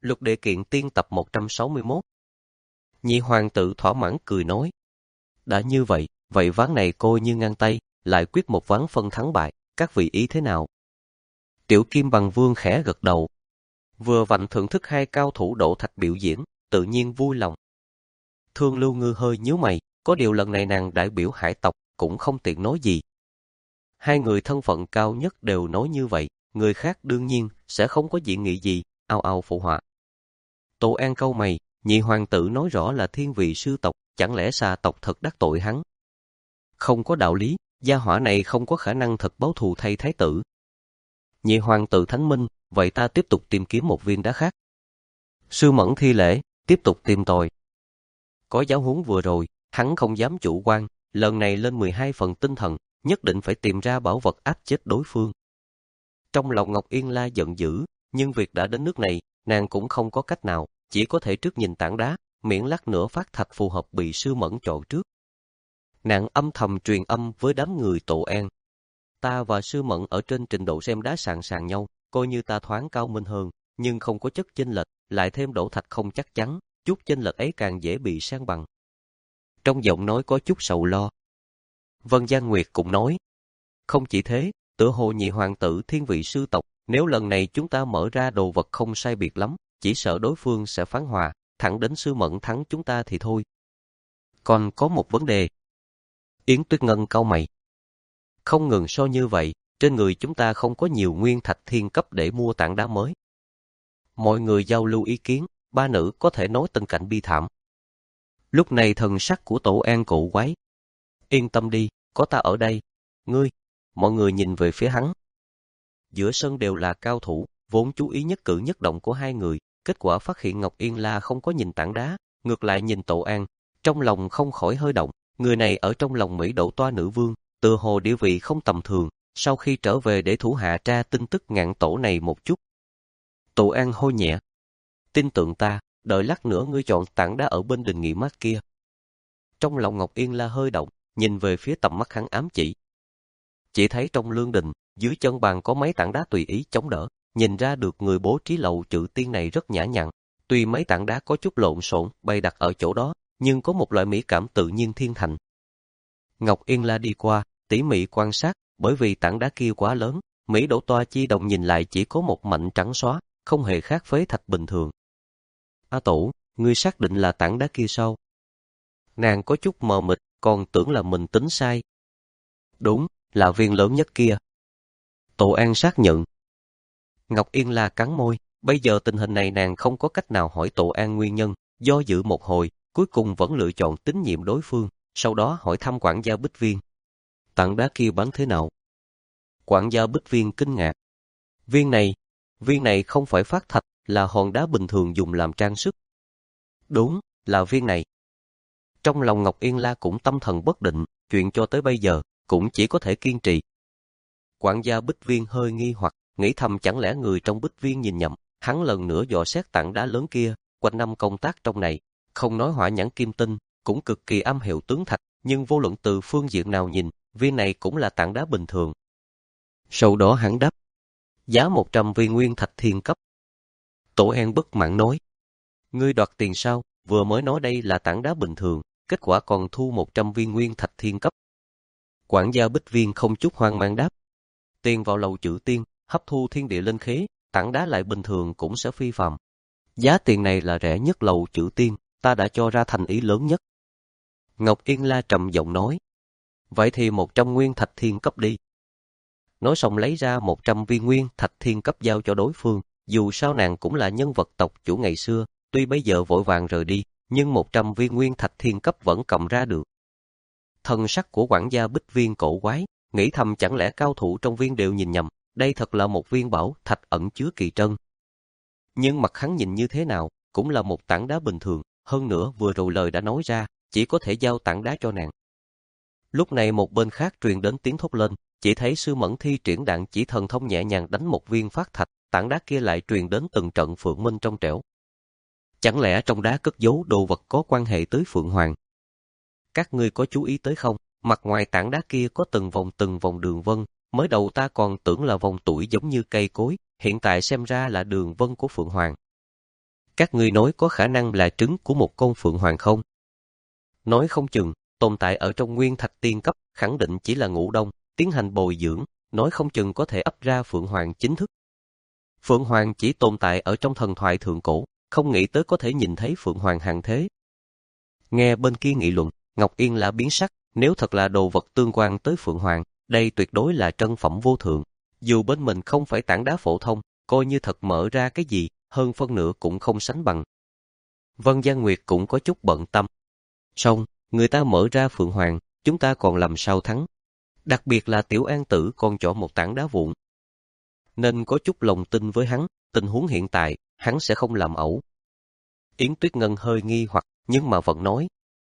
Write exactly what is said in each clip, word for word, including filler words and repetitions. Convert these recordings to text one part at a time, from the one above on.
Lục Đệ Kiện Tiên tập một trăm sáu mươi mốt. Nhị hoàng tử thỏa mãn cười nói. Đã như vậy, vậy ván này coi như ngang tay, lại quyết một ván phân thắng bại, các vị ý thế nào? Tiểu Kim Bằng Vương khẽ gật đầu. Vừa vặn thưởng thức hai cao thủ đổ thạch biểu diễn, tự nhiên vui lòng. Thương Lưu Ngư hơi nhíu mày, có điều lần này nàng đại biểu hải tộc, cũng không tiện nói gì. Hai người thân phận cao nhất đều nói như vậy, người khác đương nhiên sẽ không có dị nghị gì, ao ao phụ họa. Tổ An câu mày, nhị hoàng tử nói rõ là thiên vị sư tộc, chẳng lẽ xà tộc thật đắc tội hắn? Không có đạo lý, gia hỏa này không có khả năng thật báo thù thay thái tử. Nhị hoàng tử thánh minh, vậy ta tiếp tục tìm kiếm một viên đá khác. Sư Mẫn thi lễ, tiếp tục tìm tòi. Có giáo huấn vừa rồi, hắn không dám chủ quan, lần này lên mười hai phần tinh thần, nhất định phải tìm ra bảo vật áp chết đối phương. Trong lòng Ngọc Yên La giận dữ, nhưng việc đã đến nước này, nàng cũng không có cách nào, chỉ có thể trước nhìn tảng đá, miễn lát nữa phát thạch phù hợp bị sư Mẫn chọn trước. Nàng âm thầm truyền âm với đám người Tổ An. Ta và sư Mẫn ở trên trình độ xem đá sàn sàn nhau, coi như ta thoáng cao minh hơn, nhưng không có chất chênh lệch, lại thêm đổ thạch không chắc chắn, chút chênh lệch ấy càng dễ bị san bằng. Trong giọng nói có chút sầu lo. Vân Giang Nguyệt cũng nói, không chỉ thế, tựa hồ nhị hoàng tử thiên vị sư tộc, nếu lần này chúng ta mở ra đồ vật không sai biệt lắm, chỉ sợ đối phương sẽ phán hòa, thẳng đến sư Mẫn thắng chúng ta thì thôi. Còn có một vấn đề. Yến Tuyết Ngân cau mày. Không ngừng so như vậy, trên người chúng ta không có nhiều nguyên thạch thiên cấp để mua tảng đá mới. Mọi người giao lưu ý kiến, ba nữ có thể nói tình cảnh bi thảm. Lúc này thần sắc của Tổ An cụ quái. Yên tâm đi, có ta ở đây. Ngươi, mọi người nhìn về phía hắn. Giữa sân đều là cao thủ, vốn chú ý nhất cử nhất động của hai người, kết quả phát hiện Ngọc Yên La không có nhìn tảng đá, ngược lại nhìn Tổ An, trong lòng không khỏi hơi động, người này ở trong lòng Mỹ Độ Toa nữ vương, tựa hồ địa vị không tầm thường, sau khi trở về để thủ hạ tra tin tức ngạn tổ này một chút. Tổ An hôi nhẹ. Tin tưởng ta, đợi lát nữa ngươi chọn tảng đá ở bên đình nghỉ mát kia. Trong lòng Ngọc Yên La hơi động, nhìn về phía tầm mắt hắn ám chỉ. Chỉ thấy trong lương đình, dưới chân bàn có mấy tảng đá tùy ý chống đỡ, nhìn ra được người bố trí lậu chữ tiên này rất nhã nhặn. Tuy mấy tảng đá có chút lộn xộn bày đặt ở chỗ đó, nhưng có một loại mỹ cảm tự nhiên thiên thành. Ngọc Yên La đi qua, tỉ mỉ quan sát, bởi vì tảng đá kia quá lớn, Mỹ Đỗ Toa chi đồng nhìn lại chỉ có một mảnh trắng xóa, không hề khác phế thạch bình thường. A Tổ, ngươi xác định là tảng đá kia sao? Nàng có chút mờ mịt, còn tưởng là mình tính sai. Đúng, là viên lớn nhất kia. Tổ An xác nhận. Ngọc Yên La cắn môi, bây giờ tình hình này nàng không có cách nào hỏi Tổ An nguyên nhân, do dự một hồi, cuối cùng vẫn lựa chọn tín nhiệm đối phương, sau đó hỏi thăm quản gia Bích Viên. Tảng đá kia bán thế nào? Quản gia Bích Viên kinh ngạc. Viên này, viên này không phải phát thạch, là hòn đá bình thường dùng làm trang sức. Đúng, là viên này. Trong lòng Ngọc Yên La cũng tâm thần bất định, chuyện cho tới bây giờ, cũng chỉ có thể kiên trì. Quản gia Bích Viên hơi nghi hoặc, nghĩ thầm chẳng lẽ người trong Bích Viên nhìn nhầm, hắn lần nữa dò xét tảng đá lớn kia, quanh năm công tác trong này, không nói hỏa nhãn kim tinh, cũng cực kỳ am hiểu tướng thạch, nhưng vô luận từ phương diện nào nhìn, viên này cũng là tảng đá bình thường. Sau đó hắn đáp, giá một trăm viên nguyên thạch thiên cấp. Tổ An bất mãn nói, ngươi đoạt tiền sao, vừa mới nói đây là tảng đá bình thường, kết quả còn thu một trăm viên nguyên thạch thiên cấp. Quản gia Bích Viên không chút hoang mang đáp, tiền vào lầu chữ tiên, hấp thu thiên địa linh khí, tảng đá lại bình thường cũng sẽ phi phàm. Giá tiền này là rẻ nhất lầu chữ tiên, ta đã cho ra thành ý lớn nhất. Ngọc Yên La trầm giọng nói, vậy thì một trăm nguyên thạch thiên cấp đi. Nói xong lấy ra một trăm viên nguyên thạch thiên cấp giao cho đối phương, dù sao nàng cũng là nhân vật tộc chủ ngày xưa, tuy bây giờ vội vàng rời đi, nhưng một trăm viên nguyên thạch thiên cấp vẫn cầm ra được. Thần sắc của quản gia Bích Viên cổ quái, nghĩ thầm chẳng lẽ cao thủ trong viên đều nhìn nhầm, đây thật là một viên bảo thạch ẩn chứa kỳ trân. Nhưng mặt hắn nhìn như thế nào, cũng là một tảng đá bình thường, hơn nữa vừa rồi lời đã nói ra, chỉ có thể giao tảng đá cho nàng. Lúc này một bên khác truyền đến tiếng thốt lên, chỉ thấy sư Mẫn thi triển đạn chỉ thần thông nhẹ nhàng đánh một viên phát thạch, tảng đá kia lại truyền đến từng trận phượng minh trong trẻo. Chẳng lẽ trong đá cất giấu đồ vật có quan hệ tới Phượng Hoàng? Các ngươi có chú ý tới không? Mặt ngoài tảng đá kia có từng vòng từng vòng đường vân, mới đầu ta còn tưởng là vòng tuổi giống như cây cối, hiện tại xem ra là đường vân của Phượng Hoàng. Các ngươi nói có khả năng là trứng của một con phượng hoàng không? Nói không chừng, tồn tại ở trong nguyên thạch tiên cấp, khẳng định chỉ là ngủ đông, tiến hành bồi dưỡng, nói không chừng có thể ấp ra phượng hoàng chính thức. Phượng hoàng chỉ tồn tại ở trong thần thoại thượng cổ, không nghĩ tới có thể nhìn thấy phượng hoàng hàng thế. Nghe bên kia nghị luận, Ngọc Yên Lã biến sắc, nếu thật là đồ vật tương quan tới phượng hoàng, đây tuyệt đối là trân phẩm vô thượng. Dù bên mình không phải tảng đá phổ thông, coi như thật mở ra cái gì, hơn phân nửa cũng không sánh bằng. Vân Giang Nguyệt cũng có chút bận tâm. Xong, người ta mở ra phượng hoàng, chúng ta còn làm sao thắng? Đặc biệt là Tiểu An Tử còn chọn một tảng đá vụn. Nên có chút lòng tin với hắn, tình huống hiện tại, hắn sẽ không làm ẩu. Yến Tuyết Ngân hơi nghi hoặc, nhưng mà vẫn nói.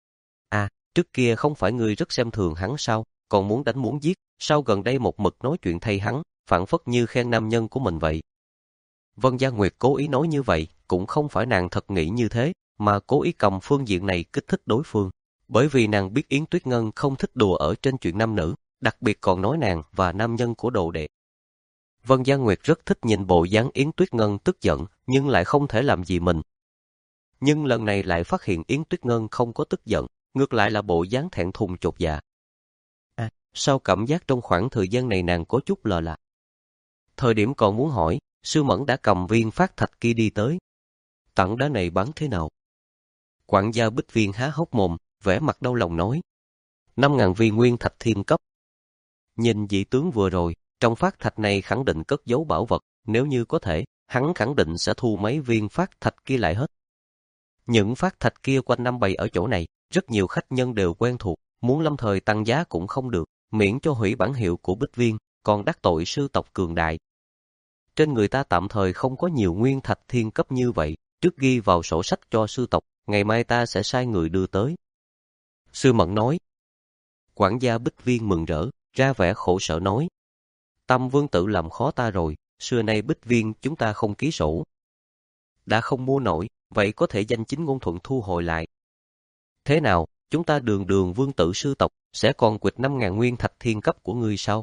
À, trước kia không phải ngươi rất xem thường hắn sao, còn muốn đánh muốn giết, sao gần đây một mực nói chuyện thay hắn, phản phất như khen nam nhân của mình vậy. Vân Gia Nguyệt cố ý nói như vậy, cũng không phải nàng thật nghĩ như thế, mà cố ý cầm phương diện này kích thích đối phương. Bởi vì nàng biết Yến Tuyết Ngân không thích đùa ở trên chuyện nam nữ, đặc biệt còn nói nàng và nam nhân của đồ đệ. Vân Gia Nguyệt rất thích nhìn bộ dáng Yến Tuyết Ngân tức giận, nhưng lại không thể làm gì mình. Nhưng lần này lại phát hiện Yến Tuyết Ngân không có tức giận, ngược lại là bộ dáng thẹn thùng chột dạ. À, sao cảm giác trong khoảng thời gian này nàng có chút lờ lạ. Thời điểm còn muốn hỏi, Sư Mẫn đã cầm viên phát thạch kia đi tới. Tảng đá này bán thế nào? Quản gia Bích Viên há hốc mồm, vẻ mặt đau lòng nói. Năm ngàn viên nguyên thạch thiên cấp. Nhìn dị tướng vừa rồi, trong phát thạch này khẳng định cất giấu bảo vật, nếu như có thể, hắn khẳng định sẽ thu mấy viên phát thạch kia lại hết. Những phát thạch kia quanh năm bày ở chỗ này, rất nhiều khách nhân đều quen thuộc, muốn lâm thời tăng giá cũng không được, miễn cho hủy bản hiệu của Bích Viên, còn đắc tội sư tộc cường đại. Trên người ta tạm thời không có nhiều nguyên thạch thiên cấp như vậy, trước ghi vào sổ sách cho sư tộc, ngày mai ta sẽ sai người đưa tới. Sư Mẫn nói. Quản gia Bích Viên mừng rỡ, ra vẻ khổ sở nói. Tâm Vương tự làm khó ta rồi, xưa nay Bích Viên chúng ta không ký sổ. Đã không mua nổi, vậy có thể danh chính ngôn thuận thu hồi lại. Thế nào, chúng ta đường đường vương tử sư tộc, sẽ còn quỵt năm ngàn nguyên thạch thiên cấp của ngươi sao?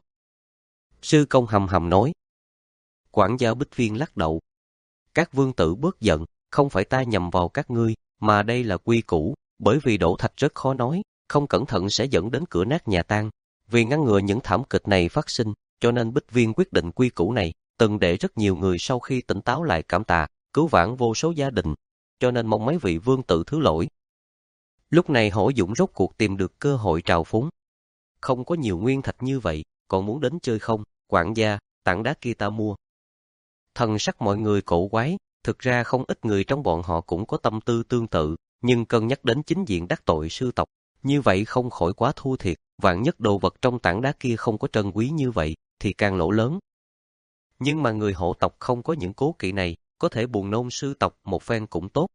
Sư công hầm hầm nói. Quản gia Bích Viên lắc đầu. Các vương tử bớt giận, không phải ta nhầm vào các ngươi, mà đây là quy củ, bởi vì đổ thạch rất khó nói, không cẩn thận sẽ dẫn đến cửa nát nhà tan. Vì ngăn ngừa những thảm kịch này phát sinh, cho nên Bích Viên quyết định quy củ này, từng để rất nhiều người sau khi tỉnh táo lại cảm tạ, cứu vãn vô số gia đình, cho nên mong mấy vị vương tử thứ lỗi. Lúc này Hổ Dũng rốt cuộc tìm được cơ hội trào phúng. Không có nhiều nguyên thạch như vậy, còn muốn đến chơi không? Quản gia, tảng đá kia ta mua. Thần sắc mọi người cổ quái, thực ra không ít người trong bọn họ cũng có tâm tư tương tự, nhưng cân nhắc đến chính diện đắc tội sư tộc, như vậy không khỏi quá thua thiệt, vạn nhất đồ vật trong tảng đá kia không có trân quý như vậy, thì càng lỗ lớn. Nhưng mà người hộ tộc không có những cố kỵ này, có thể buồn nôn sư tộc một phen cũng tốt.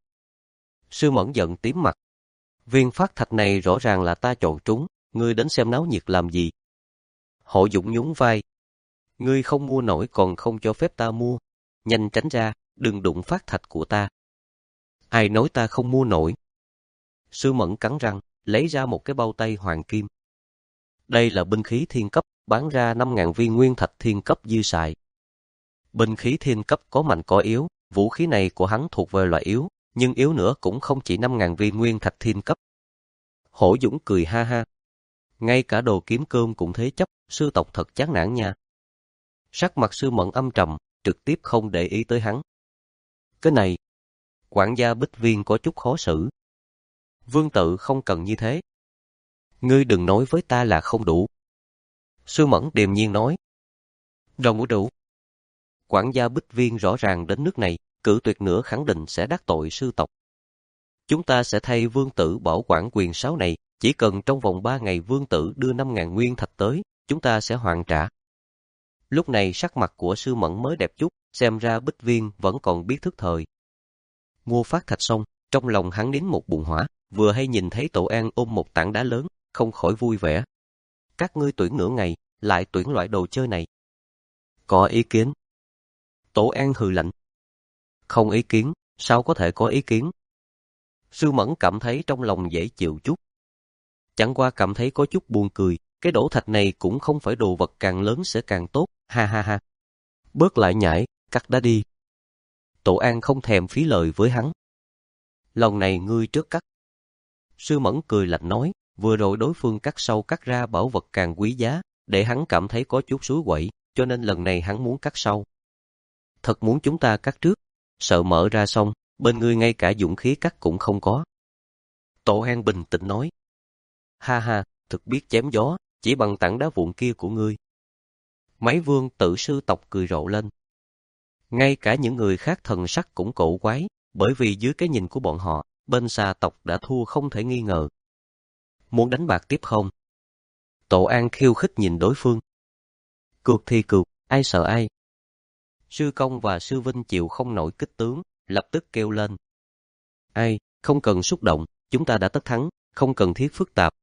Sư Mẫn giận tím mặt. Viên phát thạch này rõ ràng là ta chọn trúng, ngươi đến xem náo nhiệt làm gì? Hổ Dũng nhún vai. Ngươi không mua nổi còn không cho phép ta mua. Nhanh tránh ra, đừng đụng phát thạch của ta. Ai nói ta không mua nổi? Sư Mẫn cắn răng, lấy ra một cái bao tay hoàng kim. Đây là binh khí thiên cấp, bán ra năm ngàn viên nguyên thạch thiên cấp dư xài. Binh khí thiên cấp có mạnh có yếu, vũ khí này của hắn thuộc về loại yếu, nhưng yếu nữa cũng không chỉ năm ngàn viên nguyên thạch thiên cấp. Hổ Dũng cười ha ha. Ngay cả đồ kiếm cơm cũng thế chấp, sư tộc thật chán nản nha. Sắc mặt Sư Mẫn âm trầm, trực tiếp không để ý tới hắn. Cái này, quản gia Bích Viên có chút khó xử. Vương tự không cần như thế. Ngươi đừng nói với ta là không đủ. Sư Mẫn điềm nhiên nói. Đâu đủ. Quản gia Bích Viên rõ ràng đến nước này, cử tuyệt nữa khẳng định sẽ đắc tội sư tộc. Chúng ta sẽ thay vương tử bảo quản quyền sáo này, chỉ cần trong vòng ba ngày vương tử đưa năm ngàn nguyên thạch tới, chúng ta sẽ hoàn trả. Lúc này sắc mặt của Sư Mẫn mới đẹp chút, xem ra Bích Viên vẫn còn biết thức thời. Mua phát thạch xong, trong lòng hắn đến một bụng hỏa, vừa hay nhìn thấy Tổ An ôm một tảng đá lớn, không khỏi vui vẻ. Các ngươi tuyển nửa ngày, lại tuyển loại đồ chơi này. Có ý kiến? Tổ An hừ lạnh. Không ý kiến, sao có thể có ý kiến? Sư Mẫn cảm thấy trong lòng dễ chịu chút. Chẳng qua cảm thấy có chút buồn cười, cái đổ thạch này cũng không phải đồ vật càng lớn sẽ càng tốt, ha ha ha. Bớt lại nhảy, cắt đá đi. Tổ An không thèm phí lời với hắn. Lần này ngươi trước cắt. Sư Mẫn cười lạnh nói, vừa rồi đối phương cắt sau cắt ra bảo vật càng quý giá, để hắn cảm thấy có chút suối quẩy, cho nên lần này hắn muốn cắt sau. Thật muốn chúng ta cắt trước, sợ mở ra xong, bên ngươi ngay cả dũng khí cắt cũng không có. Tổ An bình tĩnh nói, ha ha, thực biết chém gió, chỉ bằng tảng đá vụn kia của ngươi. Mấy vương tử sư tộc cười rộ lên. Ngay cả những người khác thần sắc cũng cổ quái, bởi vì dưới cái nhìn của bọn họ, bên xà tộc đã thua không thể nghi ngờ. Muốn đánh bạc tiếp không? Tổ An khiêu khích nhìn đối phương. Cược thì cược, ai sợ ai? Sư Công và Sư Vinh chịu không nổi kích tướng, lập tức kêu lên. Ai, không cần xúc động, chúng ta đã tất thắng, không cần thiết phức tạp.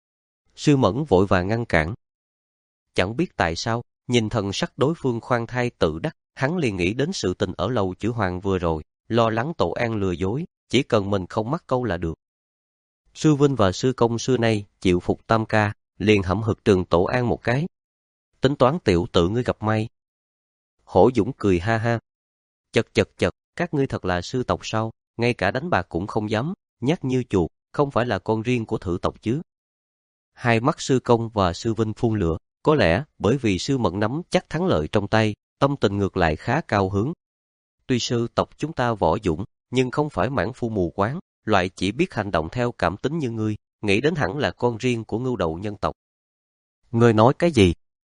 Sư Mẫn vội vàng ngăn cản. Chẳng biết tại sao, nhìn thần sắc đối phương khoan thai tự đắc, hắn liền nghĩ đến sự tình ở lầu chữ Hoàng vừa rồi, lo lắng Tổ An lừa dối, chỉ cần mình không mắc câu là được. Sư Vinh và Sư Công xưa nay chịu phục Tam Ca, liền hậm hực trừng Tổ An một cái. Tính toán tiểu tự ngươi gặp may. Hổ Dũng cười ha ha. Chật chật chật, các ngươi thật là sư tộc sao, ngay cả đánh bạc cũng không dám, nhát như chuột, không phải là con riêng của thử tộc chứ. Hai mắt Sư Công và Sư Vinh phun lửa, có lẽ bởi vì Sư Mẫn nắm chắc thắng lợi trong tay, tâm tình ngược lại khá cao hứng. Tuy sư tộc chúng ta võ dũng, nhưng không phải mãn phu mù quáng, loại chỉ biết hành động theo cảm tính như ngươi, nghĩ đến hẳn là con riêng của ngưu đầu nhân tộc. Ngươi nói cái gì?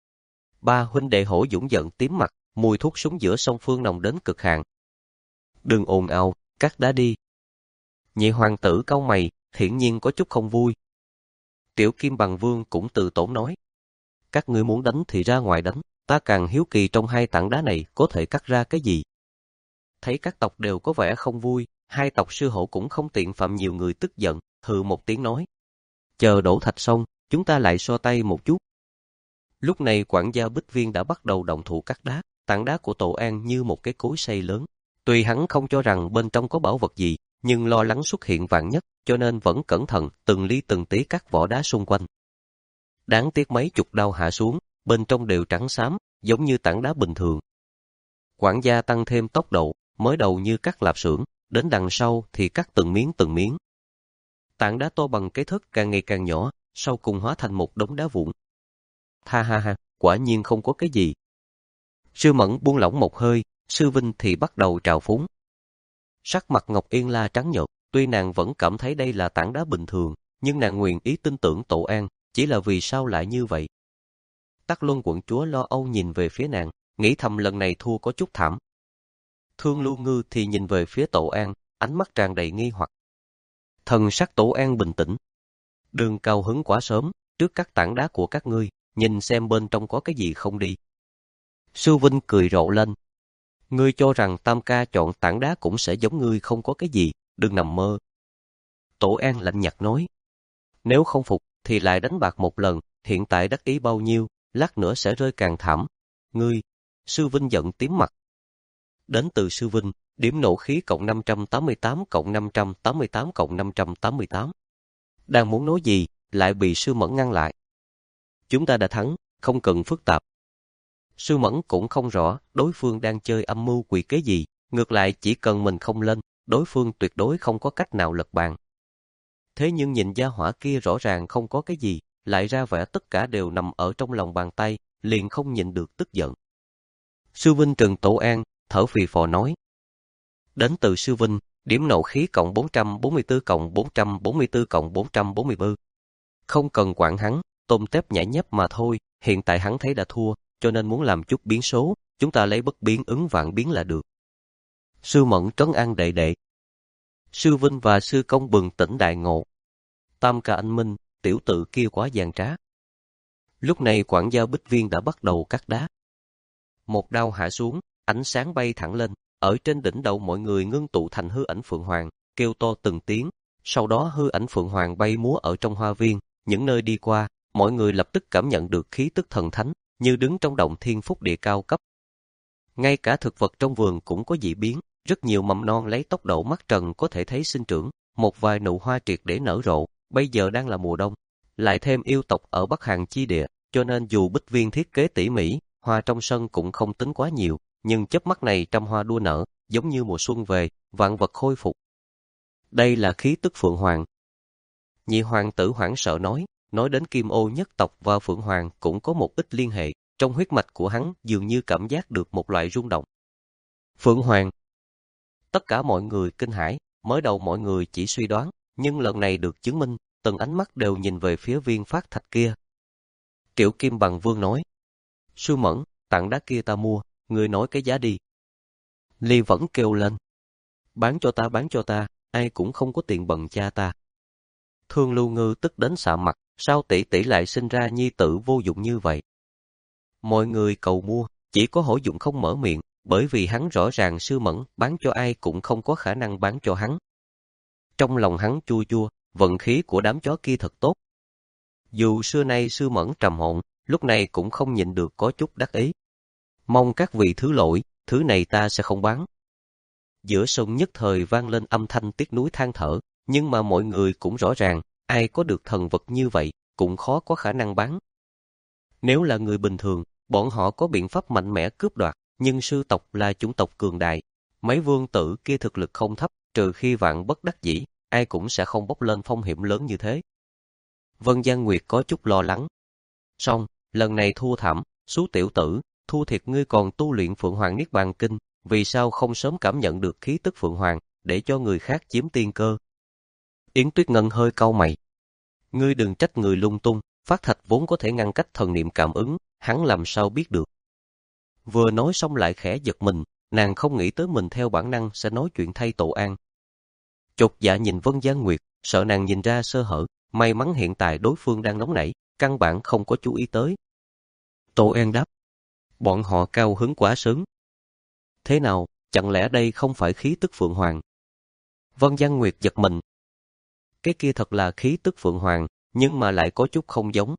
Ba huynh đệ Hổ Dũng giận tím mặt, mùi thuốc súng giữa song phương nồng đến cực hạn. Đừng ồn ào, cắt đá đi. Nhị hoàng tử cau mày, hiển nhiên có chút không vui. Tiểu Kim Bằng Vương cũng từ tốn nói. Các ngươi muốn đánh thì ra ngoài đánh, ta càng hiếu kỳ trong hai tảng đá này có thể cắt ra cái gì. Thấy các tộc đều có vẻ không vui, hai tộc sư hổ cũng không tiện phạm nhiều người tức giận, hừ một tiếng nói. Chờ đổ thạch xong, chúng ta lại so tay một chút. Lúc này quản gia Bích Viên đã bắt đầu động thủ cắt đá, tảng đá của Tổ An như một cái cối xay lớn. Tuy hắn không cho rằng bên trong có bảo vật gì, nhưng lo lắng xuất hiện vạn nhất, cho nên vẫn cẩn thận từng ly từng tí cắt vỏ đá xung quanh. Đáng tiếc mấy chục đao hạ xuống, bên trong đều trắng xám, giống như tảng đá bình thường. Quản gia tăng thêm tốc độ, mới đầu như cắt lạp xưởng, đến đằng sau thì cắt từng miếng từng miếng. Tảng đá to bằng cái thớt càng ngày càng nhỏ, sau cùng hóa thành một đống đá vụn. Ha ha ha, quả nhiên không có cái gì. Sư Mẫn buông lỏng một hơi, Sư Vinh thì bắt đầu trào phúng. Sắc mặt Ngọc Yên La trắng nhợt, tuy nàng vẫn cảm thấy đây là tảng đá bình thường, nhưng nàng nguyện ý tin tưởng Tổ An, chỉ là vì sao lại như vậy. Tắc Luân quận chúa lo âu nhìn về phía nàng, nghĩ thầm lần này thua có chút thảm. Thương Lưu Ngư thì nhìn về phía Tổ An, ánh mắt tràn đầy nghi hoặc. Thần sắc Tổ An bình tĩnh. Đừng cao hứng quá sớm, trước các tảng đá của các ngươi, nhìn xem bên trong có cái gì không đi. Sư Vinh cười rộ lên. Ngươi cho rằng Tam Ca chọn tảng đá cũng sẽ giống ngươi không có cái gì, đừng nằm mơ. Tổ An lạnh nhạt nói. Nếu không phục, thì lại đánh bạc một lần, hiện tại đắc ý bao nhiêu, lát nữa sẽ rơi càng thảm. Ngươi, Sư Vinh giận tím mặt. Đến từ Sư Vinh, điểm nộ khí cộng năm trăm tám mươi tám cộng năm trăm tám mươi tám cộng năm trăm tám mươi tám. Đang muốn nói gì, lại bị Sư Mẫn ngăn lại. Chúng ta đã thắng, không cần phức tạp. Sư Mẫn cũng không rõ đối phương đang chơi âm mưu quỷ kế gì, ngược lại chỉ cần mình không lên, đối phương tuyệt đối không có cách nào lật bàn. Thế nhưng nhìn gia hỏa kia rõ ràng không có cái gì, lại ra vẻ tất cả đều nằm ở trong lòng bàn tay, liền không nhịn được tức giận. Sư Vinh trừng Tổ An, thở phì phò nói. Đến từ Sư Vinh, điểm nộ khí cộng bốn trăm bốn mươi tư cộng bốn trăm bốn mươi tư cộng bốn trăm bốn mươi tư. Không cần quản hắn, tôm tép nhảy nhép mà thôi, hiện tại hắn thấy đã thua, cho nên muốn làm chút biến số, chúng ta lấy bất biến ứng vạn biến là được. Sư Mẫn trấn an đệ đệ. Sư Vinh và Sư Công bừng tỉnh đại ngộ. Tam Ca anh minh, tiểu tử kia quá gian trá. Lúc này quản gia Bích Viên đã bắt đầu cắt đá. Một đao hạ xuống, ánh sáng bay thẳng lên, ở trên đỉnh đầu mọi người ngưng tụ thành hư ảnh Phượng Hoàng, kêu to từng tiếng, sau đó hư ảnh Phượng Hoàng bay múa ở trong hoa viên, những nơi đi qua, mọi người lập tức cảm nhận được khí tức thần thánh, như đứng trong động thiên phúc địa cao cấp. Ngay cả thực vật trong vườn cũng có dị biến, rất nhiều mầm non lấy tốc độ mắt trần có thể thấy sinh trưởng, một vài nụ hoa triệt để nở rộ, bây giờ đang là mùa đông, lại thêm yêu tộc ở Bắc Hàn chi địa, cho nên dù Bích Viên thiết kế tỉ mỉ, hoa trong sân cũng không tính quá nhiều, nhưng chớp mắt này trăm hoa đua nở, giống như mùa xuân về, vạn vật khôi phục. Đây là khí tức Phượng Hoàng. Nhị hoàng tử hoảng sợ nói, nói đến Kim Ô nhất tộc và Phượng Hoàng cũng có một ít liên hệ, trong huyết mạch của hắn dường như cảm giác được một loại rung động. Phượng Hoàng. Tất cả mọi người kinh hãi, mới đầu mọi người chỉ suy đoán, nhưng lần này được chứng minh, từng ánh mắt đều nhìn về phía viên phát thạch kia. Triệu Kim Bằng Vương nói, Sư Mẫn, tảng đá kia ta mua, người nói cái giá đi. Ly vẫn kêu lên, bán cho ta, bán cho ta, ai cũng không có tiền bằng cha ta. Thương Lưu Ngư tức đến sạ mặt, sao tỷ tỷ lại sinh ra nhi tử vô dụng như vậy? Mọi người cầu mua, chỉ có Hổ Dụng không mở miệng, bởi vì hắn rõ ràng Sư Mẫn bán cho ai cũng không có khả năng bán cho hắn. Trong lòng hắn chua chua, vận khí của đám chó kia thật tốt. Dù xưa nay Sư Mẫn trầm ổn, lúc này cũng không nhịn được có chút đắc ý. Mong các vị thứ lỗi, thứ này ta sẽ không bán. Giữa sân nhất thời vang lên âm thanh tiếc nuối than thở, nhưng mà mọi người cũng rõ ràng, ai có được thần vật như vậy, cũng khó có khả năng bán. Nếu là người bình thường, bọn họ có biện pháp mạnh mẽ cướp đoạt, nhưng sư tộc là chủng tộc cường đại. Mấy vương tử kia thực lực không thấp, trừ khi vạn bất đắc dĩ, ai cũng sẽ không bốc lên phong hiểm lớn như thế. Vân Giang Nguyệt có chút lo lắng. Xong, lần này thua thảm, Sú tiểu tử, thua thiệt ngươi còn tu luyện Phượng Hoàng Niết Bàn Kinh, vì sao không sớm cảm nhận được khí tức Phượng Hoàng, để cho người khác chiếm tiên cơ? Yến Tuyết Ngân hơi cau mày. Ngươi đừng trách người lung tung, Phát Thạch vốn có thể ngăn cách thần niệm cảm ứng, hắn làm sao biết được? Vừa nói xong lại khẽ giật mình, nàng không nghĩ tới mình theo bản năng sẽ nói chuyện thay Tổ An. Chột dạ nhìn Vân Giang Nguyệt, sợ nàng nhìn ra sơ hở, may mắn hiện tại đối phương đang nóng nảy, căn bản không có chú ý tới. Tổ An đáp, bọn họ cao hứng quá sớm. Thế nào, chẳng lẽ đây không phải khí tức Phượng Hoàng? Vân Giang Nguyệt giật mình. Cái kia thật là khí tức Phượng Hoàng, nhưng mà lại có chút không giống.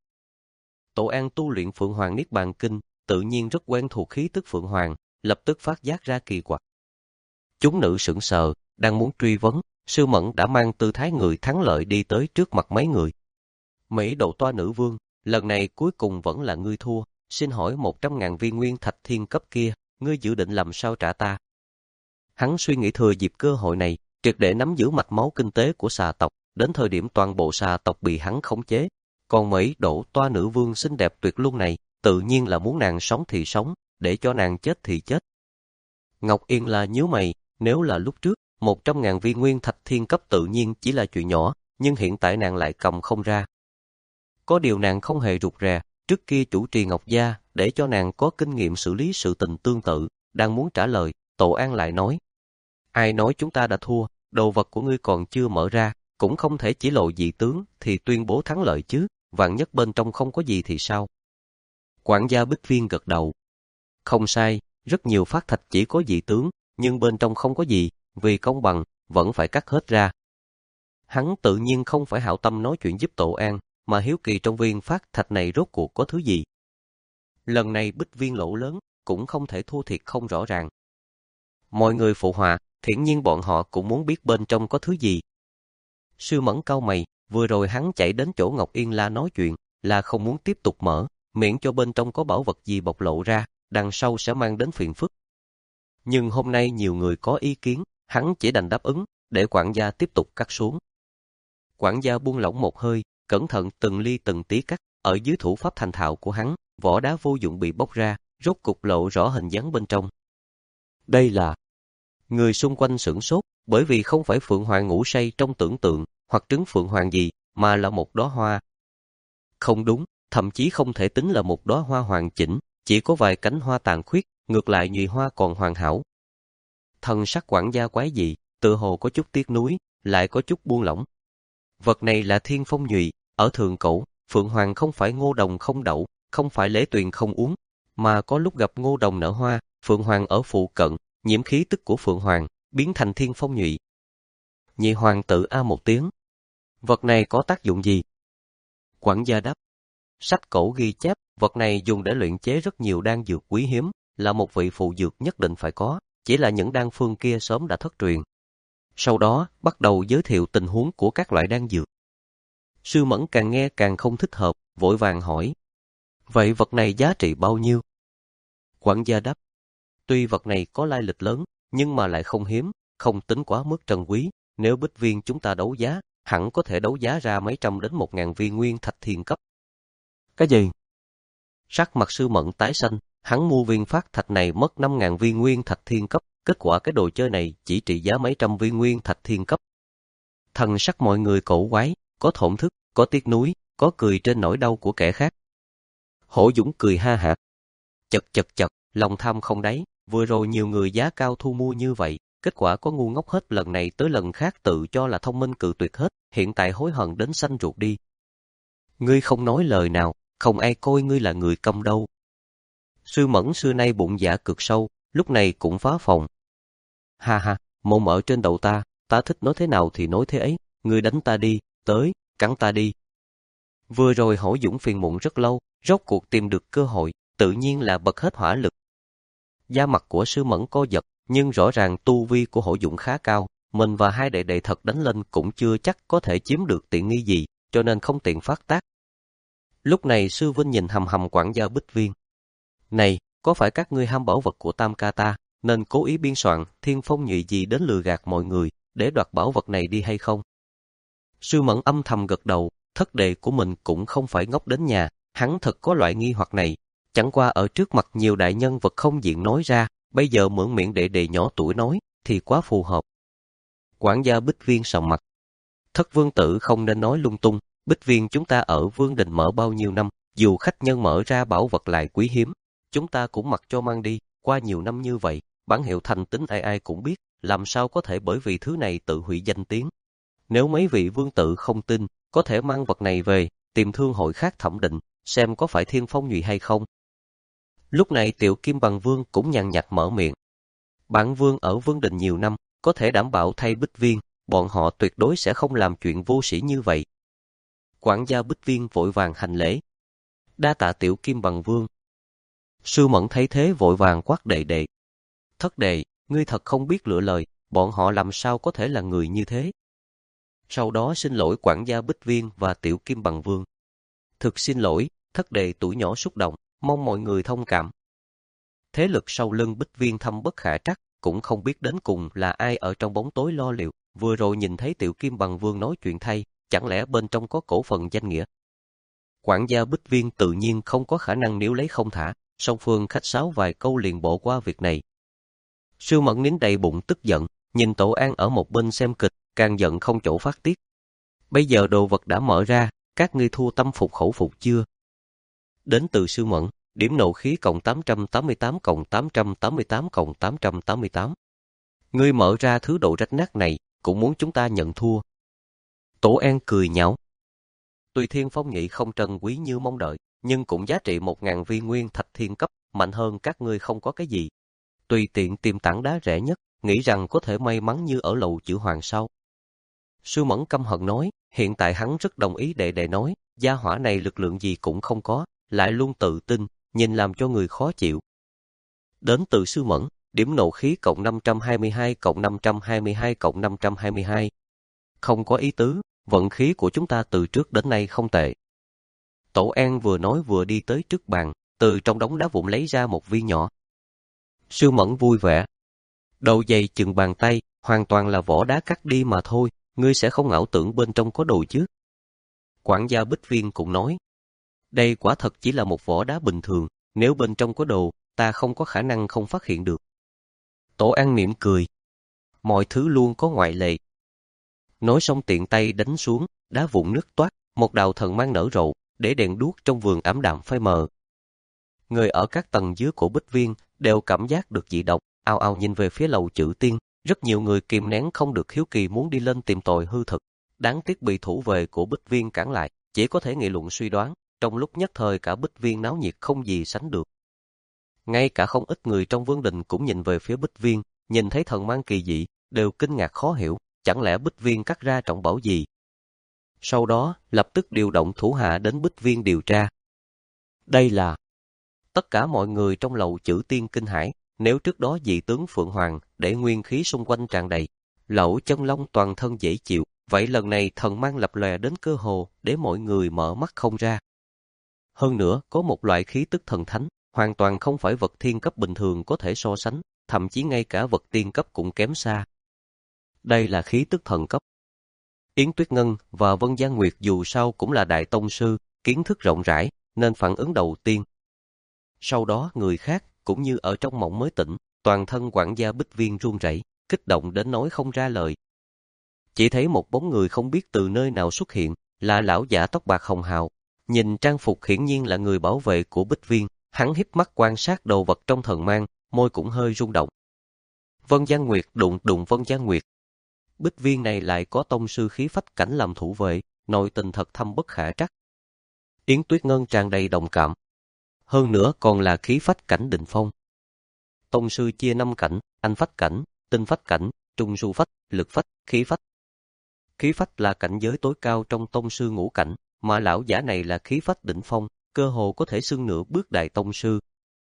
Tổ An tu luyện Phượng Hoàng Niết Bàn Kinh, tự nhiên rất quen thuộc khí tức Phượng Hoàng, lập tức phát giác ra kỳ quặc. Chúng nữ sững sờ, đang muốn truy vấn, Sư Mẫn đã mang tư thái người thắng lợi đi tới trước mặt mấy người. Mỹ độ toa nữ vương, lần này cuối cùng vẫn là ngươi thua, xin hỏi một trăm ngàn viên nguyên thạch thiên cấp kia, ngươi dự định làm sao trả ta? Hắn suy nghĩ thừa dịp cơ hội này, triệt để nắm giữ mạch máu kinh tế của xà tộc, đến thời điểm toàn bộ xà tộc bị hắn khống chế. Còn Mỹ độ toa nữ vương xinh đẹp tuyệt luân này, tự nhiên là muốn nàng sống thì sống, để cho nàng chết thì chết. Ngọc Yên là nhíu mày, nếu là lúc trước, một trăm ngàn viên nguyên thạch thiên cấp tự nhiên chỉ là chuyện nhỏ, nhưng hiện tại nàng lại cầm không ra. Có điều nàng không hề rụt rè, trước kia chủ trì Ngọc Gia, để cho nàng có kinh nghiệm xử lý sự tình tương tự, đang muốn trả lời, Tổ An lại nói. Ai nói chúng ta đã thua, đồ vật của ngươi còn chưa mở ra, cũng không thể chỉ lộ dị tướng thì tuyên bố thắng lợi chứ, vạn nhất bên trong không có gì thì sao? Quản gia Bích Viên gật đầu. Không sai, rất nhiều phát thạch chỉ có dị tướng, nhưng bên trong không có gì, vì công bằng, vẫn phải cắt hết ra. Hắn tự nhiên không phải hảo tâm nói chuyện giúp Tổ An, mà hiếu kỳ trong viên phát thạch này rốt cuộc có thứ gì. Lần này Bích Viên lỗ lớn, cũng không thể thua thiệt không rõ ràng. Mọi người phụ họa, hiển nhiên bọn họ cũng muốn biết bên trong có thứ gì. Sư Mẫn cau mày, vừa rồi hắn chạy đến chỗ Ngọc Yên La nói chuyện, là không muốn tiếp tục mở, miễn cho bên trong có bảo vật gì bộc lộ ra, đằng sau sẽ mang đến phiền phức. Nhưng hôm nay nhiều người có ý kiến, hắn chỉ đành đáp ứng, để quản gia tiếp tục cắt xuống. Quản gia buông lỏng một hơi, cẩn thận từng ly từng tí cắt, ở dưới thủ pháp thành thạo của hắn, vỏ đá vô dụng bị bóc ra, rốt cục lộ rõ hình dáng bên trong. Đây là... Người xung quanh sửng sốt, bởi vì không phải Phượng Hoàng ngủ say trong tưởng tượng, hoặc trứng Phượng Hoàng gì, mà là một đóa hoa. Không đúng, thậm chí không thể tính là một đóa hoa hoàn chỉnh, chỉ có vài cánh hoa tàn khuyết, ngược lại nhụy hoa còn hoàn hảo. Thân sắc quản gia quái dị, tự hồ có chút tiếc nuối, lại có chút buông lỏng. Vật này là thiên phong nhụy, ở thượng cổ, Phượng Hoàng không phải ngô đồng không đậu, không phải lễ tuyền không uống, mà có lúc gặp ngô đồng nở hoa, Phượng Hoàng ở phụ cận, nhiễm khí tức của Phượng Hoàng, biến thành thiên phong nhụy. Nhị hoàng tử a một tiếng. Vật này có tác dụng gì? Quản gia đáp. Sách cổ ghi chép, vật này dùng để luyện chế rất nhiều đan dược quý hiếm, là một vị phụ dược nhất định phải có, chỉ là những đan phương kia sớm đã thất truyền. Sau đó, bắt đầu giới thiệu tình huống của các loại đan dược. Sư Mẫn càng nghe càng không thích hợp, vội vàng hỏi. Vậy vật này giá trị bao nhiêu? Quản gia đáp. Tuy vật này có lai lịch lớn, nhưng mà lại không hiếm, không tính quá mức trân quý. Nếu bích viên chúng ta đấu giá, hẳn có thể đấu giá ra mấy trăm đến một ngàn viên nguyên thạch thiên cấp. Cái gì? Sắc mặt Sư Mẫn tái xanh, hắn mua viên phát thạch này mất năm ngàn viên nguyên thạch thiên cấp, kết quả cái đồ chơi này chỉ trị giá mấy trăm viên nguyên thạch thiên cấp. Thần sắc mọi người cổ quái, có thổn thức, có tiếc nuối, có cười trên nỗi đau của kẻ khác. Hổ Dũng cười ha hả. Chật chật chật, lòng tham không đáy, vừa rồi nhiều người giá cao thu mua như vậy, kết quả có ngu ngốc hết lần này tới lần khác tự cho là thông minh cự tuyệt hết, hiện tại hối hận đến xanh ruột đi. Ngươi không nói lời nào, không ai coi ngươi là người câm đâu. Sư Mẫn xưa nay bụng dạ cực sâu, lúc này cũng phá phòng. Ha ha, mồm ở trên đầu ta, ta thích nói thế nào thì nói thế ấy, ngươi đánh ta đi, tới, cắn ta đi. Vừa rồi Hổ Dũng phiền muộn rất lâu, rốt cuộc tìm được cơ hội, tự nhiên là bật hết hỏa lực. Da mặt của Sư Mẫn co giật, nhưng rõ ràng tu vi của Hổ Dũng khá cao, mình và hai đệ đệ thật đánh lên cũng chưa chắc có thể chiếm được tiện nghi gì, cho nên không tiện phát tác. Lúc này Sư Vinh nhìn hầm hầm quản gia Bích Viên. Này, có phải các ngươi ham bảo vật của Tam ca ta, nên cố ý biên soạn thiên phong nhụy gì đến lừa gạt mọi người, để đoạt bảo vật này đi hay không? Sư Mẫn âm thầm gật đầu, thất đệ của mình cũng không phải ngốc đến nhà, hắn thật có loại nghi hoặc này, chẳng qua ở trước mặt nhiều đại nhân vật không diện nói ra, bây giờ mượn miệng đệ đệ nhỏ tuổi nói, thì quá phù hợp. Quản gia Bích Viên sầm mặt. Thất vương tử không nên nói lung tung, Bích Viên chúng ta ở Vương Đình mở bao nhiêu năm, dù khách nhân mở ra bảo vật lại quý hiếm, chúng ta cũng mặc cho mang đi, qua nhiều năm như vậy, bản hiệu thành tính ai ai cũng biết, làm sao có thể bởi vì thứ này tự hủy danh tiếng. Nếu mấy vị vương tử không tin, có thể mang vật này về, tìm thương hội khác thẩm định, xem có phải thiên phong nhụy hay không. Lúc này Tiểu Kim Bằng Vương cũng nhàn nhạt mở miệng. Bản vương ở Vương Đình nhiều năm, có thể đảm bảo thay Bích Viên, bọn họ tuyệt đối sẽ không làm chuyện vô sĩ như vậy. Quản gia Bích Viên vội vàng hành lễ. Đa tạ Tiểu Kim Bằng Vương. Sư Mẫn thấy thế vội vàng quát đệ đệ. Thất đệ, ngươi thật không biết lựa lời, bọn họ làm sao có thể là người như thế. Sau đó xin lỗi quản gia Bích Viên và Tiểu Kim Bằng Vương. Thực xin lỗi, thất đệ tuổi nhỏ xúc động, mong mọi người thông cảm. Thế lực sau lưng Bích Viên thâm bất khả trắc, cũng không biết đến cùng là ai ở trong bóng tối lo liệu, vừa rồi nhìn thấy Tiểu Kim Bằng Vương nói chuyện thay, chẳng lẽ bên trong có cổ phần danh nghĩa. Quản gia Bích Viên tự nhiên không có khả năng níu lấy không thả, song phương khách sáo vài câu liền bỏ qua việc này. Sư Mẫn nín đầy bụng tức giận, nhìn Tổ An ở một bên xem kịch, càng giận không chỗ phát tiết. Bây giờ đồ vật đã mở ra, các ngươi thua tâm phục khẩu phục chưa? Đến từ Sư Mẫn, điểm nộ khí cộng tám trăm tám mươi tám cộng tám trăm tám mươi tám cộng tám trăm tám mươi tám. Ngươi mở ra thứ độ rách nát này, cũng muốn chúng ta nhận thua. Tổ An cười nhạo. Tuy thiên phong nhị không trân quý như mong đợi, nhưng cũng giá trị một ngàn viên nguyên thạch thiên cấp, mạnh hơn các ngươi không có cái gì. Tùy tiện tìm tảng đá rẻ nhất, nghĩ rằng có thể may mắn như ở lầu chữ hoàng sao. Sư Mẫn căm hận nói, hiện tại hắn rất đồng ý đệ đệ nói, gia hỏa này lực lượng gì cũng không có, lại luôn tự tin, nhìn làm cho người khó chịu. Đến từ Sư Mẫn, điểm nộ khí cộng năm trăm hai mươi hai cộng năm trăm hai mươi hai cộng năm trăm hai mươi hai. Không có ý tứ, vận khí của chúng ta từ trước đến nay không tệ. Tổ An vừa nói vừa đi tới trước bàn, từ trong đống đá vụn lấy ra một viên nhỏ. Sư Mẫn vui vẻ. Đầu dày chừng bàn tay, hoàn toàn là vỏ đá cắt đi mà thôi, ngươi sẽ không ảo tưởng bên trong có đồ chứ. Quản gia Bích Viên cũng nói, đây quả thật chỉ là một vỏ đá bình thường, nếu bên trong có đồ, ta không có khả năng không phát hiện được. Tổ An mỉm cười, mọi thứ luôn có ngoại lệ. Nói xong tiện tay đánh xuống, đá vụn nứt toát, một đạo thần mang nở rộ, để đèn đuốc trong vườn ảm đạm phai mờ. Người ở các tầng dưới của Bích Viên đều cảm giác được dị động, ao ao nhìn về phía lầu chữ tiên, rất nhiều người kìm nén không được hiếu kỳ muốn đi lên tìm tòi hư thực. Đáng tiếc bị thủ vệ của Bích Viên cản lại, chỉ có thể nghị luận suy đoán, trong lúc nhất thời cả Bích Viên náo nhiệt không gì sánh được. Ngay cả không ít người trong Vương Đình cũng nhìn về phía Bích Viên, nhìn thấy thần mang kỳ dị, đều kinh ngạc khó hiểu, chẳng lẽ Bích Viên cắt ra trọng bảo gì? Sau đó, lập tức điều động thủ hạ đến Bích Viên điều tra. Đây là... Tất cả mọi người trong lầu chữ tiên kinh hãi, nếu trước đó dị tướng Phượng Hoàng để nguyên khí xung quanh tràn đầy, lẩu chân long toàn thân dễ chịu, vậy lần này thần mang lập lòe đến cơ hồ để mọi người mở mắt không ra. Hơn nữa, có một loại khí tức thần thánh, hoàn toàn không phải vật thiên cấp bình thường có thể so sánh, thậm chí ngay cả vật tiên cấp cũng kém xa. Đây là khí tức thần cấp. Yến Tuyết Ngân và Vân Giang Nguyệt dù sao cũng là đại tông sư, kiến thức rộng rãi, nên phản ứng đầu tiên. Sau đó người khác, cũng như ở trong mộng mới tỉnh, toàn thân quản gia Bích Viên run rẩy, kích động đến nói không ra lời. Chỉ thấy một bóng người không biết từ nơi nào xuất hiện, là lão giả tóc bạc hồng hào. Nhìn trang phục hiển nhiên là người bảo vệ của Bích Viên, hắn híp mắt quan sát đồ vật trong thần mang, môi cũng hơi rung động. Vân Giang Nguyệt đụng đụng Vân Giang Nguyệt. Bích Viên này lại có tông sư khí phách cảnh làm thủ vệ, nội tình thật thâm bất khả trắc. Yến Tuyết Ngân tràn đầy đồng cảm. Hơn nữa còn là khí phách cảnh đỉnh phong. Tông sư chia năm cảnh, anh phách cảnh, tinh phách cảnh, trung su phách, lực phách, khí phách. Khí phách là cảnh giới tối cao trong tông sư ngũ cảnh, mà lão giả này là khí phách đỉnh phong, cơ hồ có thể xưng nửa bước đại tông sư.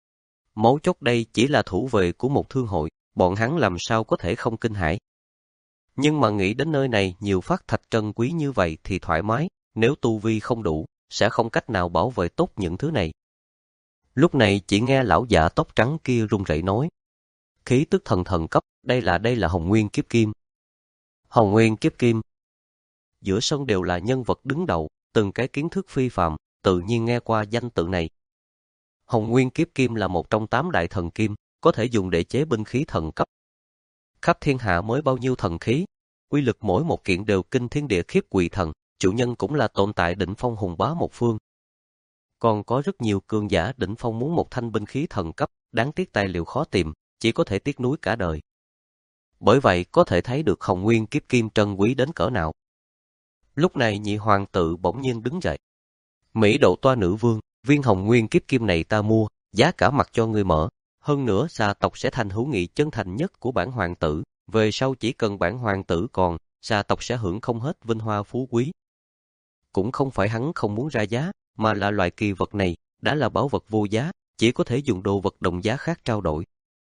Mấu chốt đây chỉ là thủ vệ của một thương hội, bọn hắn làm sao có thể không kinh hãi. Nhưng mà nghĩ đến nơi này nhiều phát thạch trân quý như vậy thì thoải mái, nếu tu vi không đủ, sẽ không cách nào bảo vệ tốt những thứ này. Lúc này chỉ nghe lão giả tóc trắng kia run rẩy nói. Khí tức thần thần cấp, đây là đây là Hồng Nguyên Kiếp Kim. Hồng Nguyên Kiếp Kim. Giữa sân đều là nhân vật đứng đầu, từng cái kiến thức phi phàm, tự nhiên nghe qua danh tự này. Hồng Nguyên Kiếp Kim là một trong tám đại thần kim, có thể dùng để chế binh khí thần cấp. Khắp thiên hạ mới bao nhiêu thần khí, uy lực mỗi một kiện đều kinh thiên địa khiếp quỷ thần, chủ nhân cũng là tồn tại đỉnh phong hùng bá một phương. Còn có rất nhiều cường giả đỉnh phong muốn một thanh binh khí thần cấp, đáng tiếc tài liệu khó tìm, chỉ có thể tiếc nuối cả đời. Bởi vậy có thể thấy được Hồng Nguyên Kiếp Kim trân quý đến cỡ nào. Lúc này nhị hoàng tử bỗng nhiên đứng dậy. Mỹ độ toa nữ vương, viên Hồng Nguyên Kiếp Kim này ta mua, giá cả mặt cho ngươi mở. Hơn nữa gia tộc sẽ thành hữu nghị chân thành nhất của bản hoàng tử. Về sau chỉ cần bản hoàng tử còn, gia tộc sẽ hưởng không hết vinh hoa phú quý. Cũng không phải hắn không muốn ra giá, mà là loại kỳ vật này, đã là bảo vật vô giá, chỉ có thể dùng đồ vật đồng giá khác trao đổi.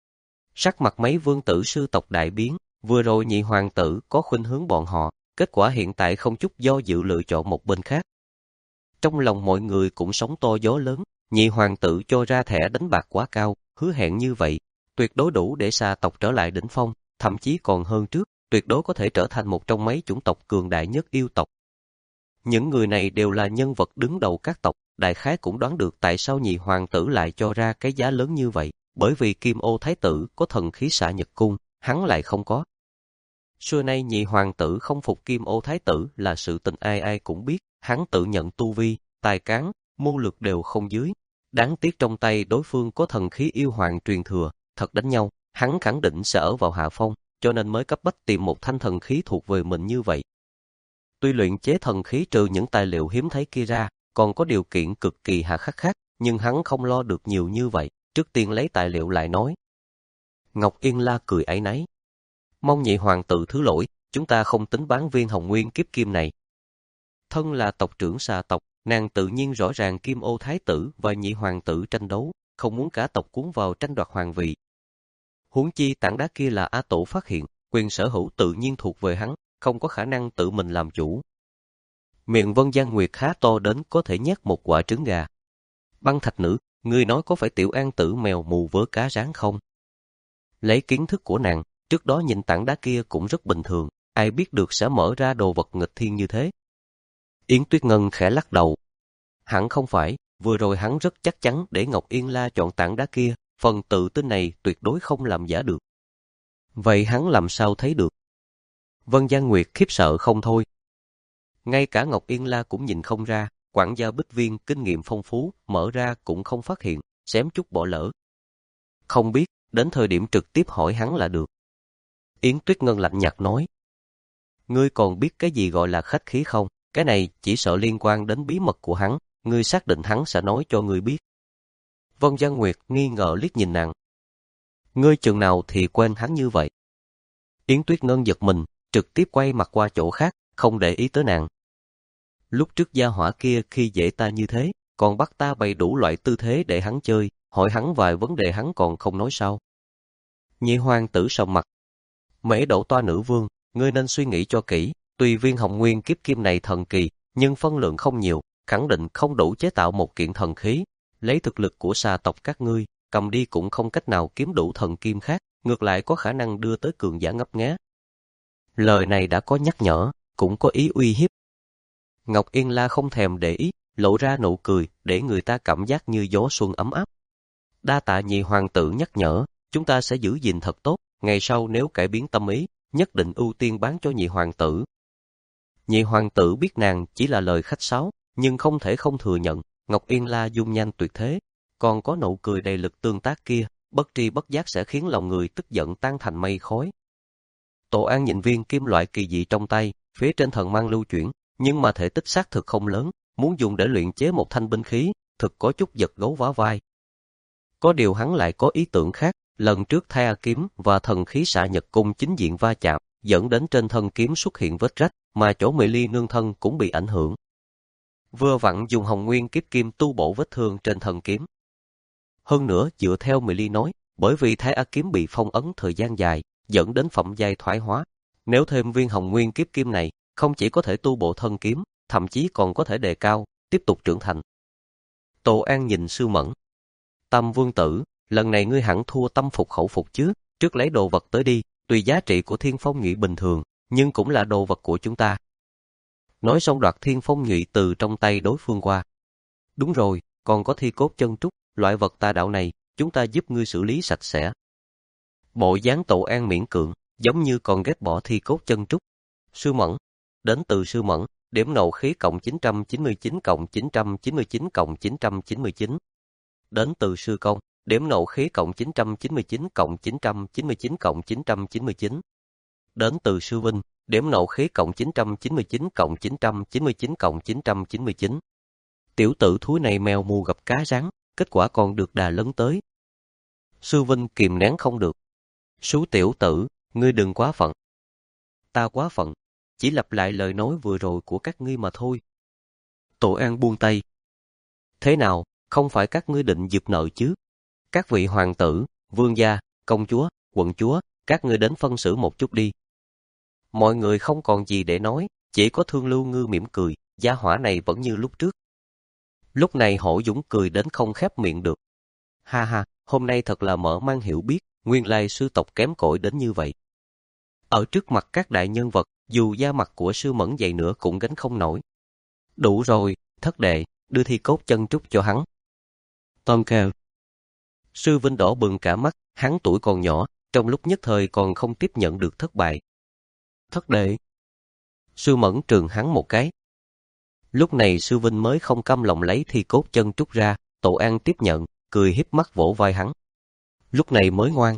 Sắc mặt mấy vương tử sư tộc đại biến, vừa rồi nhị hoàng tử có khuynh hướng bọn họ, kết quả hiện tại không chút do dự lựa chọn một bên khác. Trong lòng mọi người cũng sóng to gió lớn, nhị hoàng tử cho ra thẻ đánh bạc quá cao, hứa hẹn như vậy, tuyệt đối đủ để gia tộc trở lại đỉnh phong, thậm chí còn hơn trước, tuyệt đối có thể trở thành một trong mấy chủng tộc cường đại nhất yêu tộc. Những người này đều là nhân vật đứng đầu các tộc, đại khái cũng đoán được tại sao nhị hoàng tử lại cho ra cái giá lớn như vậy, bởi vì Kim Ô Thái tử có thần khí xạ nhật cung, hắn lại không có. Xưa nay nhị hoàng tử không phục Kim Ô Thái tử là sự tình ai ai cũng biết, hắn tự nhận tu vi, tài cán, mưu lược đều không dưới. Đáng tiếc trong tay đối phương có thần khí yêu hoàng truyền thừa, thật đánh nhau, hắn khẳng định sẽ ở vào hạ phong, cho nên mới cấp bách tìm một thanh thần khí thuộc về mình như vậy. Tuy luyện chế thần khí trừ những tài liệu hiếm thấy kia ra, còn có điều kiện cực kỳ hà khắc khác, nhưng hắn không lo được nhiều như vậy, trước tiên lấy tài liệu lại nói. Ngọc Yên La cười áy náy. Mong nhị hoàng tử thứ lỗi, chúng ta không tính bán viên Hồng Nguyên Kiếp Kim này. Thân là tộc trưởng xà tộc, nàng tự nhiên rõ ràng Kim Ô Thái tử và nhị hoàng tử tranh đấu, không muốn cả tộc cuốn vào tranh đoạt hoàng vị. Huống chi tảng đá kia là A Tổ phát hiện, quyền sở hữu tự nhiên thuộc về hắn, không có khả năng tự mình làm chủ. Miệng Vân Giang Nguyệt khá to đến có thể nhét một quả trứng gà. Băng Thạch Nữ, ngươi nói có phải Tiểu An Tử mèo mù vớ cá rán không? Lấy kiến thức của nàng, trước đó nhìn tảng đá kia cũng rất bình thường, ai biết được sẽ mở ra đồ vật nghịch thiên như thế. Yến Tuyết Ngân khẽ lắc đầu. Hẳn không phải, vừa rồi hắn rất chắc chắn để Ngọc Yên La chọn tảng đá kia, phần tự tin này tuyệt đối không làm giả được. Vậy hắn làm sao thấy được? Vân Giang Nguyệt khiếp sợ không thôi. Ngay cả Ngọc Yên La cũng nhìn không ra, quản gia Bích Viên kinh nghiệm phong phú, mở ra cũng không phát hiện, xém chút bỏ lỡ. Không biết, đến thời điểm trực tiếp hỏi hắn là được. Yến Tuyết Ngân lạnh nhạt nói. Ngươi còn biết cái gì gọi là khách khí không? Cái này chỉ sợ liên quan đến bí mật của hắn, ngươi xác định hắn sẽ nói cho ngươi biết. Vân Giang Nguyệt nghi ngờ liếc nhìn nàng. Ngươi chừng nào thì quên hắn như vậy? Yến Tuyết Ngân giật mình, trực tiếp quay mặt qua chỗ khác, không để ý tới nàng. Lúc trước gia hỏa kia khi dễ ta như thế, còn bắt ta bày đủ loại tư thế để hắn chơi, hỏi hắn vài vấn đề hắn còn không nói sao. Nhị hoàng tử sầm mặt. Mễ Đậu toa nữ vương, ngươi nên suy nghĩ cho kỹ, tuy viên Hồng Nguyên Kiếp Kim này thần kỳ, nhưng phân lượng không nhiều, khẳng định không đủ chế tạo một kiện thần khí. Lấy thực lực của xà tộc các ngươi, cầm đi cũng không cách nào kiếm đủ thần kim khác, ngược lại có khả năng đưa tới cường giả ngấp nghé. Lời này đã có nhắc nhở, cũng có ý uy hiếp. Ngọc Yên La không thèm để ý, lộ ra nụ cười để người ta cảm giác như gió xuân ấm áp. Đa tạ nhị hoàng tử nhắc nhở, chúng ta sẽ giữ gìn thật tốt, ngày sau nếu cải biến tâm ý, nhất định ưu tiên bán cho nhị hoàng tử. Nhị hoàng tử biết nàng chỉ là lời khách sáo, nhưng không thể không thừa nhận, Ngọc Yên La dung nhan tuyệt thế, còn có nụ cười đầy lực tương tác kia, bất tri bất giác sẽ khiến lòng người tức giận tan thành mây khói. Tổ An nhìn viên kim loại kỳ dị trong tay, phía trên thần mang lưu chuyển, nhưng mà thể tích xác thực không lớn, muốn dùng để luyện chế một thanh binh khí, thực có chút giật gấu vá vai. Có điều hắn lại có ý tưởng khác, lần trước Thay A kiếm và thần khí xạ nhật cung chính diện va chạm, dẫn đến trên thân kiếm xuất hiện vết rách, mà chỗ Mị Ly nương thân cũng bị ảnh hưởng. Vừa vặn dùng Hồng Nguyên kiếp kim tu bổ vết thương trên thân kiếm. Hơn nữa, dựa theo Mị Ly nói, bởi vì Thái A kiếm bị phong ấn thời gian dài, dẫn đến phẩm giai thoái hóa. Nếu thêm viên Hồng Nguyên kiếp kim này, không chỉ có thể tu bổ thân kiếm, thậm chí còn có thể đề cao, tiếp tục trưởng thành. Tổ An nhìn Sư Mẫn. Tam vương tử, lần này ngươi hẳn thua tâm phục khẩu phục chứ, trước lấy đồ vật tới đi, tuy giá trị của Thiên Phong Nhụy bình thường, nhưng cũng là đồ vật của chúng ta. Nói xong đoạt Thiên Phong Nhụy từ trong tay đối phương qua. Đúng rồi, còn có thi cốt chân trúc, loại vật tà đạo này, chúng ta giúp ngươi xử lý sạch sẽ. Bộ dáng Tổ An miễn cưỡng, giống như còn ghét bỏ thi cốt chân trúc. Sư Mẫn, đến từ Sư Mẫn, điểm nộ khí cộng chín trăm chín mươi chín cộng chín trăm chín mươi chín cộng chín trăm chín mươi chín. Đến từ Sư Công, điểm nộ khí cộng chín trăm chín mươi chín cộng chín trăm chín mươi chín cộng chín trăm chín mươi chín. Đến từ Sư Vinh, điểm nộ khí cộng chín trăm chín mươi chín cộng chín trăm chín mươi chín cộng chín trăm chín mươi chín. Tiểu tử thúi này mèo mù gặp cá rắn, kết quả còn được đà lấn tới. Sư Vinh kìm nén không được. Sú tiểu tử, ngươi đừng quá phận. Ta quá phận, chỉ lặp lại lời nói vừa rồi của các ngươi mà thôi. Tổ An buông tay. Thế nào, không phải các ngươi định giục nợ chứ? Các vị hoàng tử, vương gia, công chúa, quận chúa, các ngươi đến phân xử một chút đi. Mọi người không còn gì để nói, chỉ có Thương Lưu Ngư mỉm cười, gia hỏa này vẫn như lúc trước. Lúc này Hổ Dũng cười đến không khép miệng được. Ha ha, hôm nay thật là mở mang hiểu biết, nguyên lai sư tộc kém cỏi đến như vậy. Ở trước mặt các đại nhân vật, dù da mặt của Sư Mẫn dày nữa cũng gánh không nổi. Đủ rồi, thất đệ, đưa thi cốt chân trúc cho hắn. Tom kêu. Sư Vinh đỏ bừng cả mắt, hắn tuổi còn nhỏ, trong lúc nhất thời còn không tiếp nhận được thất bại. Thất đệ. Sư Mẫn trừng hắn một cái. Lúc này Sư Vinh mới không cam lòng lấy thi cốt chân trúc ra, Tổ An tiếp nhận, cười hiếp mắt vỗ vai hắn. Lúc này mới ngoan.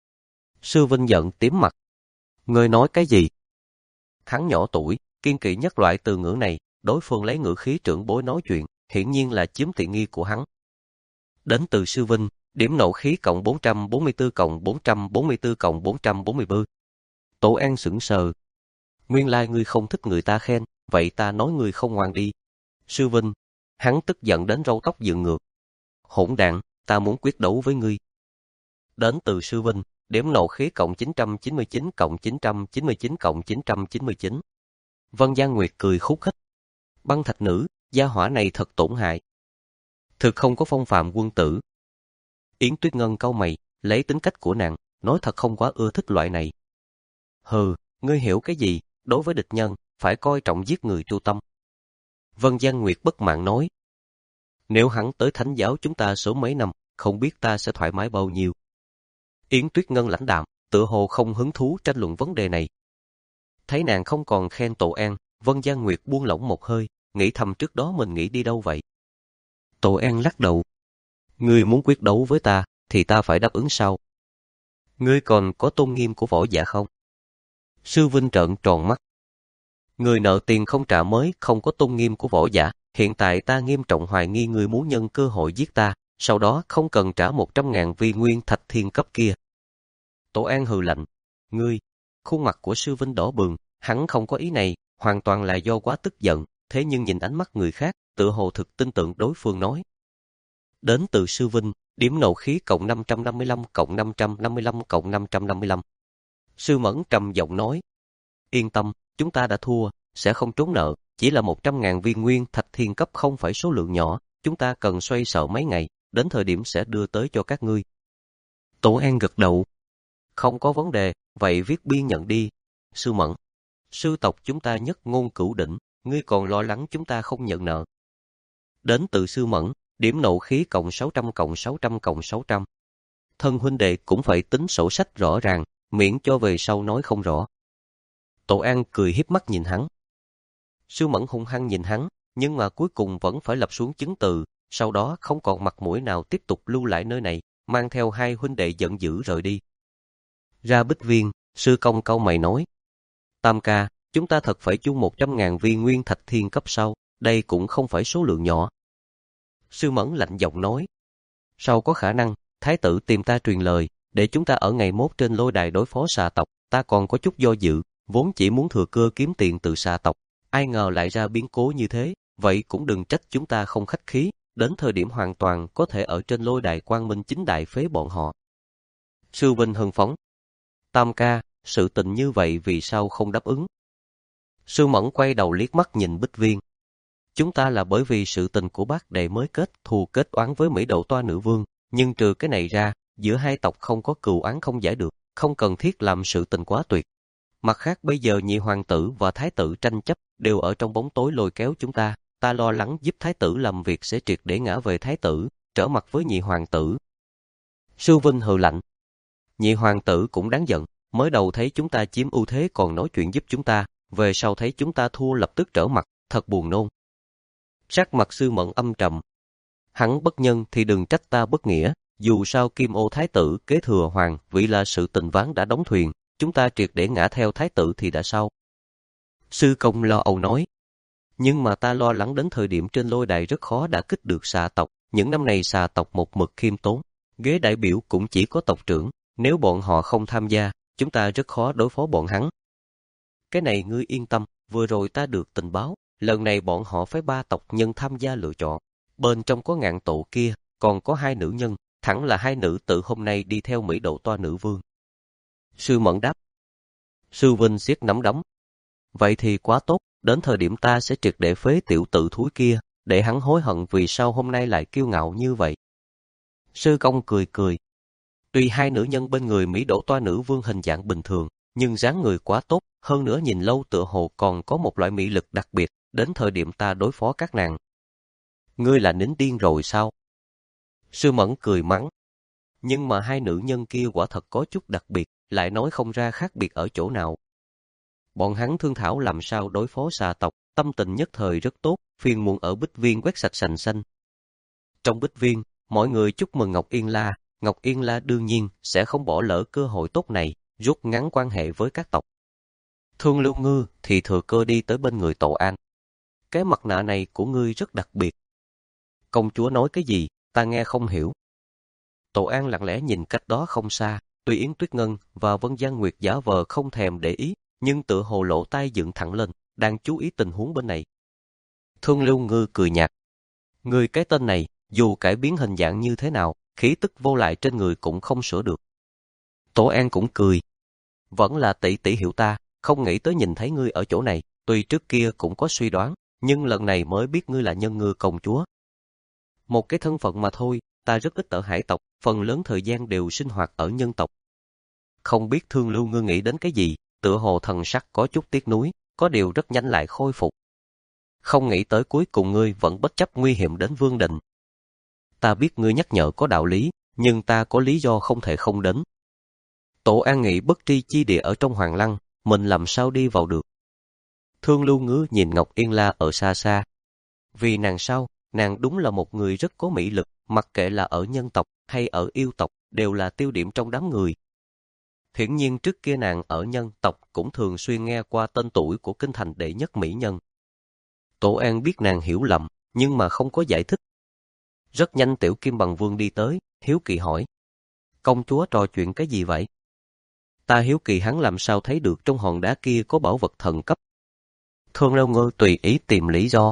Sư Vinh giận tím mặt. Ngươi nói cái gì? Hắn nhỏ tuổi, kiên kỵ nhất loại từ ngữ này, đối phương lấy ngữ khí trưởng bối nói chuyện, hiển nhiên là chiếm tiện nghi của hắn. Đến từ Sư Vinh, điểm nộ khí cộng bốn trăm bốn mươi tư cộng bốn trăm bốn mươi tư cộng bốn trăm bốn mươi tư. Tổ An sững sờ. Nguyên lai ngươi không thích người ta khen, vậy ta nói ngươi không ngoan đi. Sư Vinh, hắn tức giận đến râu tóc dựng ngược. Hỗn đản, ta muốn quyết đấu với ngươi. Đến từ Sư Vinh, điểm nộ khí cộng chín trăm chín mươi chín cộng chín trăm chín mươi chín cộng chín trăm chín mươi chín. Vân Giang Nguyệt cười khúc khích. Băng thạch nữ, gia hỏa này thật tổn hại. Thực không có phong phạm quân tử. Yến Tuyết Ngân cau mày, lấy tính cách của nàng, nói thật không quá ưa thích loại này. Hừ, ngươi hiểu cái gì, đối với địch nhân, phải coi trọng giết người tru tâm. Vân Giang Nguyệt bất mãn nói. Nếu hắn tới thánh giáo chúng ta sớm mấy năm, không biết ta sẽ thoải mái bao nhiêu. Yến Tuyết Ngân lãnh đạm, tựa hồ không hứng thú tranh luận vấn đề này. Thấy nàng không còn khen Tổ An, Vân Giang Nguyệt buông lỏng một hơi, nghĩ thầm trước đó mình nghĩ đi đâu vậy. Tổ An lắc đầu. Ngươi muốn quyết đấu với ta, thì ta phải đáp ứng sau. Ngươi còn có tôn nghiêm của võ giả không? Sư Vinh trợn tròn mắt. Người nợ tiền không trả mới không có tôn nghiêm của võ giả, hiện tại ta nghiêm trọng hoài nghi ngươi muốn nhân cơ hội giết ta, sau đó không cần trả một trăm ngàn vi nguyên thạch thiên cấp kia. Tổ An hừ lạnh. Ngươi, khuôn mặt của Sư Vinh đỏ bừng, hắn không có ý này, hoàn toàn là do quá tức giận, thế nhưng nhìn ánh mắt người khác, tựa hồ thực tin tưởng đối phương nói. Đến từ Sư Vinh, điểm nộ khí cộng năm trăm năm mươi lăm cộng năm trăm năm mươi lăm cộng năm trăm năm mươi lăm. Sư Mẫn trầm giọng nói. Yên tâm, chúng ta đã thua, sẽ không trốn nợ, chỉ là một trăm ngàn viên nguyên thạch thiên cấp không phải số lượng nhỏ, chúng ta cần xoay sở mấy ngày, đến thời điểm sẽ đưa tới cho các ngươi. Tổ An gật đầu. Không có vấn đề, vậy viết biên nhận đi. Sư Mẫn, sư tộc chúng ta nhất ngôn cửu đỉnh, ngươi còn lo lắng chúng ta không nhận nợ. Đến từ Sư Mẫn, điểm nộ khí cộng sáu trăm cộng sáu trăm cộng sáu trăm. Thân huynh đệ cũng phải tính sổ sách rõ ràng, miễn cho về sau nói không rõ. Tổ An cười hiếp mắt nhìn hắn. Sư Mẫn hung hăng nhìn hắn, nhưng mà cuối cùng vẫn phải lập xuống chứng từ, sau đó không còn mặt mũi nào tiếp tục lưu lại nơi này, mang theo hai huynh đệ giận dữ rời đi. Ra Bích Viên, sư công cau mày nói. Tam ca, chúng ta thật phải chung một trăm ngàn viên nguyên thạch thiên cấp sau, đây cũng không phải số lượng nhỏ. Sư Mẫn lạnh giọng nói. Sao có khả năng, thái tử tìm ta truyền lời, để chúng ta ở ngày mốt trên lôi đài đối phó xà tộc, ta còn có chút do dự, vốn chỉ muốn thừa cơ kiếm tiền từ xà tộc, ai ngờ lại ra biến cố như thế, vậy cũng đừng trách chúng ta không khách khí, đến thời điểm hoàn toàn có thể ở trên lôi đài quang minh chính đại phế bọn họ. Sư Vinh hưng phấn. Tam ca, sự tình như vậy vì sao không đáp ứng? Sư Mẫn quay đầu liếc mắt nhìn Bích Viên. Chúng ta là bởi vì sự tình của bác đệ mới kết thù kết oán với Mỹ Độ Toa Nữ Vương, nhưng trừ cái này ra, giữa hai tộc không có cừu oán không giải được, không cần thiết làm sự tình quá tuyệt. Mặt khác bây giờ nhị hoàng tử và thái tử tranh chấp đều ở trong bóng tối lôi kéo chúng ta, ta lo lắng giúp thái tử làm việc sẽ triệt để ngã về thái tử, trở mặt với nhị hoàng tử. Sư Vinh hừ lạnh. Nhị hoàng tử cũng đáng giận, mới đầu thấy chúng ta chiếm ưu thế còn nói chuyện giúp chúng ta, về sau thấy chúng ta thua lập tức trở mặt, thật buồn nôn. Sắc mặt Sư Mẫn âm trầm. Hắn bất nhân thì đừng trách ta bất nghĩa, dù sao Kim Ô thái tử kế thừa hoàng vị là sự tình ván đã đóng thuyền, chúng ta triệt để ngã theo thái tử thì đã sao? Sư công lo âu nói. Nhưng mà ta lo lắng đến thời điểm trên lôi đài rất khó đã kích được xà tộc, những năm này xà tộc một mực khiêm tốn, ghế đại biểu cũng chỉ có tộc trưởng, nếu bọn họ không tham gia, chúng ta rất khó đối phó bọn hắn. Cái này ngươi yên tâm, vừa rồi ta được tình báo, lần này bọn họ phái ba tộc nhân tham gia lựa chọn, bên trong có Ngạn Tổ kia, còn có hai nữ nhân, thẳng là hai nữ tự hôm nay đi theo Mỹ Độ Toa Nữ Vương. Sư Mẫn đáp. Sư Vinh siết nắm đấm. Vậy thì quá tốt, đến thời điểm ta sẽ triệt để phế tiểu tự thúi kia, để hắn hối hận vì sao hôm nay lại kiêu ngạo như vậy. Sư công cười cười. Tuy hai nữ nhân bên người Mỹ Độ Toa Nữ Vương hình dạng bình thường, nhưng dáng người quá tốt, hơn nữa nhìn lâu tựa hồ còn có một loại mỹ lực đặc biệt, đến thời điểm ta đối phó các nàng. Ngươi là nín điên rồi sao? Sư Mẫn cười mắng. Nhưng mà hai nữ nhân kia quả thật có chút đặc biệt, lại nói không ra khác biệt ở chỗ nào. Bọn hắn thương thảo làm sao đối phó xà tộc, tâm tình nhất thời rất tốt, phiền muộn ở Bích Viên quét sạch sành xanh. Trong Bích Viên, mọi người chúc mừng Ngọc Yên La, Ngọc Yên La đương nhiên sẽ không bỏ lỡ cơ hội tốt này, rút ngắn quan hệ với các tộc. Thương Lưu Ngư thì thừa cơ đi tới bên người Tổ An. Cái mặt nạ này của ngươi rất đặc biệt. Công chúa nói cái gì, ta nghe không hiểu. Tổ An lặng lẽ nhìn cách đó không xa, tuy Yến Tuyết Ngân và Vân Giang Nguyệt giả vờ không thèm để ý, nhưng tựa hồ lỗ tai dựng thẳng lên, đang chú ý tình huống bên này. Thương Lưu Ngư cười nhạt. Ngươi cái tên này, dù cải biến hình dạng như thế nào, khí tức vô lại trên người cũng không sửa được. Tổ An cũng cười. Vẫn là tỷ tỷ hiểu ta, không nghĩ tới nhìn thấy ngươi ở chỗ này, tuy trước kia cũng có suy đoán, nhưng lần này mới biết ngươi là nhân ngư công chúa. Một cái thân phận mà thôi, ta rất ít ở hải tộc, phần lớn thời gian đều sinh hoạt ở nhân tộc. Không biết Thương Lưu Ngư nghĩ đến cái gì, tựa hồ thần sắc có chút tiếc nuối, có điều rất nhanh lại khôi phục. Không nghĩ tới cuối cùng ngươi vẫn bất chấp nguy hiểm đến Vương Đình. Ta biết ngươi nhắc nhở có đạo lý, nhưng ta có lý do không thể không đến. Tổ An nghĩ bất tri chi địa ở trong Hoàng Lăng, mình làm sao đi vào được. Thương Lưu Ngư nhìn Ngọc Yên La ở xa xa. Vì nàng sao, nàng đúng là một người rất có mỹ lực, mặc kệ là ở nhân tộc hay ở yêu tộc, đều là tiêu điểm trong đám người. Hiển nhiên trước kia nàng ở nhân tộc cũng thường xuyên nghe qua tên tuổi của kinh thành đệ nhất mỹ nhân. Tổ An biết nàng hiểu lầm, nhưng mà không có giải thích. Rất nhanh Tiểu Kim Bằng Vương đi tới, hiếu kỳ hỏi. Công chúa trò chuyện cái gì vậy? Ta hiếu kỳ hắn làm sao thấy được trong hòn đá kia có bảo vật thần cấp. Thương Lưu Ngư tùy ý tìm lý do.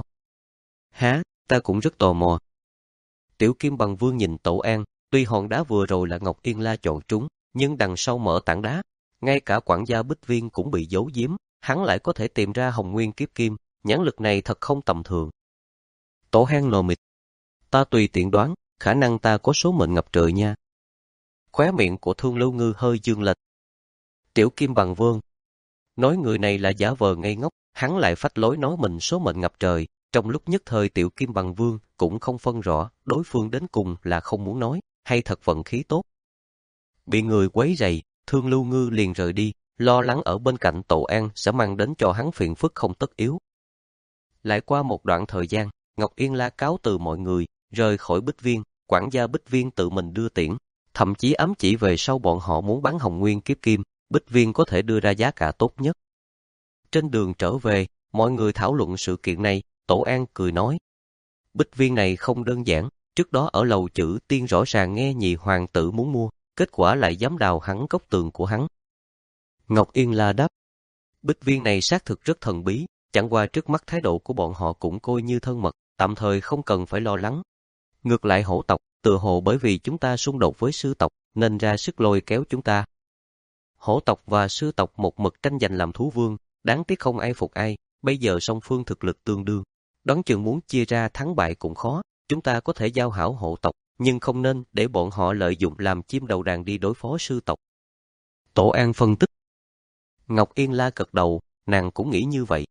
Há, ta cũng rất tò mò. Tiểu Kim Bằng Vương nhìn Tổ An, tuy hòn đá vừa rồi là Ngọc Yên La chọn trúng, nhưng đằng sau mở tảng đá, ngay cả quản gia Bích Viên cũng bị giấu giếm, hắn lại có thể tìm ra Hồng Nguyên Kiếp Kim, nhãn lực này thật không tầm thường. Tổ Hang lờ mịt. Ta tùy tiện đoán, khả năng ta có số mệnh ngập trời nha. Khóe miệng của Thương Lưu Ngư hơi dương lên. Tiểu Kim Bằng Vương nói người này là giả vờ ngây ngốc, hắn lại phách lối nói mình số mệnh ngập trời. Trong lúc nhất thời Tiểu Kim Bằng Vương cũng không phân rõ đối phương đến cùng là không muốn nói hay thật vận khí tốt. Bị người quấy rầy, Thương Lưu Ngư liền rời đi, lo lắng ở bên cạnh Tổ An sẽ mang đến cho hắn phiền phức không tất yếu. Lại qua một đoạn thời gian, Ngọc Yên La cáo từ mọi người, rời khỏi Bích Viên, quản gia Bích Viên tự mình đưa tiễn, thậm chí ám chỉ về sau bọn họ muốn bán Hồng Nguyên Kiếp Kim, Bích Viên có thể đưa ra giá cả tốt nhất. Trên đường trở về, mọi người thảo luận sự kiện này, Tổ An cười nói. Bích Viên này không đơn giản, trước đó ở lầu Chữ Tiên rõ ràng nghe nhị hoàng tử muốn mua, kết quả lại dám đào hắn góc tường của hắn. Ngọc Yên La đáp. Bích Viên này xác thực rất thần bí, chẳng qua trước mắt thái độ của bọn họ cũng coi như thân mật, tạm thời không cần phải lo lắng. Ngược lại hổ tộc, tự hồ bởi vì chúng ta xung đột với sư tộc, nên ra sức lôi kéo chúng ta. Hổ tộc và sư tộc một mực tranh giành làm thú vương, đáng tiếc không ai phục ai, bây giờ song phương thực lực tương đương. Đoán chừng muốn chia ra thắng bại cũng khó, chúng ta có thể giao hảo hộ tộc, nhưng không nên để bọn họ lợi dụng làm chim đầu đàn đi đối phó sư tộc. Tổ An phân tích. Ngọc Yên La gật đầu, nàng cũng nghĩ như vậy.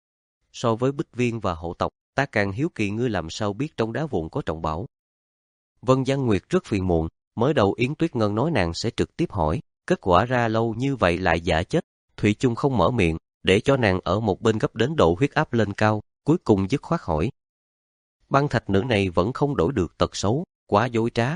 So với Bích Viên và hộ tộc, ta càng hiếu kỳ ngươi làm sao biết trong đá vụn có trọng bảo. Vân Giang Nguyệt rất phiền muộn, mới đầu Yến Tuyết Ngân nói nàng sẽ trực tiếp hỏi, kết quả ra lâu như vậy lại giả chết, Thủy chung không mở miệng, để cho nàng ở một bên gấp đến độ huyết áp lên cao, cuối cùng dứt khoát hỏi. Băng thạch nữ này vẫn không đổi được tật xấu, quá dối trá.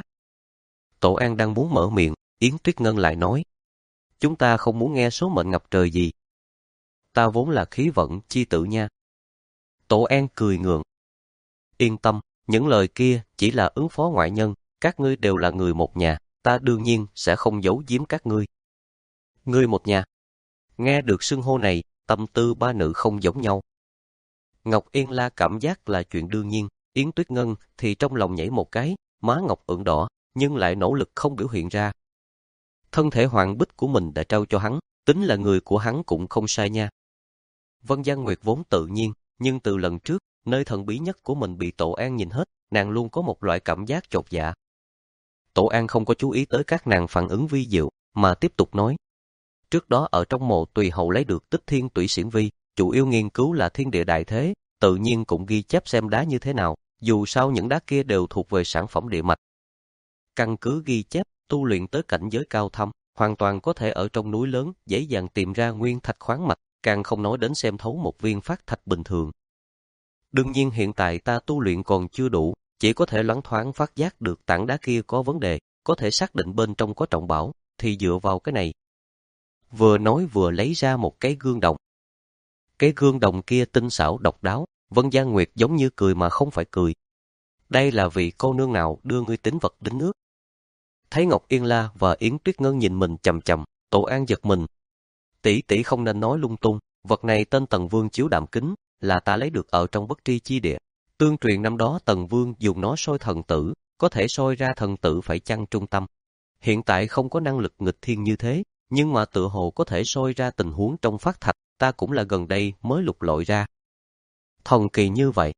Tổ An đang muốn mở miệng, Yến Tuyết Ngân lại nói. Chúng ta không muốn nghe số mệnh ngập trời gì. Ta vốn là khí vận chi tử nha. Tổ An cười ngượng. Yên tâm, những lời kia chỉ là ứng phó ngoại nhân, các ngươi đều là người một nhà, ta đương nhiên sẽ không giấu giếm các ngươi. Ngươi một nhà. Nghe được xưng hô này, tâm tư ba nữ không giống nhau. Ngọc Yên La cảm giác là chuyện đương nhiên, Yến Tuyết Ngân thì trong lòng nhảy một cái, má ngọc ửng đỏ, nhưng lại nỗ lực không biểu hiện ra. Thân thể hoàng bích của mình đã trao cho hắn, tính là người của hắn cũng không sai nha. Vân Giang Nguyệt vốn tự nhiên, nhưng từ lần trước, nơi thần bí nhất của mình bị Tổ An nhìn hết, nàng luôn có một loại cảm giác chột dạ. Tổ An không có chú ý tới các nàng phản ứng vi diệu, mà tiếp tục nói. Trước đó ở trong mộ Tùy Hậu lấy được Tích Thiên Tủy Xiển Vi, chủ yếu nghiên cứu là thiên địa đại thế, tự nhiên cũng ghi chép xem đá như thế nào, dù sao những đá kia đều thuộc về sản phẩm địa mạch. Căn cứ ghi chép, tu luyện tới cảnh giới cao thâm, hoàn toàn có thể ở trong núi lớn dễ dàng tìm ra nguyên thạch khoáng mạch, càng không nói đến xem thấu một viên phát thạch bình thường. Đương nhiên hiện tại ta tu luyện còn chưa đủ, chỉ có thể loáng thoáng phát giác được tảng đá kia có vấn đề, có thể xác định bên trong có trọng bảo, thì dựa vào cái này. Vừa nói vừa lấy ra một cái gương đồng. Cái gương đồng kia tinh xảo độc đáo, Vân Giang Nguyệt giống như cười mà không phải cười. Đây là vị cô nương nào đưa ngươi tín vật đến nước? Thấy Ngọc Yên La và Yến Tuyết Ngân nhìn mình chằm chằm, Tổ An giật mình. Tỷ tỷ không nên nói lung tung, vật này tên Tần Vương chiếu đạm kính, là ta lấy được ở trong bất tri chi địa. Tương truyền năm đó Tần Vương dùng nó soi thần tử, có thể soi ra thần tử phải chăng trung tâm. Hiện tại không có năng lực nghịch thiên như thế, nhưng mà tựa hồ có thể soi ra tình huống trong phát thạch, ta cũng là gần đây mới lục lọi ra. Thần kỳ như vậy.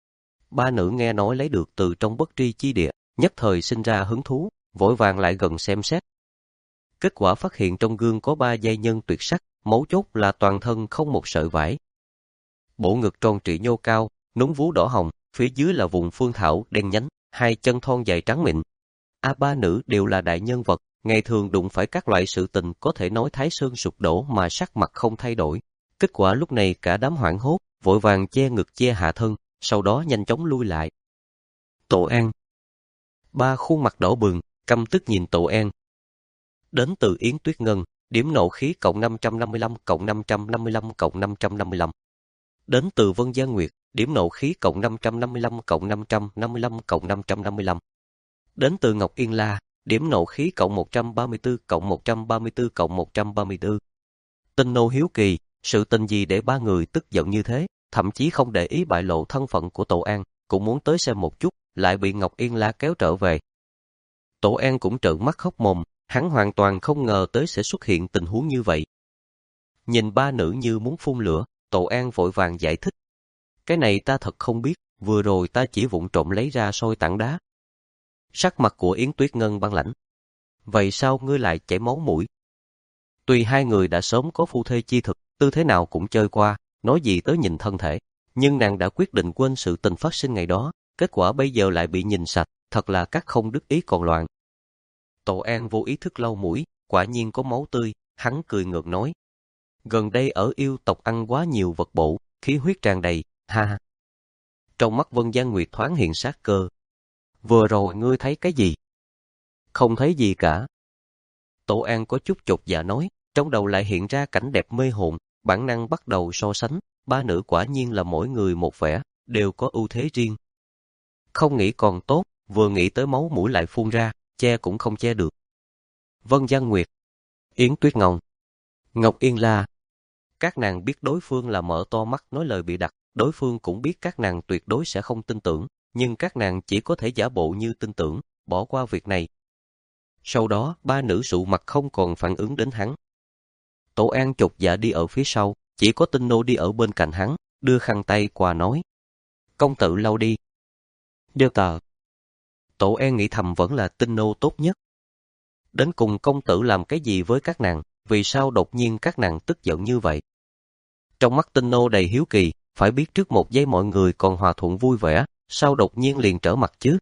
Ba nữ nghe nói lấy được từ trong bất tri chi địa, nhất thời sinh ra hứng thú, vội vàng lại gần xem xét. Kết quả phát hiện trong gương có ba giai nhân tuyệt sắc, mấu chốt là toàn thân không một sợi vải. Bộ ngực tròn trịa nhô cao, núm vú đỏ hồng, phía dưới là vùng phương thảo đen nhánh, hai chân thon dài trắng mịn. A ba nữ đều là đại nhân vật, ngày thường đụng phải các loại sự tình có thể nói Thái Sơn sụp đổ mà sắc mặt không thay đổi. Kết quả lúc này cả đám hoảng hốt, vội vàng che ngực che hạ thân, sau đó nhanh chóng lui lại. Tổ An. Ba khuôn mặt đỏ bừng, căm tức nhìn Tổ An. Đến từ Yến Tuyết Ngân, điểm nộ khí cộng năm trăm năm mươi lăm cộng năm trăm năm mươi lăm cộng năm trăm năm mươi lăm. Đến từ Vân Giang Nguyệt, điểm nộ khí cộng năm trăm năm mươi lăm cộng năm trăm năm mươi lăm cộng năm trăm năm mươi lăm. Đến từ Ngọc Yên La, điểm nộ khí cộng một trăm ba mươi tư cộng một trăm ba mươi tư cộng một trăm ba mươi tư. Tinh nô hiếu kỳ, sự tình gì để ba người tức giận như thế, thậm chí không để ý bại lộ thân phận của Tổ An, cũng muốn tới xem một chút, lại bị Ngọc Yên La kéo trở về. Tổ An cũng trợn mắt hốc mồm, hắn hoàn toàn không ngờ tới sẽ xuất hiện tình huống như vậy. Nhìn ba nữ như muốn phun lửa, Tổ An vội vàng giải thích. Cái này ta thật không biết, vừa rồi ta chỉ vụng trộm lấy ra soi tảng đá. Sắc mặt của Yến Tuyết Ngân băng lãnh. Vậy sao ngươi lại chảy máu mũi? Tuy hai người đã sớm có phu thê chi thực, tư thế nào cũng chơi qua, nói gì tới nhìn thân thể, nhưng nàng đã quyết định quên sự tình phát sinh ngày đó, kết quả bây giờ lại bị nhìn sạch, thật là các không đức ý còn loạn. Tổ An vô ý thức lau mũi, quả nhiên có máu tươi, hắn cười ngược nói. Gần đây ở yêu tộc ăn quá nhiều vật bổ, khí huyết tràn đầy, ha ha. Trong mắt Vân Giang Nguyệt thoáng hiện sát cơ. Vừa rồi ngươi thấy cái gì? Không thấy gì cả. Tổ An có chút chột dạ nói, trong đầu lại hiện ra cảnh đẹp mê hồn, bản năng bắt đầu so sánh, ba nữ quả nhiên là mỗi người một vẻ, đều có ưu thế riêng. Không nghĩ còn tốt, vừa nghĩ tới máu mũi lại phun ra, che cũng không che được. Vân Giang Nguyệt, Yến Tuyết Ngông, Ngọc Yên La. Các nàng biết đối phương là mở to mắt nói lời bị đặt, đối phương cũng biết các nàng tuyệt đối sẽ không tin tưởng, nhưng các nàng chỉ có thể giả bộ như tin tưởng, bỏ qua việc này. Sau đó, ba nữ sụ mặt không còn phản ứng đến hắn. Tổ An chột dạ đi ở phía sau, chỉ có Tinh Nô đi ở bên cạnh hắn, đưa khăn tay qua nói. Công tử lau đi. Đeo tờ. Tổ An nghĩ thầm vẫn là Tinh Nô tốt nhất. Đến cùng công tử làm cái gì với các nàng, vì sao đột nhiên các nàng tức giận như vậy? Trong mắt Tinh Nô đầy hiếu kỳ, phải biết trước một giây mọi người còn hòa thuận vui vẻ, sao đột nhiên liền trở mặt chứ?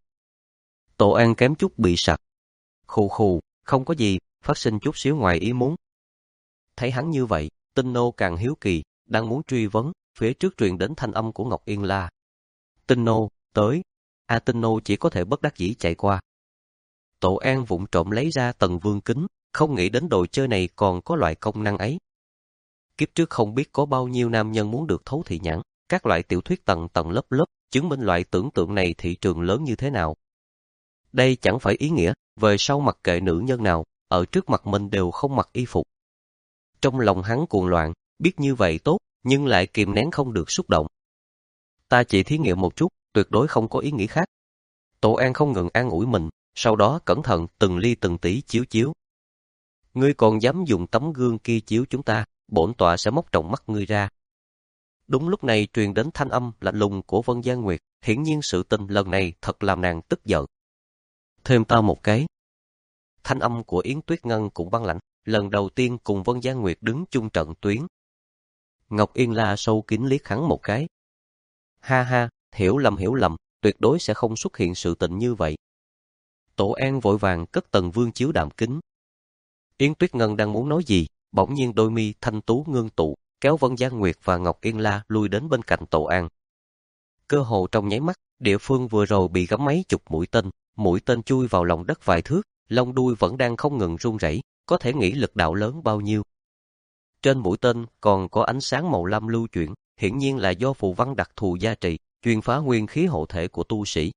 Tổ An kém chút bị sặc. Khù khù, không có gì, phát sinh chút xíu ngoài ý muốn. Thấy hắn như vậy, Tinh Nô càng hiếu kỳ, đang muốn truy vấn, phía trước truyền đến thanh âm của Ngọc Yên La. Tinh Nô, tới. A Tinh Nô chỉ có thể bất đắc dĩ chạy qua. Tổ An vụng trộm lấy ra Tần Vương kính, không nghĩ đến đồ chơi này còn có loại công năng ấy. Kiếp trước không biết có bao nhiêu nam nhân muốn được thấu thị nhãn, các loại tiểu thuyết tầng tầng lớp lớp, chứng minh loại tưởng tượng này thị trường lớn như thế nào. Đây chẳng phải ý nghĩa, về sau mặc kệ nữ nhân nào, ở trước mặt mình đều không mặc y phục. Trong lòng hắn cuồng loạn, biết như vậy tốt, nhưng lại kìm nén không được xúc động. Ta chỉ thí nghiệm một chút, tuyệt đối không có ý nghĩ khác. Tổ An không ngừng an ủi mình, sau đó cẩn thận từng ly từng tí chiếu chiếu. Ngươi còn dám dùng tấm gương kia chiếu chúng ta, bổn tọa sẽ móc tròng mắt ngươi ra. Đúng lúc này truyền đến thanh âm lạnh lùng của Vân Giang Nguyệt, hiển nhiên sự tình lần này thật làm nàng tức giận. Thêm ta một cái. Thanh âm của Yến Tuyết Ngân cũng băng lãnh, lần đầu tiên cùng Vân Giang Nguyệt đứng chung trận tuyến. Ngọc Yên La sâu kín liếc hắn một cái. Ha ha, hiểu lầm hiểu lầm, tuyệt đối sẽ không xuất hiện sự tình như vậy. Tổ An vội vàng cất Tần Vương chiếu đạm kính. Yến Tuyết Ngân đang muốn nói gì, bỗng nhiên đôi mi thanh tú ngưng tụ, kéo Vân Giang Nguyệt và Ngọc Yên La lui đến bên cạnh Tổ An. Cơ hồ trong nháy mắt, địa phương vừa rồi bị gắm mấy chục mũi tên, mũi tên chui vào lòng đất vài thước, lông đuôi vẫn đang không ngừng run rẩy, có thể nghĩ lực đạo lớn bao nhiêu. Trên mũi tên còn có ánh sáng màu lam lưu chuyển, hiển nhiên là do phù văn đặc thù gia trì, chuyên phá nguyên khí hộ thể của tu sĩ.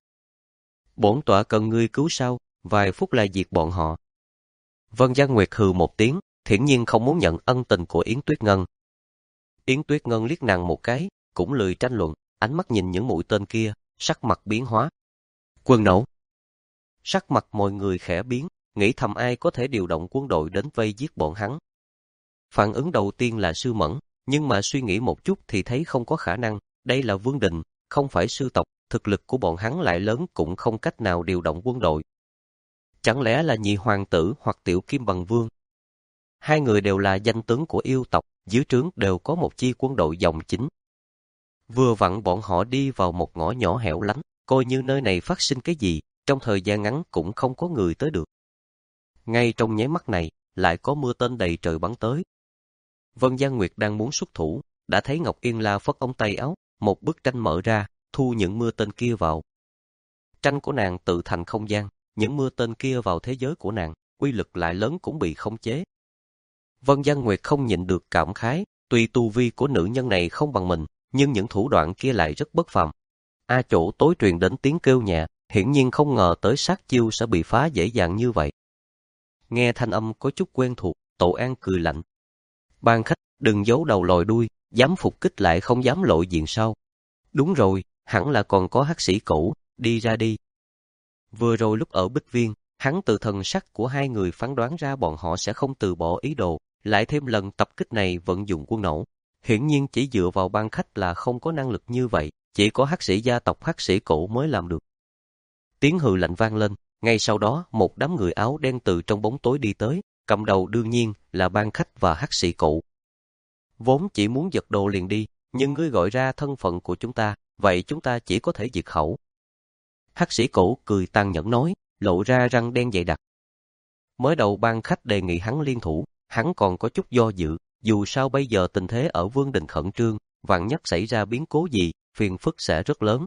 Bổn tọa cần ngươi cứu sao, vài phút là diệt bọn họ. Vân Giang Nguyệt hừ một tiếng, hiển nhiên không muốn nhận ân tình của Yến Tuyết Ngân. Yến Tuyết Ngân liếc nàng một cái, cũng lười tranh luận, ánh mắt nhìn những mũi tên kia, sắc mặt biến hóa. Quân nổ. Sắc mặt mọi người khẽ biến, nghĩ thầm ai có thể điều động quân đội đến vây giết bọn hắn. Phản ứng đầu tiên là Sư Mẫn, nhưng mà suy nghĩ một chút thì thấy không có khả năng, đây là Vương Đình, không phải sư tộc, thực lực của bọn hắn lại lớn cũng không cách nào điều động quân đội. Chẳng lẽ là nhị hoàng tử hoặc tiểu kim bằng vương? Hai người đều là danh tướng của yêu tộc, dưới trướng đều có một chi quân đội dòng chính. Vừa vặn bọn họ đi vào một ngõ nhỏ hẻo lánh, coi như nơi này phát sinh cái gì, trong thời gian ngắn cũng không có người tới được. Ngay trong nháy mắt này, lại có mưa tên đầy trời bắn tới. Vân Giang Nguyệt đang muốn xuất thủ, đã thấy Ngọc Yên La phất ống tay áo, một bức tranh mở ra, thu những mưa tên kia vào. Tranh của nàng tự thành không gian, những mưa tên kia vào thế giới của nàng, uy lực lại lớn cũng bị khống chế. Vân Giang Nguyệt không nhịn được cảm khái, tuy tu vi của nữ nhân này không bằng mình, nhưng những thủ đoạn kia lại rất bất phàm. A chỗ tối truyền đến tiếng kêu nhẹ, hiển nhiên không ngờ tới sát chiêu sẽ bị phá dễ dàng như vậy. Nghe thanh âm có chút quen thuộc, Tổ An cười lạnh. Ban khách, đừng giấu đầu lòi đuôi, dám phục kích lại không dám lộ diện sao? Đúng rồi, hẳn là còn có hắc sĩ cũ, đi ra đi. Vừa rồi lúc ở Bích Viên, hắn từ thần sắc của hai người phán đoán ra bọn họ sẽ không từ bỏ ý đồ, lại thêm lần tập kích này vận dụng quân nổ. Hiển nhiên chỉ dựa vào ban khách là không có năng lực như vậy, chỉ có hắc sĩ gia tộc hắc sĩ cũ mới làm được. Tiếng hừ lạnh vang lên, Ngay sau đó, một đám người áo đen từ trong bóng tối đi tới, cầm đầu đương nhiên là Ban Khách và Hắc Sĩ Cụ. Vốn chỉ muốn giật đồ liền đi, nhưng ngươi gọi ra thân phận của chúng ta, vậy chúng ta chỉ có thể diệt khẩu. Hắc Sĩ Cụ cười tàn nhẫn nói, lộ ra răng đen dày đặc. Mới đầu Ban Khách đề nghị hắn liên thủ, hắn còn có chút do dự, dù sao bây giờ tình thế ở Vương Đình khẩn trương, vạn nhất xảy ra biến cố gì, phiền phức sẽ rất lớn.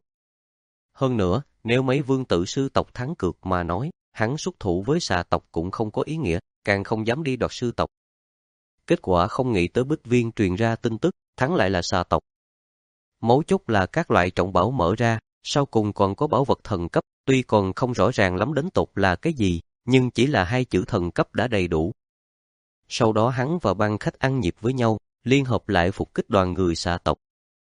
Hơn nữa, nếu mấy vương tử sư tộc thắng cược mà nói, hắn xuất thủ với xà tộc cũng không có ý nghĩa, càng không dám đi đoạt sư tộc. Kết quả không nghĩ tới Bích Viên truyền ra tin tức, thắng lại là xà tộc. Mấu chốt là các loại trọng bảo mở ra, sau cùng còn có bảo vật thần cấp, tuy còn không rõ ràng lắm đến tột là cái gì, nhưng chỉ là hai chữ thần cấp đã đầy đủ. Sau đó hắn và Ban Khách ăn nhịp với nhau, liên hợp lại phục kích đoàn người xà tộc.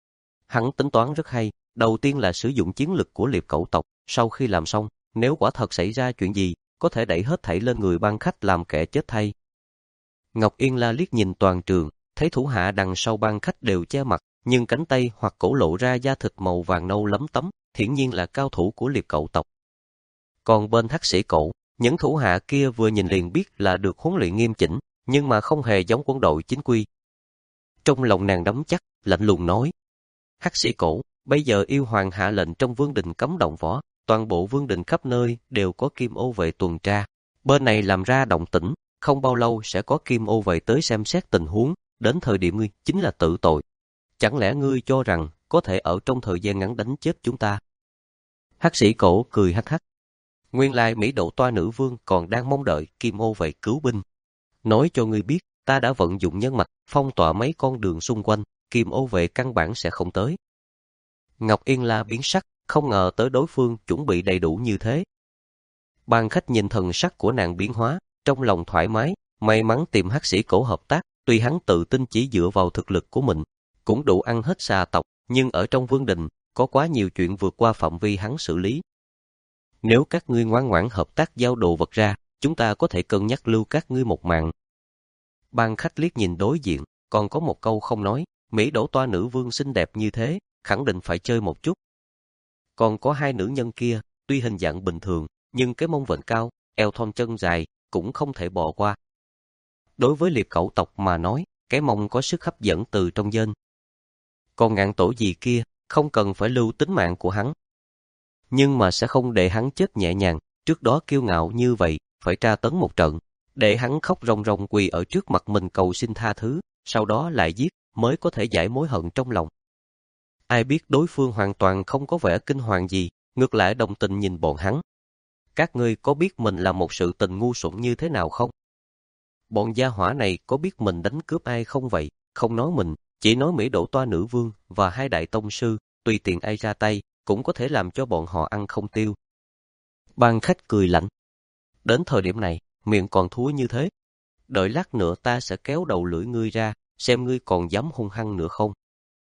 Hắn tính toán rất hay, đầu tiên là sử dụng chiến lực của liệp cẩu tộc, sau khi làm xong, nếu quả thật xảy ra chuyện gì, có thể đẩy hết thảy lên người Ban Khách làm kẻ chết thay. Ngọc Yên La liếc nhìn toàn trường, thấy thủ hạ đằng sau Ban Khách đều che mặt, nhưng cánh tay hoặc cổ lộ ra da thịt màu vàng nâu lấm tấm, hiển nhiên là cao thủ của liệp cẩu tộc. Còn bên Hắc Sĩ Cổ, những thủ hạ kia vừa nhìn liền biết là được huấn luyện nghiêm chỉnh, nhưng mà không hề giống quân đội chính quy. Trong lòng nàng đắm chắc, lạnh lùng nói: Hắc Sĩ Cổ, bây giờ yêu hoàng hạ lệnh trong vương đình cấm động võ, toàn bộ vương đình khắp nơi đều có kim ô vệ tuần tra. Bên này làm ra động tĩnh, không bao lâu sẽ có kim ô vệ tới xem xét tình huống, đến thời điểm ngươi chính là tự tội. Chẳng lẽ ngươi cho rằng có thể ở trong thời gian ngắn đánh chết chúng ta? Hắc Sĩ Cổ cười hắc hắc. Nguyên lai Mỹ Độ Toa nữ vương còn đang mong đợi kim ô vệ cứu binh. Nói cho ngươi biết, ta đã vận dụng nhân mạch, phong tỏa mấy con đường xung quanh, kim ô vệ căn bản sẽ không tới. Ngọc Yên La biến sắc, không ngờ tới đối phương chuẩn bị đầy đủ như thế. Ban Khách nhìn thần sắc của nàng biến hóa, trong lòng thoải mái, may mắn tìm Hắc Sĩ Cổ hợp tác, tuy hắn tự tin chỉ dựa vào thực lực của mình, cũng đủ ăn hết xà tộc, nhưng ở trong vương đình, có quá nhiều chuyện vượt qua phạm vi hắn xử lý. Nếu các ngươi ngoan ngoãn hợp tác giao đồ vật ra, chúng ta có thể cân nhắc lưu các ngươi một mạng. Ban Khách liếc nhìn đối diện, còn có một câu không nói, Mỹ Đỗ Toa nữ vương xinh đẹp như thế, khẳng định phải chơi một chút. Còn có hai nữ nhân kia, tuy hình dạng bình thường, nhưng cái mông vệnh cao, eo thon chân dài, cũng không thể bỏ qua. Đối với liệp cẩu tộc mà nói, cái mông có sức hấp dẫn từ trong gen. Còn ngạn tổ gì kia, không cần phải lưu tính mạng của hắn. Nhưng mà sẽ không để hắn chết nhẹ nhàng, trước đó kiêu ngạo như vậy, phải tra tấn một trận, để hắn khóc ròng ròng quỳ ở trước mặt mình cầu xin tha thứ, sau đó lại giết, mới có thể giải mối hận trong lòng. Ai biết đối phương hoàn toàn không có vẻ kinh hoàng gì, ngược lại đồng tình nhìn bọn hắn. Các ngươi có biết mình làm một sự tình ngu xuẩn như thế nào không? Bọn gia hỏa này có biết mình đánh cướp ai không vậy? Không nói mình, chỉ nói Mỹ Độ Toa nữ vương và hai đại tông sư, tùy tiện ai ra tay, cũng có thể làm cho bọn họ ăn không tiêu. Ban Khách cười lạnh. Đến thời điểm này, miệng còn thúi như thế. Đợi lát nữa ta sẽ kéo đầu lưỡi ngươi ra, xem ngươi còn dám hung hăng nữa không.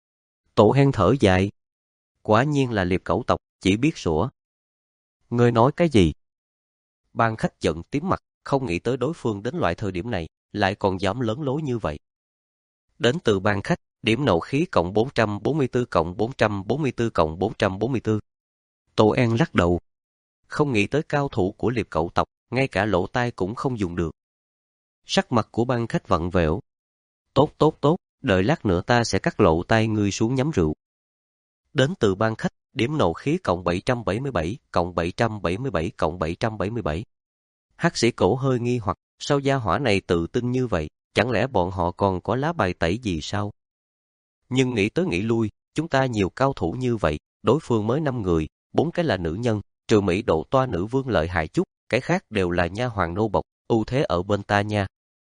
Tổ hen thở dài. Quả nhiên là liệp cẩu tộc, chỉ biết sủa. Ngươi nói cái gì? Ban Khách giận tím mặt, không nghĩ tới đối phương đến loại thời điểm này, lại còn dám lớn lối như vậy. Đến từ Ban Khách, điểm nộ khí cộng bốn trăm bốn mươi tư cộng bốn trăm bốn mươi tư cộng bốn trăm bốn mươi tư. Tô An lắc đầu. Không nghĩ tới cao thủ của liệp cẩu tộc, ngay cả lỗ tai cũng không dùng được. Sắc mặt của Ban Khách vặn vẹo. Tốt tốt tốt, đợi lát nữa ta sẽ cắt lỗ tai ngươi xuống nhắm rượu. Đến từ Ban Khách, điểm nộ khí cộng bảy trăm bảy mươi bảy, cộng bảy trăm bảy mươi bảy, cộng bảy trăm bảy mươi bảy. Hắc Sĩ Cổ hơi nghi hoặc, sao gia hỏa này tự tin như vậy, chẳng lẽ bọn họ còn có lá bài tẩy gì sao? Nhưng nghĩ tới nghĩ lui, chúng ta nhiều cao thủ như vậy, đối phương mới năm người, bốn cái là nữ nhân, trừ Mỹ Độ Toa nữ vương lợi hại chút, cái khác đều là nha hoàng nô bộc, ưu thế ở bên ta nha.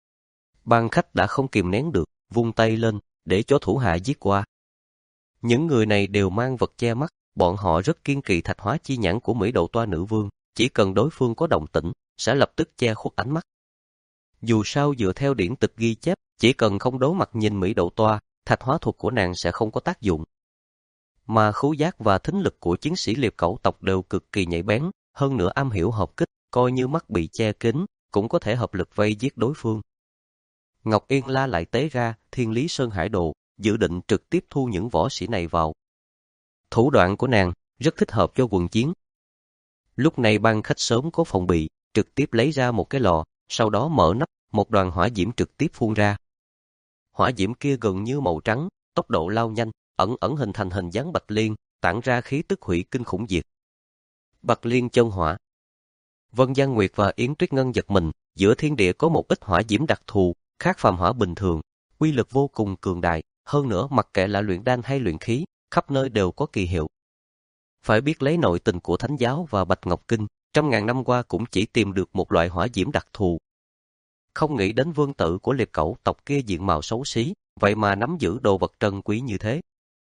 Ban Khách đã không kìm nén được, vung tay lên, để cho thủ hạ giết qua. Những người này đều mang vật che mắt, bọn họ rất kiên kỳ thạch hóa chi nhãn của Mỹ Độ Toa nữ vương, chỉ cần đối phương có động tĩnh, sẽ lập tức che khuất ánh mắt. Dù sao dựa theo điển tịch ghi chép, chỉ cần không đối mặt nhìn Mỹ Độ Toa, thạch hóa thuật của nàng sẽ không có tác dụng. Mà khứu giác và thính lực của chiến sĩ liệp cẩu tộc đều cực kỳ nhạy bén, hơn nữa am hiểu hợp kích, coi như mắt bị che kín, cũng có thể hợp lực vây giết đối phương. Ngọc Yên La lại tế ra Thiên Lý Sơn Hải Đồ, dự định trực tiếp thu những võ sĩ này vào. Thủ đoạn của nàng rất thích hợp cho quần chiến. Lúc này ban khách sớm có phòng bị, trực tiếp lấy ra một cái lò, sau đó mở nắp, một đoàn hỏa diễm trực tiếp phun ra. Hỏa diễm kia gần như màu trắng, tốc độ lao nhanh, ẩn ẩn hình thành hình dáng bạch liên, tản ra khí tức hủy kinh khủng diệt. Bạch liên chân hỏa. Vân Giang Nguyệt và Yến Tuyết Ngân giật mình, giữa thiên địa có một ít hỏa diễm đặc thù, khác phàm hỏa bình thường, uy lực vô cùng cường đại, hơn nữa mặc kệ là luyện đan hay luyện khí, khắp nơi đều có kỳ hiệu. Phải biết lấy nội tình của Thánh giáo và Bạch Ngọc Kinh, trăm ngàn năm qua cũng chỉ tìm được một loại hỏa diễm đặc thù. Không nghĩ đến vương tử của Liệp Cẩu tộc kia diện mạo xấu xí, vậy mà nắm giữ đồ vật trân quý như thế.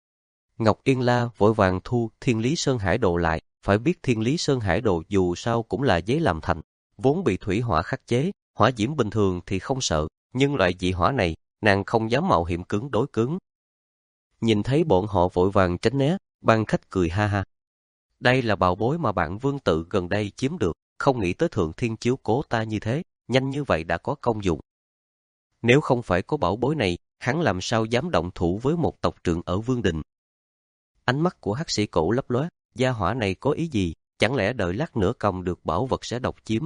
Ngọc Yên La vội vàng thu Thiên Lý Sơn Hải Đồ lại, phải biết Thiên Lý Sơn Hải Đồ dù sao cũng là giấy làm thành, vốn bị thủy hỏa khắc chế, hỏa diễm bình thường thì không sợ, nhưng loại dị hỏa này, nàng không dám mạo hiểm cứng đối cứng. Nhìn thấy bọn họ vội vàng tránh né, ban khách cười ha ha. Đây là bảo bối mà bạn vương tự gần đây chiếm được, không nghĩ tới Thượng Thiên chiếu cố ta như thế, nhanh như vậy đã có công dụng. Nếu không phải có bảo bối này, hắn làm sao dám động thủ với một tộc trưởng ở Vương Đình. Ánh mắt của hắc sĩ cổ lấp lóe, gia hỏa này có ý gì, chẳng lẽ đợi lát nữa cầm được bảo vật sẽ độc chiếm.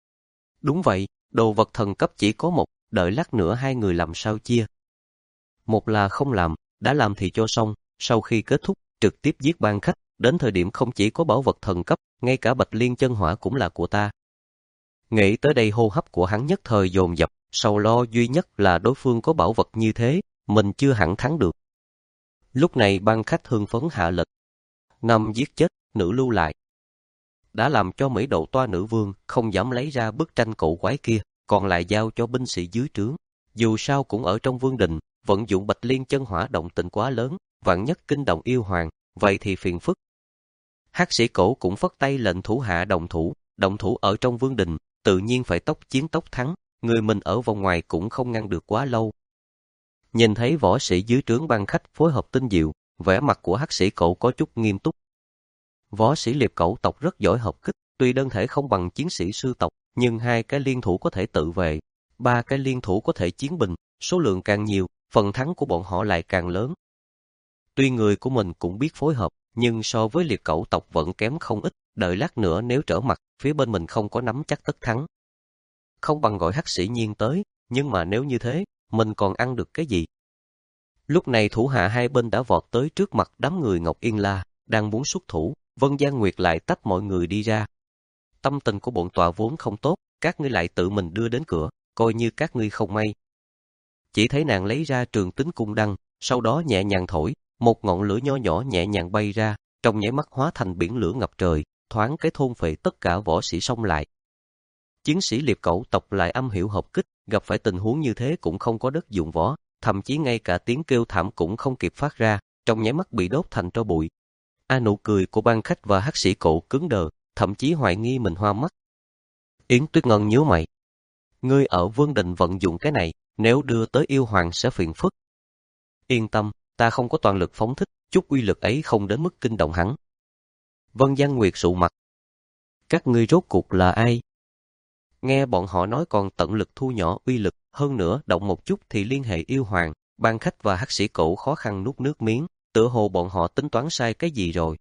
Đúng vậy, đồ vật thần cấp chỉ có một, đợi lát nữa hai người làm sao chia. Một là không làm, đã làm thì cho xong, sau khi kết thúc, trực tiếp giết ban khách, đến thời điểm không chỉ có bảo vật thần cấp, ngay cả Bạch Liên chân hỏa cũng là của ta. Nghĩ tới đây hô hấp của hắn nhất thời dồn dập, sầu lo duy nhất là đối phương có bảo vật như thế, mình chưa hẳn thắng được. Lúc này ban khách hưng phấn hạ lệnh. Năm giết chết, nữ lưu lại. Đã làm cho Mỹ Độ Toa nữ vương không dám lấy ra bức tranh cổ quái kia, còn lại giao cho binh sĩ dưới trướng. Dù sao cũng ở trong vương đình, vận dụng Bạch Liên chân hỏa động tĩnh quá lớn, vạn nhất kinh động yêu hoàng, vậy thì phiền phức. Hắc sĩ cổ cũng phất tay lệnh thủ hạ động thủ, động thủ ở trong vương đình, tự nhiên phải tốc chiến tốc thắng, người mình ở vòng ngoài cũng không ngăn được quá lâu. Nhìn thấy võ sĩ dưới trướng ban khách phối hợp tinh diệu, vẻ mặt của hắc sĩ cổ có chút nghiêm túc. Võ sĩ Liệp Cẩu tộc rất giỏi hợp kích, tuy đơn thể không bằng chiến sĩ sư tộc, nhưng hai cái liên thủ có thể tự vệ, ba cái liên thủ có thể chiến bình, số lượng càng nhiều, phần thắng của bọn họ lại càng lớn. Tuy người của mình cũng biết phối hợp, nhưng so với Liệp Cẩu tộc vẫn kém không ít, đợi lát nữa nếu trở mặt, phía bên mình không có nắm chắc tất thắng. Không bằng gọi hắc sĩ Nhiên tới, nhưng mà nếu như thế, mình còn ăn được cái gì? Lúc này thủ hạ hai bên đã vọt tới trước mặt đám người Ngọc Yên La, đang muốn xuất thủ, Vân Giang Nguyệt lại tách mọi người đi ra. Tâm tình của bọn tọa vốn không tốt, các ngươi lại tự mình đưa đến cửa, coi như các ngươi không may. Chỉ thấy nàng lấy ra trường tính cung đăng, sau đó nhẹ nhàng thổi, một ngọn lửa nho nhỏ nhẹ nhàng bay ra, trong nháy mắt hóa thành biển lửa ngập trời, thoáng cái thôn phệ tất cả võ sĩ xông lại. Chiến sĩ Liệp Cẩu tộc lại âm hiểu hợp kích, gặp phải tình huống như thế cũng không có đất dụng võ, thậm chí ngay cả tiếng kêu thảm cũng không kịp phát ra, trong nháy mắt bị đốt thành tro bụi. A nụ cười của ban khách và hắc sĩ cổ cứng đờ, thậm chí hoài nghi mình hoa mắt. Yến Tuyết Ngân nhíu mày. Ngươi ở Vương Đình vận dụng cái này, nếu đưa tới yêu hoàng sẽ phiền phức. Yên tâm, ta không có toàn lực phóng thích, chút uy lực ấy không đến mức kinh động hắn. Vân Giang Nguyệt sụ mặt. Các ngươi rốt cuộc là ai? Nghe bọn họ nói còn tận lực thu nhỏ uy lực, hơn nữa động một chút thì liên hệ yêu hoàng, ban khách và hắc sĩ cổ khó khăn nuốt nước miếng, tựa hồ bọn họ tính toán sai cái gì rồi.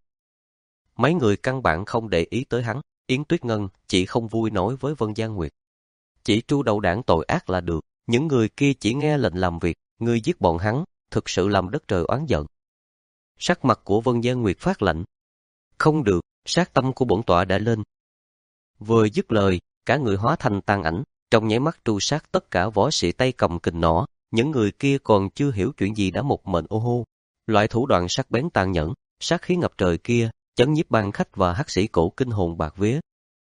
Mấy người căn bản không để ý tới hắn, Yến Tuyết Ngân chỉ không vui nói với Vân Giang Nguyệt. Chỉ tru đầu đảng tội ác là được, những người kia chỉ nghe lệnh làm việc, ngươi giết bọn hắn, thực sự làm đất trời oán giận. Sắc mặt của Vân Giang Nguyệt phát lạnh. Không được, sát tâm của bổn tọa đã lên. Vừa dứt lời, cả người hóa thành tàn ảnh, trong nháy mắt tru sát tất cả võ sĩ tay cầm kình nỏ, những người kia còn chưa hiểu chuyện gì đã một mệnh ô hô. Loại thủ đoạn sắc bén tàn nhẫn, sát khí ngập trời kia, chấn nhiếp ban khách và hắc sĩ cổ kinh hồn bạc vía.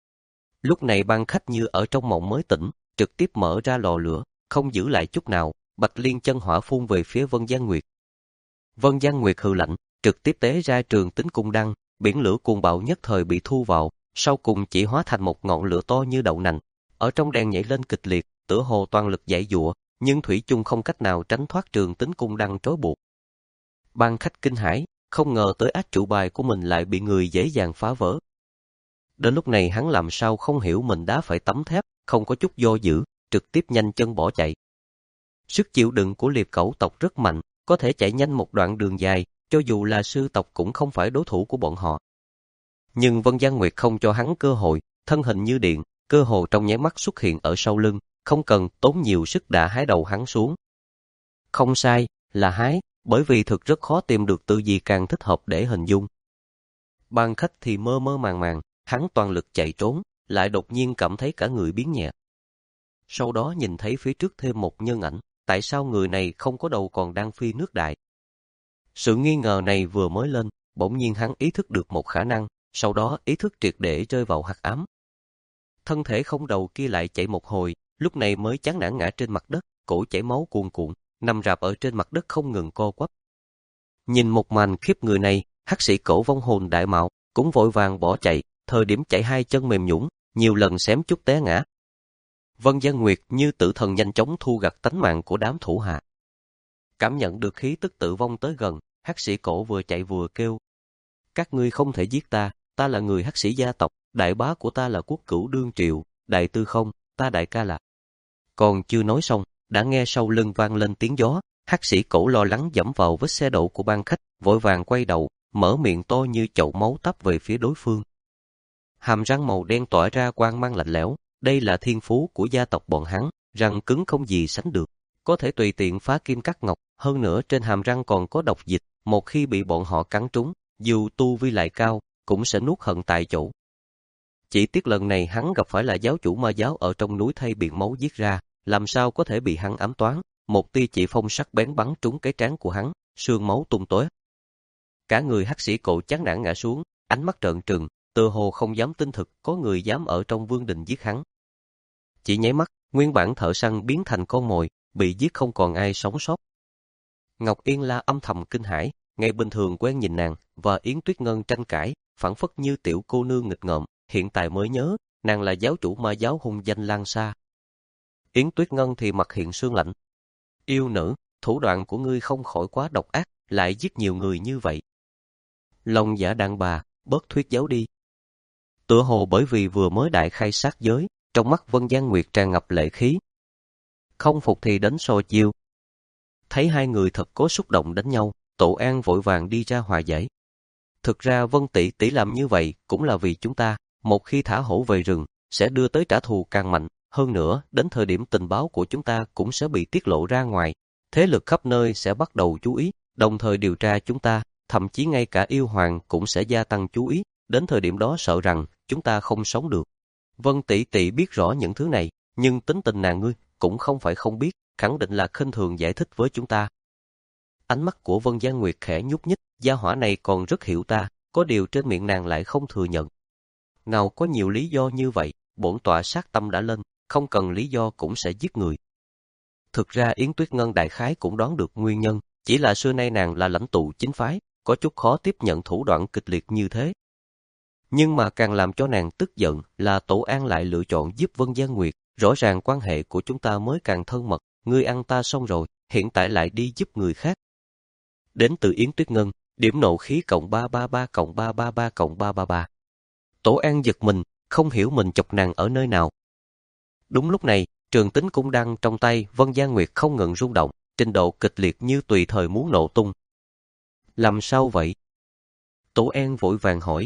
Lúc này ban khách như ở trong mộng mới tỉnh, trực tiếp mở ra lò lửa, không giữ lại chút nào, Bạch Liên chân hỏa phun về phía Vân Giang Nguyệt. Vân Giang Nguyệt hừ lạnh, trực tiếp tế ra trường tính cung đăng, biển lửa cuồng bạo nhất thời bị thu vào, sau cùng chỉ hóa thành một ngọn lửa to như đậu nành, ở trong đèn nhảy lên kịch liệt, tựa hồ toàn lực giãy giụa, nhưng thủy chung không cách nào tránh thoát trường tính cung đăng trói buộc. Ban khách kinh hãi, không ngờ tới át chủ bài của mình lại bị người dễ dàng phá vỡ. Đến lúc này hắn làm sao không hiểu mình đã phải tấm thép, không có chút do dự, trực tiếp nhanh chân bỏ chạy. Sức chịu đựng của Liệp Cẩu tộc rất mạnh, có thể chạy nhanh một đoạn đường dài, cho dù là sư tộc cũng không phải đối thủ của bọn họ. Nhưng Vân Gian Nguyệt không cho hắn cơ hội, thân hình như điện, cơ hồ trong nháy mắt xuất hiện ở sau lưng, không cần tốn nhiều sức đã hái đầu hắn xuống. Không sai, là hái, bởi vì thực rất khó tìm được từ gì càng thích hợp để hình dung. Ban Khách thì mơ mơ màng màng, hắn toàn lực chạy trốn, lại đột nhiên cảm thấy cả người biến nhẹ. Sau đó nhìn thấy phía trước thêm một nhân ảnh, tại sao người này không có đầu còn đang phi nước đại? Sự nghi ngờ này vừa mới lên, bỗng nhiên hắn ý thức được một khả năng, sau đó ý thức triệt để rơi vào hắc ám. Thân thể không đầu kia lại chạy một hồi, lúc này mới chán nản ngã trên mặt đất, cổ chảy máu cuồn cuộn, nằm rạp ở trên mặt đất không ngừng co quắp. Nhìn một màn khiếp người này, hắc sĩ Cổ vong hồn đại mạo cũng vội vàng bỏ chạy, thời điểm chạy hai chân mềm nhũn, nhiều lần xém chút té ngã. Vân Gian Nguyệt như tử thần nhanh chóng thu gặt tánh mạng của đám thủ hạ. Cảm nhận được khí tức tử vong tới gần, hắc sĩ Cổ vừa chạy vừa kêu: các ngươi không thể giết ta, ta là người hắc sĩ gia tộc, đại bá của ta là quốc cửu đương triệu, đại tư không, ta đại ca là. Còn chưa nói xong, đã nghe sau lưng vang lên tiếng gió, hắc sĩ Cổ lo lắng dẫm vào vết xe đổ của Ban Khách, vội vàng quay đầu, mở miệng to như chậu máu tắp về phía đối phương. Hàm răng màu đen tỏa ra quang mang lạnh lẽo, đây là thiên phú của gia tộc bọn hắn, răng cứng không gì sánh được, có thể tùy tiện phá kim cắt ngọc, hơn nữa trên hàm răng còn có độc dịch, một khi bị bọn họ cắn trúng, dù tu vi lại cao, cũng sẽ nuốt hận tại chỗ. Chỉ tiếc lần này hắn gặp phải là giáo chủ ma giáo ở trong núi Thây biển máu giết ra, làm sao có thể bị hắn ám toán, một tia chỉ phong sắc bén bắn trúng cái trán của hắn, xương máu tung tóe. Cả người hắc sĩ Cổ chán nản ngã xuống, ánh mắt trợn trừng, tựa hồ không dám tin thực có người dám ở trong vương đình giết hắn. Chỉ nháy mắt, nguyên bản thợ săn biến thành con mồi, bị giết không còn ai sống sót. Ngọc Yên La âm thầm kinh hãi, ngày bình thường quen nhìn nàng và Yến Tuyết Ngân tranh cãi, phảng phất như tiểu cô nương nghịch ngợm, hiện tại mới nhớ, nàng là giáo chủ ma giáo hung danh lan xa. Yến Tuyết Ngân thì mặt hiện sương lạnh. Yêu nữ, thủ đoạn của ngươi không khỏi quá độc ác, lại giết nhiều người như vậy. Lòng giả đàn bà, bớt thuyết giáo đi. Tựa hồ bởi vì vừa mới đại khai sát giới, trong mắt Vân Gian Nguyệt tràn ngập lệ khí. Không phục thì đến so chiêu. Thấy hai người thật có xúc động đánh nhau, Tổ An vội vàng đi ra hòa giải. Thực ra Vân tỷ tỷ làm như vậy cũng là vì chúng ta, một khi thả hổ về rừng, sẽ đưa tới trả thù càng mạnh, hơn nữa, đến thời điểm tình báo của chúng ta cũng sẽ bị tiết lộ ra ngoài, thế lực khắp nơi sẽ bắt đầu chú ý, đồng thời điều tra chúng ta, thậm chí ngay cả yêu hoàng cũng sẽ gia tăng chú ý, đến thời điểm đó sợ rằng chúng ta không sống được. Vân tỷ tỷ biết rõ những thứ này, nhưng tính tình nàng ngươi cũng không phải không biết, khẳng định là khinh thường giải thích với chúng ta. Ánh mắt của Vân Gian Nguyệt khẽ nhúc nhích, gia hỏa này còn rất hiểu ta, có điều trên miệng nàng lại không thừa nhận. Nào có nhiều lý do như vậy, bổn tọa sát tâm đã lên, không cần lý do cũng sẽ giết người. Thực ra Yến Tuyết Ngân đại khái cũng đoán được nguyên nhân, chỉ là xưa nay nàng là lãnh tụ chính phái, có chút khó tiếp nhận thủ đoạn kịch liệt như thế. Nhưng mà càng làm cho nàng tức giận là Tổ An lại lựa chọn giúp Vân Gian Nguyệt, rõ ràng quan hệ của chúng ta mới càng thân mật, ngươi ăn ta xong rồi, hiện tại lại đi giúp người khác. Đến từ Yến Tuyết Ngân, điểm nộ khí cộng ba ba ba cộng ba ba ba cộng ba ba ba. Tổ An giật mình, không hiểu mình chọc nàng ở nơi nào. Đúng lúc này, trường tính cung đăng trong tay Vân Gian Nguyệt không ngừng rung động, trình độ kịch liệt như tùy thời muốn nổ tung. Làm sao vậy? Tổ An vội vàng hỏi.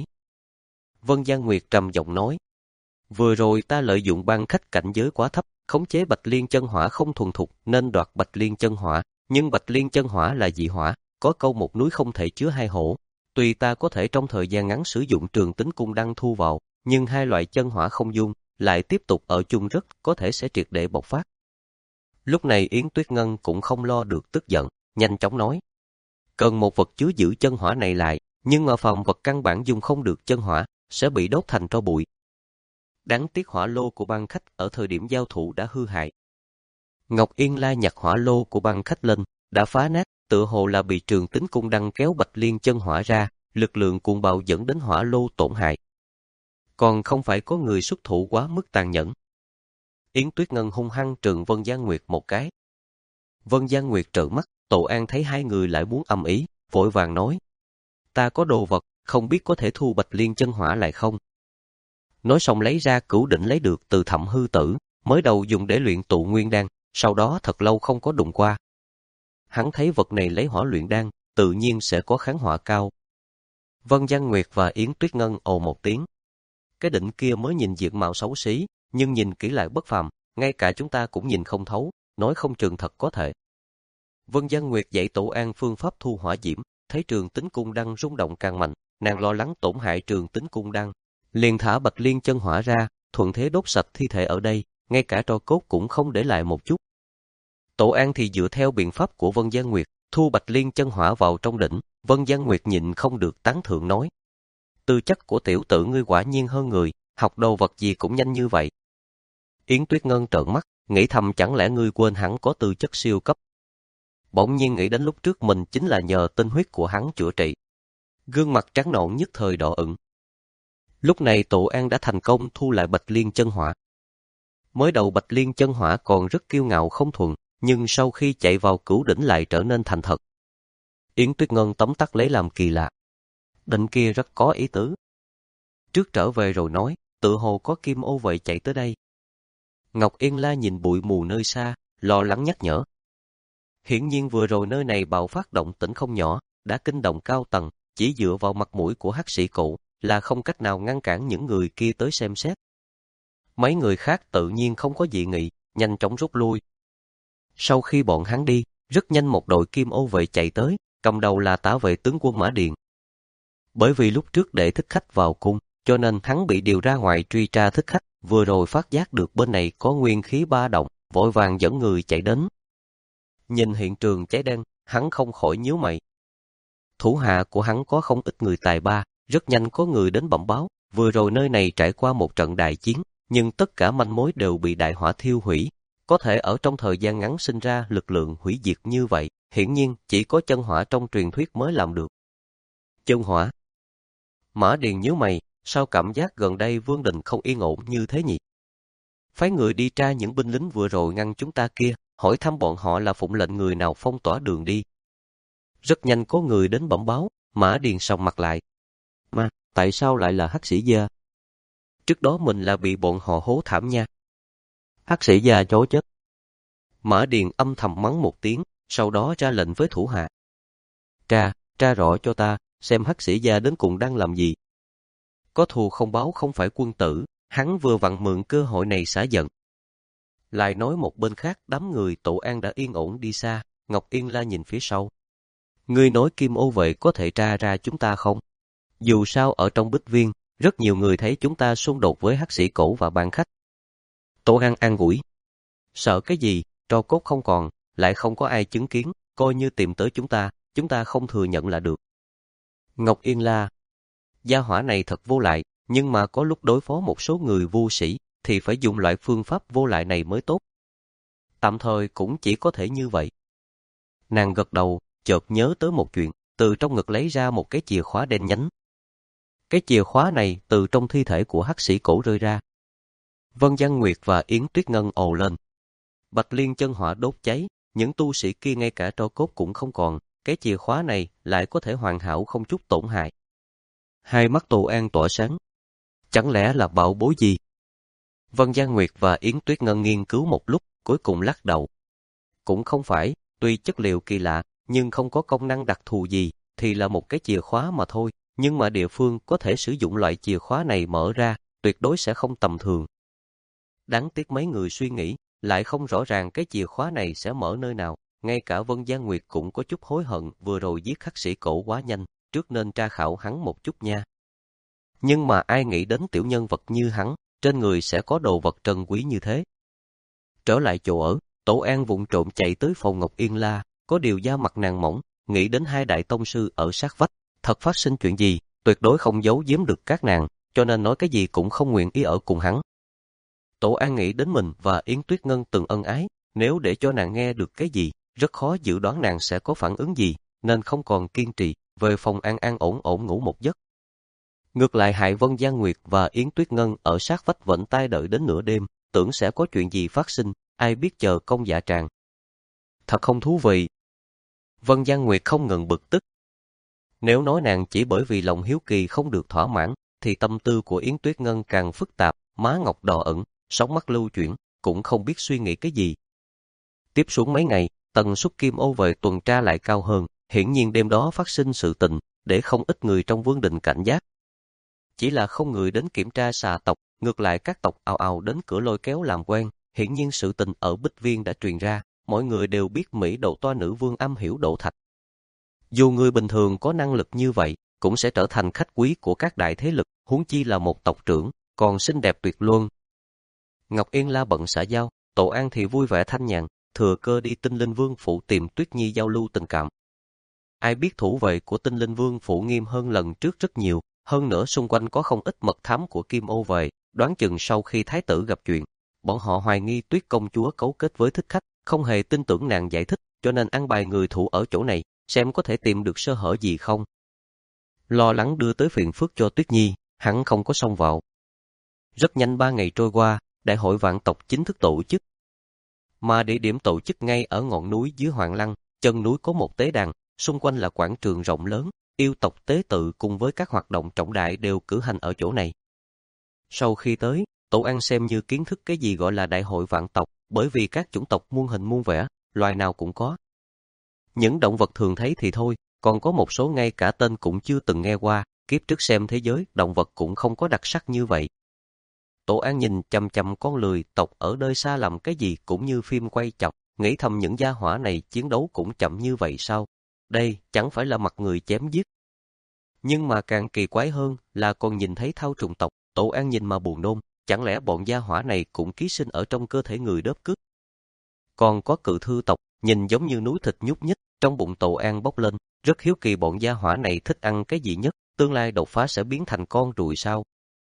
Vân Gian Nguyệt trầm giọng nói. Vừa rồi ta lợi dụng Ban Khách cảnh giới quá thấp, khống chế Bạch Liên chân hỏa không thuần thục nên đoạt Bạch Liên chân hỏa, nhưng Bạch Liên chân hỏa là dị hỏa, có câu một núi không thể chứa hai hổ. Tuy ta có thể trong thời gian ngắn sử dụng trường tính cung đăng thu vào, nhưng hai loại chân hỏa không dung, lại tiếp tục ở chung rất có thể sẽ triệt để bộc phát. Lúc này Yến Tuyết Ngân cũng không lo được tức giận, nhanh chóng nói. Cần một vật chứa giữ chân hỏa này lại, nhưng mà phòng vật căn bản dùng không được chân hỏa, sẽ bị đốt thành tro bụi. Đáng tiếc hỏa lô của Ban Khách ở thời điểm giao thủ đã hư hại. Ngọc Yên La nhặt hỏa lô của Ban Khách lên, đã phá nát, tựa hồ là bị trường tính cung đăng kéo Bạch Liên chân hỏa ra, lực lượng cuồng bạo dẫn đến hỏa lô tổn hại. Còn không phải có người xuất thủ quá mức tàn nhẫn. Yến Tuyết Ngân hung hăng trừng Vân Gian Nguyệt một cái. Vân Gian Nguyệt trợn mắt, Tổ An thấy hai người lại muốn ầm ĩ, vội vàng nói. Ta có đồ vật, không biết có thể thu Bạch Liên chân hỏa lại không? Nói xong lấy ra cửu đỉnh lấy được từ Thẩm Hư Tử, mới đầu dùng để luyện tụ nguyên đan, sau đó thật lâu không có đụng qua. Hắn thấy vật này lấy hỏa luyện đan, tự nhiên sẽ có kháng hỏa cao. Vân Giang Nguyệt và Yến Tuyết Ngân ồ một tiếng. Cái đỉnh kia mới nhìn diện mạo xấu xí, nhưng nhìn kỹ lại bất phàm, ngay cả chúng ta cũng nhìn không thấu, nói không chừng thật có thể. Vân Giang Nguyệt dạy Tổ An phương pháp thu hỏa diễm, thấy Trường Tính Cung Đăng rung động càng mạnh, nàng lo lắng tổn hại Trường Tính Cung Đăng, liền thả Bạch Liên chân hỏa ra, thuận thế đốt sạch thi thể ở đây, ngay cả tro cốt cũng không để lại một chút. Tổ An thì dựa theo biện pháp của Vân Giang Nguyệt, thu Bạch Liên chân hỏa vào trong đỉnh. Vân Giang Nguyệt nhịn không được tán thưởng nói: tư chất của tiểu tử ngươi quả nhiên hơn người, học đồ vật gì cũng nhanh như vậy. Yến Tuyết Ngân trợn mắt, nghĩ thầm chẳng lẽ ngươi quên hắn có tư chất siêu cấp. Bỗng nhiên nghĩ đến lúc trước mình chính là nhờ tinh huyết của hắn chữa trị. Gương mặt trắng nõn nhất thời đỏ ửng. Lúc này Tổ An đã thành công thu lại Bạch Liên chân hỏa. Mới đầu Bạch Liên chân hỏa còn rất kiêu ngạo không thuần, nhưng sau khi chạy vào cửu đỉnh lại trở nên thành thật. Yến Tuyết Ngân tấm tắc lấy làm kỳ lạ. Định kia rất có ý tứ. Trước trở về rồi nói, tự hồ có kim ô vậy chạy tới đây. Ngọc Yên La nhìn bụi mù nơi xa, lo lắng nhắc nhở. Hiển nhiên vừa rồi nơi này bạo phát động tĩnh không nhỏ, đã kinh động cao tầng, chỉ dựa vào mặt mũi của hắc sĩ cụ là không cách nào ngăn cản những người kia tới xem xét. Mấy người khác tự nhiên không có dị nghị, nhanh chóng rút lui. Sau khi bọn hắn đi, rất nhanh một đội kim ô vệ chạy tới, cầm đầu là tả vệ tướng quân Mã Điền. Bởi vì lúc trước để thích khách vào cung, cho nên hắn bị điều ra ngoài truy tra thích khách, vừa rồi phát giác được bên này có nguyên khí ba động, vội vàng dẫn người chạy đến. Nhìn hiện trường cháy đen, hắn không khỏi nhíu mày. Thủ hạ của hắn có không ít người tài ba, rất nhanh có người đến bẩm báo, vừa rồi nơi này trải qua một trận đại chiến, nhưng tất cả manh mối đều bị đại hỏa thiêu hủy. Có thể ở trong thời gian ngắn sinh ra lực lượng hủy diệt như vậy, hiển nhiên chỉ có chân hỏa trong truyền thuyết mới làm được. Chân hỏa. Mã Điền nhíu mày, sao cảm giác gần đây Vương Đình không yên ổn như thế nhỉ? Phái người đi tra những binh lính vừa rồi ngăn chúng ta kia, hỏi thăm bọn họ là phụng lệnh người nào phong tỏa đường đi. Rất nhanh có người đến bẩm báo, Mã Điền sòng mặt lại. Mà, tại sao lại là hắc sĩ gia? Trước đó mình là bị bọn họ hố thảm nha. Hắc sĩ gia chối chết. Mã Điền âm thầm mắng một tiếng, sau đó ra lệnh với thủ hạ. Tra, tra rõ cho ta, xem hắc sĩ gia đến cùng đang làm gì. Có thù không báo không phải quân tử, hắn vừa vặn mượn cơ hội này xả giận. Lại nói một bên khác, đám người Tổ An đã yên ổn đi xa, Ngọc Yên La nhìn phía sau. Ngươi nói Kim Ô vệ có thể tra ra chúng ta không? Dù sao ở trong Bích Viên, rất nhiều người thấy chúng ta xung đột với hắc sĩ cổ và ban khách. Tổ An an ủi. Sợ cái gì, tro cốt không còn, lại không có ai chứng kiến, coi như tìm tới chúng ta, chúng ta không thừa nhận là được. Ngọc Yên La. Gia hỏa này thật vô lại, nhưng mà có lúc đối phó một số người vô sĩ, thì phải dùng loại phương pháp vô lại này mới tốt. Tạm thời cũng chỉ có thể như vậy. Nàng gật đầu, chợt nhớ tới một chuyện, từ trong ngực lấy ra một cái chìa khóa đen nhánh. Cái chìa khóa này từ trong thi thể của hắc sĩ cổ rơi ra. Vân Giang Nguyệt và Yến Tuyết Ngân ồ lên. Bạch Liên chân hỏa đốt cháy, những tu sĩ kia ngay cả tro cốt cũng không còn, cái chìa khóa này lại có thể hoàn hảo không chút tổn hại. Hai mắt Tổ An tỏa sáng. Chẳng lẽ là bảo bối gì? Vân Giang Nguyệt và Yến Tuyết Ngân nghiên cứu một lúc, cuối cùng lắc đầu. Cũng không phải, tuy chất liệu kỳ lạ, nhưng không có công năng đặc thù gì, thì là một cái chìa khóa mà thôi, nhưng mà địa phương có thể sử dụng loại chìa khóa này mở ra, tuyệt đối sẽ không tầm thường. Đáng tiếc mấy người suy nghĩ, lại không rõ ràng cái chìa khóa này sẽ mở nơi nào, ngay cả Vân Giang Nguyệt cũng có chút hối hận vừa rồi giết hắc sĩ cổ quá nhanh, trước nên tra khảo hắn một chút nha. Nhưng mà ai nghĩ đến tiểu nhân vật như hắn, trên người sẽ có đồ vật trân quý như thế. Trở lại chỗ ở, Tổ An vụng trộm chạy tới phòng Ngọc Yên La, có điều da mặt nàng mỏng, nghĩ đến hai đại tông sư ở sát vách, thật phát sinh chuyện gì, tuyệt đối không giấu giếm được các nàng, cho nên nói cái gì cũng không nguyện ý ở cùng hắn. Tổ An nghĩ đến mình và Yến Tuyết Ngân từng ân ái, nếu để cho nàng nghe được cái gì, rất khó dự đoán nàng sẽ có phản ứng gì, nên không còn kiên trì, về phòng an an ổn ổn ngủ một giấc. Ngược lại hại Vân Giang Nguyệt và Yến Tuyết Ngân ở sát vách vẫn tai đợi đến nửa đêm, tưởng sẽ có chuyện gì phát sinh, ai biết chờ công dạ tràng. Thật không thú vị. Vân Giang Nguyệt không ngừng bực tức. Nếu nói nàng chỉ bởi vì lòng hiếu kỳ không được thỏa mãn, thì tâm tư của Yến Tuyết Ngân càng phức tạp, má ngọc đỏ ửng, sóng mắt lưu chuyển, cũng không biết suy nghĩ cái gì. Tiếp xuống mấy ngày, tần suất Kim Ô về tuần tra lại cao hơn, hiển nhiên đêm đó phát sinh sự tình, để không ít người trong vương đình cảnh giác. Chỉ là không người đến kiểm tra xà tộc, ngược lại các tộc ào ào đến cửa lôi kéo làm quen, hiển nhiên sự tình ở Bích Viên đã truyền ra, mọi người đều biết Mỹ Độ Toa nữ vương am hiểu độ thạch. Dù người bình thường có năng lực như vậy, cũng sẽ trở thành khách quý của các đại thế lực, huống chi là một tộc trưởng, còn xinh đẹp tuyệt luân. Ngọc Yên La bận xã giao, Tổ An thì vui vẻ thanh nhàn, thừa cơ đi Tinh Linh Vương phủ tìm Tuyết Nhi giao lưu tình cảm. Ai biết thủ vệ của Tinh Linh Vương phủ nghiêm hơn lần trước rất nhiều, hơn nữa xung quanh có không ít mật thám của Kim Ô về, đoán chừng sau khi thái tử gặp chuyện, bọn họ hoài nghi Tuyết công chúa cấu kết với thích khách, không hề tin tưởng nàng giải thích, cho nên an bài người thủ ở chỗ này, xem có thể tìm được sơ hở gì không. Lo lắng đưa tới phiền phức cho Tuyết Nhi, hắn không có xông vào. Rất nhanh ba ngày trôi qua, đại hội vạn tộc chính thức tổ chức. Mà địa điểm tổ chức ngay ở ngọn núi dưới Hoàng Lăng, chân núi có một tế đàn, xung quanh là quảng trường rộng lớn, yêu tộc tế tự cùng với các hoạt động trọng đại đều cử hành ở chỗ này. Sau khi tới, Tổ An xem như kiến thức cái gì gọi là đại hội vạn tộc, bởi vì các chủng tộc muôn hình muôn vẻ, loài nào cũng có. Những động vật thường thấy thì thôi, còn có một số ngay cả tên cũng chưa từng nghe qua, kiếp trước xem thế giới, động vật cũng không có đặc sắc như vậy. Tổ An nhìn chằm chằm con lười tộc ở nơi xa làm cái gì cũng như phim quay chậm, nghĩ thầm những gia hỏa này chiến đấu cũng chậm như vậy sao? Đây chẳng phải là mặt người chém giết. Nhưng mà càng kỳ quái hơn là còn nhìn thấy thao trùng tộc, Tổ An nhìn mà buồn nôn, chẳng lẽ bọn gia hỏa này cũng ký sinh ở trong cơ thể người đớp cướp? Còn có cự thư tộc, nhìn giống như núi thịt nhúc nhích, trong bụng Tổ An bốc lên, rất hiếu kỳ bọn gia hỏa này thích ăn cái gì nhất, tương lai đột phá sẽ biến thành con ruồi sao?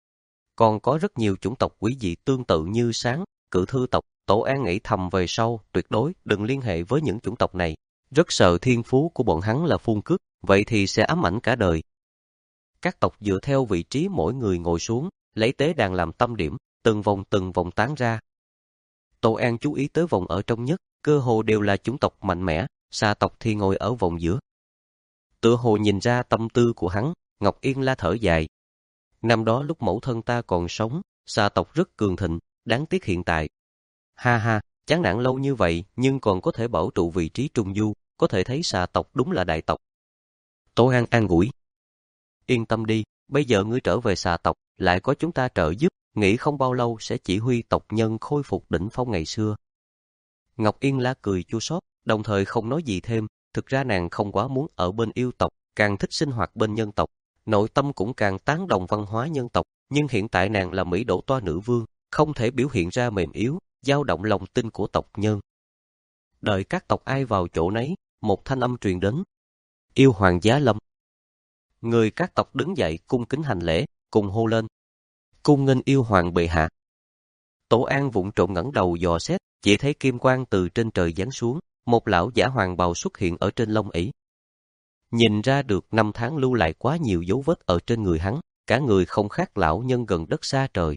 Còn có rất nhiều chủng tộc quý dị tương tự như sáng, cự thư tộc, Tổ An nghĩ thầm về sau, tuyệt đối đừng liên hệ với những chủng tộc này, rất sợ thiên phú của bọn hắn là phun cước, vậy thì sẽ ám ảnh cả đời. Các tộc dựa theo vị trí mỗi người ngồi xuống, lấy tế đàn làm tâm điểm, từng vòng từng vòng tán ra. Tổ An chú ý tới vòng ở trong nhất, cơ hồ đều là chủng tộc mạnh mẽ, xà tộc thì ngồi ở vòng giữa. Tựa hồ nhìn ra tâm tư của hắn, Ngọc Yên La thở dài. Năm đó lúc mẫu thân ta còn sống, xà tộc rất cường thịnh, đáng tiếc hiện tại. Ha ha, chán nản lâu như vậy nhưng còn có thể bảo trụ vị trí trung du, có thể thấy xà tộc đúng là đại tộc. Tổ An an ủi. Yên tâm đi, bây giờ ngươi trở về xà tộc, lại có chúng ta trợ giúp, nghĩ không bao lâu sẽ chỉ huy tộc nhân khôi phục đỉnh phong ngày xưa. Ngọc Yên La cười chua xót, đồng thời không nói gì thêm, thực ra nàng không quá muốn ở bên yêu tộc, càng thích sinh hoạt bên nhân tộc, nội tâm cũng càng tán đồng văn hóa nhân tộc, nhưng hiện tại nàng là Mỹ Độ Toa nữ vương, không thể biểu hiện ra mềm yếu, dao động lòng tin của tộc nhân. Đợi các tộc ai vào chỗ nấy, một thanh âm truyền đến. Yêu hoàng giá lâm. Người các tộc đứng dậy cung kính hành lễ, cùng hô lên. Cung nghênh yêu hoàng bệ hạ. Tổ An vụng trộm ngẩng đầu dò xét, chỉ thấy kim quang từ trên trời giáng xuống, một lão giả hoàng bào xuất hiện ở trên lông ỷ. Nhìn ra được năm tháng lưu lại quá nhiều dấu vết ở trên người hắn, cả người không khác lão nhân gần đất xa trời.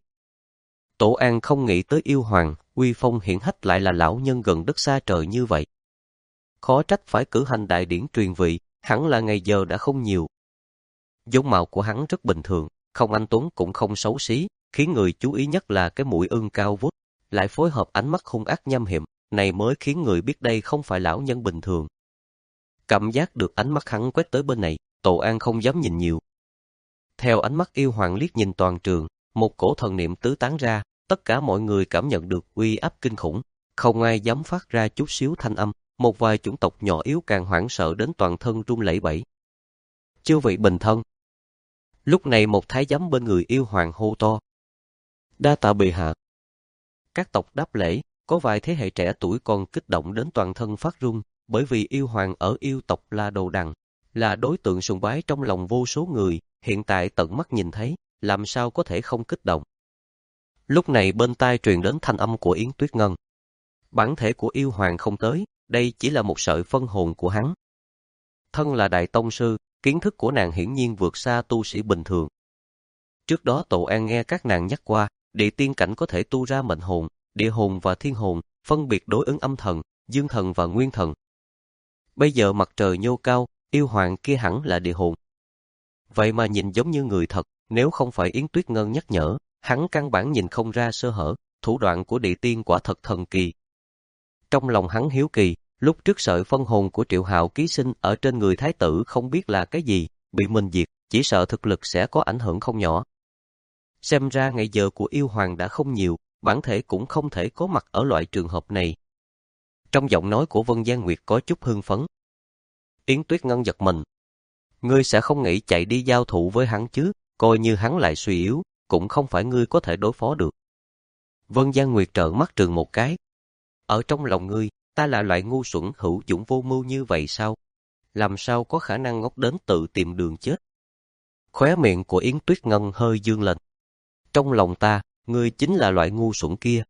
Tổ An không nghĩ tới yêu hoàng, uy phong hiển hách lại là lão nhân gần đất xa trời như vậy. Khó trách phải cử hành đại điển truyền vị, hẳn là ngày giờ đã không nhiều. Giống mạo của hắn rất bình thường, không anh tuấn cũng không xấu xí, khiến người chú ý nhất là cái mũi ưng cao vút, lại phối hợp ánh mắt hung ác nham hiểm, này mới khiến người biết đây không phải lão nhân bình thường. Cảm giác được ánh mắt hắn quét tới bên này, Tổ An không dám nhìn nhiều. Theo ánh mắt yêu hoàng liếc nhìn toàn trường, một cổ thần niệm tứ tán ra, tất cả mọi người cảm nhận được uy áp kinh khủng, không ai dám phát ra chút xíu thanh âm, một vài chủng tộc nhỏ yếu càng hoảng sợ đến toàn thân run lẩy bẩy. Chư vị bình thân. Lúc này một thái giám bên người yêu hoàng hô to. Đa tạ bệ hạ. Các tộc đáp lễ, có vài thế hệ trẻ tuổi còn kích động đến toàn thân phát run, bởi vì yêu hoàng ở yêu tộc là đồ đằng, là đối tượng sùng bái trong lòng vô số người, hiện tại tận mắt nhìn thấy, làm sao có thể không kích động. Lúc này bên tai truyền đến thanh âm của Yến Tuyết Ngân. Bản thể của yêu hoàng không tới, đây chỉ là một sợi phân hồn của hắn. Thân là đại tông sư, kiến thức của nàng hiển nhiên vượt xa tu sĩ bình thường. Trước đó Tổ An nghe các nàng nhắc qua, địa tiên cảnh có thể tu ra mệnh hồn, địa hồn và thiên hồn, phân biệt đối ứng âm thần, dương thần và nguyên thần. Bây giờ mặt trời nhô cao, yêu hoàng kia hẳn là địa hồn. Vậy mà nhìn giống như người thật, nếu không phải Yến Tuyết Ngân nhắc nhở, hắn căn bản nhìn không ra sơ hở, thủ đoạn của địa tiên quả thật thần kỳ. Trong lòng hắn hiếu kỳ, lúc trước sợi phân hồn của Triệu Hạo ký sinh ở trên người thái tử không biết là cái gì, bị mình diệt, chỉ sợ thực lực sẽ có ảnh hưởng không nhỏ. Xem ra ngày giờ của yêu hoàng đã không nhiều, bản thể cũng không thể có mặt ở loại trường hợp này. Trong giọng nói của Vân Gian Nguyệt có chút hưng phấn. Yến Tuyết Ngân giật mình. Ngươi sẽ không nghĩ chạy đi giao thủ với hắn chứ, coi như hắn lại suy yếu, cũng không phải ngươi có thể đối phó được. Vân Gian Nguyệt trợn mắt trừng một cái. Ở trong lòng ngươi, ta là loại ngu xuẩn hữu dũng vô mưu như vậy sao? Làm sao có khả năng ngốc đến tự tìm đường chết? Khóe miệng của Yến Tuyết Ngân hơi dương lên. Trong lòng ta, ngươi chính là loại ngu xuẩn kia.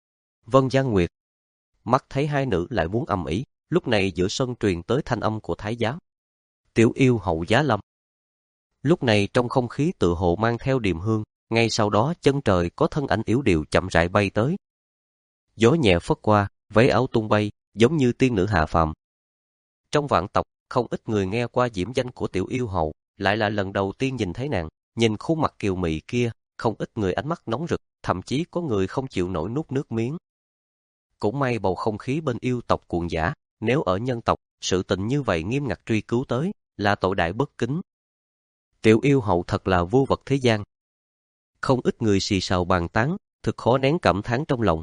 Vân Gian Nguyệt. Mắt thấy hai nữ lại muốn ầm ĩ, lúc này giữa sân truyền tới thanh âm của thái giám. Tiểu yêu hậu giá lâm. Lúc này trong không khí tự hồ mang theo điềm hương, ngay sau đó chân trời có thân ảnh yếu điệu chậm rãi bay tới. Gió nhẹ phất qua, váy áo tung bay, giống như tiên nữ hạ phàm. Trong vạn tộc, không ít người nghe qua diễm danh của tiểu yêu hậu, lại là lần đầu tiên nhìn thấy nàng, nhìn khuôn mặt kiều mị kia, không ít người ánh mắt nóng rực, thậm chí có người không chịu nổi nuốt nước miếng. Cũng may bầu không khí bên yêu tộc cuồng dã, nếu ở nhân tộc, sự tình như vậy nghiêm ngặt truy cứu tới, là tội đại bất kính. Tiểu yêu hậu thật là vô vật thế gian. Không ít người xì xào bàn tán, thực khó nén cảm thán trong lòng.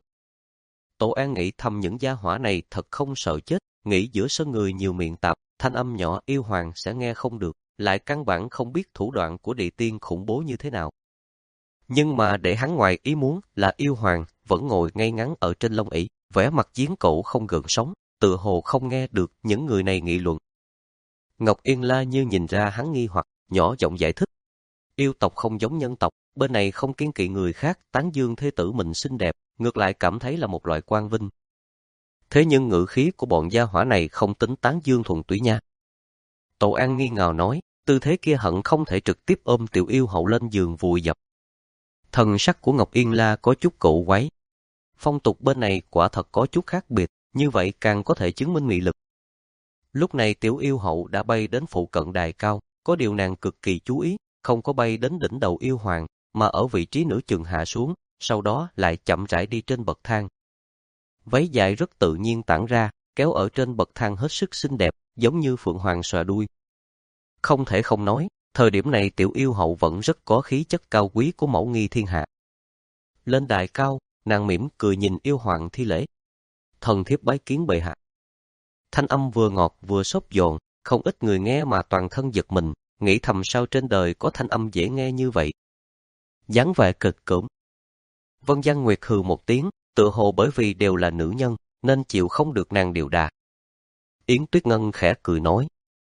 Tổ An nghĩ thầm những gia hỏa này thật không sợ chết, nghĩ giữa sân người nhiều miệng tạp, thanh âm nhỏ yêu hoàng sẽ nghe không được, lại căn bản không biết thủ đoạn của địa tiên khủng bố như thế nào. Nhưng mà để hắn ngoài ý muốn là yêu hoàng vẫn ngồi ngay ngắn ở trên lông ỷ, vẻ mặt giếng cổ không gợn sóng, tựa hồ không nghe được những người này nghị luận. Ngọc Yên La như nhìn ra hắn nghi hoặc, nhỏ giọng giải thích. Yêu tộc không giống nhân tộc, bên này không kiêng kỵ người khác tán dương thế tử mình xinh đẹp, ngược lại cảm thấy là một loại quang vinh. Thế nhưng ngữ khí của bọn gia hỏa này không tính tán dương thuần túy nha. Tổ An nghi ngào nói, tư thế kia hận không thể trực tiếp ôm tiểu yêu hậu lên giường vùi dập. Thần sắc của Ngọc Yên La có chút cổ quái. Phong tục bên này quả thật có chút khác biệt, như vậy càng có thể chứng minh mị lực. Lúc này tiểu yêu hậu đã bay đến phụ cận đài cao, có điều nàng cực kỳ chú ý, không có bay đến đỉnh đầu yêu hoàng, mà ở vị trí nửa chừng hạ xuống, sau đó lại chậm rãi đi trên bậc thang. Váy dài rất tự nhiên tản ra, kéo ở trên bậc thang hết sức xinh đẹp, giống như phượng hoàng xòe đuôi. Không thể không nói, thời điểm này tiểu yêu hậu vẫn rất có khí chất cao quý của mẫu nghi thiên hạ. Lên đài cao, nàng mỉm cười nhìn yêu hoàng thi lễ. Thần thiếp bái kiến bệ hạ. Thanh âm vừa ngọt vừa xốp giòn, không ít người nghe mà toàn thân giật mình, nghĩ thầm sao trên đời có thanh âm dễ nghe như vậy. Dáng vẻ cực cỡm. Vân Gian Nguyệt hừ một tiếng, tựa hồ bởi vì đều là nữ nhân, nên chịu không được nàng điều đà. Yến Tuyết Ngân khẽ cười nói.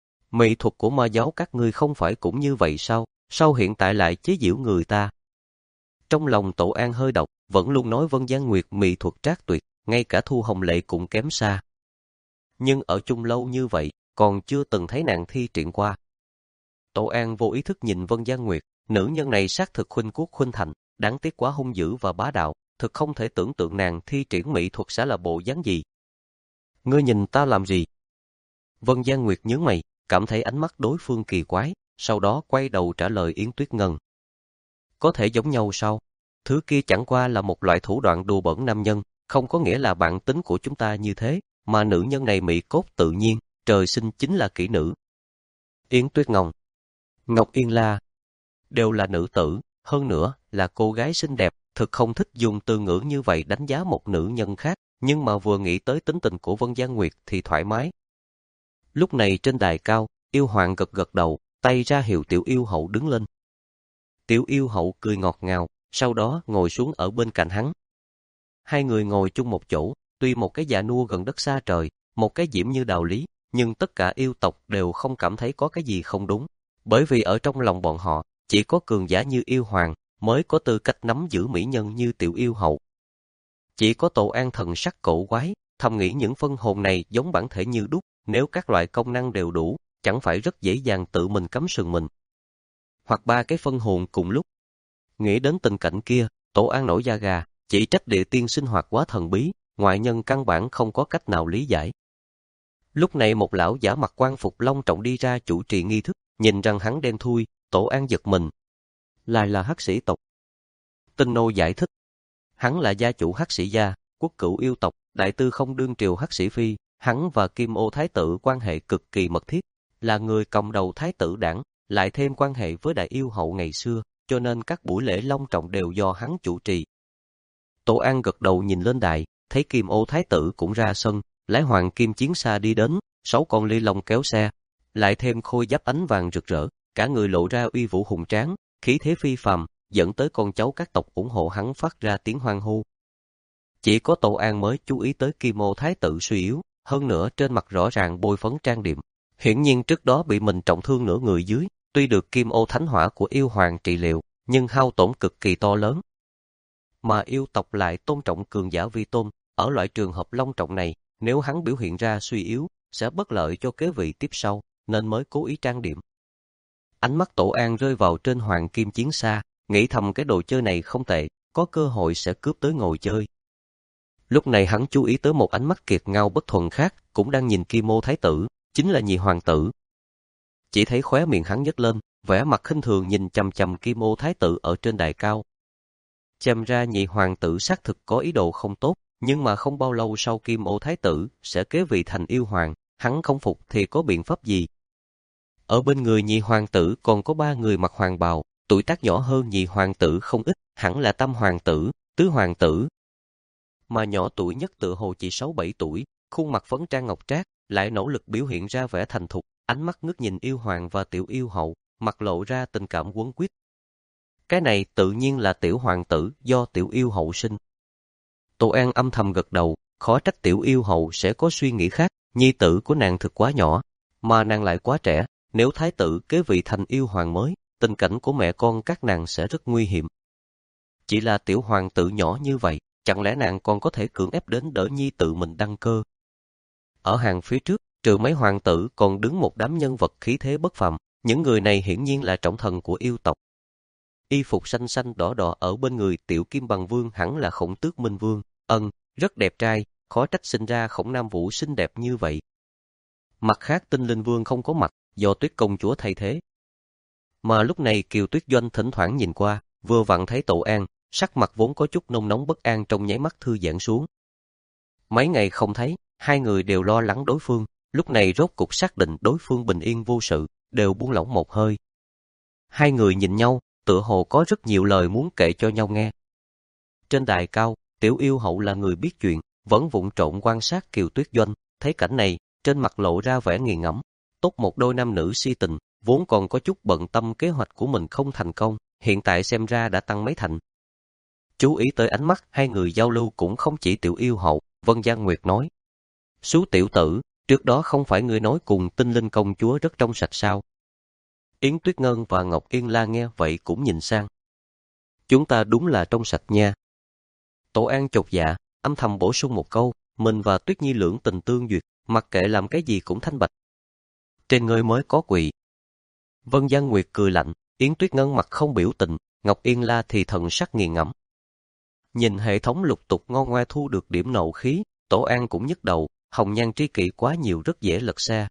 Mỹ thuật của ma giáo các ngươi không phải cũng như vậy sao, sao hiện tại lại chế giễu người ta? Trong lòng Tổ An hơi độc, vẫn luôn nói Vân Gian Nguyệt mỹ thuật trác tuyệt, ngay cả Thu Hồng Lệ cũng kém xa. Nhưng ở chung lâu như vậy, còn chưa từng thấy nàng thi triển qua. Tổ An vô ý thức nhìn Vân Gian Nguyệt, nữ nhân này xác thực khuynh quốc khuynh thành, đáng tiếc quá hung dữ và bá đạo, thực không thể tưởng tượng nàng thi triển mỹ thuật sẽ là bộ dáng gì. Ngươi nhìn ta làm gì? Vân Gian Nguyệt nhướng mày, cảm thấy ánh mắt đối phương kỳ quái, sau đó quay đầu trả lời Yến Tuyết Ngân. Có thể giống nhau sao? Thứ kia chẳng qua là một loại thủ đoạn đùa bỡn nam nhân, không có nghĩa là bản tính của chúng ta như thế, mà nữ nhân này mỹ cốt tự nhiên, trời sinh chính là kỹ nữ. Yến Tuyết Ngân, Ngọc Yên La, đều là nữ tử, hơn nữa là cô gái xinh đẹp, thực không thích dùng từ ngữ như vậy đánh giá một nữ nhân khác, nhưng mà vừa nghĩ tới tính tình của Vân Gian Nguyệt thì thoải mái. Lúc này trên đài cao, yêu hoàng gật gật đầu, tay ra hiệu tiểu yêu hậu đứng lên. Tiểu yêu hậu cười ngọt ngào, sau đó ngồi xuống ở bên cạnh hắn. Hai người ngồi chung một chỗ, tuy một cái già nua gần đất xa trời, một cái diễm như đào lý, nhưng tất cả yêu tộc đều không cảm thấy có cái gì không đúng, bởi vì ở trong lòng bọn họ, chỉ có cường giả như yêu hoàng mới có tư cách nắm giữ mỹ nhân như tiểu yêu hậu. Chỉ có Tổ An thần sắc cổ quái, thầm nghĩ những phân hồn này giống bản thể như đúc, nếu các loại công năng đều đủ, chẳng phải rất dễ dàng tự mình cắm sừng mình. Hoặc ba cái phân hồn cùng lúc. Nghĩ đến tình cảnh kia, Tổ An nổi da gà, chỉ trách địa tiên sinh hoạt quá thần bí, ngoại nhân căn bản không có cách nào lý giải. Lúc này một lão giả mặc quan phục long trọng đi ra chủ trì nghi thức, nhìn rằng hắn đen thui, Tổ An giật mình. Lại là hắc sĩ tộc. Tinh nô giải thích. Hắn là gia chủ hắc sĩ gia, quốc cửu yêu tộc, đại tư không đương triều hắc sĩ phi, hắn và Kim Ô Thái tử quan hệ cực kỳ mật thiết, là người cầm đầu Thái tử đảng, lại thêm quan hệ với đại yêu hậu ngày xưa, cho nên các buổi lễ long trọng đều do hắn chủ trì. Tổ An gật đầu nhìn lên đài, thấy Kim Ô Thái tử cũng ra sân, lái hoàng kim chiến xa đi đến, sáu con ly long kéo xe, lại thêm khôi giáp ánh vàng rực rỡ, cả người lộ ra uy vũ hùng tráng, khí thế phi phàm, dẫn tới con cháu các tộc ủng hộ hắn phát ra tiếng hoan hô. Chỉ có Tổ An mới chú ý tới Kim Ô Thái tử suy yếu, hơn nữa trên mặt rõ ràng bôi phấn trang điểm, hiển nhiên trước đó bị mình trọng thương nửa người dưới, tuy được Kim Ô Thánh Hỏa của yêu hoàng trị liệu, nhưng hao tổn cực kỳ to lớn. Mà yêu tộc lại tôn trọng cường giả vi tôn, ở loại trường hợp long trọng này, nếu hắn biểu hiện ra suy yếu, sẽ bất lợi cho kế vị tiếp sau, nên mới cố ý trang điểm. Ánh mắt Tổ An rơi vào trên hoàng kim chiến xa, nghĩ thầm cái đồ chơi này không tệ, có cơ hội sẽ cướp tới ngồi chơi. Lúc này hắn chú ý tới một ánh mắt kiệt ngao bất thuần khác, cũng đang nhìn Kim Ô Thái tử, chính là nhị hoàng tử. Chỉ thấy khóe miệng hắn nhếch lên, vẻ mặt khinh thường nhìn chằm chằm Kim Ô Thái tử ở trên đài cao. Xem ra nhị hoàng tử xác thực có ý đồ không tốt, nhưng mà không bao lâu sau Kim Ô Thái tử sẽ kế vị thành yêu hoàng, hắn không phục thì có biện pháp gì? Ở bên người nhị hoàng tử còn có ba người mặc hoàng bào, tuổi tác nhỏ hơn nhị hoàng tử không ít, hẳn là tam hoàng tử, tứ hoàng tử. Mà nhỏ tuổi nhất tự hồ chỉ sáu bảy tuổi, khuôn mặt phấn trang ngọc trác, lại nỗ lực biểu hiện ra vẻ thành thục, ánh mắt ngước nhìn yêu hoàng và tiểu yêu hậu, mặt lộ ra tình cảm quấn quýt. Cái này tự nhiên là tiểu hoàng tử do tiểu yêu hậu sinh. Tổ An âm thầm gật đầu, khó trách tiểu yêu hậu sẽ có suy nghĩ khác, nhi tử của nàng thực quá nhỏ, mà nàng lại quá trẻ, nếu thái tử kế vị thành yêu hoàng mới, tình cảnh của mẹ con các nàng sẽ rất nguy hiểm. Chỉ là tiểu hoàng tử nhỏ như vậy, chẳng lẽ nàng còn có thể cưỡng ép đến đỡ nhi tự mình đăng cơ? Ở hàng phía trước, trừ mấy hoàng tử còn đứng một đám nhân vật khí thế bất phàm, những người này hiển nhiên là trọng thần của yêu tộc. Y phục xanh xanh đỏ đỏ ở bên người tiểu kim bằng vương hẳn là Khổng Tước Minh Vương, ân, rất đẹp trai, khó trách sinh ra Khổng Nam Vũ xinh đẹp như vậy. Mặt khác Tinh Linh Vương không có mặt, do Tuyết công chúa thay thế. Mà lúc này Kiều Tuyết Doanh thỉnh thoảng nhìn qua, vừa vặn thấy Tổ An, sắc mặt vốn có chút nôn nóng bất an trong nháy mắt thư giãn xuống. Mấy ngày không thấy, hai người đều lo lắng đối phương, lúc này rốt cục xác định đối phương bình yên vô sự, đều buông lỏng một hơi. Hai người nhìn nhau, tựa hồ có rất nhiều lời muốn kể cho nhau nghe. Trên đài cao, tiểu yêu hậu là người biết chuyện, vẫn vụng trộn quan sát Kiều Tuyết Doanh, thấy cảnh này, trên mặt lộ ra vẻ nghiền ngẫm. Tốt một đôi nam nữ si tình, vốn còn có chút bận tâm kế hoạch của mình không thành công, hiện tại xem ra đã tăng mấy thành. Chú ý tới ánh mắt hai người giao lưu cũng không chỉ tiểu yêu hậu, Vân Giang Nguyệt nói. Sú tiểu tử, trước đó không phải ngươi nói cùng Tinh Linh công chúa rất trong sạch sao? Yến Tuyết Ngân và Ngọc Yên La nghe vậy cũng nhìn sang. Chúng ta đúng là trong sạch nha. Tổ An chột dạ, âm thầm bổ sung một câu, mình và Tuyết Nhi lưỡng tình tương duyệt, mặc kệ làm cái gì cũng thanh bạch. Trên ngươi mới có quỵ. Vân Giang Nguyệt cười lạnh, Yến Tuyết Ngân mặt không biểu tình, Ngọc Yên La thì thần sắc nghiền ngẫm. Nhìn hệ thống lục tục ngon ngoe thu được điểm nộ khí, Tổ An cũng nhức đầu, hồng nhan tri kỷ quá nhiều rất dễ lật xe.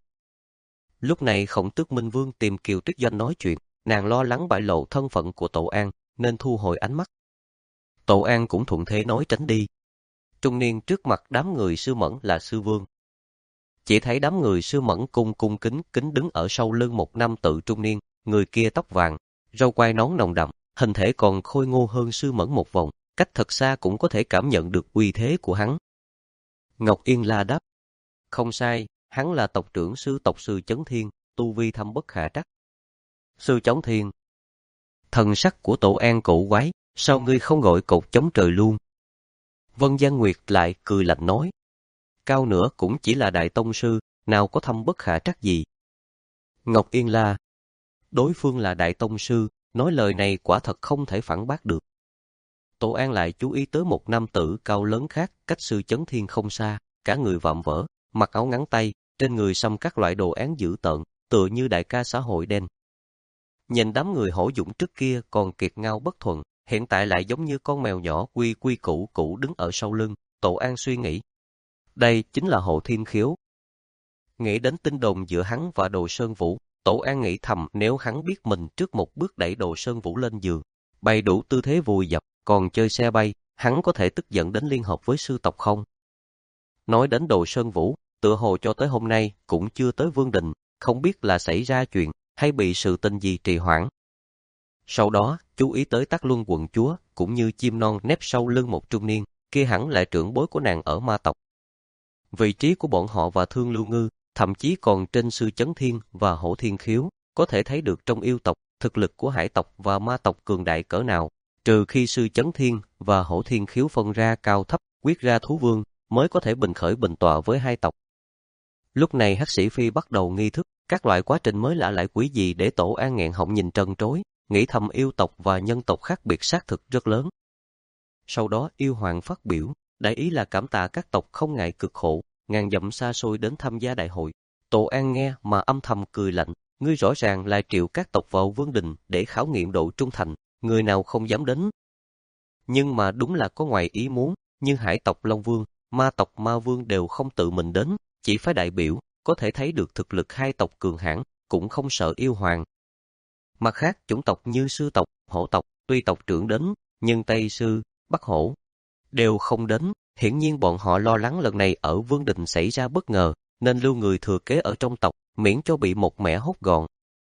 Lúc này Khổng Tước Minh Vương tìm Kiều Tuyết Doanh nói chuyện, nàng lo lắng bại lộ thân phận của Tổ An, nên thu hồi ánh mắt. Tổ An cũng thuận thế nói tránh đi. Trung niên trước mặt đám người Sư Mẫn là Sư Vương. Chỉ thấy đám người Sư Mẫn cung cung kính kính đứng ở sau lưng một nam tự trung niên, người kia tóc vàng, râu quai nón nồng đậm, hình thể còn khôi ngô hơn Sư Mẫn một vòng, cách thật xa cũng có thể cảm nhận được uy thế của hắn. Ngọc Yên La đáp, không sai, hắn là tộc trưởng sư tộc Sư Chấn Thiên, tu vi thâm bất khả trắc. Sư Chấn Thiên. Thần sắc của Tổ An cổ quái, sao ngươi không gọi cột chống trời luôn? Vân Giang Nguyệt lại cười lạnh nói, cao nữa cũng chỉ là đại tông sư, nào có thâm bất khả trắc gì. Ngọc Yên La, đối phương là đại tông sư, nói lời này quả thật không thể phản bác được. Tổ An lại chú ý tới một nam tử cao lớn khác, cách Sư Chấn Thiên không xa, cả người vạm vỡ, mặc áo ngắn tay, trên người xăm các loại đồ án dữ tợn, tựa như đại ca xã hội đen. Nhìn đám người hổ dũng trước kia còn kiệt ngao bất thuận, hiện tại lại giống như con mèo nhỏ quy quy củ củ đứng ở sau lưng. Tổ An suy nghĩ, đây chính là Hộ Thiên Khiếu. Nghĩ đến tin đồn giữa hắn và Đồ Sơn Vũ, Tổ An nghĩ thầm nếu hắn biết mình trước một bước đẩy Đồ Sơn Vũ lên giường, bày đủ tư thế vùi dập, còn chơi xe bay, hắn có thể tức giận đến liên hợp với sư tộc không? Nói đến Đồ Sơn Vũ, tựa hồ cho tới hôm nay cũng chưa tới Vương Đình, không biết là xảy ra chuyện, hay bị sự tình gì trì hoãn. Sau đó, chú ý tới Tắc Luân quận chúa, cũng như chim non nép sau lưng một trung niên, kia hẳn là trưởng bối của nàng ở ma tộc. Vị trí của bọn họ và Thương Lưu Ngư, thậm chí còn trên Sư Chấn Thiên và Hổ Thiên Khiếu, có thể thấy được trong yêu tộc, thực lực của hải tộc và ma tộc cường đại cỡ nào, trừ khi Sư Chấn Thiên và Hổ Thiên Khiếu phân ra cao thấp, quyết ra thú vương, mới có thể bình khởi bình tọa với hai tộc. Lúc này Hắc Sĩ Phi bắt đầu nghi thức, các loại quá trình mới lạ lại quý gì để Tổ An nghẹn họng nhìn trân trối, nghĩ thầm yêu tộc và nhân tộc khác biệt xác thực rất lớn. Sau đó yêu hoàng phát biểu, đại ý là cảm tạ các tộc không ngại cực khổ, ngàn dặm xa xôi đến tham gia đại hội. Tổ An nghe mà âm thầm cười lạnh, ngươi rõ ràng là triệu các tộc vào vương đình để khảo nghiệm độ trung thành, người nào không dám đến. Nhưng mà đúng là có ngoài ý muốn, như hải tộc Long Vương, ma tộc Ma Vương đều không tự mình đến, chỉ phái đại biểu, có thể thấy được thực lực hai tộc cường hãn, cũng không sợ yêu hoàng. Mặt khác, chủng tộc như Sư tộc, Hổ tộc, tuy tộc trưởng đến, nhưng Tây Sư, Bắc Hổ đều không đến. Hiển nhiên bọn họ lo lắng lần này ở vương đình xảy ra bất ngờ, nên lưu người thừa kế ở trong tộc, miễn cho bị một mẻ hốt gọn.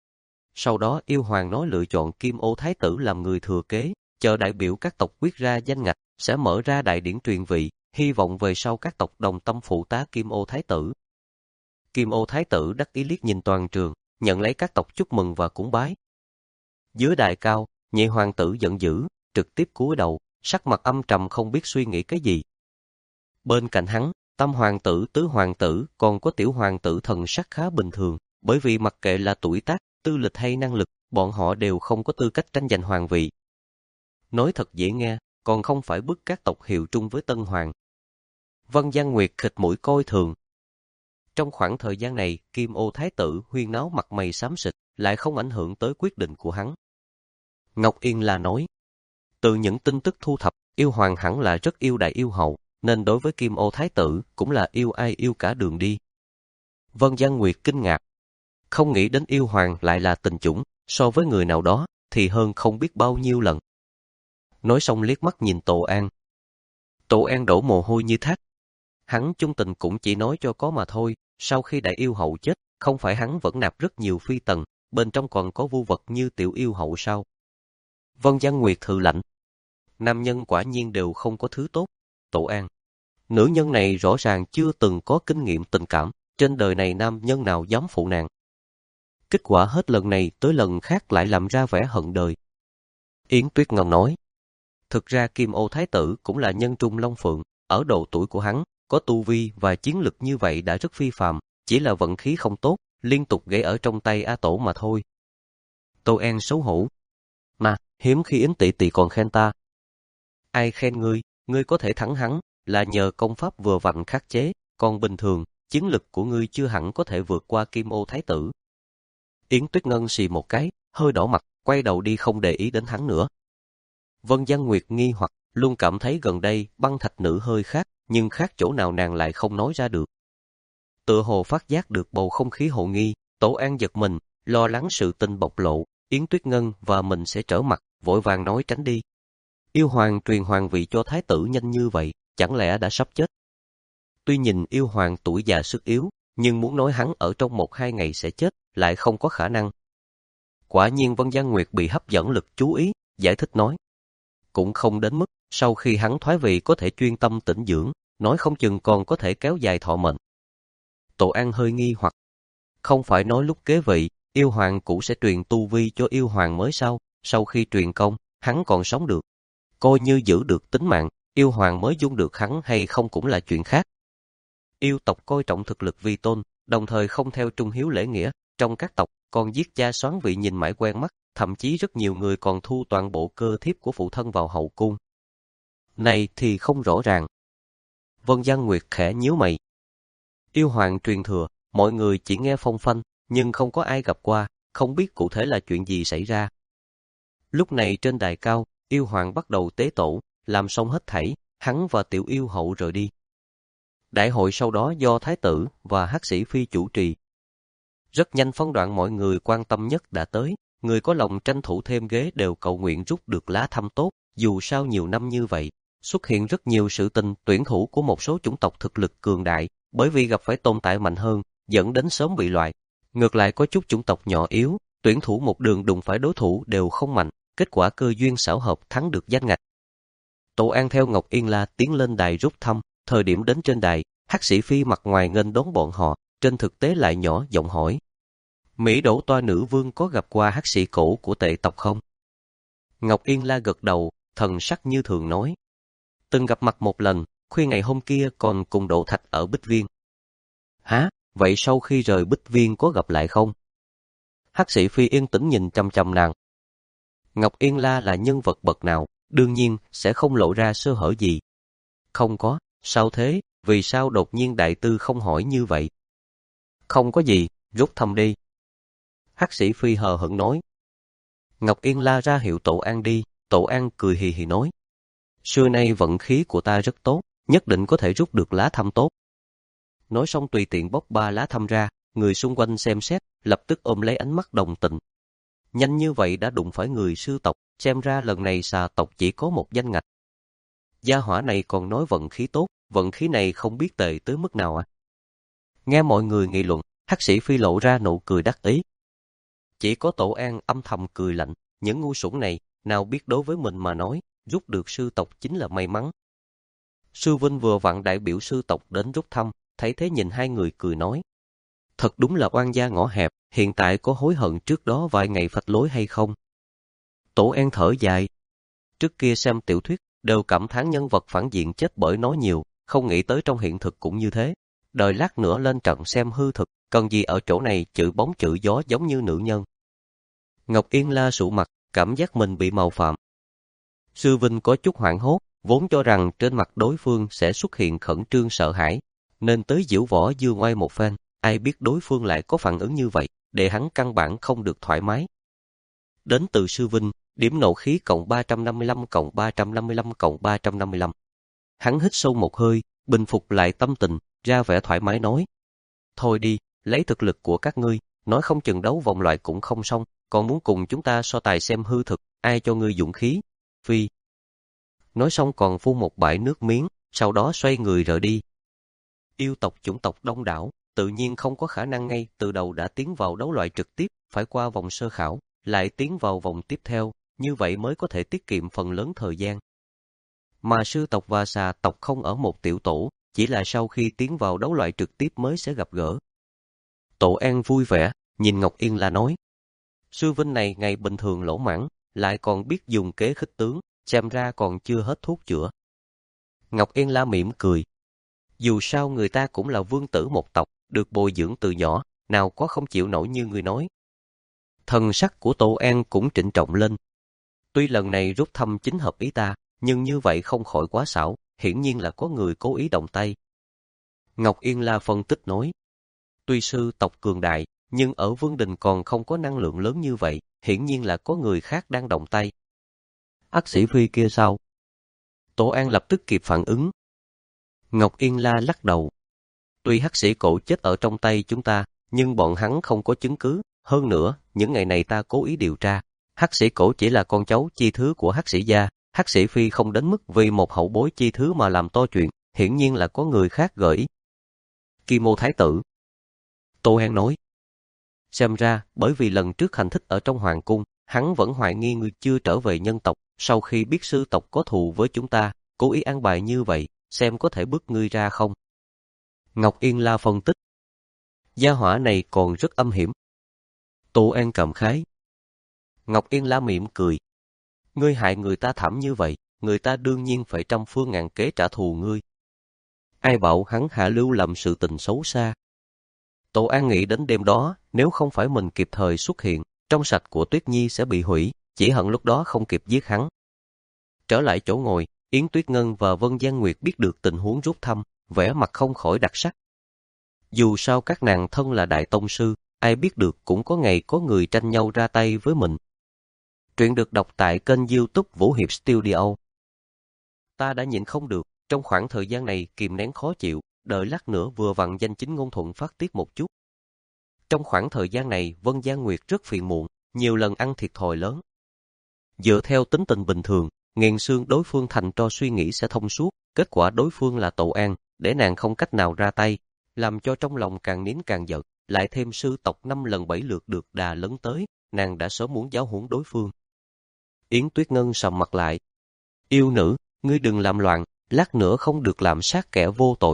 Sau đó yêu hoàng nói lựa chọn Kim Ô Thái tử làm người thừa kế, chờ đại biểu các tộc quyết ra danh ngạch, sẽ mở ra đại điển truyền vị, hy vọng về sau các tộc đồng tâm phụ tá Kim Ô Thái tử. Kim Ô Thái tử đắc ý liếc nhìn toàn trường, nhận lấy các tộc chúc mừng và cúng bái. Dưới đài cao, nhị hoàng tử giận dữ, trực tiếp cúi đầu, sắc mặt âm trầm không biết suy nghĩ cái gì. Bên cạnh hắn, tam hoàng tử, tứ hoàng tử, còn có tiểu hoàng tử thần sắc khá bình thường, bởi vì mặc kệ là tuổi tác, tư lịch hay năng lực, bọn họ đều không có tư cách tranh giành hoàng vị. Nói thật dễ nghe, còn không phải bức các tộc hiệu trung với tân hoàng. Vân Giang Nguyệt khịt mũi coi thường. Trong khoảng thời gian này, Kim Ô Thái tử huyên náo mặt mày xám xịt, lại không ảnh hưởng tới quyết định của hắn. Ngọc Yên là nói, từ những tin tức thu thập, yêu hoàng hẳn là rất yêu đại yêu hậu, nên đối với Kim Ô Thái tử cũng là yêu ai yêu cả đường đi. Vân Giang Nguyệt kinh ngạc, không nghĩ đến yêu hoàng lại là tình chủng, so với người nào đó thì hơn không biết bao nhiêu lần. Nói xong liếc mắt nhìn Tổ An. Tổ An đổ mồ hôi như thác. Hắn chung tình cũng chỉ nói cho có mà thôi, sau khi đại yêu hậu chết, không phải hắn vẫn nạp rất nhiều phi tần, bên trong còn có vu vật như tiểu yêu hậu sao? Vân Giang Nguyệt thừ lạnh. Nam nhân quả nhiên đều không có thứ tốt. Tổ An, nữ nhân này rõ ràng chưa từng có kinh nghiệm tình cảm, trên đời này nam nhân nào dám phụ nàng. Kết quả hết lần này tới lần khác lại làm ra vẻ hận đời. Yến Tuyết Ngân nói, thực ra Kim Ô Thái tử cũng là nhân trung long phượng, ở độ tuổi của hắn, có tu vi và chiến lực như vậy đã rất phi phàm, chỉ là vận khí không tốt, liên tục gãy ở trong tay A Tổ mà thôi. Tô An xấu hổ. Mà, hiếm khi Yến tỷ tỷ còn khen ta. Ai khen ngươi, ngươi có thể thắng hắn, là nhờ công pháp vừa vặn khắc chế, còn bình thường, chiến lực của ngươi chưa hẳn có thể vượt qua Kim Ô Thái tử. Yến Tuyết Ngân xì một cái, hơi đỏ mặt, quay đầu đi không để ý đến hắn nữa. Vân Giang Nguyệt nghi hoặc, luôn cảm thấy gần đây băng thạch nữ hơi khác, nhưng khác chỗ nào nàng lại không nói ra được. Tựa hồ phát giác được bầu không khí hồ nghi, Tổ An giật mình, lo lắng sự tình bộc lộ, Yến Tuyết Ngân và mình sẽ trở mặt, vội vàng nói tránh đi. Yêu hoàng truyền hoàng vị cho thái tử nhanh như vậy, chẳng lẽ đã sắp chết? Tuy nhìn yêu hoàng tuổi già sức yếu, nhưng muốn nói hắn ở trong một hai ngày sẽ chết, lại không có khả năng. Quả nhiên Vân Giang Nguyệt bị hấp dẫn lực chú ý, giải thích nói. Cũng không đến mức, sau khi hắn thoái vị có thể chuyên tâm tĩnh dưỡng, nói không chừng còn có thể kéo dài thọ mệnh. Tổ An hơi nghi hoặc, không phải nói lúc kế vị, yêu hoàng cũ sẽ truyền tu vi cho yêu hoàng mới sao, sau khi truyền công, hắn còn sống được. Coi như giữ được tính mạng, yêu hoàng mới dung được hắn hay không cũng là chuyện khác. Yêu tộc coi trọng thực lực vi tôn, đồng thời không theo trung hiếu lễ nghĩa, trong các tộc còn giết cha soán vị nhìn mãi quen mắt, thậm chí rất nhiều người còn thu toàn bộ cơ thiếp của phụ thân vào hậu cung. Này thì không rõ ràng. Vân Giang Nguyệt khẽ nhíu mày. Yêu hoàng truyền thừa, mọi người chỉ nghe phong phanh, nhưng không có ai gặp qua, không biết cụ thể là chuyện gì xảy ra. Lúc này trên đài cao, yêu hoàng bắt đầu tế tổ, làm xong hết thảy, hắn và tiểu yêu hậu rời đi. Đại hội sau đó do thái tử và Hắc Sĩ Phi chủ trì. Rất nhanh phân đoạn mọi người quan tâm nhất đã tới, người có lòng tranh thủ thêm ghế đều cầu nguyện rút được lá thăm tốt, dù sao nhiều năm như vậy, xuất hiện rất nhiều sự tình tuyển thủ của một số chủng tộc thực lực cường đại, bởi vì gặp phải tồn tại mạnh hơn, dẫn đến sớm bị loại. Ngược lại có chút chủng tộc nhỏ yếu, tuyển thủ một đường đụng phải đối thủ đều không mạnh, kết quả cơ duyên xảo hợp thắng được danh ngạch. Tổ An theo Ngọc Yên La tiến lên đài rút thăm, thời điểm đến trên đài, Hắc Sĩ Phi mặt ngoài nghênh đón bọn họ, trên thực tế lại nhỏ giọng hỏi: Mỹ Đỗ Toa nữ vương có gặp qua Hắc Sĩ Cổ của Tệ tộc không? Ngọc Yên La gật đầu, thần sắc như thường nói: Từng gặp mặt một lần, khuya ngày hôm kia còn cùng Đỗ Thạch ở Bích Viên. Hả? Vậy sau khi rời Bích Viên có gặp lại không? Hắc Sĩ Phi yên tĩnh nhìn chăm chăm nàng. Ngọc Yên La là nhân vật bậc nào, đương nhiên sẽ không lộ ra sơ hở gì. Không có, sao thế, vì sao đột nhiên đại tư không hỏi như vậy? Không có gì, rút thăm đi. Hắc Sĩ Phi hờ hững nói. Ngọc Yên La ra hiệu Tổ An đi, Tổ An cười hì hì nói: Xưa nay vận khí của ta rất tốt, nhất định có thể rút được lá thăm tốt. Nói xong tùy tiện bóc ba lá thăm ra, người xung quanh xem xét, lập tức ôm lấy ánh mắt đồng tình. Nhanh như vậy đã đụng phải người sư tộc, xem ra lần này xà tộc chỉ có một danh ngạch. Gia hỏa này còn nói vận khí tốt, vận khí này không biết tệ tới mức nào à? Nghe mọi người nghị luận, Hắc Sĩ Phi lộ ra nụ cười đắc ý. Chỉ có Tổ An âm thầm cười lạnh, những ngu xuẩn này, nào biết đối với mình mà nói, rút được sư tộc chính là may mắn. Sư Vinh vừa vặn đại biểu sư tộc đến rút thăm, thấy thế nhìn hai người cười nói: Thật đúng là oan gia ngõ hẹp, hiện tại có hối hận trước đó vài ngày phạch lối hay không? Tổ An thở dài. Trước kia xem tiểu thuyết, đều cảm thán nhân vật phản diện chết bởi nói nhiều, không nghĩ tới trong hiện thực cũng như thế. Đợi lát nữa lên trận xem hư thực, cần gì ở chỗ này chữ bóng chữ gió giống như nữ nhân. Ngọc Yên La sụ mặt, cảm giác mình bị mạo phạm. Sư Vinh có chút hoảng hốt, vốn cho rằng trên mặt đối phương sẽ xuất hiện khẩn trương sợ hãi, nên tới diễu võ dương oai một phen, ai biết đối phương lại có phản ứng như vậy, để hắn căn bản không được thoải mái. Đến từ Sư Vinh, điểm nộ khí cộng ba trăm năm mươi lăm cộng ba trăm năm mươi lăm cộng ba trăm năm mươi lăm. Hắn hít sâu một hơi, bình phục lại tâm tình, ra vẻ thoải mái nói: Thôi đi, lấy thực lực của các ngươi, nói không chừng đấu vòng loại cũng không xong, còn muốn cùng chúng ta so tài xem hư thực, ai cho ngươi dũng khí? Phi. Nói xong còn phun một bãi nước miếng, sau đó xoay người rời đi. Yêu tộc chủng tộc đông đảo, tự nhiên không có khả năng ngay từ đầu đã tiến vào đấu loại trực tiếp, phải qua vòng sơ khảo, lại tiến vào vòng tiếp theo, như vậy mới có thể tiết kiệm phần lớn thời gian. Mà sư tộc và xà tộc không ở một tiểu tổ, chỉ là sau khi tiến vào đấu loại trực tiếp mới sẽ gặp gỡ. Tổ An vui vẻ, nhìn Ngọc Yên La nói: Sư Vinh này ngày bình thường lỗ mãng, lại còn biết dùng kế khích tướng, xem ra còn chưa hết thuốc chữa. Ngọc Yên La mỉm cười. Dù sao người ta cũng là vương tử một tộc, được bồi dưỡng từ nhỏ, nào có không chịu nổi như người nói. Thần sắc của Tổ An cũng trịnh trọng lên. Tuy lần này rút thăm chính hợp ý ta, nhưng như vậy không khỏi quá xảo, hiển nhiên là có người cố ý động tay. Ngọc Yên La phân tích nói: Tuy sư tộc cường đại, nhưng ở Vương Đình còn không có năng lượng lớn như vậy, hiển nhiên là có người khác đang động tay. Hắc Sĩ Phi kia sao? Tổ An lập tức kịp phản ứng. Ngọc Yên La lắc đầu. Tuy Hắc Sĩ Cổ chết ở trong tay chúng ta, nhưng bọn hắn không có chứng cứ. Hơn nữa, những ngày này ta cố ý điều tra. Hắc Sĩ Cổ chỉ là con cháu chi thứ của Hắc Sĩ gia. Hắc Sĩ Phi không đến mức vì một hậu bối chi thứ mà làm to chuyện. Hiển nhiên là có người khác gợi. Kim Mô Thái tử. Tô An nói. Xem ra, bởi vì lần trước hành thích ở trong hoàng cung, hắn vẫn hoài nghi ngươi chưa trở về nhân tộc. Sau khi biết sư tộc có thù với chúng ta, cố ý an bài như vậy, xem có thể bước ngươi ra không. Ngọc Yên La phân tích. Gia hỏa này còn rất âm hiểm. Tô An cảm khái. Ngọc Yên La mỉm cười. Ngươi hại người ta thảm như vậy, người ta đương nhiên phải trăm phương ngàn kế trả thù ngươi. Ai bảo hắn hạ lưu làm sự tình xấu xa. Tô An nghĩ đến đêm đó, nếu không phải mình kịp thời xuất hiện, trong sạch của Tuyết Nhi sẽ bị hủy, chỉ hận lúc đó không kịp giết hắn. Trở lại chỗ ngồi, Yến Tuyết Ngân và Vân Giang Nguyệt biết được tình huống rút thăm, vẻ mặt không khỏi đặc sắc. Dù sao các nàng thân là đại tông sư, ai biết được cũng có ngày có người tranh nhau ra tay với mình. Truyện được đọc tại kênh YouTube Vũ Hiệp Studio. Ta đã nhịn không được, trong khoảng thời gian này kìm nén khó chịu, đợi lát nữa vừa vặn danh chính ngôn thuận phát tiết một chút. Trong khoảng thời gian này Vân Giang Nguyệt rất phiền muộn, nhiều lần ăn thiệt thòi lớn. Dựa theo tính tình bình thường, nghiền xương đối phương thành cho suy nghĩ sẽ thông suốt, kết quả đối phương là Tổ An, để nàng không cách nào ra tay, làm cho trong lòng càng nín càng giận, lại thêm sư tộc năm lần bảy lượt được đà lấn tới, nàng đã sớm muốn giáo huấn đối phương. Yến Tuyết Ngân sầm mặt lại. Yêu nữ, ngươi đừng làm loạn, lát nữa không được làm sát kẻ vô tội.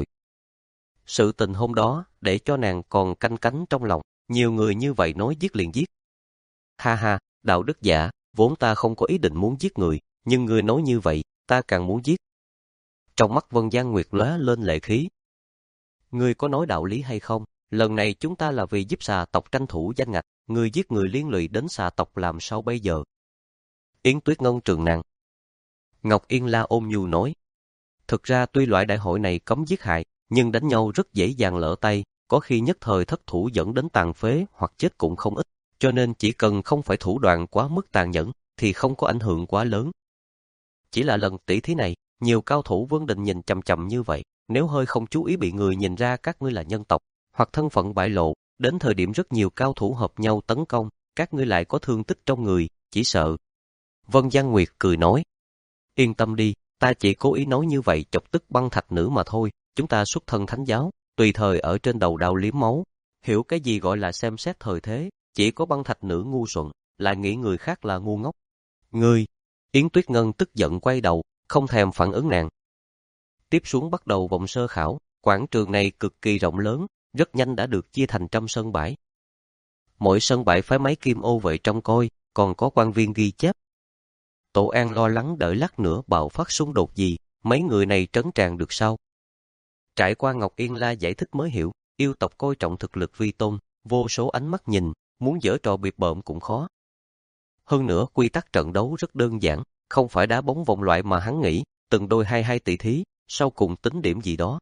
Sự tình hôm đó, để cho nàng còn canh cánh trong lòng, nhiều người như vậy nói giết liền giết. Ha ha, đạo đức giả, vốn ta không có ý định muốn giết người, nhưng ngươi nói như vậy, ta càng muốn giết. Trong mắt Vân Giang Nguyệt lóe lên lệ khí. Ngươi có nói đạo lý hay không? Lần này chúng ta là vì giúp xà tộc tranh thủ danh ngạch, ngươi giết người liên lụy đến xà tộc làm sao bây giờ? Yến Tuyết Ngân trừng nàng. Ngọc Yên La ôm nhu nói. Thực ra tuy loại đại hội này cấm giết hại, nhưng đánh nhau rất dễ dàng lỡ tay, có khi nhất thời thất thủ dẫn đến tàn phế hoặc chết cũng không ít, cho nên chỉ cần không phải thủ đoạn quá mức tàn nhẫn, thì không có ảnh hưởng quá lớn. Chỉ là lần tỷ thí này, nhiều cao thủ Vân Đình nhìn chằm chằm như vậy, nếu hơi không chú ý bị người nhìn ra các ngươi là nhân tộc, hoặc thân phận bại lộ, đến thời điểm rất nhiều cao thủ hợp nhau tấn công, các ngươi lại có thương tích trong người, chỉ sợ. Vân Giang Nguyệt cười nói, yên tâm đi, ta chỉ cố ý nói như vậy chọc tức băng thạch nữ mà thôi, chúng ta xuất thân thánh giáo, tùy thời ở trên đầu đao liếm máu, hiểu cái gì gọi là xem xét thời thế, chỉ có băng thạch nữ ngu xuẩn, lại nghĩ người khác là ngu ngốc. Ngươi, Yến Tuyết Ngân tức giận quay đầu, không thèm phản ứng nàng. Tiếp xuống bắt đầu vòng sơ khảo, quảng trường này cực kỳ rộng lớn, rất nhanh đã được chia thành trăm sân bãi. Mỗi sân bãi phái máy kim ô vệ trông coi, còn có quan viên ghi chép. Tổ An lo lắng đợi lát nữa bạo phát xung đột gì, mấy người này trấn tràng được sao? Trải qua Ngọc Yên La giải thích mới hiểu, yêu tộc coi trọng thực lực vi tôn, vô số ánh mắt nhìn, muốn giở trò bịp bợm cũng khó. Hơn nữa quy tắc trận đấu rất đơn giản, không phải đá bóng vòng loại mà hắn nghĩ, từng đôi hai hai tỷ thí, sau cùng tính điểm gì đó.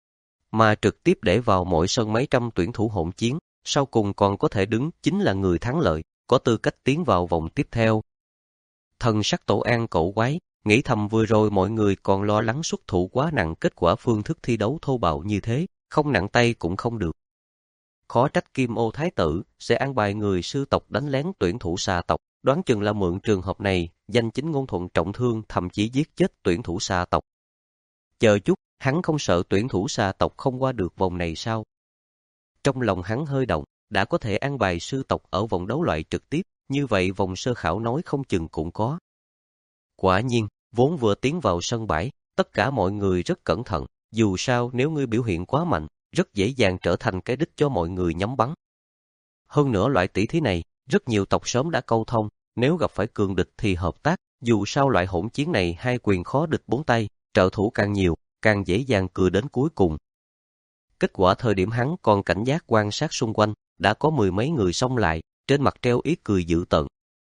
Mà trực tiếp để vào mỗi sân mấy trăm tuyển thủ hỗn chiến, sau cùng còn có thể đứng chính là người thắng lợi, có tư cách tiến vào vòng tiếp theo. Thần sắc Tổ An cổ quái, nghĩ thầm vừa rồi mọi người còn lo lắng xuất thủ quá nặng, kết quả phương thức thi đấu thô bạo như thế, không nặng tay cũng không được. Khó trách Kim Ô Thái tử sẽ an bài người sư tộc đánh lén tuyển thủ xà tộc, đoán chừng là mượn trường hợp này, danh chính ngôn thuận trọng thương, thậm chí giết chết tuyển thủ xà tộc. Chờ chút, hắn không sợ tuyển thủ xà tộc không qua được vòng này sao? Trong lòng hắn hơi động, đã có thể an bài sư tộc ở vòng đấu loại trực tiếp, như vậy vòng sơ khảo nói không chừng cũng có. Quả nhiên, vốn vừa tiến vào sân bãi, tất cả mọi người rất cẩn thận, dù sao nếu ngươi biểu hiện quá mạnh, rất dễ dàng trở thành cái đích cho mọi người nhắm bắn. Hơn nữa loại tỷ thí này, rất nhiều tộc sớm đã câu thông, nếu gặp phải cường địch thì hợp tác, dù sao loại hỗn chiến này hai quyền khó địch bốn tay, trợ thủ càng nhiều, càng dễ dàng cười đến cuối cùng. Kết quả thời điểm hắn còn cảnh giác quan sát xung quanh, đã có mười mấy người xông lại, trên mặt treo ý cười dữ tợn.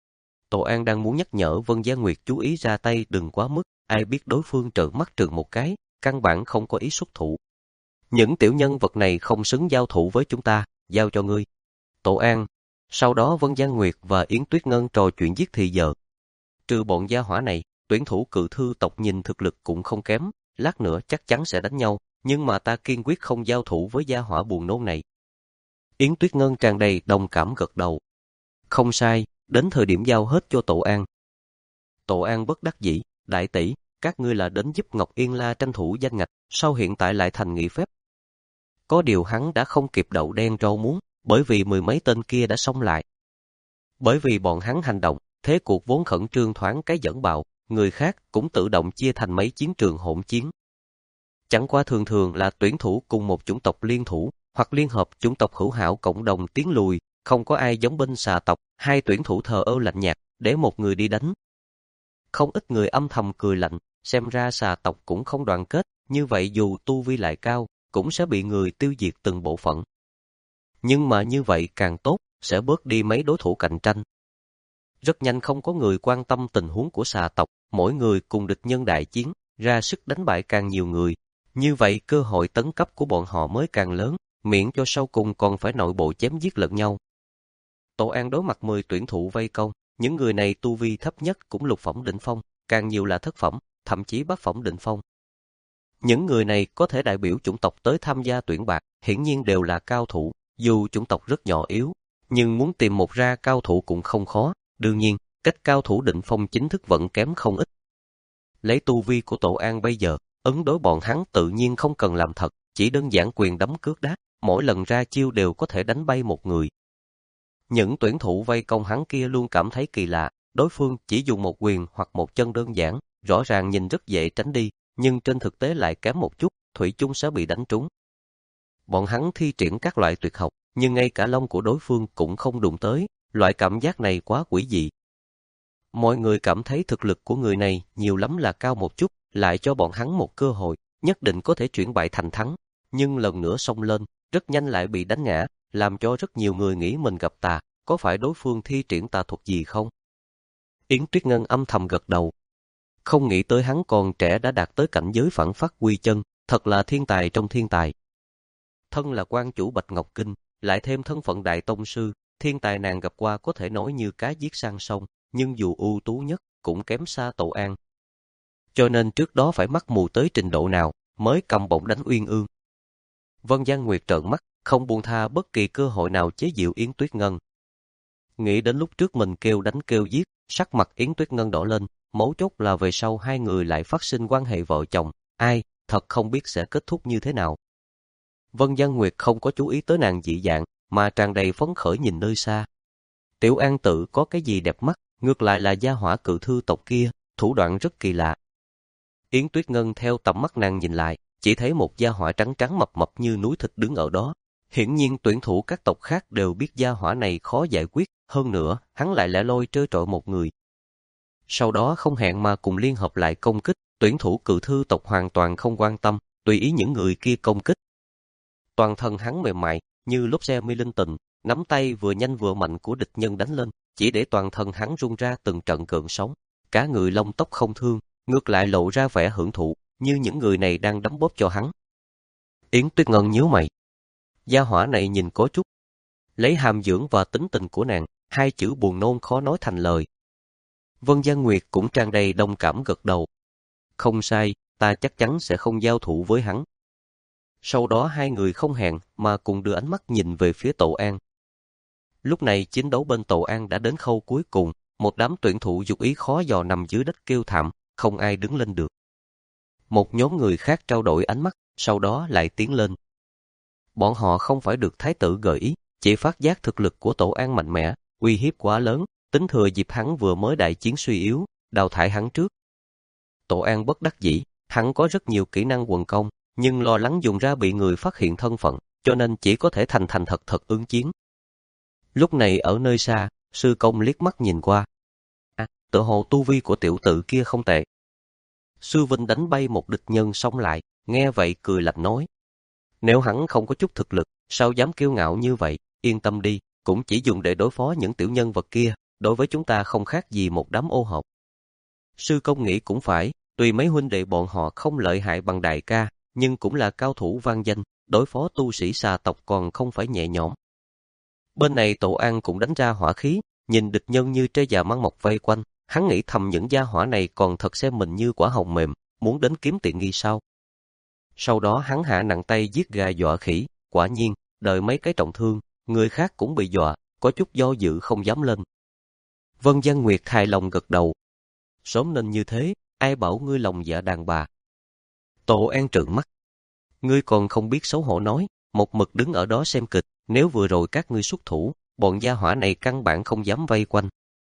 Tổ An đang muốn nhắc nhở Vân Giang Nguyệt chú ý ra tay đừng quá mức, ai biết đối phương trợn mắt trừng một cái, căn bản không có ý xuất thủ. Những tiểu nhân vật này không xứng giao thủ với chúng ta, giao cho ngươi. Tổ An. Sau đó Vân Giang Nguyệt và Yến Tuyết Ngân trò chuyện giết thì giờ. Trừ bọn gia hỏa này, tuyển thủ cự thư tộc nhìn thực lực cũng không kém, lát nữa chắc chắn sẽ đánh nhau, nhưng mà ta kiên quyết không giao thủ với gia hỏa buồn nôn này. Yến Tuyết Ngân tràn đầy đồng cảm gật đầu. Không sai, đến thời điểm giao hết cho Tổ An. Tổ An bất đắc dĩ, đại tỷ, các ngươi là đến giúp Ngọc Yên La tranh thủ danh ngạch, sao hiện tại lại thành nghỉ phép? Có điều hắn đã không kịp đậu đen rau muống, bởi vì mười mấy tên kia đã xông lại. Bởi vì bọn hắn hành động, thế cuộc vốn khẩn trương thoáng cái dẫn bạo, người khác cũng tự động chia thành mấy chiến trường hỗn chiến. Chẳng qua thường thường là tuyển thủ cùng một chủng tộc liên thủ, hoặc liên hợp chủng tộc hữu hảo cộng đồng tiến lùi, không có ai giống bên xà tộc, hai tuyển thủ thờ ơ lạnh nhạt, để một người đi đánh. Không ít người âm thầm cười lạnh, xem ra xà tộc cũng không đoàn kết, như vậy dù tu vi lại cao, cũng sẽ bị người tiêu diệt từng bộ phận. Nhưng mà như vậy càng tốt, sẽ bớt đi mấy đối thủ cạnh tranh. Rất nhanh không có người quan tâm tình huống của xà tộc, mỗi người cùng địch nhân đại chiến, ra sức đánh bại càng nhiều người. Như vậy cơ hội tấn cấp của bọn họ mới càng lớn, miễn cho sau cùng còn phải nội bộ chém giết lẫn nhau. Tổ An đối mặt mười tuyển thủ vây công, những người này tu vi thấp nhất cũng lục phẩm đỉnh phong, càng nhiều là thất phẩm, thậm chí bát phẩm đỉnh phong. Những người này có thể đại biểu chủng tộc tới tham gia tuyển bạc, hiển nhiên đều là cao thủ, dù chủng tộc rất nhỏ yếu, nhưng muốn tìm một ra cao thủ cũng không khó, đương nhiên, cách cao thủ đỉnh phong chính thức vẫn kém không ít. Lấy tu vi của Tổ An bây giờ, ứng đối bọn hắn tự nhiên không cần làm thật, chỉ đơn giản quyền đấm cước đá, mỗi lần ra chiêu đều có thể đánh bay một người. Những tuyển thủ vây công hắn kia luôn cảm thấy kỳ lạ, đối phương chỉ dùng một quyền hoặc một chân đơn giản, rõ ràng nhìn rất dễ tránh đi, nhưng trên thực tế lại kém một chút, thủy chung sẽ bị đánh trúng. Bọn hắn thi triển các loại tuyệt học, nhưng ngay cả lông của đối phương cũng không đụng tới, loại cảm giác này quá quỷ dị. Mọi người cảm thấy thực lực của người này nhiều lắm là cao một chút, lại cho bọn hắn một cơ hội, nhất định có thể chuyển bại thành thắng, nhưng lần nữa xông lên, rất nhanh lại bị đánh ngã, làm cho rất nhiều người nghĩ mình gặp tà, có phải đối phương thi triển tà thuật gì không? Yến Tuyết Ngân âm thầm gật đầu. Không nghĩ tới hắn còn trẻ đã đạt tới cảnh giới phản phát quy chân, thật là thiên tài trong thiên tài. Thân là quan chủ Bạch Ngọc Kinh, lại thêm thân phận đại tông sư, thiên tài nàng gặp qua có thể nói như cá giết sang sông, nhưng dù ưu tú nhất, cũng kém xa Tổ An. Cho nên trước đó phải mắc mù tới trình độ nào, mới cầm bổng đánh Uyên Ương. Vân Giang Nguyệt trợn mắt, không buông tha bất kỳ cơ hội nào chế giễu Yến Tuyết Ngân. Nghĩ đến lúc trước mình kêu đánh kêu giết, sắc mặt Yến Tuyết Ngân đỏ lên, mấu chốt là về sau hai người lại phát sinh quan hệ vợ chồng, ai, thật không biết sẽ kết thúc như thế nào. Vân Giang Nguyệt không có chú ý tới nàng dị dạng, mà tràn đầy phấn khởi nhìn nơi xa. Tiểu An Tử có cái gì đẹp mắt, ngược lại là gia hỏa cự thư tộc kia, thủ đoạn rất kỳ lạ. Yến Tuyết Ngân theo tầm mắt nàng nhìn lại, chỉ thấy một gia hỏa trắng trắng mập mập như núi thịt đứng ở đó. Hiển nhiên tuyển thủ các tộc khác đều biết gia hỏa này khó giải quyết, hơn nữa, hắn lại lẻ loi trơ trọi một người. Sau đó không hẹn mà cùng liên hợp lại công kích, tuyển thủ cự thư tộc hoàn toàn không quan tâm, tùy ý những người kia công kích. Toàn thân hắn mềm mại, như lốp xe mi linh tình, nắm tay vừa nhanh vừa mạnh của địch nhân đánh lên, chỉ để toàn thân hắn rung ra từng trận cơn sóng. Cả người lông tóc không thương, ngược lại lộ ra vẻ hưởng thụ, như những người này đang đấm bóp cho hắn. Yến Tuyết Ngân nhíu mày. Gia hỏa này nhìn có chút. Lấy hàm dưỡng và tính tình của nàng, hai chữ buồn nôn khó nói thành lời. Vân Giang Nguyệt cũng tràn đầy đồng cảm gật đầu. Không sai, ta chắc chắn sẽ không giao thủ với hắn. Sau đó hai người không hẹn mà cùng đưa ánh mắt nhìn về phía Tổ An. Lúc này chiến đấu bên Tổ An đã đến khâu cuối cùng, một đám tuyển thủ dục ý khó dò nằm dưới đất kêu thảm, không ai đứng lên được. Một nhóm người khác trao đổi ánh mắt, sau đó lại tiến lên. Bọn họ không phải được thái tử gợi ý, chỉ phát giác thực lực của Tổ An mạnh mẽ, uy hiếp quá lớn, tính thừa dịp hắn vừa mới đại chiến suy yếu, đào thải hắn trước. Tổ An bất đắc dĩ, hắn có rất nhiều kỹ năng quần công, nhưng lo lắng dùng ra bị người phát hiện thân phận, cho nên chỉ có thể thành thành thật thật ứng chiến. Lúc này ở nơi xa, sư công liếc mắt nhìn qua. À, tự hồ tu vi của tiểu tử kia không tệ. Sư Vinh đánh bay một địch nhân xông lại, nghe vậy cười lạnh nói. Nếu hắn không có chút thực lực, sao dám kiêu ngạo như vậy, yên tâm đi, cũng chỉ dùng để đối phó những tiểu nhân vật kia, đối với chúng ta không khác gì một đám ô hợp. Sư công nghĩ cũng phải, tuy mấy huynh đệ bọn họ không lợi hại bằng đại ca, nhưng cũng là cao thủ vang danh, đối phó tu sĩ xà tộc còn không phải nhẹ nhõm. Bên này Tổ An cũng đánh ra hỏa khí, nhìn địch nhân như trê già măng mọc vây quanh, hắn nghĩ thầm những gia hỏa này còn thật xem mình như quả hồng mềm, muốn đến kiếm tiện nghi sao. Sau đó hắn hạ nặng tay giết gà dọa khỉ, quả nhiên, đợi mấy cái trọng thương, người khác cũng bị dọa, có chút do dự không dám lên. Vân Giang Nguyệt hài lòng gật đầu. Sớm nên như thế, ai bảo ngươi lòng dạ đàn bà. Tổ An trợn mắt. Ngươi còn không biết xấu hổ nói, một mực đứng ở đó xem kịch, nếu vừa rồi các ngươi xuất thủ, bọn gia hỏa này căn bản không dám vây quanh.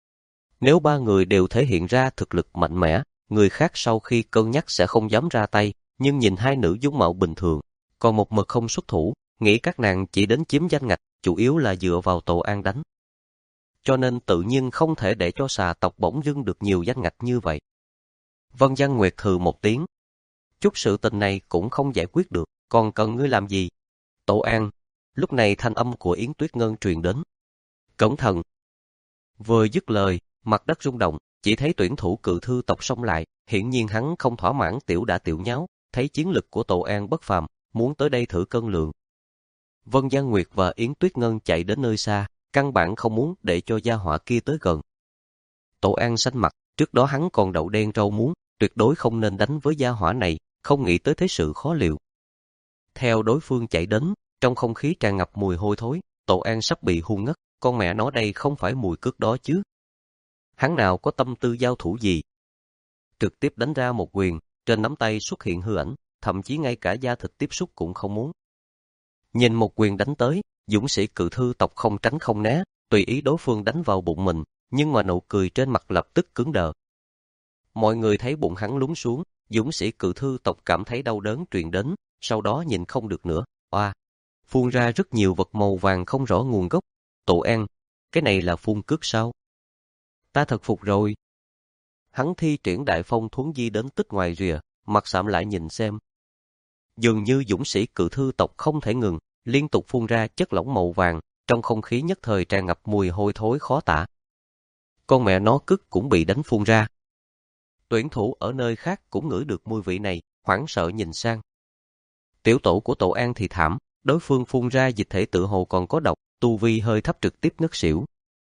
Nếu ba người đều thể hiện ra thực lực mạnh mẽ, người khác sau khi cân nhắc sẽ không dám ra tay, nhưng nhìn hai nữ dung mạo bình thường, còn một mực không xuất thủ, nghĩ các nàng chỉ đến chiếm danh ngạch, chủ yếu là dựa vào Tổ An đánh. Cho nên tự nhiên không thể để cho xà tộc bỗng dưng được nhiều danh ngạch như vậy. Vân Giang Nguyệt hừ một tiếng. Chút sự tình này cũng không giải quyết được, còn cần ngươi làm gì? Tổ An. Lúc này thanh âm của Yến Tuyết Ngân truyền đến. Cẩn thận. Vừa dứt lời, mặt đất rung động, chỉ thấy tuyển thủ cự thư tộc xông lại, hiển nhiên hắn không thỏa mãn tiểu đã tiểu nháo, thấy chiến lực của Tổ An bất phàm, muốn tới đây thử cân lượng. Vân Giang Nguyệt và Yến Tuyết Ngân chạy đến nơi xa, căn bản không muốn để cho gia hỏa kia tới gần. Tổ An xanh mặt, trước đó hắn còn đậu đen rau muống, tuyệt đối không nên đánh với gia hỏa này, không nghĩ tới thế sự khó liệu. Theo đối phương chạy đến, trong không khí tràn ngập mùi hôi thối, Tổ An sắp bị hôn ngất, con mẹ nó đây không phải mùi cước đó chứ. Hắn nào có tâm tư giao thủ gì. Trực tiếp đánh ra một quyền, trên nắm tay xuất hiện hư ảnh, thậm chí ngay cả da thịt tiếp xúc cũng không muốn. Nhìn một quyền đánh tới, dũng sĩ cự thư tộc không tránh không né, tùy ý đối phương đánh vào bụng mình, nhưng mà nụ cười trên mặt lập tức cứng đờ. Mọi người thấy bụng hắn lún xuống, dũng sĩ cự thư tộc cảm thấy đau đớn truyền đến, sau đó nhìn không được nữa, oa, phun ra rất nhiều vật màu vàng không rõ nguồn gốc. Tổ An, cái này là phun cước sao? Ta thật phục rồi. Hắn thi triển đại phong thuấn di đến tích ngoài rìa, mặt sạm lại nhìn xem. Dường như dũng sĩ cự thư tộc không thể ngừng, liên tục phun ra chất lỏng màu vàng, trong không khí nhất thời tràn ngập mùi hôi thối khó tả. Con mẹ nó cứt cũng bị đánh phun ra. Tuyển thủ ở nơi khác cũng ngửi được mùi vị này, hoảng sợ nhìn sang. Tiểu tổ của Tổ An thì thảm, đối phương phun ra dịch thể tự hồ còn có độc, tu vi hơi thấp trực tiếp ngất xỉu.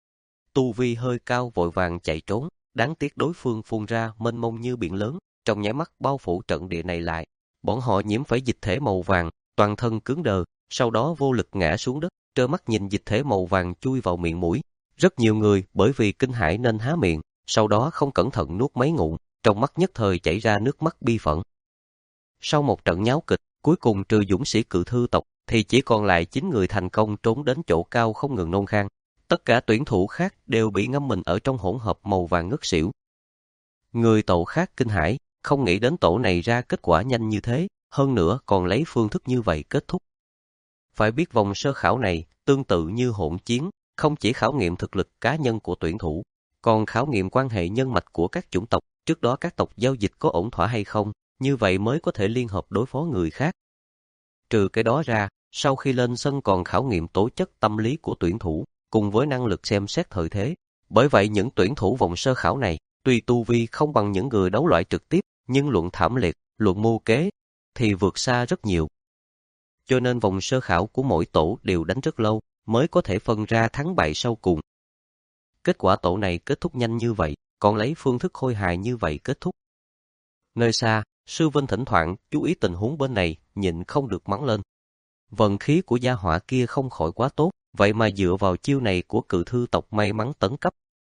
Tu vi hơi cao vội vàng chạy trốn, đáng tiếc đối phương phun ra mênh mông như biển lớn, trong nháy mắt bao phủ trận địa này lại. Bọn họ nhiễm phải dịch thể màu vàng, toàn thân cứng đờ, sau đó vô lực ngã xuống đất, trơ mắt nhìn dịch thể màu vàng chui vào miệng mũi. Rất nhiều người bởi vì kinh hãi nên há miệng, sau đó không cẩn thận nuốt mấy ngụm, trong mắt nhất thời chảy ra nước mắt bi phẫn. Sau một trận nháo kịch, cuối cùng trừ dũng sĩ cự thư tộc, thì chỉ còn lại chín người thành công trốn đến chỗ cao không ngừng nôn khan. Tất cả tuyển thủ khác đều bị ngâm mình ở trong hỗn hợp màu vàng ngất xỉu. Người tổ khác kinh hãi, không nghĩ đến tổ này ra kết quả nhanh như thế, hơn nữa còn lấy phương thức như vậy kết thúc. Phải biết vòng sơ khảo này tương tự như hỗn chiến, không chỉ khảo nghiệm thực lực cá nhân của tuyển thủ, còn khảo nghiệm quan hệ nhân mạch của các chủng tộc, trước đó các tộc giao dịch có ổn thỏa hay không, như vậy mới có thể liên hợp đối phó người khác. Trừ cái đó ra, sau khi lên sân còn khảo nghiệm tố chất tâm lý của tuyển thủ, cùng với năng lực xem xét thời thế. Bởi vậy những tuyển thủ vòng sơ khảo này, tuy tu vi không bằng những người đấu loại trực tiếp, nhưng luận thảm liệt, luận mưu kế, thì vượt xa rất nhiều. Cho nên vòng sơ khảo của mỗi tổ đều đánh rất lâu, mới có thể phân ra thắng bại sau cùng. Kết quả tổ này kết thúc nhanh như vậy, còn lấy phương thức khôi hài như vậy kết thúc. Nơi xa, Sư Vinh thỉnh thoảng chú ý tình huống bên này, nhịn không được mắng lên. Vận khí của gia hỏa kia không khỏi quá tốt, vậy mà dựa vào chiêu này của cự thư tộc may mắn tấn cấp.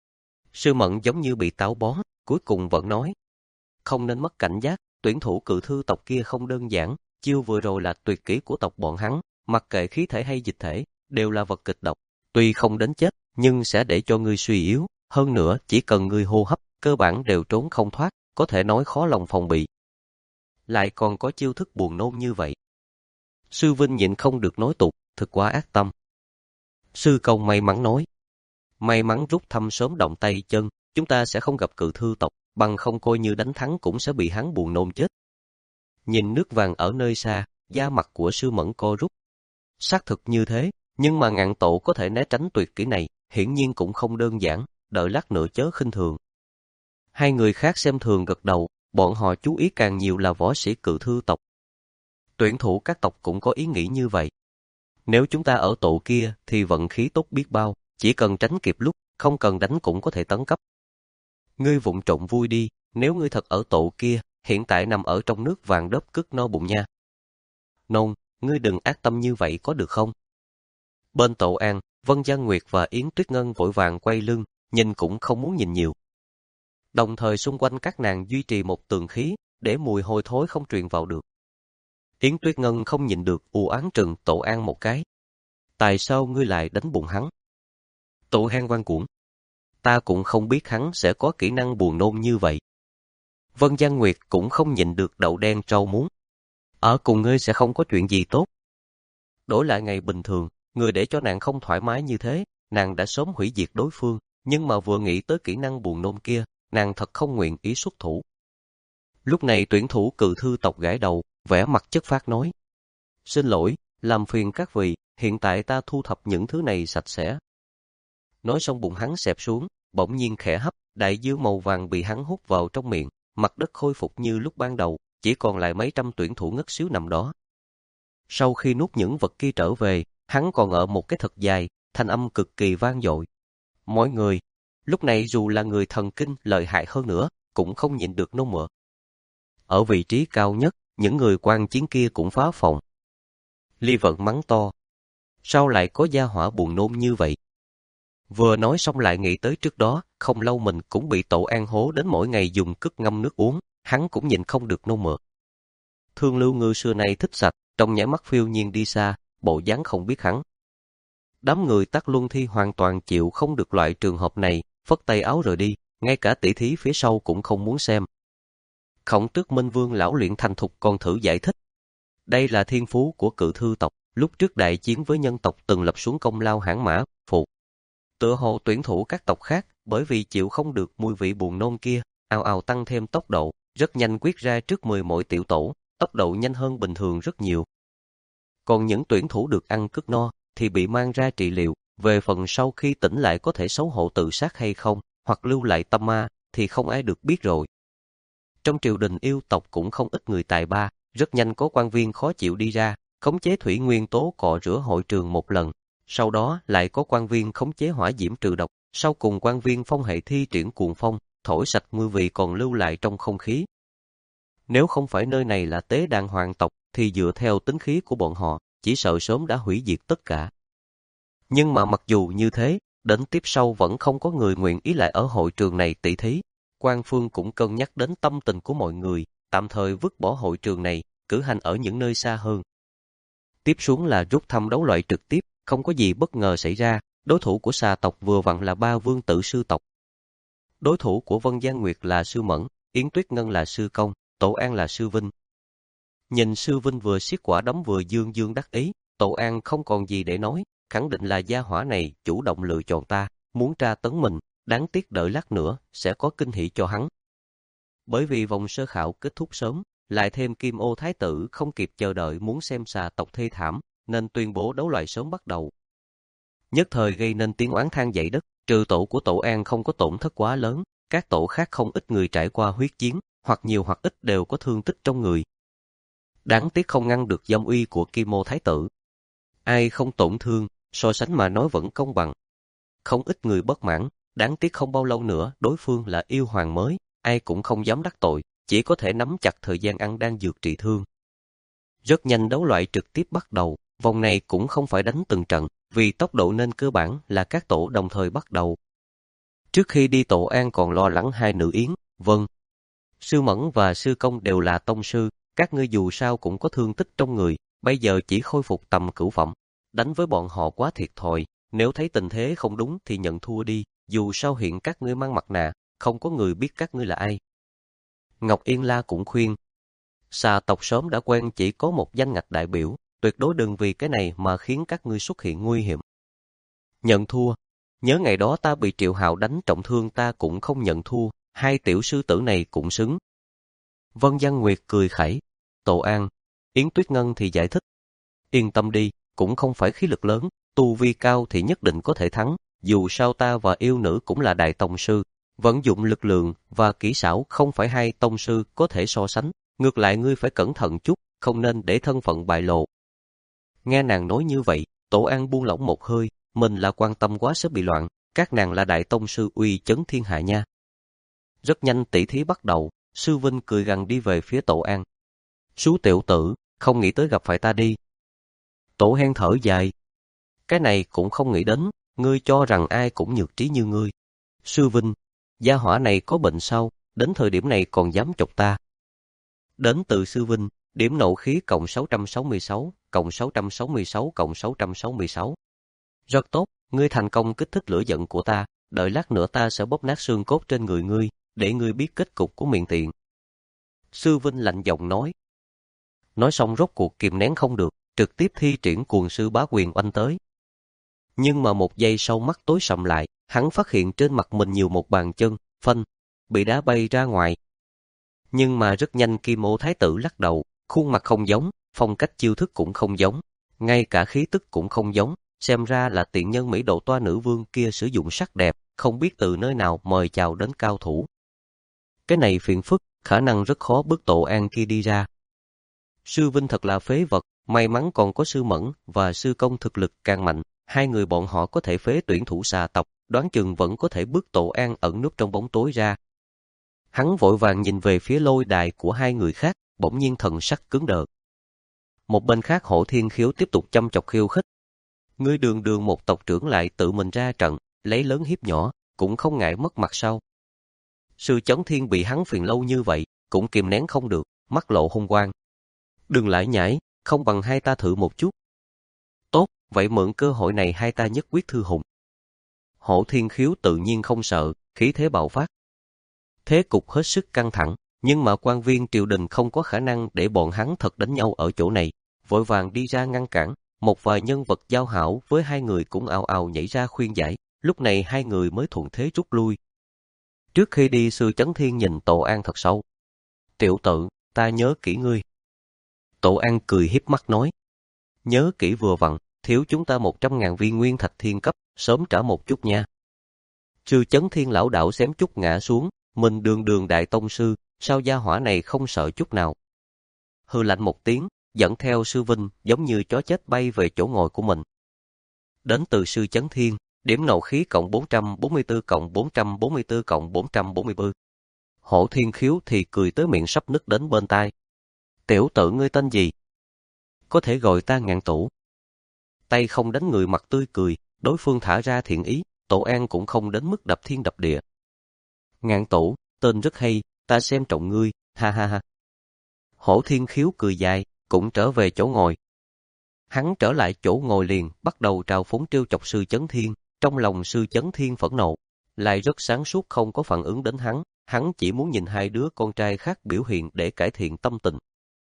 Sư Mẫn giống như bị táo bón, cuối cùng vẫn nói. Không nên mất cảnh giác, tuyển thủ cự thư tộc kia không đơn giản, chiêu vừa rồi là tuyệt kỹ của tộc bọn hắn, mặc kệ khí thể hay dịch thể, đều là vật kịch độc. Tuy không đến chết, nhưng sẽ để cho ngươi suy yếu, hơn nữa chỉ cần ngươi hô hấp, cơ bản đều trốn không thoát, có thể nói khó lòng phòng bị. Lại còn có chiêu thức buồn nôn như vậy. Sư Vinh nhịn không được nói tục, thực quá ác tâm. Sư Công may mắn nói. May mắn rút thăm sớm động tay chân, chúng ta sẽ không gặp cự thư tộc, bằng không coi như đánh thắng cũng sẽ bị hắn buồn nôn chết. Nhìn nước vàng ở nơi xa, da mặt của Sư Mẫn co rút. Xác thực như thế, nhưng mà ngạn tổ có thể né tránh tuyệt kỹ này, hiển nhiên cũng không đơn giản, đợi lát nữa chớ khinh thường. Hai người khác xem thường gật đầu, bọn họ chú ý càng nhiều là võ sĩ cự thư tộc. Tuyển thủ các tộc cũng có ý nghĩ như vậy. Nếu chúng ta ở tổ kia thì vận khí tốt biết bao, chỉ cần tránh kịp lúc, không cần đánh cũng có thể tấn cấp. Ngươi vụng trộm vui đi, nếu ngươi thật ở tổ kia, hiện tại nằm ở trong nước vàng đớp cứt no bụng nha. Nôn, ngươi đừng ác tâm như vậy có được không? Bên Tổ An, Vân Giang Nguyệt và Yến Tuyết Ngân vội vàng quay lưng, nhìn cũng không muốn nhìn nhiều. Đồng thời xung quanh các nàng duy trì một tường khí, để mùi hôi thối không truyền vào được. Yến Tuyết Ngân không nhìn được u oán trừng Tổ An một cái. Tại sao ngươi lại đánh bụng hắn? Tổ An văn cuộn. Ta cũng không biết hắn sẽ có kỹ năng buồn nôn như vậy. Vân Giang Nguyệt cũng không nhìn được đậu đen trâu muống. Ở cùng ngươi sẽ không có chuyện gì tốt. Đổi lại ngày bình thường, người để cho nàng không thoải mái như thế, nàng đã sớm hủy diệt đối phương, nhưng mà vừa nghĩ tới kỹ năng buồn nôn kia, nàng thật không nguyện ý xuất thủ. Lúc này tuyển thủ cự thư tộc gãi đầu, vẻ mặt chất phác nói. Xin lỗi, làm phiền các vị, hiện tại ta thu thập những thứ này sạch sẽ. Nói xong bụng hắn xẹp xuống, bỗng nhiên khẽ hấp, đại dương màu vàng bị hắn hút vào trong miệng, mặt đất khôi phục như lúc ban đầu, chỉ còn lại mấy trăm tuyển thủ ngất xíu nằm đó. Sau khi nuốt những vật kia trở về, hắn còn ở một cái thật dài, thanh âm cực kỳ vang dội. Mọi người, lúc này dù là người thần kinh lợi hại hơn nữa, cũng không nhịn được nôn mửa. Ở vị trí cao nhất, những người quan chiến kia cũng phá phòng. Ly Vận mắng to. Sao lại có gia hỏa buồn nôn như vậy? Vừa nói xong lại nghĩ tới trước đó, không lâu mình cũng bị Tổ An hố đến mỗi ngày dùng cứt ngâm nước uống, hắn cũng nhịn không được nôn mửa. Thương Lưu Ngư xưa nay thích sạch, trong nháy mắt phiêu nhiên đi xa, bộ dáng không biết hắn. Đám người Tắc Luân Thi hoàn toàn chịu không được loại trường hợp này, phất tay áo rời đi, ngay cả tỷ thí phía sau cũng không muốn xem. Khổng Tước Minh Vương lão luyện thành thục còn thử giải thích. Đây là thiên phú của Cự Thư tộc, lúc trước đại chiến với nhân tộc từng lập xuống công lao hãn mã, phụ. Tựa hồ tuyển thủ các tộc khác, bởi vì chịu không được mùi vị buồn nôn kia, ào ào tăng thêm tốc độ, rất nhanh quyết ra trước mười mỗi tiểu tổ, tốc độ nhanh hơn bình thường rất nhiều. Còn những tuyển thủ được ăn cất no, thì bị mang ra trị liệu, về phần sau khi tỉnh lại có thể xấu hổ tự sát hay không, hoặc lưu lại tâm ma, thì không ai được biết rồi. Trong triều đình yêu tộc cũng không ít người tài ba, rất nhanh có quan viên khó chịu đi ra, khống chế thủy nguyên tố cọ rửa hội trường một lần, sau đó lại có quan viên khống chế hỏa diễm trừ độc, sau cùng quan viên phong hệ thi triển cuồng phong, thổi sạch mùi vị còn lưu lại trong không khí. Nếu không phải nơi này là tế đàn hoàng tộc, thì dựa theo tính khí của bọn họ, chỉ sợ sớm đã hủy diệt tất cả. Nhưng mà mặc dù như thế, đến tiếp sau vẫn không có người nguyện ý lại ở hội trường này tỷ thí. Quan Phương cũng cân nhắc đến tâm tình của mọi người, tạm thời vứt bỏ hội trường này, cử hành ở những nơi xa hơn. Tiếp xuống là rút thăm đấu loại trực tiếp, không có gì bất ngờ xảy ra, đối thủ của Xà tộc vừa vặn là ba vương tử sư tộc. Đối thủ của Vân Giang Nguyệt là Sư Mẫn, Yến Tuyết Ngân là Sư Công, Tổ An là Sư Vinh. Nhìn Sư Vinh vừa siết quả đấm vừa dương dương đắc ý, Tổ An không còn gì để nói, khẳng định là gia hỏa này chủ động lựa chọn ta, muốn tra tấn mình, đáng tiếc đợi lát nữa sẽ có kinh hỉ cho hắn. Bởi vì vòng sơ khảo kết thúc sớm, lại thêm Kim Ô Thái tử không kịp chờ đợi muốn xem Xà tộc thê thảm, nên tuyên bố đấu loại sớm bắt đầu. Nhất thời gây nên tiếng oán than dậy đất, trừ tổ của Tổ An không có tổn thất quá lớn, các tổ khác không ít người trải qua huyết chiến, hoặc nhiều hoặc ít đều có thương tích trong người. Đáng tiếc không ngăn được dâm uy của Kim Ô Thái tử. Ai không tổn thương, so sánh mà nói vẫn công bằng. Không ít người bất mãn, đáng tiếc không bao lâu nữa đối phương là yêu hoàng mới, ai cũng không dám đắc tội, chỉ có thể nắm chặt thời gian ăn đan dược trị thương. Rất nhanh đấu loại trực tiếp bắt đầu, vòng này cũng không phải đánh từng trận, vì tốc độ nên cơ bản là các tổ đồng thời bắt đầu. Trước khi đi Tổ An còn lo lắng hai nữ Yến, Vân, Sư Mẫn và Sư Công đều là tông sư, các ngươi dù sao cũng có thương tích trong người, bây giờ chỉ khôi phục tầm cửu phẩm. Đánh với bọn họ quá thiệt thòi, nếu thấy tình thế không đúng thì nhận thua đi, dù sao hiện các ngươi mang mặt nạ, không có người biết các ngươi là ai. Ngọc Yên La cũng khuyên, Xà tộc sớm đã quen chỉ có một danh ngạch đại biểu, tuyệt đối đừng vì cái này mà khiến các ngươi xuất hiện nguy hiểm. Nhận thua, nhớ ngày đó ta bị Triệu Hạo đánh trọng thương ta cũng không nhận thua, hai tiểu sư tử này cũng xứng. Vân Giang Nguyệt cười khẩy, Tổ An, Yến Tuyết Ngân thì giải thích, yên tâm đi, cũng không phải khí lực lớn, tu vi cao thì nhất định có thể thắng, dù sao ta và yêu nữ cũng là đại tông sư, vận dụng lực lượng và kỹ xảo không phải hai tông sư có thể so sánh, ngược lại ngươi phải cẩn thận chút, không nên để thân phận bại lộ. Nghe nàng nói như vậy, Tổ An buông lỏng một hơi, mình là quan tâm quá sẽ bị loạn, các nàng là đại tông sư uy chấn thiên hạ nha. Rất nhanh tỷ thí bắt đầu, Sư Vinh cười gằn đi về phía Tổ An. Sú tiểu tử, không nghĩ tới gặp phải ta đi. Tổ Hen thở dài. Cái này cũng không nghĩ đến, ngươi cho rằng ai cũng nhược trí như ngươi. Sư Vinh, gia hỏa này có bệnh sao, đến thời điểm này còn dám chọc ta. Đến từ Sư Vinh, điểm nộ khí cộng sáu trăm sáu mươi sáu, cộng sáu trăm sáu mươi sáu cộng sáu trăm sáu mươi sáu. Rất tốt, ngươi thành công kích thích lửa giận của ta, đợi lát nữa ta sẽ bóp nát xương cốt trên người ngươi, để ngươi biết kết cục của miệng tiện. Sư Vinh lạnh giọng nói. Nói xong rốt cuộc kìm nén không được, trực tiếp thi triển cuồng sư bá quyền oanh tới. Nhưng mà một giây sau mắt tối sầm lại, hắn phát hiện trên mặt mình nhiều một bàn chân, phanh, bị đá bay ra ngoài. Nhưng mà rất nhanh Kim Ô Thái tử lắc đầu, khuôn mặt không giống, phong cách chiêu thức cũng không giống, ngay cả khí tức cũng không giống, xem ra là tiện nhân Mỹ Độ Toa nữ vương kia sử dụng sắc đẹp, không biết từ nơi nào mời chào đến cao thủ. Cái này phiền phức, khả năng rất khó bức Tổ An kia đi ra. Sư Vinh thật là phế vật, may mắn còn có Sư Mẫn và Sư Công thực lực càng mạnh, hai người bọn họ có thể phế tuyển thủ Xà tộc, đoán chừng vẫn có thể bức Tổ An ẩn núp trong bóng tối ra. Hắn vội vàng nhìn về phía lôi đài của hai người khác, bỗng nhiên thần sắc cứng đờ. Một bên khác Hổ Thiên Khiếu tiếp tục chăm chọc khiêu khích. Ngươi đường đường một tộc trưởng lại tự mình ra trận, lấy lớn hiếp nhỏ, cũng không ngại mất mặt sao? Sư Chấn Thiên bị hắn phiền lâu như vậy, cũng kìm nén không được, mắt lộ hung quang. Đừng lại nhảy, không bằng hai ta thử một chút. Tốt, vậy mượn cơ hội này hai ta nhất quyết thư hùng. Hổ Thiên Khiếu tự nhiên không sợ, khí thế bạo phát. Thế cục hết sức căng thẳng, nhưng mà quan viên triều đình không có khả năng để bọn hắn thật đánh nhau ở chỗ này, vội vàng đi ra ngăn cản. Một vài nhân vật giao hảo với hai người cũng ào ào nhảy ra khuyên giải, lúc này hai người mới thuận thế rút lui. Trước khi đi, Sư Chấn Thiên nhìn Tổ An thật sâu. Tiểu tử, ta nhớ kỹ ngươi. Tổ An cười hiếp mắt nói. Nhớ kỹ vừa vặn, thiếu chúng ta một trăm ngàn viên nguyên thạch thiên cấp, sớm trả một chút nha. Sư Chấn Thiên lão đạo xém chút ngã xuống, mình đường đường đại tông sư, sao gia hỏa này không sợ chút nào. Hư lạnh một tiếng, dẫn theo Sư Vinh giống như chó chết bay về chỗ ngồi của mình. Đến từ Sư Chấn Thiên, điểm nộ khí cộng bốn trăm bốn mươi tư cộng bốn trăm bốn mươi tư cộng bốn trăm bốn mươi tư. Hổ Thiên Khiếu thì cười tới miệng sắp nứt đến bên tai. Tiểu tử ngươi tên gì? Có thể gọi ta Ngạn Tủ. Tay không đánh người mặt tươi cười, đối phương thả ra thiện ý, Tổ An cũng không đến mức đập thiên đập địa. Ngạn Tủ, tên rất hay, ta xem trọng ngươi, ha ha ha. Hổ Thiên Khiếu cười dài, cũng trở về chỗ ngồi. Hắn trở lại chỗ ngồi liền, bắt đầu trào phúng trêu chọc Sư Chấn Thiên, trong lòng Sư Chấn Thiên phẫn nộ, lại rất sáng suốt không có phản ứng đến hắn, hắn chỉ muốn nhìn hai đứa con trai khác biểu hiện để cải thiện tâm tình.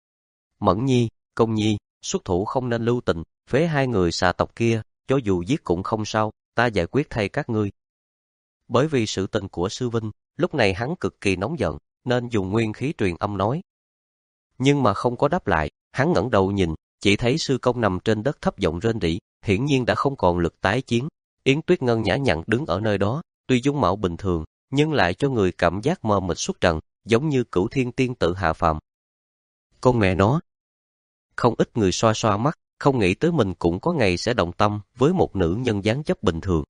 Mẫn Nhi, Công Nhi, xuất thủ không nên lưu tình, phế hai người xà tộc kia, cho dù giết cũng không sao, ta giải quyết thay các ngươi. Bởi vì sự tình của Sư Vinh, lúc này hắn cực kỳ nóng giận, nên dùng nguyên khí truyền âm nói. Nhưng mà không có đáp lại, hắn ngẩng đầu nhìn, chỉ thấy Sư Công nằm trên đất thấp giọng rên rỉ, hiển nhiên đã không còn lực tái chiến. Yến Tuyết Ngân nhã nhặn đứng ở nơi đó, tuy dung mạo bình thường, nhưng lại cho người cảm giác mờ mịt xuất trần, giống như cửu thiên tiên tử hạ phàm. Con mẹ nó! Không ít người xoa xoa mắt, không nghĩ tới mình cũng có ngày sẽ động tâm với một nữ nhân dáng dấp bình thường.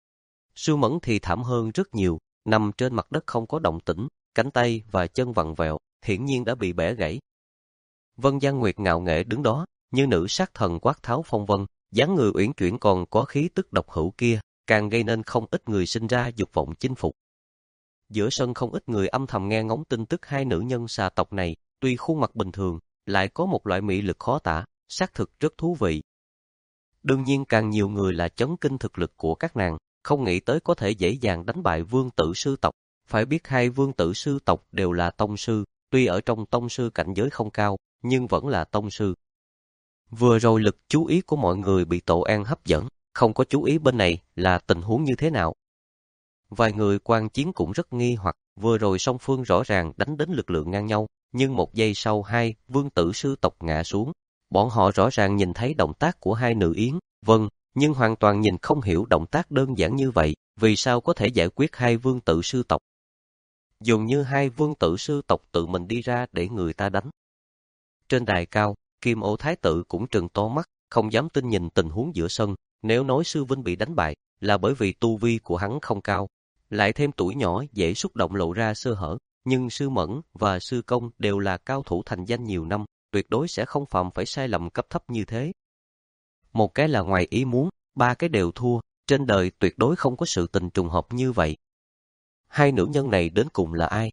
Sư Mẫn thì thảm hơn rất nhiều, nằm trên mặt đất không có động tĩnh, cánh tay và chân vặn vẹo, hiển nhiên đã bị bẻ gãy. Vân Giang Nguyệt ngạo nghễ đứng đó, như nữ sát thần quát tháo phong vân, dáng người uyển chuyển còn có khí tức độc hữu kia, càng gây nên không ít người sinh ra dục vọng chinh phục. Giữa sân không ít người âm thầm nghe ngóng tin tức hai nữ nhân xà tộc này, tuy khuôn mặt bình thường, lại có một loại mị lực khó tả, xác thực rất thú vị. Đương nhiên càng nhiều người là chấn kinh thực lực của các nàng, không nghĩ tới có thể dễ dàng đánh bại vương tử sư tộc. Phải biết hai vương tử sư tộc đều là tông sư, tuy ở trong tông sư cảnh giới không cao, nhưng vẫn là tông sư. Vừa rồi lực chú ý của mọi người bị Tổ An hấp dẫn, không có chú ý bên này là tình huống như thế nào. Vài người quan chiến cũng rất nghi hoặc, vừa rồi song phương rõ ràng đánh đến lực lượng ngang nhau, nhưng một giây sau hai vương tử sư tộc ngã xuống. Bọn họ rõ ràng nhìn thấy động tác của hai nữ Yến, vâng, nhưng hoàn toàn nhìn không hiểu động tác đơn giản như vậy, vì sao có thể giải quyết hai vương tử sư tộc. Dường như hai vương tử sư tộc tự mình đi ra để người ta đánh. Trên đài cao, Kim Ô Thái tử cũng trừng to mắt, không dám tin nhìn tình huống giữa sân, nếu nói Sư Vinh bị đánh bại, là bởi vì tu vi của hắn không cao, lại thêm tuổi nhỏ dễ xúc động lộ ra sơ hở, nhưng Sư Mẫn và Sư Công đều là cao thủ thành danh nhiều năm, tuyệt đối sẽ không phạm phải sai lầm cấp thấp như thế. Một cái là ngoài ý muốn, ba cái đều thua, trên đời tuyệt đối không có sự tình trùng hợp như vậy. Hai nữ nhân này đến cùng là ai?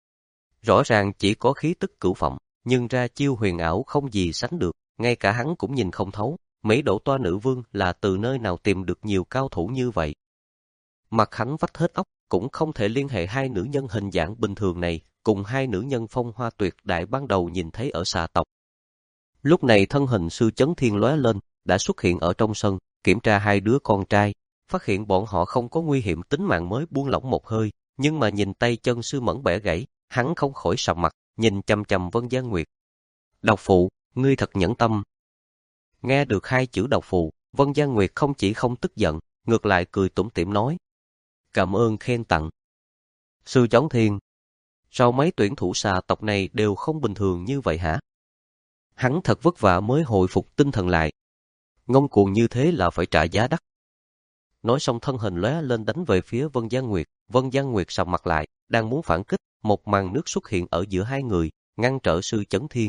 Rõ ràng chỉ có khí tức cửu phẩm, nhưng ra chiêu huyền ảo không gì sánh được, ngay cả hắn cũng nhìn không thấu, Mỹ Độ Toa nữ vương là từ nơi nào tìm được nhiều cao thủ như vậy. Mặt hắn vắt hết óc, cũng không thể liên hệ hai nữ nhân hình dạng bình thường này, cùng hai nữ nhân phong hoa tuyệt đại ban đầu nhìn thấy ở xà tộc. Lúc này thân hình Sư Chấn Thiên lóe lên, đã xuất hiện ở trong sân, kiểm tra hai đứa con trai, phát hiện bọn họ không có nguy hiểm tính mạng mới buông lỏng một hơi, nhưng mà nhìn tay chân Sư Mẫn bẻ gãy, hắn không khỏi sầm mặt, nhìn chằm chằm Vân Giang Nguyệt. Độc phụ, ngươi thật nhẫn tâm. Nghe được hai chữ độc phụ, Vân Giang Nguyệt không chỉ không tức giận, ngược lại cười tủm tỉm nói. Cảm ơn khen tặng. Sư Chấn Thiên, sao mấy tuyển thủ xà tộc này đều không bình thường như vậy hả? Hắn thật vất vả mới hồi phục tinh thần lại. Ngông cuồng như thế là phải trả giá đắt. Nói xong thân hình lóe lên đánh về phía Vân Giang Nguyệt. Vân Giang Nguyệt sầm mặt lại, đang muốn phản kích, một màn nước xuất hiện ở giữa hai người, ngăn trở Sư Chấn Thiên.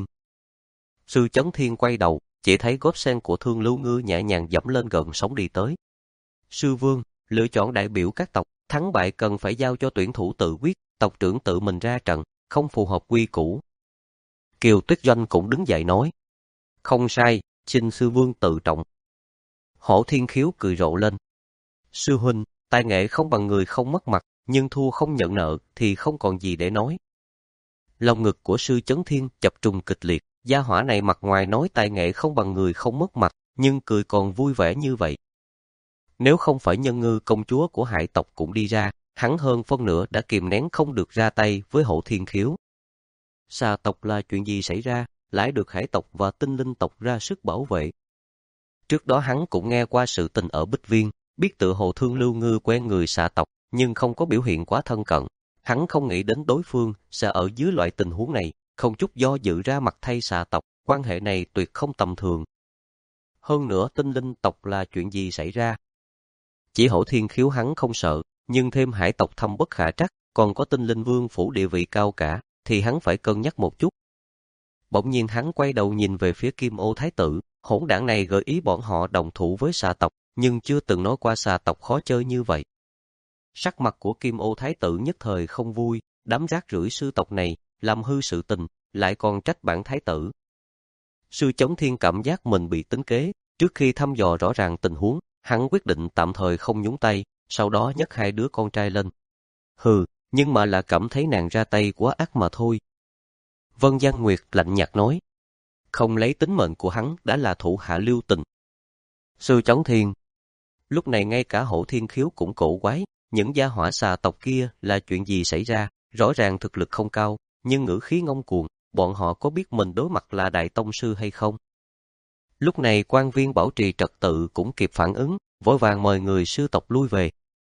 Sư Chấn Thiên quay đầu, chỉ thấy gót sen của Thương Lưu Ngư nhẹ nhàng dẫm lên gần sóng đi tới. Sư Vương, lựa chọn đại biểu các tộc, thắng bại cần phải giao cho tuyển thủ tự quyết, tộc trưởng tự mình ra trận, không phù hợp quy củ. Kiều Tuyết Doanh cũng đứng dậy nói. Không sai, xin Sư Vương tự trọng. Hổ Thiên Khiếu cười rộ lên. Sư huynh, tài nghệ không bằng người không mất mặt, nhưng thua không nhận nợ thì không còn gì để nói. Lòng ngực của sư Chấn Thiên chập trùng kịch liệt, gia hỏa này mặt ngoài nói tài nghệ không bằng người không mất mặt, nhưng cười còn vui vẻ như vậy. Nếu không phải Nhân Ngư công chúa của Hải tộc cũng đi ra, hắn hơn phân nửa đã kìm nén không được ra tay với Hổ Thiên Khiếu. Xà tộc là chuyện gì xảy ra, lại được Hải tộc và Tinh Linh tộc ra sức bảo vệ. Trước đó hắn cũng nghe qua sự tình ở Bích Viên, biết tựa hồ Thương Lưu Ngư quen người xà tộc, nhưng không có biểu hiện quá thân cận. Hắn không nghĩ đến đối phương sẽ ở dưới loại tình huống này, không chút do dự ra mặt thay xà tộc, quan hệ này tuyệt không tầm thường. Hơn nữa Tinh Linh tộc là chuyện gì xảy ra? Chỉ Hổ Thiên Khiếu hắn không sợ, nhưng thêm Hải tộc thâm bất khả trắc, còn có Tinh Linh Vương phủ địa vị cao cả, thì hắn phải cân nhắc một chút. Bỗng nhiên hắn quay đầu nhìn về phía Kim Ô Thái tử, hỗn đảng này gợi ý bọn họ đồng thủ với xà tộc, nhưng chưa từng nói qua xà tộc khó chơi như vậy. Sắc mặt của Kim Ô Thái tử nhất thời không vui, đám rác rưởi sư tộc này, làm hư sự tình, lại còn trách bản thái tử. Sư Chấn Thiên cảm giác mình bị tính kế, trước khi thăm dò rõ ràng tình huống, hắn quyết định tạm thời không nhúng tay, sau đó nhấc hai đứa con trai lên. Hừ, nhưng mà là cảm thấy nàng ra tay quá ác mà thôi. Vân Giang Nguyệt lạnh nhạt nói, không lấy tính mệnh của hắn đã là thủ hạ lưu tình. Sư Chấn Thiên, lúc này ngay cả Hổ Thiên Khiếu cũng cổ quái, những gia hỏa xà tộc kia là chuyện gì xảy ra, rõ ràng thực lực không cao, nhưng ngữ khí ngông cuồng, bọn họ có biết mình đối mặt là đại tông sư hay không? Lúc này quan viên bảo trì trật tự cũng kịp phản ứng, vội vàng mời người sư tộc lui về.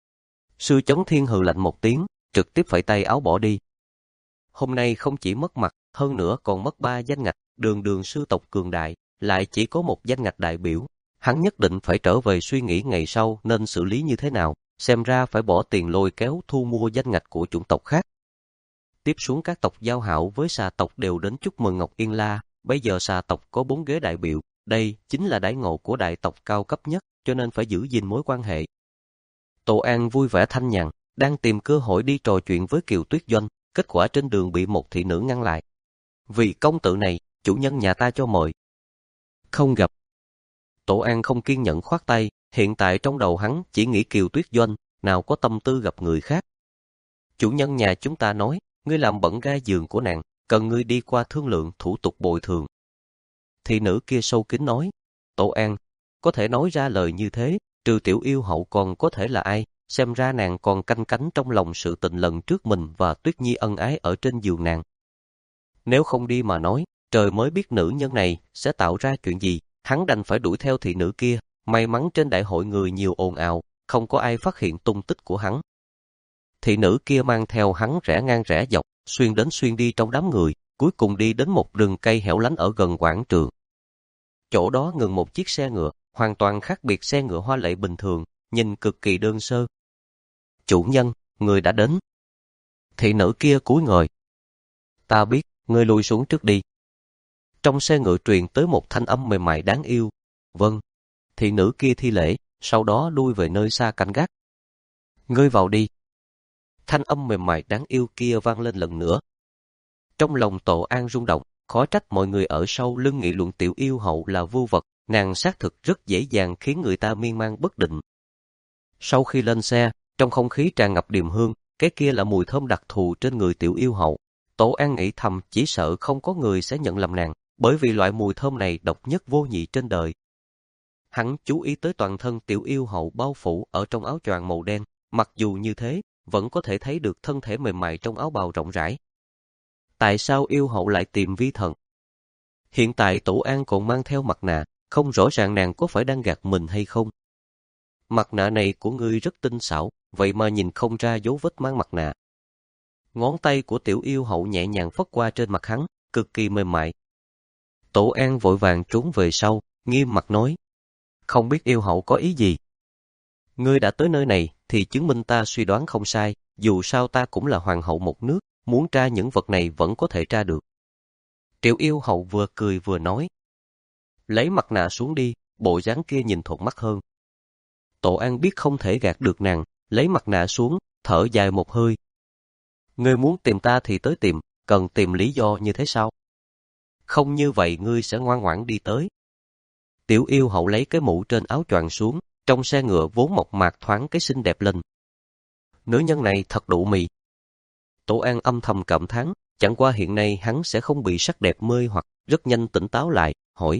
Sư Chấn Thiên hừ lạnh một tiếng, trực tiếp phẩy tay áo bỏ đi. Hôm nay không chỉ mất mặt, hơn nữa còn mất ba danh ngạch, đường đường sư tộc cường đại, lại chỉ có một danh ngạch đại biểu. Hắn nhất định phải trở về suy nghĩ ngày sau nên xử lý như thế nào, xem ra phải bỏ tiền lôi kéo thu mua danh ngạch của chủng tộc khác. Tiếp xuống các tộc giao hảo với xà tộc đều đến chúc mừng Ngọc Yên La, bây giờ xà tộc có bốn ghế đại biểu, đây chính là đãi ngộ của đại tộc cao cấp nhất, cho nên phải giữ gìn mối quan hệ. Tô An vui vẻ thanh nhàn, đang tìm cơ hội đi trò chuyện với Kiều Tuyết Doanh, kết quả trên đường bị một thị nữ ngăn lại. Vì công tử này, chủ nhân nhà ta cho mời. Không gặp. Tô An không kiên nhẫn khoát tay, hiện tại trong đầu hắn chỉ nghĩ Kiều Tuyết Doanh, nào có tâm tư gặp người khác. Chủ nhân nhà chúng ta nói, ngươi làm bẩn ga giường của nàng, cần ngươi đi qua thương lượng thủ tục bồi thường. Thị nữ kia sâu kín nói, Tô An, có thể nói ra lời như thế, trừ tiểu yêu hậu còn có thể là ai, xem ra nàng còn canh cánh trong lòng sự tình lần trước mình và Tuyết Nhi ân ái ở trên giường nàng. Nếu không đi mà nói, trời mới biết nữ nhân này sẽ tạo ra chuyện gì, hắn đành phải đuổi theo thị nữ kia, may mắn trên đại hội người nhiều ồn ào, không có ai phát hiện tung tích của hắn. Thị nữ kia mang theo hắn rẽ ngang rẽ dọc, xuyên đến xuyên đi trong đám người, cuối cùng đi đến một rừng cây hẻo lánh ở gần quảng trường. Chỗ đó ngừng một chiếc xe ngựa, hoàn toàn khác biệt xe ngựa hoa lệ bình thường, nhìn cực kỳ đơn sơ. Chủ nhân, người đã đến. Thị nữ kia cúi người. Ta biết, ngươi lùi xuống trước đi. Trong xe ngựa truyền tới một thanh âm mềm mại đáng yêu. Vâng. Thị nữ kia thi lễ, sau đó lui về nơi xa canh gác. Ngươi vào đi. Thanh âm mềm mại đáng yêu kia vang lên lần nữa. Trong lòng Tổ An rung động, khó trách mọi người ở sau lưng nghị luận tiểu yêu hậu là vô vật, nàng xác thực rất dễ dàng khiến người ta miên man bất định. Sau khi lên xe, trong không khí tràn ngập điềm hương, cái kia là mùi thơm đặc thù trên người tiểu yêu hậu. Tổ An nghĩ thầm chỉ sợ không có người sẽ nhận lầm nàng, bởi vì loại mùi thơm này độc nhất vô nhị trên đời. Hắn chú ý tới toàn thân tiểu yêu hậu bao phủ ở trong áo choàng màu đen, mặc dù như thế, vẫn có thể thấy được thân thể mềm mại trong áo bào rộng rãi. Tại sao yêu hậu lại tìm vi thần? Hiện tại Tổ An còn mang theo mặt nạ, không rõ ràng nàng có phải đang gạt mình hay không. Mặt nạ này của ngươi rất tinh xảo, vậy mà nhìn không ra dấu vết mang mặt nạ. Ngón tay của tiểu yêu hậu nhẹ nhàng phất qua trên mặt hắn, cực kỳ mềm mại. Tổ An vội vàng trốn về sau, nghiêm mặt nói. Không biết yêu hậu có ý gì? Ngươi đã tới nơi này, thì chứng minh ta suy đoán không sai, dù sao ta cũng là hoàng hậu một nước, muốn tra những vật này vẫn có thể tra được. Tiểu yêu hậu vừa cười vừa nói. Lấy mặt nạ xuống đi, bộ dáng kia nhìn thuận mắt hơn. Tổ An biết không thể gạt được nàng, lấy mặt nạ xuống, thở dài một hơi. Ngươi muốn tìm ta thì tới tìm, cần tìm lý do như thế sao? Không như vậy ngươi sẽ ngoan ngoãn đi tới. Tiểu yêu hậu lấy cái mũ trên áo choàng xuống, trong xe ngựa vốn mộc mạc thoáng cái xinh đẹp lên. Nữ nhân này thật đủ mị. Tổ An âm thầm cảm thán, chẳng qua hiện nay hắn sẽ không bị sắc đẹp mê hoặc, rất nhanh tỉnh táo lại, hỏi.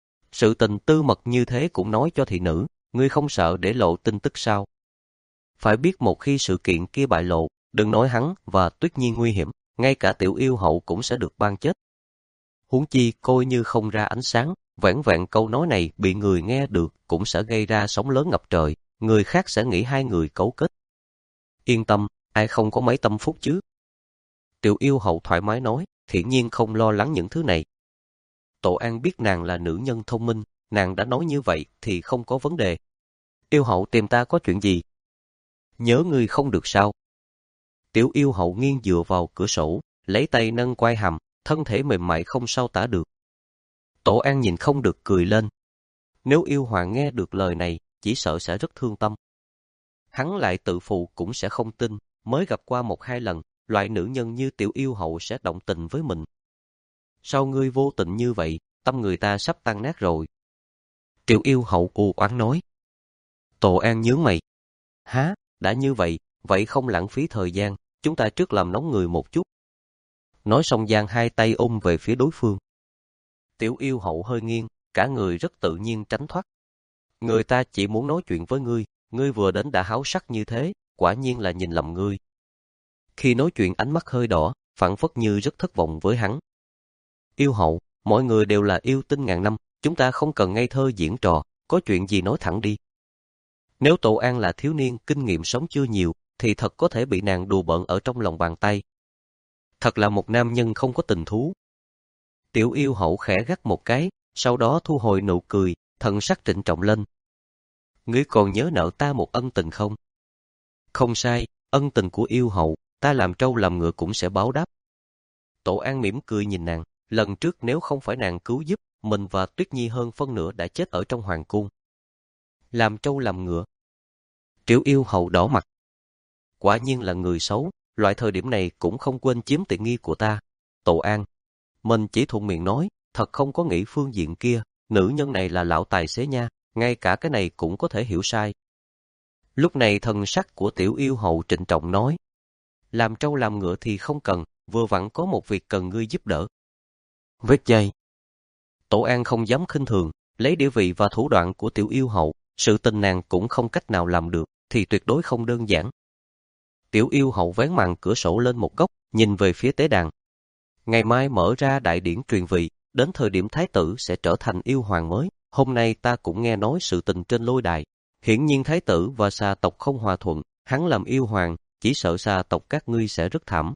Sự tình tư mật như thế cũng nói cho thị nữ, ngươi không sợ để lộ tin tức sao? Phải biết một khi sự kiện kia bại lộ, đừng nói hắn và Tuyết Nhi nguy hiểm, ngay cả tiểu yêu hậu cũng sẽ được ban chết. Huống chi coi như không ra ánh sáng, vẻn vẹn câu nói này bị người nghe được cũng sẽ gây ra sóng lớn ngập trời, người khác sẽ nghĩ hai người cấu kết. Yên tâm, ai không có mấy tâm phúc chứ? Tiểu yêu hậu thoải mái nói, hiển nhiên không lo lắng những thứ này. Tổ An biết nàng là nữ nhân thông minh, nàng đã nói như vậy thì không có vấn đề. Yêu hậu tìm ta có chuyện gì? Nhớ ngươi không được sao? Tiểu yêu hậu nghiêng dựa vào cửa sổ, lấy tay nâng quai hàm, thân thể mềm mại không sao tả được. Tổ An nhìn không được cười lên. Nếu yêu hoàng nghe được lời này, chỉ sợ sẽ rất thương tâm. Hắn lại tự phụ cũng sẽ không tin, mới gặp qua một hai lần, loại nữ nhân như tiểu yêu hậu sẽ động tình với mình. Sao ngươi vô tình như vậy, tâm người ta sắp tan nát rồi. Tiểu yêu hậu u oán nói. Tổ An nhướng mày. Há, đã như vậy, vậy không lãng phí thời gian, chúng ta trước làm nóng người một chút. Nói xong giang hai tay ôm về phía đối phương. Tiểu yêu hậu hơi nghiêng, cả người rất tự nhiên tránh thoát. Người ta chỉ muốn nói chuyện với ngươi, ngươi vừa đến đã háo sắc như thế, quả nhiên là nhìn lầm ngươi. Khi nói chuyện ánh mắt hơi đỏ, phảng phất như rất thất vọng với hắn. Yêu hậu, mọi người đều là yêu tinh ngàn năm, chúng ta không cần ngây thơ diễn trò, có chuyện gì nói thẳng đi. Nếu Tổ An là thiếu niên kinh nghiệm sống chưa nhiều, thì thật có thể bị nàng đùa bỡn ở trong lòng bàn tay. Thật là một nam nhân không có tình thú. Tiểu yêu hậu khẽ gắt một cái, sau đó thu hồi nụ cười, thần sắc trịnh trọng lên. Ngươi còn nhớ nợ ta một ân tình không? Không sai, ân tình của yêu hậu, ta làm trâu làm ngựa cũng sẽ báo đáp. Tổ An mỉm cười nhìn nàng, lần trước nếu không phải nàng cứu giúp, mình và Tuyết Nhi hơn phân nửa đã chết ở trong hoàng cung. Làm trâu làm ngựa. Tiểu yêu hậu đỏ mặt. Quả nhiên là người xấu, loại thời điểm này cũng không quên chiếm tiện nghi của ta. Tổ An, mình chỉ thuận miệng nói, thật không có nghĩ phương diện kia, nữ nhân này là lão tài xế nha, ngay cả cái này cũng có thể hiểu sai. Lúc này thần sắc của tiểu yêu hậu trịnh trọng nói, làm trâu làm ngựa thì không cần, vừa vặn có một việc cần ngươi giúp đỡ. Vết dây. Tổ An không dám khinh thường, lấy địa vị và thủ đoạn của tiểu yêu hậu, sự tình nàng cũng không cách nào làm được, thì tuyệt đối không đơn giản. Tiểu yêu hậu vén màn cửa sổ lên một góc, nhìn về phía tế đàn. Ngày mai mở ra đại điển truyền vị, đến thời điểm thái tử sẽ trở thành yêu hoàng mới. Hôm nay ta cũng nghe nói sự tình trên lôi đài. Hiển nhiên thái tử và xà tộc không hòa thuận, hắn làm yêu hoàng, chỉ sợ xà tộc các ngươi sẽ rất thảm.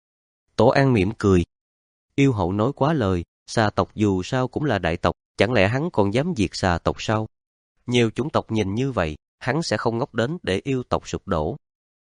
Tổ An mỉm cười. Yêu hậu nói quá lời, xà tộc dù sao cũng là đại tộc, chẳng lẽ hắn còn dám diệt xà tộc sao? Nhiều chủng tộc nhìn như vậy, hắn sẽ không ngốc đến để yêu tộc sụp đổ.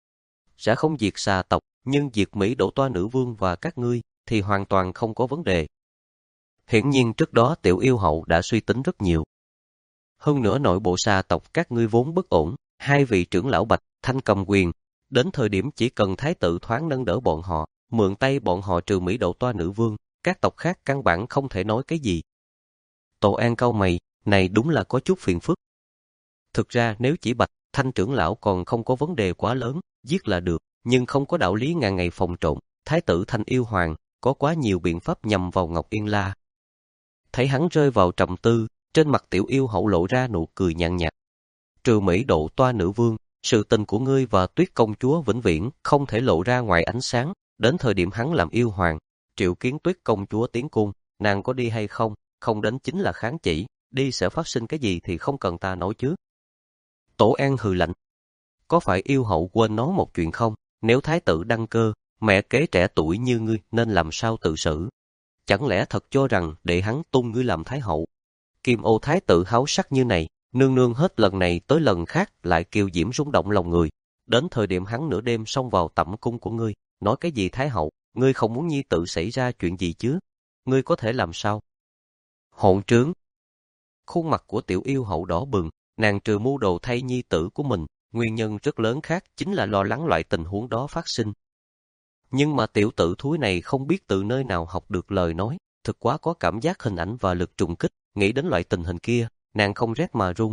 Sẽ không diệt xà tộc, nhưng diệt Mỹ đổ toa nữ vương và các ngươi, thì hoàn toàn không có vấn đề. Hiển nhiên trước đó tiểu yêu hậu đã suy tính rất nhiều. Hơn nữa nội bộ xà tộc các ngươi vốn bất ổn, hai vị trưởng lão Bạch, Thanh cầm quyền, đến thời điểm chỉ cần thái tử thoáng nâng đỡ bọn họ, mượn tay bọn họ trừ Mỹ đổ toa nữ vương, các tộc khác căn bản không thể nói cái gì. Tổ An cau mày, này đúng là có chút phiền phức. Thực ra nếu chỉ Bạch, Thanh trưởng lão còn không có vấn đề quá lớn, giết là được, nhưng không có đạo lý ngàn ngày phòng trộn, thái tử Thanh yêu hoàng, có quá nhiều biện pháp nhằm vào Ngọc Yên La. Thấy hắn rơi vào trầm tư, trên mặt tiểu yêu hậu lộ ra nụ cười nhàn nhạt. Trừ Mỹ độ toa nữ vương, sự tình của ngươi và Tuyết công chúa vĩnh viễn không thể lộ ra ngoài ánh sáng, đến thời điểm hắn làm yêu hoàng, triệu kiến Tuyết công chúa tiến cung, nàng có đi hay không, không đến chính là kháng chỉ, đi sẽ phát sinh cái gì thì không cần ta nói chứ. Tổ An hừ lạnh. Có phải yêu hậu quên nói một chuyện không, nếu thái tử đăng cơ, mẹ kế trẻ tuổi như ngươi nên làm sao tự xử? Chẳng lẽ thật cho rằng để hắn tung ngươi làm thái hậu? Kim ô thái tử háo sắc như này, nương nương hết lần này tới lần khác lại kiều diễm rung động lòng người. Đến thời điểm hắn nửa đêm xông vào tẩm cung của ngươi, nói cái gì thái hậu, ngươi không muốn nhi tự xảy ra chuyện gì chứ? Ngươi có thể làm sao? Hỗn trướng! Khuôn mặt của tiểu yêu hậu đỏ bừng, nàng trừ mưu đồ thay nhi tử của mình, nguyên nhân rất lớn khác chính là lo lắng loại tình huống đó phát sinh. Nhưng mà tiểu tử thúi này không biết từ nơi nào học được lời nói, thực quá có cảm giác hình ảnh và lực trùng kích, nghĩ đến loại tình hình kia, nàng không rét mà run.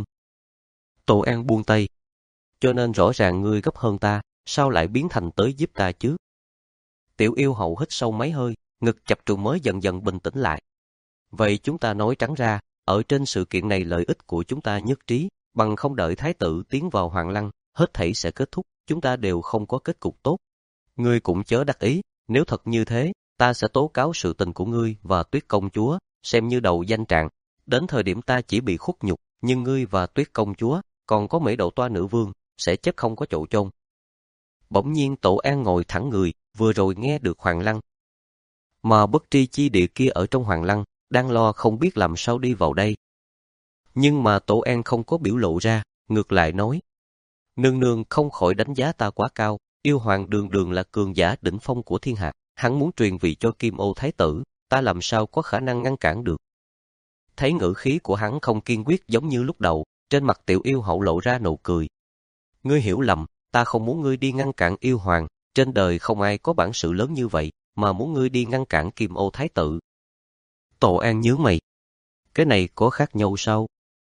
Tổ An buông tay. Cho nên rõ ràng ngươi gấp hơn ta, sao lại biến thành tới giúp ta chứ? Tiểu yêu hậu hít sâu mấy hơi, ngực chập trùng mới dần dần bình tĩnh lại. Vậy chúng ta nói trắng ra, ở trên sự kiện này lợi ích của chúng ta nhất trí, bằng không đợi thái tử tiến vào hoàng lăng, hết thảy sẽ kết thúc, chúng ta đều không có kết cục tốt. Ngươi cũng chớ đắc ý, nếu thật như thế, ta sẽ tố cáo sự tình của ngươi và Tuyết công chúa, xem như đầu danh trạng. Đến thời điểm ta chỉ bị khuất nhục, nhưng ngươi và Tuyết công chúa, còn có Mễ Độ Toa nữ vương, sẽ chết không có chỗ chôn. Bỗng nhiên Tổ An ngồi thẳng người, vừa rồi nghe được hoàng lăng. Mà bất tri chi địa kia ở trong hoàng lăng, đang lo không biết làm sao đi vào đây. Nhưng mà Tổ An không có biểu lộ ra, ngược lại nói. Nương nương không khỏi đánh giá ta quá cao, yêu hoàng đường đường là cường giả đỉnh phong của thiên hạ, hắn muốn truyền vị cho Kim Ô Thái tử, ta làm sao có khả năng ngăn cản được. Thấy ngữ khí của hắn không kiên quyết giống như lúc đầu, trên mặt tiểu yêu hậu lộ ra nụ cười. Ngươi hiểu lầm, ta không muốn ngươi đi ngăn cản yêu hoàng, trên đời không ai có bản sự lớn như vậy, mà muốn ngươi đi ngăn cản Kim Ô Thái tử. Tổ An nhướng mày. Cái này có khác nhau sao?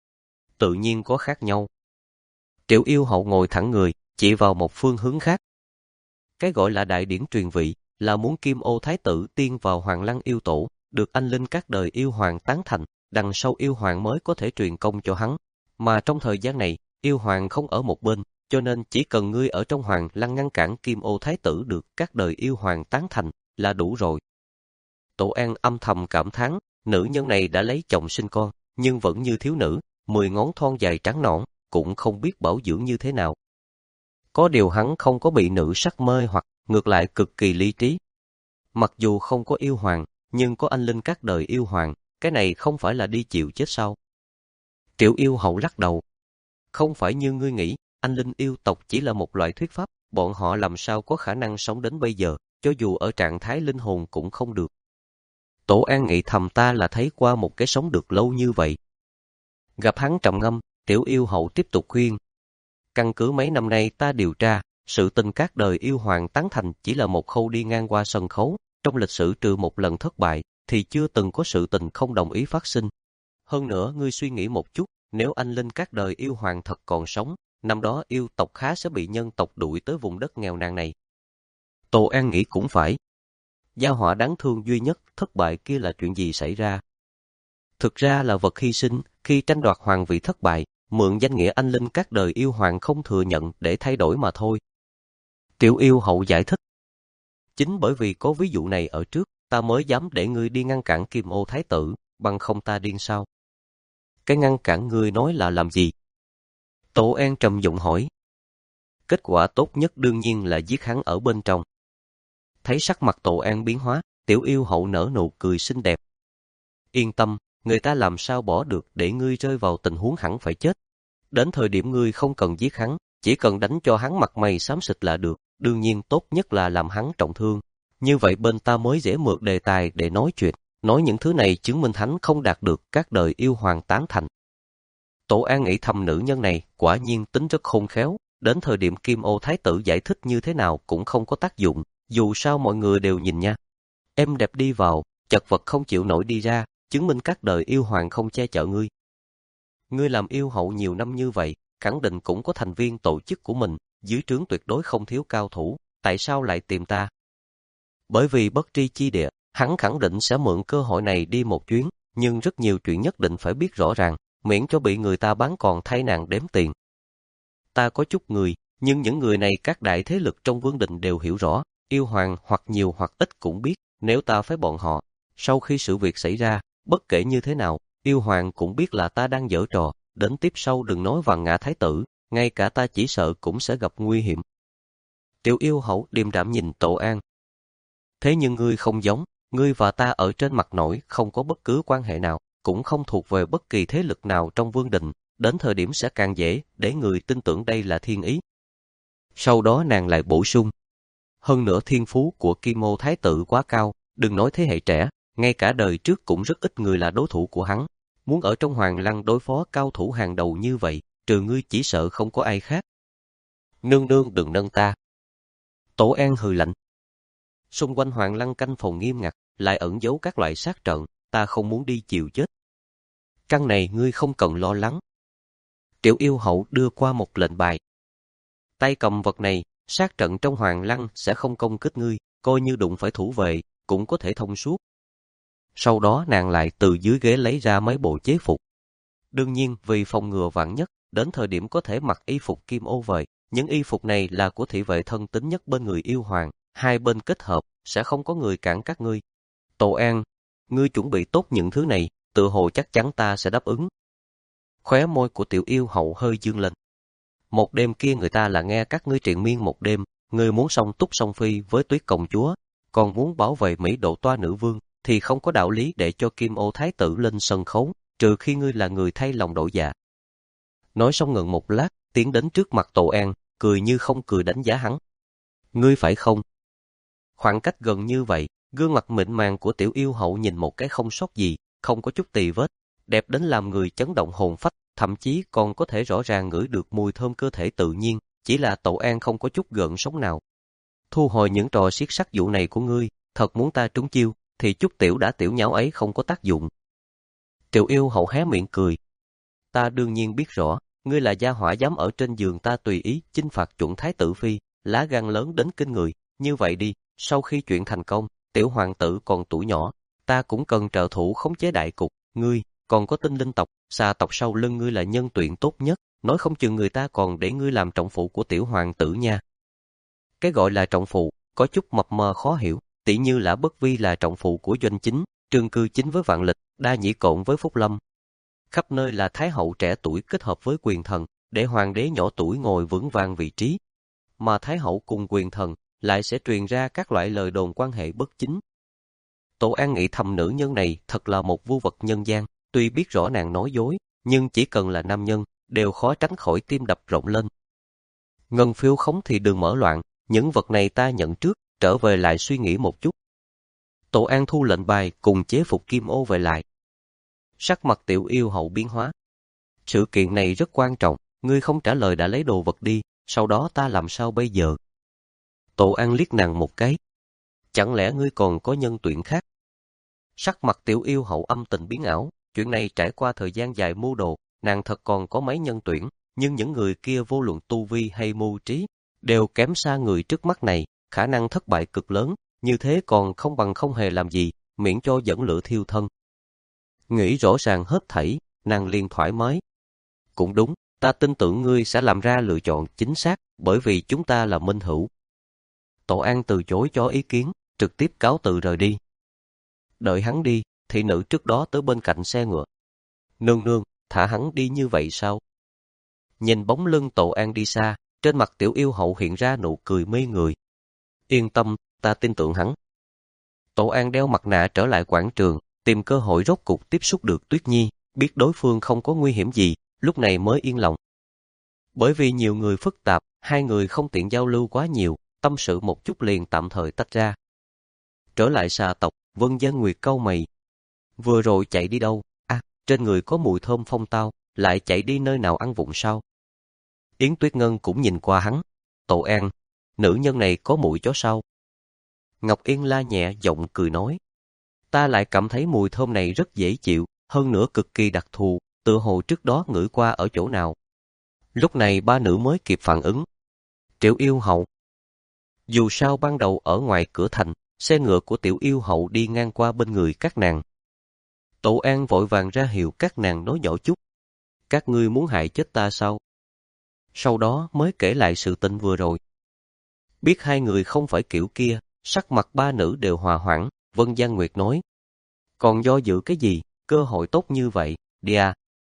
Tự nhiên có khác nhau. Triệu yêu hậu ngồi thẳng người, chỉ vào một phương hướng khác. Cái gọi là đại điển truyền vị, là muốn Kim Ô Thái tử tiên vào hoàng lăng yêu tổ, được anh linh các đời yêu hoàng tán thành, đằng sau yêu hoàng mới có thể truyền công cho hắn. Mà trong thời gian này, yêu hoàng không ở một bên, cho nên chỉ cần ngươi ở trong hoàng lăng ngăn cản Kim Ô Thái tử được các đời yêu hoàng tán thành, là đủ rồi. Tổ An âm thầm cảm thán, nữ nhân này đã lấy chồng sinh con, nhưng vẫn như thiếu nữ, mười ngón thon dài trắng nõn, cũng không biết bảo dưỡng như thế nào. Có điều hắn không có bị nữ sắc mê hoặc, ngược lại cực kỳ lý trí. Mặc dù không có yêu hoàng, nhưng có anh linh các đời yêu hoàng, cái này không phải là đi chịu chết sao? Triệu yêu hậu lắc đầu. Không phải như ngươi nghĩ, anh linh yêu tộc chỉ là một loại thuyết pháp, bọn họ làm sao có khả năng sống đến bây giờ, cho dù ở trạng thái linh hồn cũng không được. Tổ An nghĩ thầm ta là thấy qua một cái sống được lâu như vậy. Gặp hắn trầm ngâm, tiểu yêu hậu tiếp tục khuyên. Căn cứ mấy năm nay ta điều tra, sự tình các đời yêu hoàng tán thành chỉ là một khâu đi ngang qua sân khấu, trong lịch sử trừ một lần thất bại, thì chưa từng có sự tình không đồng ý phát sinh. Hơn nữa, ngươi suy nghĩ một chút, nếu anh linh các đời yêu hoàng thật còn sống, năm đó yêu tộc khá sẽ bị nhân tộc đuổi tới vùng đất nghèo nàn này. Tổ An nghĩ cũng phải. Gia họa đáng thương duy nhất, thất bại kia là chuyện gì xảy ra? Thực ra là vật hy sinh, khi tranh đoạt hoàng vị thất bại, mượn danh nghĩa anh linh các đời yêu hoàng không thừa nhận để thay đổi mà thôi. Tiểu yêu hậu giải thích. Chính bởi vì có ví dụ này ở trước, ta mới dám để ngươi đi ngăn cản Kim Ô Thái tử, bằng không ta điên sao? Cái ngăn cản ngươi nói là làm gì? Tổ An trầm giọng hỏi. Kết quả tốt nhất đương nhiên là giết hắn ở bên trong. Thấy sắc mặt Tổ An biến hóa, tiểu yêu hậu nở nụ cười xinh đẹp. Yên tâm, người ta làm sao bỏ được để ngươi rơi vào tình huống hẳn phải chết. Đến thời điểm ngươi không cần giết hắn, chỉ cần đánh cho hắn mặt mày xám xịt là được, đương nhiên tốt nhất là làm hắn trọng thương. Như vậy bên ta mới dễ mượn đề tài để nói chuyện, nói những thứ này chứng minh hắn không đạt được các đời yêu hoàng tán thành. Tổ An nghĩ thầm nữ nhân này quả nhiên tính rất khôn khéo, đến thời điểm Kim Ô Thái tử giải thích như thế nào cũng không có tác dụng, dù sao mọi người đều nhìn nha. Em đẹp đi vào, chật vật không chịu nổi đi ra, chứng minh các đời yêu hoàng không che chở ngươi. Ngươi làm yêu hậu nhiều năm như vậy, khẳng định cũng có thành viên tổ chức của mình, dưới trướng tuyệt đối không thiếu cao thủ, tại sao lại tìm ta? Bởi vì bất tri chi địa, hắn khẳng định sẽ mượn cơ hội này đi một chuyến, nhưng rất nhiều chuyện nhất định phải biết rõ ràng, miễn cho bị người ta bán còn thay nàng đếm tiền. Ta có chút người, nhưng những người này các đại thế lực trong vương đình đều hiểu rõ, yêu hoàng hoặc nhiều hoặc ít cũng biết, nếu ta phái bọn họ, sau khi sự việc xảy ra, bất kể như thế nào, yêu hoàng cũng biết là ta đang giở trò, đến tiếp sau đừng nói vàng ngã thái tử, ngay cả ta chỉ sợ cũng sẽ gặp nguy hiểm. Tiểu yêu hậu điềm đạm nhìn Tổ An. Thế nhưng ngươi không giống, ngươi và ta ở trên mặt nổi không có bất cứ quan hệ nào, cũng không thuộc về bất kỳ thế lực nào trong vương đình, đến thời điểm sẽ càng dễ để người tin tưởng đây là thiên ý. Sau đó nàng lại bổ sung. Hơn nữa thiên phú của Kim Ô Thái tử quá cao, đừng nói thế hệ trẻ, ngay cả đời trước cũng rất ít người là đối thủ của hắn. Muốn ở trong hoàng lăng đối phó cao thủ hàng đầu như vậy, trừ ngươi chỉ sợ không có ai khác. Nương nương đừng nâng ta. Tổ An hừ lạnh. Xung quanh hoàng lăng canh phòng nghiêm ngặt, lại ẩn giấu các loại sát trận, ta không muốn đi chịu chết. căn này ngươi không cần lo lắng. Triệu Yêu Hậu đưa qua một lệnh bài. Tay cầm vật này, sát trận trong Hoàng Lăng sẽ không công kích ngươi, coi như đụng phải thủ vệ, cũng có thể thông suốt. Sau đó nàng lại từ dưới ghế lấy ra mấy bộ chế phục. Đương nhiên vì phòng ngừa vạn nhất, đến thời điểm có thể mặc y phục kim ô về. Những y phục này là của thị vệ thân tín nhất bên người yêu hoàng, hai bên kết hợp, sẽ không có người cản các ngươi. Tổ An, ngươi chuẩn bị tốt những thứ này, tự hồ chắc chắn ta sẽ đáp ứng. Khóe môi của Tiểu Yêu Hậu hơi dương lên. Một đêm kia người ta là nghe các ngươi triền miên một đêm, ngươi muốn song túc song phi với Tuyết công chúa, còn muốn bảo vệ Mỹ Độ Toa nữ vương, thì không có đạo lý để cho Kim Ô Thái tử lên sân khấu, trừ khi ngươi là người thay lòng đổi dạ. Nói xong ngừng một lát, tiến đến trước mặt Tổ An, cười như không cười đánh giá hắn. Ngươi phải không? Khoảng cách gần như vậy, gương mặt mịn màng của Tiểu Yêu Hậu nhìn một cái không sót gì, không có chút tì vết, đẹp đến làm người chấn động hồn phách, thậm chí còn có thể rõ ràng ngửi được mùi thơm cơ thể tự nhiên, chỉ là Tổ An không có chút gợn sóng nào. Thu hồi những trò siết sắc vụ này của ngươi, thật muốn ta trúng chiêu, thì chút tiểu đã tiểu nhão ấy không có tác dụng. Tiểu Yêu Hậu hé miệng cười. Ta đương nhiên biết rõ, ngươi là gia hỏa dám ở trên giường ta tùy ý chinh phạt chuẩn thái tử phi, lá gan lớn đến kinh người. Như vậy đi, sau khi chuyện thành công, tiểu hoàng tử còn tuổi nhỏ, ta cũng cần trợ thủ khống chế đại cục. Ngươi còn có tinh linh tộc, xà tộc sau lưng ngươi là nhân tuyển tốt nhất, nói không chừng người ta còn để ngươi làm trọng phụ của tiểu hoàng tử nha. Cái gọi là trọng phụ có chút mập mờ khó hiểu, tỉ như Lã Bất Vi là trọng phụ của Doanh Chính, Trương Cư Chính với Vạn Lịch, Đa Nhĩ Cổn với Phúc Lâm. Khắp nơi là thái hậu trẻ tuổi kết hợp với quyền thần, để hoàng đế nhỏ tuổi ngồi vững vàng vị trí. Mà thái hậu cùng quyền thần lại sẽ truyền ra các loại lời đồn quan hệ bất chính. Tổ An nghĩ thầm nữ nhân này thật là một vưu vật nhân gian, tuy biết rõ nàng nói dối, nhưng chỉ cần là nam nhân, đều khó tránh khỏi tim đập rộn lên. Ngân phiếu khống thì đừng mở loạn, những vật này ta nhận trước, trở về lại suy nghĩ một chút. Tổ An thu lệnh bài cùng chế phục kim ô về lại. Sắc mặt Tiểu Yêu Hậu biến hóa. Sự kiện này rất quan trọng, ngươi không trả lời đã lấy đồ vật đi, sau đó ta làm sao bây giờ? Tổ An liếc nàng một cái. Chẳng lẽ ngươi còn có nhân tuyển khác? Sắc mặt Tiểu Yêu Hậu âm tình biến ảo, chuyện này trải qua thời gian dài mưu đồ, nàng thật còn có mấy nhân tuyển, nhưng những người kia vô luận tu vi hay mưu trí, đều kém xa người trước mắt này, khả năng thất bại cực lớn, như thế còn không bằng không hề làm gì, miễn cho dẫn lửa thiêu thân. Nghĩ rõ ràng hết thảy, nàng liền thoải mái. Cũng đúng, ta tin tưởng ngươi sẽ làm ra lựa chọn chính xác, bởi vì chúng ta là minh hữu. Tổ An từ chối cho ý kiến, trực tiếp cáo từ rời đi. Đợi hắn đi, thị nữ trước đó tới bên cạnh xe ngựa. Nương nương, thả hắn đi như vậy sao? Nhìn bóng lưng Tổ An đi xa, trên mặt Tiểu Yêu Hậu hiện ra nụ cười mê người. Yên tâm, ta tin tưởng hắn. Tổ An đeo mặt nạ trở lại quảng trường, tìm cơ hội rốt cục tiếp xúc được Tuyết Nhi, biết đối phương không có nguy hiểm gì, lúc này mới yên lòng. Bởi vì nhiều người phức tạp, hai người không tiện giao lưu quá nhiều, tâm sự một chút liền tạm thời tách ra. Trở lại xà tộc, Vân Gian Nguyệt cau mày. Vừa rồi chạy đi đâu? À, trên người có mùi thơm phong tao, lại chạy đi nơi nào ăn vụng sao? Yến Tuyết Ngân cũng nhìn qua hắn. Tổ An, nữ nhân này có mũi chó sao? Ngọc Yên la nhẹ giọng cười nói. Ta lại cảm thấy mùi thơm này rất dễ chịu, hơn nữa cực kỳ đặc thù, tựa hồ trước đó ngửi qua ở chỗ nào. Lúc này ba nữ mới kịp phản ứng. Triệu Yêu Hậu. Dù sao ban đầu ở ngoài cửa thành, xe ngựa của Tiểu Yêu Hậu đi ngang qua bên người các nàng. Tổ An vội vàng ra hiệu các nàng nói nhỏ chút. Các ngươi muốn hại chết ta sao? Sau đó mới kể lại sự tình vừa rồi. Biết hai người không phải kiểu kia, sắc mặt ba nữ đều hòa hoãn, Vân Gian Nguyệt nói. Còn do dự cái gì, cơ hội tốt như vậy, đi à.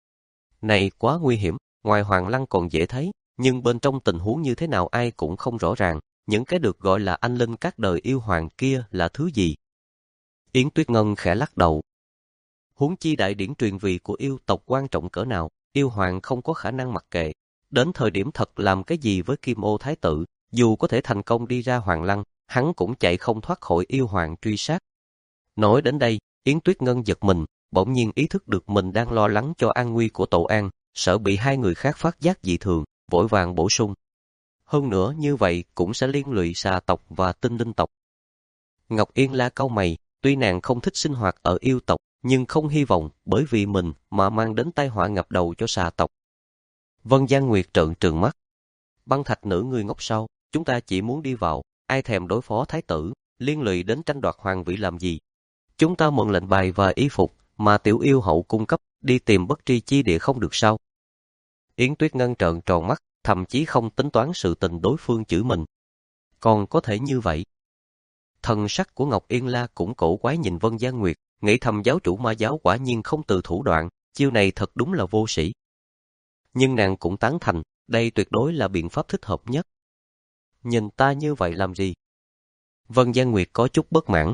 Này quá nguy hiểm, ngoài Hoàng Lăng còn dễ thấy, nhưng bên trong tình huống như thế nào ai cũng không rõ ràng, những cái được gọi là anh linh các đời yêu hoàng kia là thứ gì. Yến Tuyết Ngân khẽ lắc đầu. Huống chi đại điển truyền vị của yêu tộc quan trọng cỡ nào, yêu hoàng không có khả năng mặc kệ. Đến thời điểm thật làm cái gì với Kim Ô Thái tử, dù có thể thành công đi ra Hoàng Lăng, hắn cũng chạy không thoát khỏi yêu hoàng truy sát. Nói đến đây, Yến Tuyết Ngân giật mình, bỗng nhiên ý thức được mình đang lo lắng cho an nguy của Tổ An, sợ bị hai người khác phát giác dị thường, vội vàng bổ sung. Hơn nữa như vậy cũng sẽ liên lụy xà tộc và tinh linh tộc. Ngọc Yên la cau mày, tuy nàng không thích sinh hoạt ở yêu tộc, nhưng không hy vọng bởi vì mình mà mang đến tai họa ngập đầu cho xà tộc. Vân Gian Nguyệt trợn trừng mắt. Băng Thạch nữ người ngốc sau, chúng ta chỉ muốn đi vào, ai thèm đối phó thái tử, liên lụy đến tranh đoạt hoàng vị làm gì. Chúng ta mượn lệnh bài và y phục mà tiểu yêu hậu cung cấp, đi tìm bất tri chi địa không được sao. Yến Tuyết Ngân trợn tròn mắt, thậm chí không tính toán sự tình đối phương chửi mình. Còn có thể như vậy. Thần sắc của Ngọc Yên La cũng cổ quái nhìn Vân Gian Nguyệt, nghĩ thầm giáo chủ ma giáo quả nhiên không từ thủ đoạn, chiêu này thật đúng là vô sĩ. Nhưng nàng cũng tán thành, đây tuyệt đối là biện pháp thích hợp nhất. Nhìn ta như vậy làm gì? Vân Gian Nguyệt có chút bất mãn.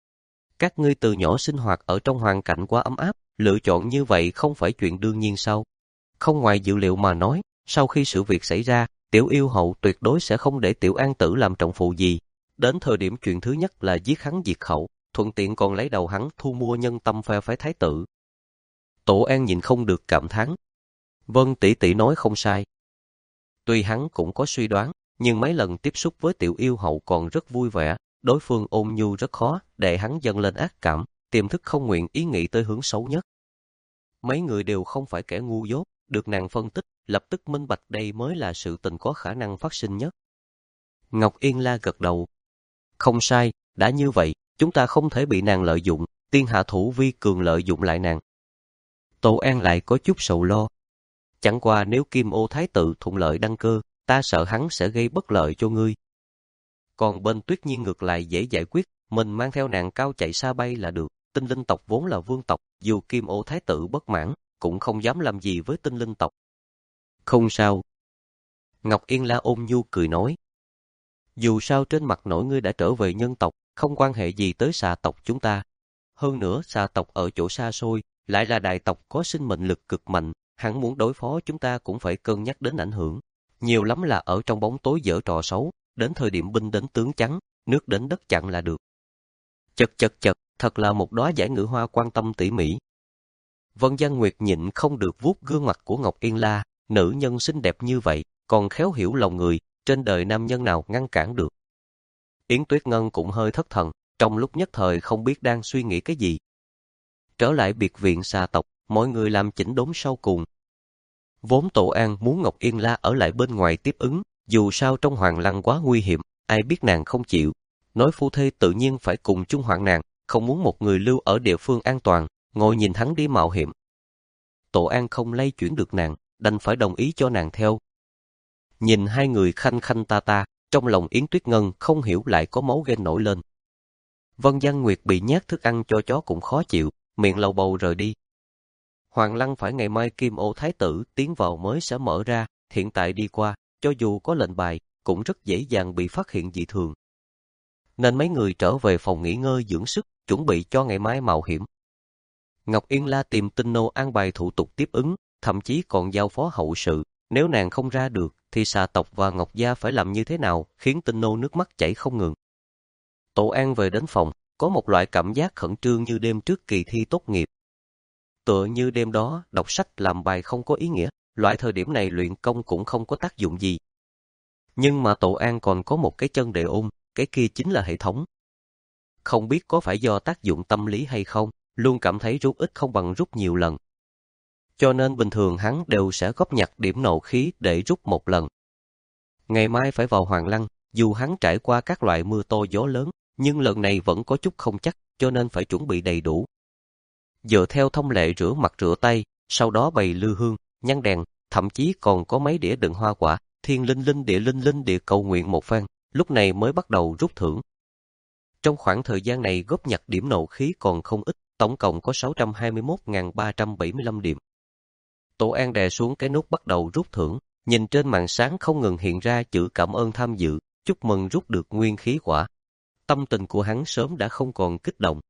Các ngươi từ nhỏ sinh hoạt ở trong hoàn cảnh quá ấm áp, lựa chọn như vậy không phải chuyện đương nhiên sao? Không ngoài dự liệu mà nói, sau khi sự việc xảy ra, tiểu yêu hậu tuyệt đối sẽ không để tiểu an tử làm trọng phụ gì. Đến thời điểm chuyện thứ nhất là giết hắn diệt khẩu, thuận tiện còn lấy đầu hắn thu mua nhân tâm phe phái thái tử. Tổ An nhìn không được cảm thán. Vân tỷ tỷ nói không sai. Tuy hắn cũng có suy đoán, nhưng mấy lần tiếp xúc với tiểu yêu hậu còn rất vui vẻ, đối phương ôn nhu rất khó, để hắn dâng lên ác cảm, tiềm thức không nguyện ý nghĩ tới hướng xấu nhất. Mấy người đều không phải kẻ ngu dốt, được nàng phân tích, lập tức minh bạch đây mới là sự tình có khả năng phát sinh nhất. Ngọc Yên La gật đầu. Không sai, đã như vậy, chúng ta không thể bị nàng lợi dụng, tiên hạ thủ vi cường lợi dụng lại nàng. Tổ An lại có chút sầu lo. Chẳng qua nếu Kim Ô Thái tử thuận lợi đăng cơ, ta sợ hắn sẽ gây bất lợi cho ngươi. Còn bên Tuyết Nhiên ngược lại dễ giải quyết, mình mang theo nàng cao chạy xa bay là được. Tinh linh tộc vốn là vương tộc, dù Kim Ô Thái tử bất mãn, cũng không dám làm gì với tinh linh tộc. Không sao. Ngọc Yên La ôn nhu cười nói. Dù sao trên mặt nổi ngươi đã trở về nhân tộc, không quan hệ gì tới xà tộc chúng ta. Hơn nữa xà tộc ở chỗ xa xôi, lại là đại tộc có sinh mệnh lực cực mạnh, hắn muốn đối phó chúng ta cũng phải cân nhắc đến ảnh hưởng. Nhiều lắm là ở trong bóng tối giở trò xấu, đến thời điểm binh đến tướng trắng, nước đến đất chặn là được. Chật chật chật, thật là một đóa giải ngữ hoa quan tâm tỉ mỉ. Vân Gian Nguyệt nhịn không được vuốt gương mặt của Ngọc Yên La, nữ nhân xinh đẹp như vậy, còn khéo hiểu lòng người, trên đời nam nhân nào ngăn cản được. Yến Tuyết Ngân cũng hơi thất thần, trong lúc nhất thời không biết đang suy nghĩ cái gì. Trở lại biệt viện xà tộc, mọi người làm chỉnh đốn sau cùng. Vốn Tổ An muốn Ngọc Yên La ở lại bên ngoài tiếp ứng, dù sao trong Hoàng Lăng quá nguy hiểm, ai biết nàng không chịu. Nói phu thê tự nhiên phải cùng chung hoạn nàng, không muốn một người lưu ở địa phương an toàn, ngồi nhìn hắn đi mạo hiểm. Tổ An không lay chuyển được nàng, đành phải đồng ý cho nàng theo. Nhìn hai người khanh khanh ta ta, trong lòng Yến Tuyết Ngân không hiểu lại có máu ghen nổi lên. Vân Gian Nguyệt bị nhét thức ăn cho chó cũng khó chịu, miệng lầu bầu rời đi. Hoàng Lăng phải ngày mai Kim Ô Thái tử tiến vào mới sẽ mở ra, hiện tại đi qua, cho dù có lệnh bài, cũng rất dễ dàng bị phát hiện dị thường. Nên mấy người trở về phòng nghỉ ngơi dưỡng sức, chuẩn bị cho ngày mai mạo hiểm. Ngọc Yên La tìm Tinh Nô an bài thủ tục tiếp ứng, thậm chí còn giao phó hậu sự. Nếu nàng không ra được, thì xà tộc và Ngọc Gia phải làm như thế nào, khiến Tinh Nô nước mắt chảy không ngừng. Tổ An về đến phòng, có một loại cảm giác khẩn trương như đêm trước kỳ thi tốt nghiệp. Tựa như đêm đó, đọc sách làm bài không có ý nghĩa, loại thời điểm này luyện công cũng không có tác dụng gì. Nhưng mà Tổ An còn có một cái chân để ôm, cái kia chính là hệ thống. Không biết có phải do tác dụng tâm lý hay không, luôn cảm thấy rút ít không bằng rút nhiều lần. Cho nên bình thường hắn đều sẽ góp nhặt điểm nộ khí để rút một lần. Ngày mai phải vào Hoàng Lăng, dù hắn trải qua các loại mưa to gió lớn, nhưng lần này vẫn có chút không chắc, cho nên phải chuẩn bị đầy đủ. Dựa theo thông lệ rửa mặt rửa tay, sau đó bày lư hương, nhang đèn, thậm chí còn có mấy đĩa đựng hoa quả, thiên linh linh địa linh linh địa cầu nguyện một phen, lúc này mới bắt đầu rút thưởng. Trong khoảng thời gian này góp nhặt điểm nộ khí còn không ít, tổng cộng có sáu trăm hai mươi mốt nghìn ba trăm bảy mươi lăm điểm. Tổ An đè xuống cái nút bắt đầu rút thưởng, nhìn trên màn sáng không ngừng hiện ra chữ cảm ơn tham dự, chúc mừng rút được nguyên khí quả. Tâm tình của hắn sớm đã không còn kích động.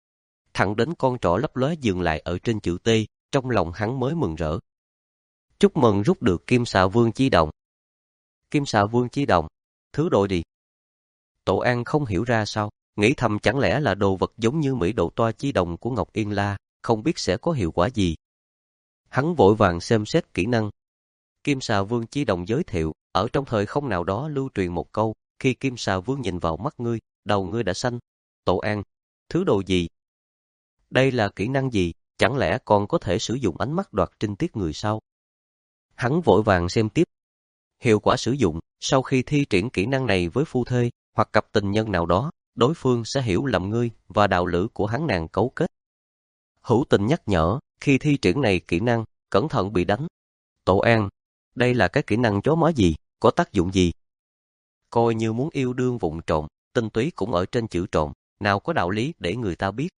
Thẳng đến con trỏ lấp lóe dừng lại ở trên chữ T, trong lòng hắn mới mừng rỡ. Chúc mừng rút được Kim Xà Vương Chi Đồng. Kim Xà Vương Chi Đồng, thứ đồ gì? Tổ An không hiểu ra sao, nghĩ thầm chẳng lẽ là đồ vật giống như Mỹ Độ Toa Chi Đồng của Ngọc Yên La, không biết sẽ có hiệu quả gì. Hắn vội vàng xem xét kỹ năng. Kim Xà Vương Chi Đồng giới thiệu, ở trong thời không nào đó lưu truyền một câu, khi Kim Xà Vương nhìn vào mắt ngươi, đầu ngươi đã xanh. Tổ An, thứ đồ gì? Đây là kỹ năng gì, chẳng lẽ còn có thể sử dụng ánh mắt đoạt trinh tiết người sao? Hắn vội vàng xem tiếp. Hiệu quả sử dụng, sau khi thi triển kỹ năng này với phu thê hoặc cặp tình nhân nào đó, đối phương sẽ hiểu lầm ngươi và đạo lữ của hắn nàng cấu kết. Hữu Tình nhắc nhở, khi thi triển này kỹ năng, cẩn thận bị đánh. Tổ An, đây là cái kỹ năng chó má gì, có tác dụng gì? Coi như muốn yêu đương vụng trộm, tinh túy cũng ở trên chữ trộm, nào có đạo lý để người ta biết.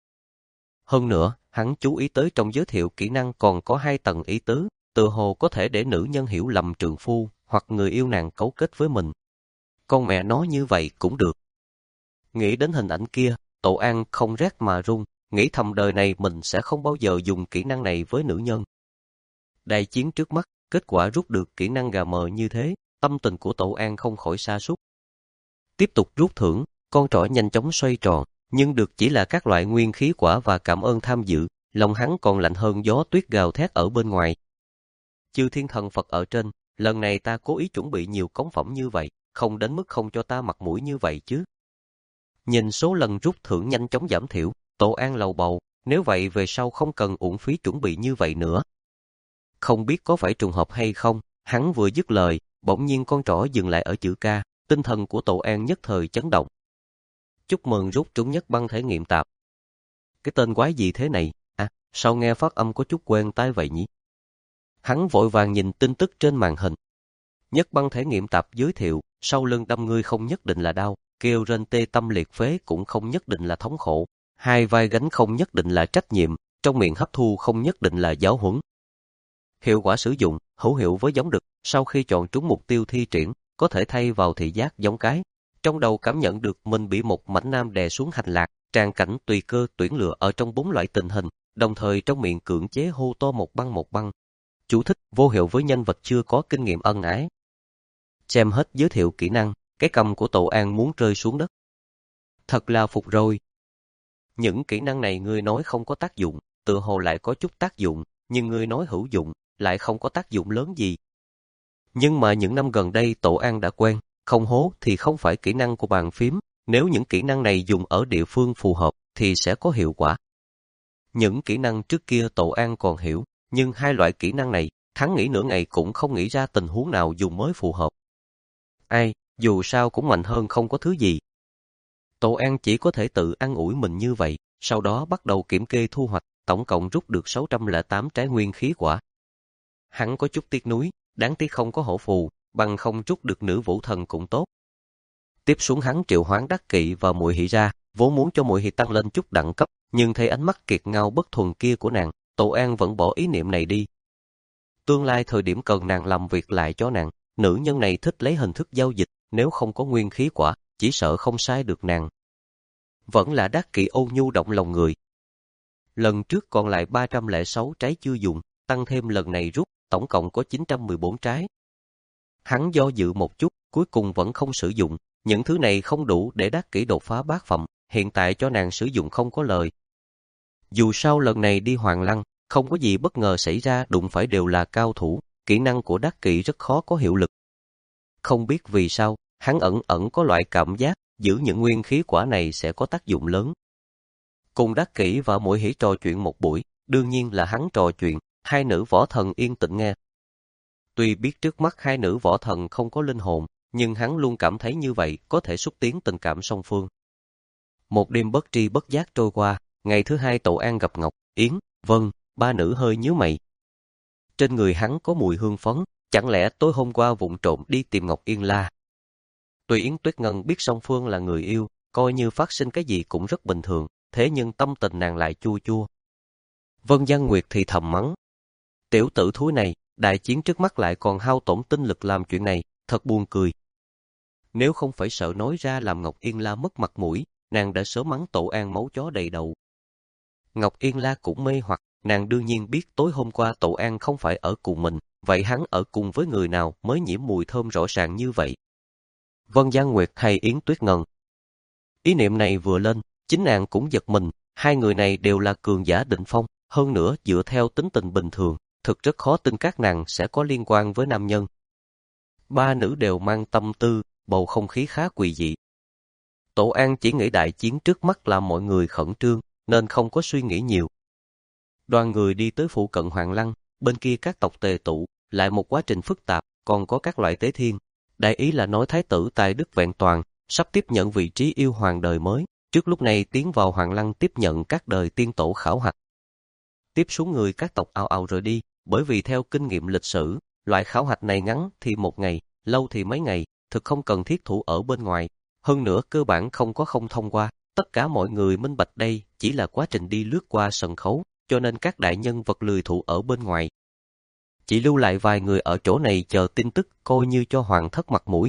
Hơn nữa, hắn chú ý tới trong giới thiệu kỹ năng còn có hai tầng ý tứ, tựa hồ có thể để nữ nhân hiểu lầm trượng phu hoặc người yêu nàng cấu kết với mình. Con mẹ nói như vậy cũng được. Nghĩ đến hình ảnh kia, Tổ An không rét mà run, nghĩ thầm đời này mình sẽ không bao giờ dùng kỹ năng này với nữ nhân. Đại chiến trước mắt, kết quả rút được kỹ năng gà mờ như thế, tâm tình của Tổ An không khỏi sa sút. Tiếp tục rút thưởng, con trỏ nhanh chóng xoay tròn, nhưng được chỉ là các loại nguyên khí quả và cảm ơn tham dự, lòng hắn còn lạnh hơn gió tuyết gào thét ở bên ngoài. Chư thiên thần Phật ở trên, lần này ta cố ý chuẩn bị nhiều cống phẩm như vậy, không đến mức không cho ta mặt mũi như vậy chứ. Nhìn số lần rút thưởng nhanh chóng giảm thiểu, Tổ An lầu bầu, nếu vậy về sau không cần uổng phí chuẩn bị như vậy nữa. Không biết có phải trùng hợp hay không, hắn vừa dứt lời, bỗng nhiên con trỏ dừng lại ở chữ K, tinh thần của Tổ An nhất thời chấn động. Chúc mừng rút trúng nhất băng thể nghiệm tạp. Cái tên quái gì thế này, à, sao nghe phát âm có chút quen tai vậy nhỉ? Hắn vội vàng nhìn tin tức trên màn hình. Nhất băng thể nghiệm tạp giới thiệu, sau lưng đâm ngươi không nhất định là đau, kêu rên tê tâm liệt phế cũng không nhất định là thống khổ, hai vai gánh không nhất định là trách nhiệm, trong miệng hấp thu không nhất định là giáo huấn. Hiệu quả sử dụng, hữu hiệu với giống đực, sau khi chọn trúng mục tiêu thi triển, có thể thay vào thị giác giống cái. Trong đầu cảm nhận được mình bị một mảnh nam đè xuống hành lạc, tràn cảnh tùy cơ tuyển lựa ở trong bốn loại tình hình, đồng thời trong miệng cưỡng chế hô to một băng một băng. Chú thích, vô hiệu với nhân vật chưa có kinh nghiệm ân ái. Xem hết giới thiệu kỹ năng, cái cầm của Tổ An muốn rơi xuống đất. Thật là phục rồi. Những kỹ năng này ngươi nói không có tác dụng, tựa hồ lại có chút tác dụng, nhưng ngươi nói hữu dụng, lại không có tác dụng lớn gì. Nhưng mà những năm gần đây Tổ An đã quen, không hố thì không phải kỹ năng của bàn phím, nếu những kỹ năng này dùng ở địa phương phù hợp thì sẽ có hiệu quả. Những kỹ năng trước kia Tổ An còn hiểu, nhưng hai loại kỹ năng này, hắn nghĩ nửa ngày cũng không nghĩ ra tình huống nào dùng mới phù hợp. Ai, dù sao cũng mạnh hơn không có thứ gì. Tổ An chỉ có thể tự an ủi mình như vậy, sau đó bắt đầu kiểm kê thu hoạch, tổng cộng rút được sáu trăm lẻ tám trái nguyên khí quả. Hắn có chút tiếc nuối, đáng tiếc không có hổ phù, bằng không rút được nữ vũ thần cũng tốt. Tiếp xuống hắn triệu hoán Đắc Kỵ và Muội Hỷ ra, vốn muốn cho Muội Hỷ tăng lên chút đẳng cấp, nhưng thấy ánh mắt kiệt ngao bất thuần kia của nàng, Tổ An vẫn bỏ ý niệm này đi. Tương lai thời điểm cần nàng làm việc lại cho nàng, nữ nhân này thích lấy hình thức giao dịch, nếu không có nguyên khí quả, chỉ sợ không sai được nàng. Vẫn là Đắc Kỵ ôn nhu động lòng người. Lần trước còn lại ba trăm lẻ sáu trái chưa dùng, tăng thêm lần này rút, tổng cộng có chín trăm mười bốn trái. Hắn do dự một chút, cuối cùng vẫn không sử dụng, những thứ này không đủ để Đắc Kỷ đột phá bát phẩm, hiện tại cho nàng sử dụng không có lời. Dù sao lần này đi Hoàng Lăng, không có gì bất ngờ xảy ra, đụng phải đều là cao thủ, kỹ năng của Đắc Kỷ rất khó có hiệu lực. Không biết vì sao, hắn ẩn ẩn có loại cảm giác, giữ những nguyên khí quả này sẽ có tác dụng lớn. Cùng Đắc Kỷ và Muội Hỷ trò chuyện một buổi, đương nhiên là hắn trò chuyện, hai nữ võ thần yên tĩnh nghe. Tuy biết trước mắt hai nữ võ thần không có linh hồn, nhưng hắn luôn cảm thấy như vậy có thể xúc tiến tình cảm song phương. Một đêm bất tri bất giác trôi qua, ngày thứ hai Tổ An gặp Ngọc, Yến, Vân, ba nữ hơi nhíu mày. Trên người hắn có mùi hương phấn, chẳng lẽ tối hôm qua vụng trộm đi tìm Ngọc Yên La? Tuy Yến Tuyết Ngân biết song phương là người yêu, coi như phát sinh cái gì cũng rất bình thường, thế nhưng tâm tình nàng lại chua chua. Vân Giang Nguyệt thì thầm mắng. Tiểu tử thúi này, đại chiến trước mắt lại còn hao tổn tinh lực làm chuyện này, thật buồn cười. Nếu không phải sợ nói ra làm Ngọc Yên La mất mặt mũi, nàng đã sớm mắng Tổ An máu chó đầy đầu. Ngọc Yên La cũng mê hoặc, nàng đương nhiên biết tối hôm qua Tổ An không phải ở cùng mình, vậy hắn ở cùng với người nào mới nhiễm mùi thơm rõ ràng như vậy? Vân Giang Nguyệt hay Yến Tuyết Ngân? Ý niệm này vừa lên, chính nàng cũng giật mình, hai người này đều là cường giả đỉnh phong, hơn nữa dựa theo tính tình bình thường, thực rất khó tin các nàng sẽ có liên quan với nam nhân. Ba nữ đều mang tâm tư, bầu không khí khá quỷ dị. Tổ An chỉ nghĩ đại chiến trước mắt làm mọi người khẩn trương, nên không có suy nghĩ nhiều. Đoàn người đi tới phụ cận Hoàng Lăng, bên kia các tộc tề tụ, lại một quá trình phức tạp, còn có các loại tế thiên. Đại ý là nói thái tử Tài Đức vẹn toàn, sắp tiếp nhận vị trí yêu hoàng đời mới, trước lúc này tiến vào Hoàng Lăng tiếp nhận các đời tiên tổ khảo hạch. Tiếp xuống người các tộc ào ào rời đi, bởi vì theo kinh nghiệm lịch sử, loại khảo hạch này ngắn thì một ngày, lâu thì mấy ngày, thực không cần thiết thủ ở bên ngoài. Hơn nữa cơ bản không có không thông qua, tất cả mọi người minh bạch đây chỉ là quá trình đi lướt qua sân khấu, cho nên các đại nhân vật lười thủ ở bên ngoài. Chỉ lưu lại vài người ở chỗ này chờ tin tức coi như cho hoàng thất mặt mũi.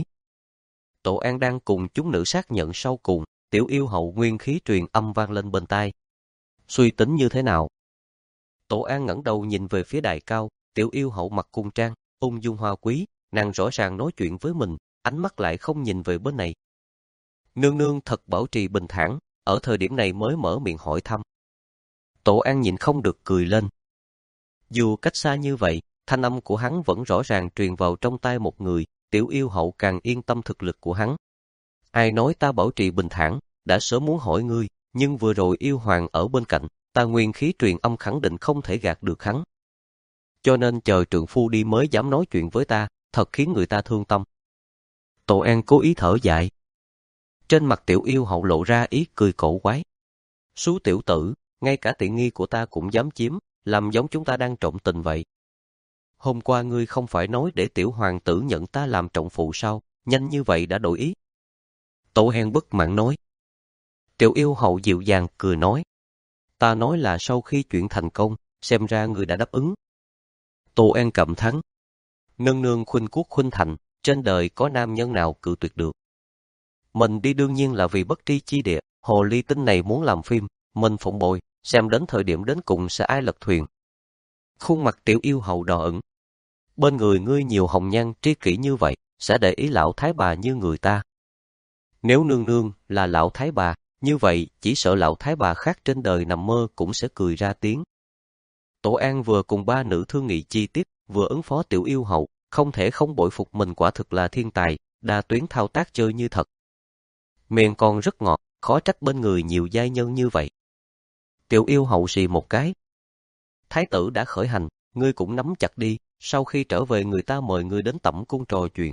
Tổ An đang cùng chúng nữ xác nhận sau cùng, Tiểu Yêu Hậu nguyên khí truyền âm vang lên bên tai. Suy tính như thế nào? Tổ An ngẩng đầu nhìn về phía đài cao, Tiểu Yêu Hậu mặc cung trang, ung dung hoa quý, nàng rõ ràng nói chuyện với mình, ánh mắt lại không nhìn về bên này. Nương nương thật bảo trì bình thản, ở thời điểm này mới mở miệng hỏi thăm. Tổ An nhịn không được cười lên. Dù cách xa như vậy, thanh âm của hắn vẫn rõ ràng truyền vào trong tai một người, Tiểu Yêu Hậu càng yên tâm thực lực của hắn. Ai nói ta bảo trì bình thản, đã sớm muốn hỏi ngươi, nhưng vừa rồi yêu hoàng ở bên cạnh, ta nguyên khí truyền âm khẳng định không thể gạt được hắn. Cho nên chờ trượng phu đi mới dám nói chuyện với ta, thật khiến người ta thương tâm. Tổ An cố ý thở dài. Trên mặt Tiểu Yêu Hậu lộ ra ý cười cổ quái. Xú tiểu tử, ngay cả tiện nghi của ta cũng dám chiếm, làm giống chúng ta đang trọng tình vậy. Hôm qua ngươi không phải nói để tiểu hoàng tử nhận ta làm trọng phụ sao, nhanh như vậy đã đổi ý. Tổ An bất mãn nói. Tiểu Yêu Hậu dịu dàng cười nói. Ta nói là sau khi chuyện thành công, xem ra ngươi đã đáp ứng. Tổ An cầm thắng. Nương nương khuynh quốc khuynh thành, trên đời có nam nhân nào cự tuyệt được. Mình đi đương nhiên là vì bất tri chi địa, hồ ly tinh này muốn làm phim, mình phụng bồi, xem đến thời điểm đến cùng sẽ ai lật thuyền. Khuôn mặt Tiểu Yêu Hậu đỏ ửng. Bên người ngươi nhiều hồng nhan tri kỷ như vậy, sẽ để ý lão thái bà như người ta. Nếu nương nương là lão thái bà, như vậy chỉ sợ lão thái bà khác trên đời nằm mơ cũng sẽ cười ra tiếng. Tổ An vừa cùng ba nữ thương nghị chi tiết, vừa ứng phó Tiểu Yêu Hậu, không thể không bội phục mình quả thực là thiên tài, đa tuyến thao tác chơi như thật. Miệng còn rất ngọt, khó trách bên người nhiều giai nhân như vậy. Tiểu Yêu Hậu xì một cái. Thái tử đã khởi hành, ngươi cũng nắm chặt đi, sau khi trở về người ta mời ngươi đến tẩm cung trò chuyện.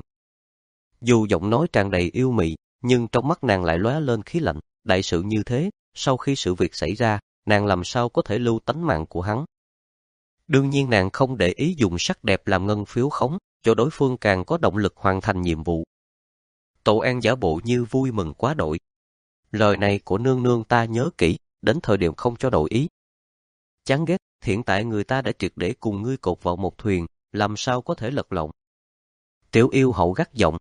Dù giọng nói tràn đầy yêu mị, nhưng trong mắt nàng lại lóe lên khí lạnh, đại sự như thế, sau khi sự việc xảy ra, nàng làm sao có thể lưu tánh mạng của hắn. Đương nhiên nàng không để ý dùng sắc đẹp làm ngân phiếu khống, cho đối phương càng có động lực hoàn thành nhiệm vụ. Tổ An giả bộ như vui mừng quá đội. Lời này của nương nương ta nhớ kỹ, đến thời điểm không cho đổi ý. Chán ghét, hiện tại người ta đã triệt để cùng ngươi cột vào một thuyền, làm sao có thể lật lọng. Tiểu Yêu Hậu gắt giọng.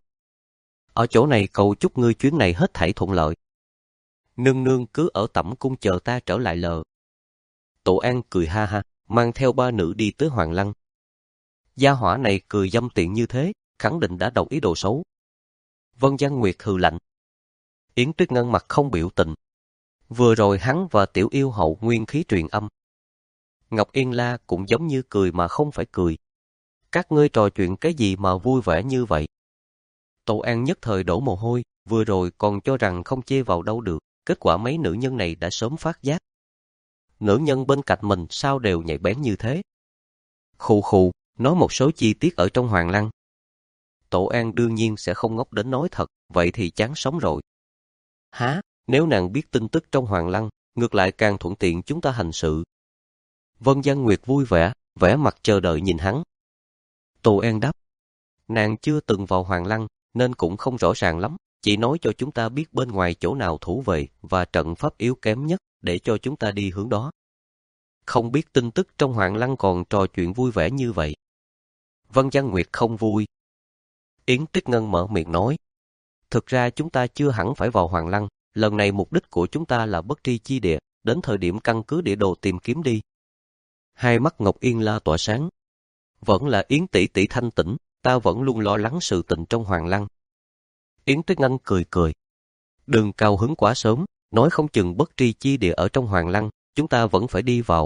Ở chỗ này cầu chúc ngươi chuyến này hết thảy thuận lợi. Nương nương cứ ở tẩm cung chờ ta trở lại lờ. Tổ An cười ha ha, mang theo ba nữ đi tới Hoàng Lăng. Gia hỏa này cười dâm tiện như thế, khẳng định đã đồng ý đồ xấu. Vân Giang Nguyệt hừ lạnh. Yến Tuyết Ngân mặt không biểu tình. Vừa rồi hắn và Tiểu Yêu Hậu nguyên khí truyền âm. Ngọc Yên La cũng giống như cười mà không phải cười. Các ngươi trò chuyện cái gì mà vui vẻ như vậy? Tổ An nhất thời đổ mồ hôi, vừa rồi còn cho rằng không chê vào đâu được, kết quả mấy nữ nhân này đã sớm phát giác. Nữ nhân bên cạnh mình sao đều nhạy bén như thế? Khù khù, nói một số chi tiết ở trong Hoàng Lăng. Tổ An đương nhiên sẽ không ngốc đến nói thật, vậy thì chán sống rồi. Há, nếu nàng biết tin tức trong Hoàng Lăng, ngược lại càng thuận tiện chúng ta hành sự. Vân Giang Nguyệt vui vẻ, vẻ mặt chờ đợi nhìn hắn. Tổ An đáp. Nàng chưa từng vào Hoàng Lăng, nên cũng không rõ ràng lắm, chỉ nói cho chúng ta biết bên ngoài chỗ nào thủ vệ và trận pháp yếu kém nhất để cho chúng ta đi hướng đó. Không biết tin tức trong Hoàng Lăng còn trò chuyện vui vẻ như vậy. Vân Giang Nguyệt không vui. Yến Tuyết Ngân mở miệng nói. Thực ra chúng ta chưa hẳn phải vào Hoàng Lăng, lần này mục đích của chúng ta là bất tri chi địa, đến thời điểm căn cứ địa đồ tìm kiếm đi. Hai mắt Ngọc Yên La tỏa sáng. Vẫn là Yến tỷ tỷ thanh tĩnh, ta vẫn luôn lo lắng sự tình trong Hoàng Lăng. Yến Tuyết Ngân cười cười. Đừng cao hứng quá sớm, nói không chừng bất tri chi địa ở trong Hoàng Lăng, chúng ta vẫn phải đi vào.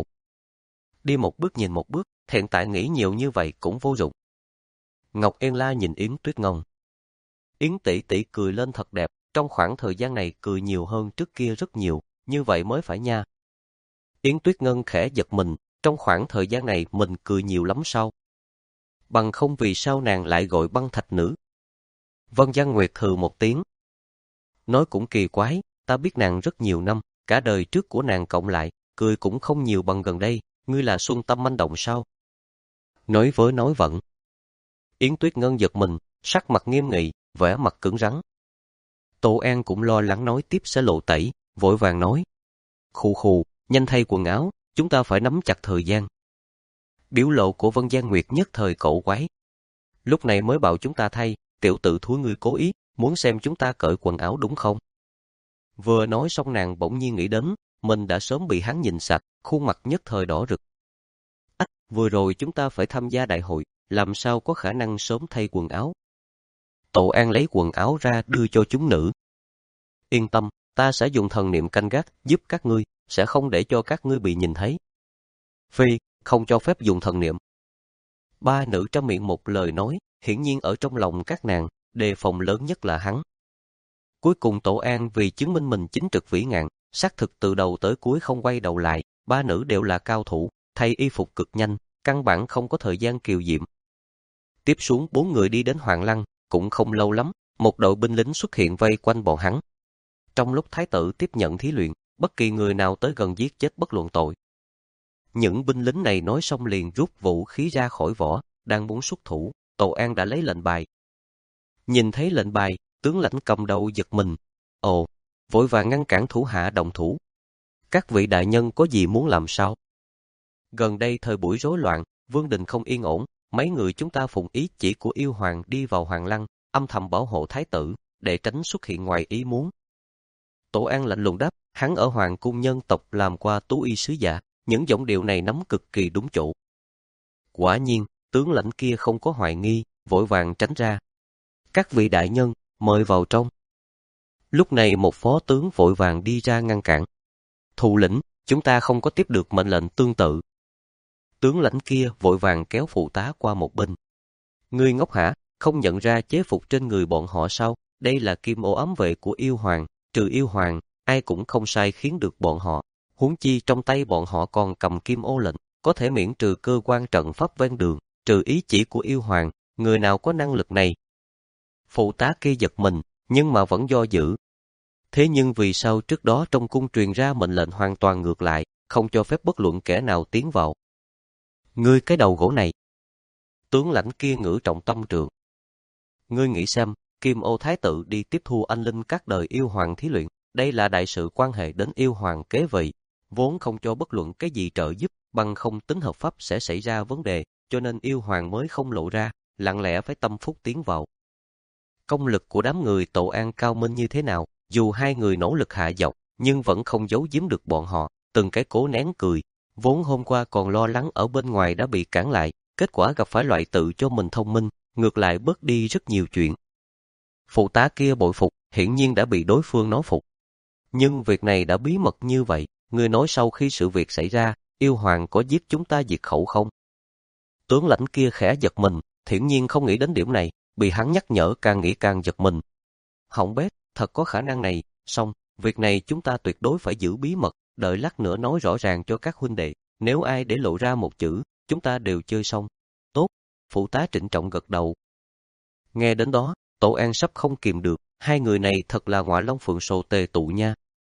Đi một bước nhìn một bước, hiện tại nghĩ nhiều như vậy cũng vô dụng. Ngọc Yên La nhìn Yến Tuyết Ngân. Yến tỷ tỷ cười lên thật đẹp, trong khoảng thời gian này cười nhiều hơn trước kia rất nhiều, như vậy mới phải nha. Yến Tuyết Ngân khẽ giật mình, trong khoảng thời gian này mình cười nhiều lắm sao? Bằng không vì sao nàng lại gọi băng thạch nữ? Vân Giang Nguyệt hừ một tiếng. Nói cũng kỳ quái, ta biết nàng rất nhiều năm, cả đời trước của nàng cộng lại, cười cũng không nhiều bằng gần đây, ngươi là Xuân Tâm manh động sao? Nói với nói vận. Yến Tuyết Ngân giật mình, sắc mặt nghiêm nghị, vẻ mặt cứng rắn. Tô An cũng lo lắng nói tiếp sẽ lộ tẩy, vội vàng nói. Khù khù, nhanh thay quần áo, chúng ta phải nắm chặt thời gian. Biểu lộ của Vân Giang Nguyệt nhất thời cổ quái. Lúc này mới bảo chúng ta thay, tiểu tử thúi ngươi cố ý, muốn xem chúng ta cởi quần áo đúng không? Vừa nói xong nàng bỗng nhiên nghĩ đến, mình đã sớm bị hắn nhìn sạch, khuôn mặt nhất thời đỏ rực. Ách, vừa rồi chúng ta phải tham gia đại hội, làm sao có khả năng sớm thay quần áo? Tổ An lấy quần áo ra đưa cho chúng nữ. Yên tâm, ta sẽ dùng thần niệm canh gác, giúp các ngươi, sẽ không để cho các ngươi bị nhìn thấy. Phi, không cho phép dùng thần niệm. Ba nữ trăm miệng một lời nói, hiển nhiên ở trong lòng các nàng, đề phòng lớn nhất là hắn. Cuối cùng Tổ An vì chứng minh mình chính trực vĩ ngạn, xác thực từ đầu tới cuối không quay đầu lại, ba nữ đều là cao thủ, thay y phục cực nhanh, căn bản không có thời gian kiều diệm. Tiếp xuống bốn người đi đến Hoàng Lăng, cũng không lâu lắm, một đội binh lính xuất hiện vây quanh bọn hắn. Trong lúc thái tử tiếp nhận thí luyện, bất kỳ người nào tới gần giết chết bất luận tội. Những binh lính này nói xong liền rút vũ khí ra khỏi vỏ, đang muốn xuất thủ, Tổ An đã lấy lệnh bài. Nhìn thấy lệnh bài, tướng lãnh cầm đầu giật mình. Ồ, vội vàng ngăn cản thủ hạ động thủ. Các vị đại nhân có gì muốn làm sao? Gần đây thời buổi rối loạn, vương đình không yên ổn, mấy người chúng ta phụng ý chỉ của yêu hoàng đi vào Hoàng Lăng, âm thầm bảo hộ thái tử, để tránh xuất hiện ngoài ý muốn. Tổ An lạnh lùng đáp, hắn ở Hoàng cung nhân tộc làm qua tú y sứ giả, những giọng điệu này nắm cực kỳ đúng chỗ. Quả nhiên, tướng lãnh kia không có hoài nghi, vội vàng tránh ra. Các vị đại nhân, mời vào trong. Lúc này một phó tướng vội vàng đi ra ngăn cản. Thủ lĩnh, chúng ta không có tiếp được mệnh lệnh tương tự. Tướng lãnh kia vội vàng kéo phụ tá qua một bên. Ngươi ngốc hả, không nhận ra chế phục trên người bọn họ sao? Đây là kim ô ám vệ của yêu hoàng, trừ yêu hoàng, ai cũng không sai khiến được bọn họ. Huống chi trong tay bọn họ còn cầm kim ô lệnh, có thể miễn trừ cơ quan trận pháp ven đường, trừ ý chỉ của yêu hoàng, người nào có năng lực này? Phụ tá kia giật mình, nhưng mà vẫn do dự. Thế nhưng vì sao trước đó trong cung truyền ra mệnh lệnh hoàn toàn ngược lại, không cho phép bất luận kẻ nào tiến vào? Ngươi cái đầu gỗ này. Tướng lãnh kia ngữ trọng tâm trường. Ngươi nghĩ xem, Kim Ô Thái tử đi tiếp thu anh linh các đời yêu hoàng thí luyện, đây là đại sự quan hệ đến yêu hoàng kế vị, vốn không cho bất luận cái gì trợ giúp, bằng không tính hợp pháp sẽ xảy ra vấn đề, cho nên yêu hoàng mới không lộ ra, lặng lẽ phải tâm phúc tiến vào. Công lực của đám người Tổ An cao minh như thế nào, dù hai người nỗ lực hạ dọc, nhưng vẫn không giấu giếm được bọn họ, từng cái cố nén cười, vốn hôm qua còn lo lắng ở bên ngoài đã bị cản lại, kết quả gặp phải loại tự cho mình thông minh, ngược lại bớt đi rất nhiều chuyện. Phụ tá kia bội phục, hiển nhiên đã bị đối phương nói phục. Nhưng việc này đã bí mật như vậy, người nói sau khi sự việc xảy ra, yêu hoàng có giết chúng ta diệt khẩu không? Tướng lãnh kia khẽ giật mình, hiển nhiên không nghĩ đến điểm này, bị hắn nhắc nhở càng nghĩ càng giật mình. Hỏng bét, thật có khả năng này, song, việc này chúng ta tuyệt đối phải giữ bí mật, đợi lát nữa nói rõ ràng cho các huynh đệ, nếu ai để lộ ra một chữ, chúng ta đều chơi xong. Tốt, phụ tá trịnh trọng gật đầu. Nghe đến đó, Tổ An sắp không kìm được, hai người này thật là ngọa long phượng sồ tề tụ nha.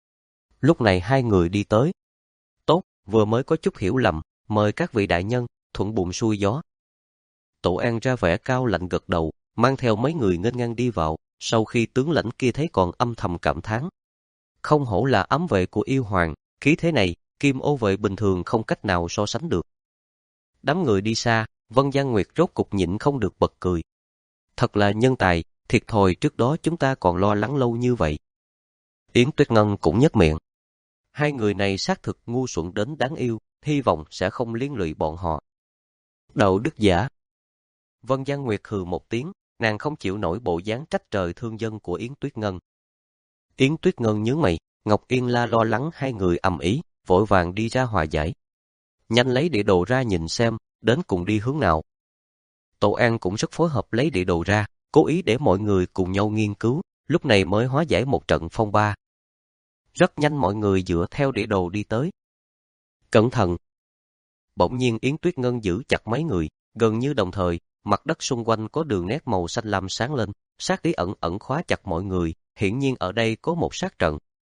Lúc này hai người đi tới. Tốt, vừa mới có chút hiểu lầm, mời các vị đại nhân, thuận bụng xuôi gió. Tổ An ra vẻ cao lạnh gật đầu, mang theo mấy người nghênh ngang đi vào, sau khi tướng lãnh kia thấy còn âm thầm cảm thán. Không hổ là ám vệ của yêu hoàng, khí thế này, kim ô vệ bình thường không cách nào so sánh được. Đám người đi xa, Vân Giang Nguyệt rốt cục nhịn không được bật cười. Thật là nhân tài, thiệt thòi trước đó chúng ta còn lo lắng lâu như vậy. Yến Tuyết Ngân cũng nhếch miệng. Hai người này xác thực ngu xuẩn đến đáng yêu, hy vọng sẽ không liên lụy bọn họ. Đậu đức giả. Vân Giang Nguyệt hừ một tiếng, nàng không chịu nổi bộ dáng trách trời thương dân của Yến Tuyết Ngân. Yến Tuyết Ngân nhướng mày, Ngọc Yên La lo lắng hai người ầm ĩ, vội vàng đi ra hòa giải. Nhanh lấy địa đồ ra nhìn xem, đến cùng đi hướng nào. Tổ An cũng rất phối hợp lấy địa đồ ra, cố ý để mọi người cùng nhau nghiên cứu, lúc này mới hóa giải một trận phong ba. Rất nhanh mọi người dựa theo địa đồ đi tới. Cẩn thận! Bỗng nhiên Yến Tuyết Ngân giữ chặt mấy người, gần như đồng thời, mặt đất xung quanh có đường nét màu xanh lam sáng lên, sát ý ẩn ẩn khóa chặt mọi người, hiển nhiên ở đây có một sát trận.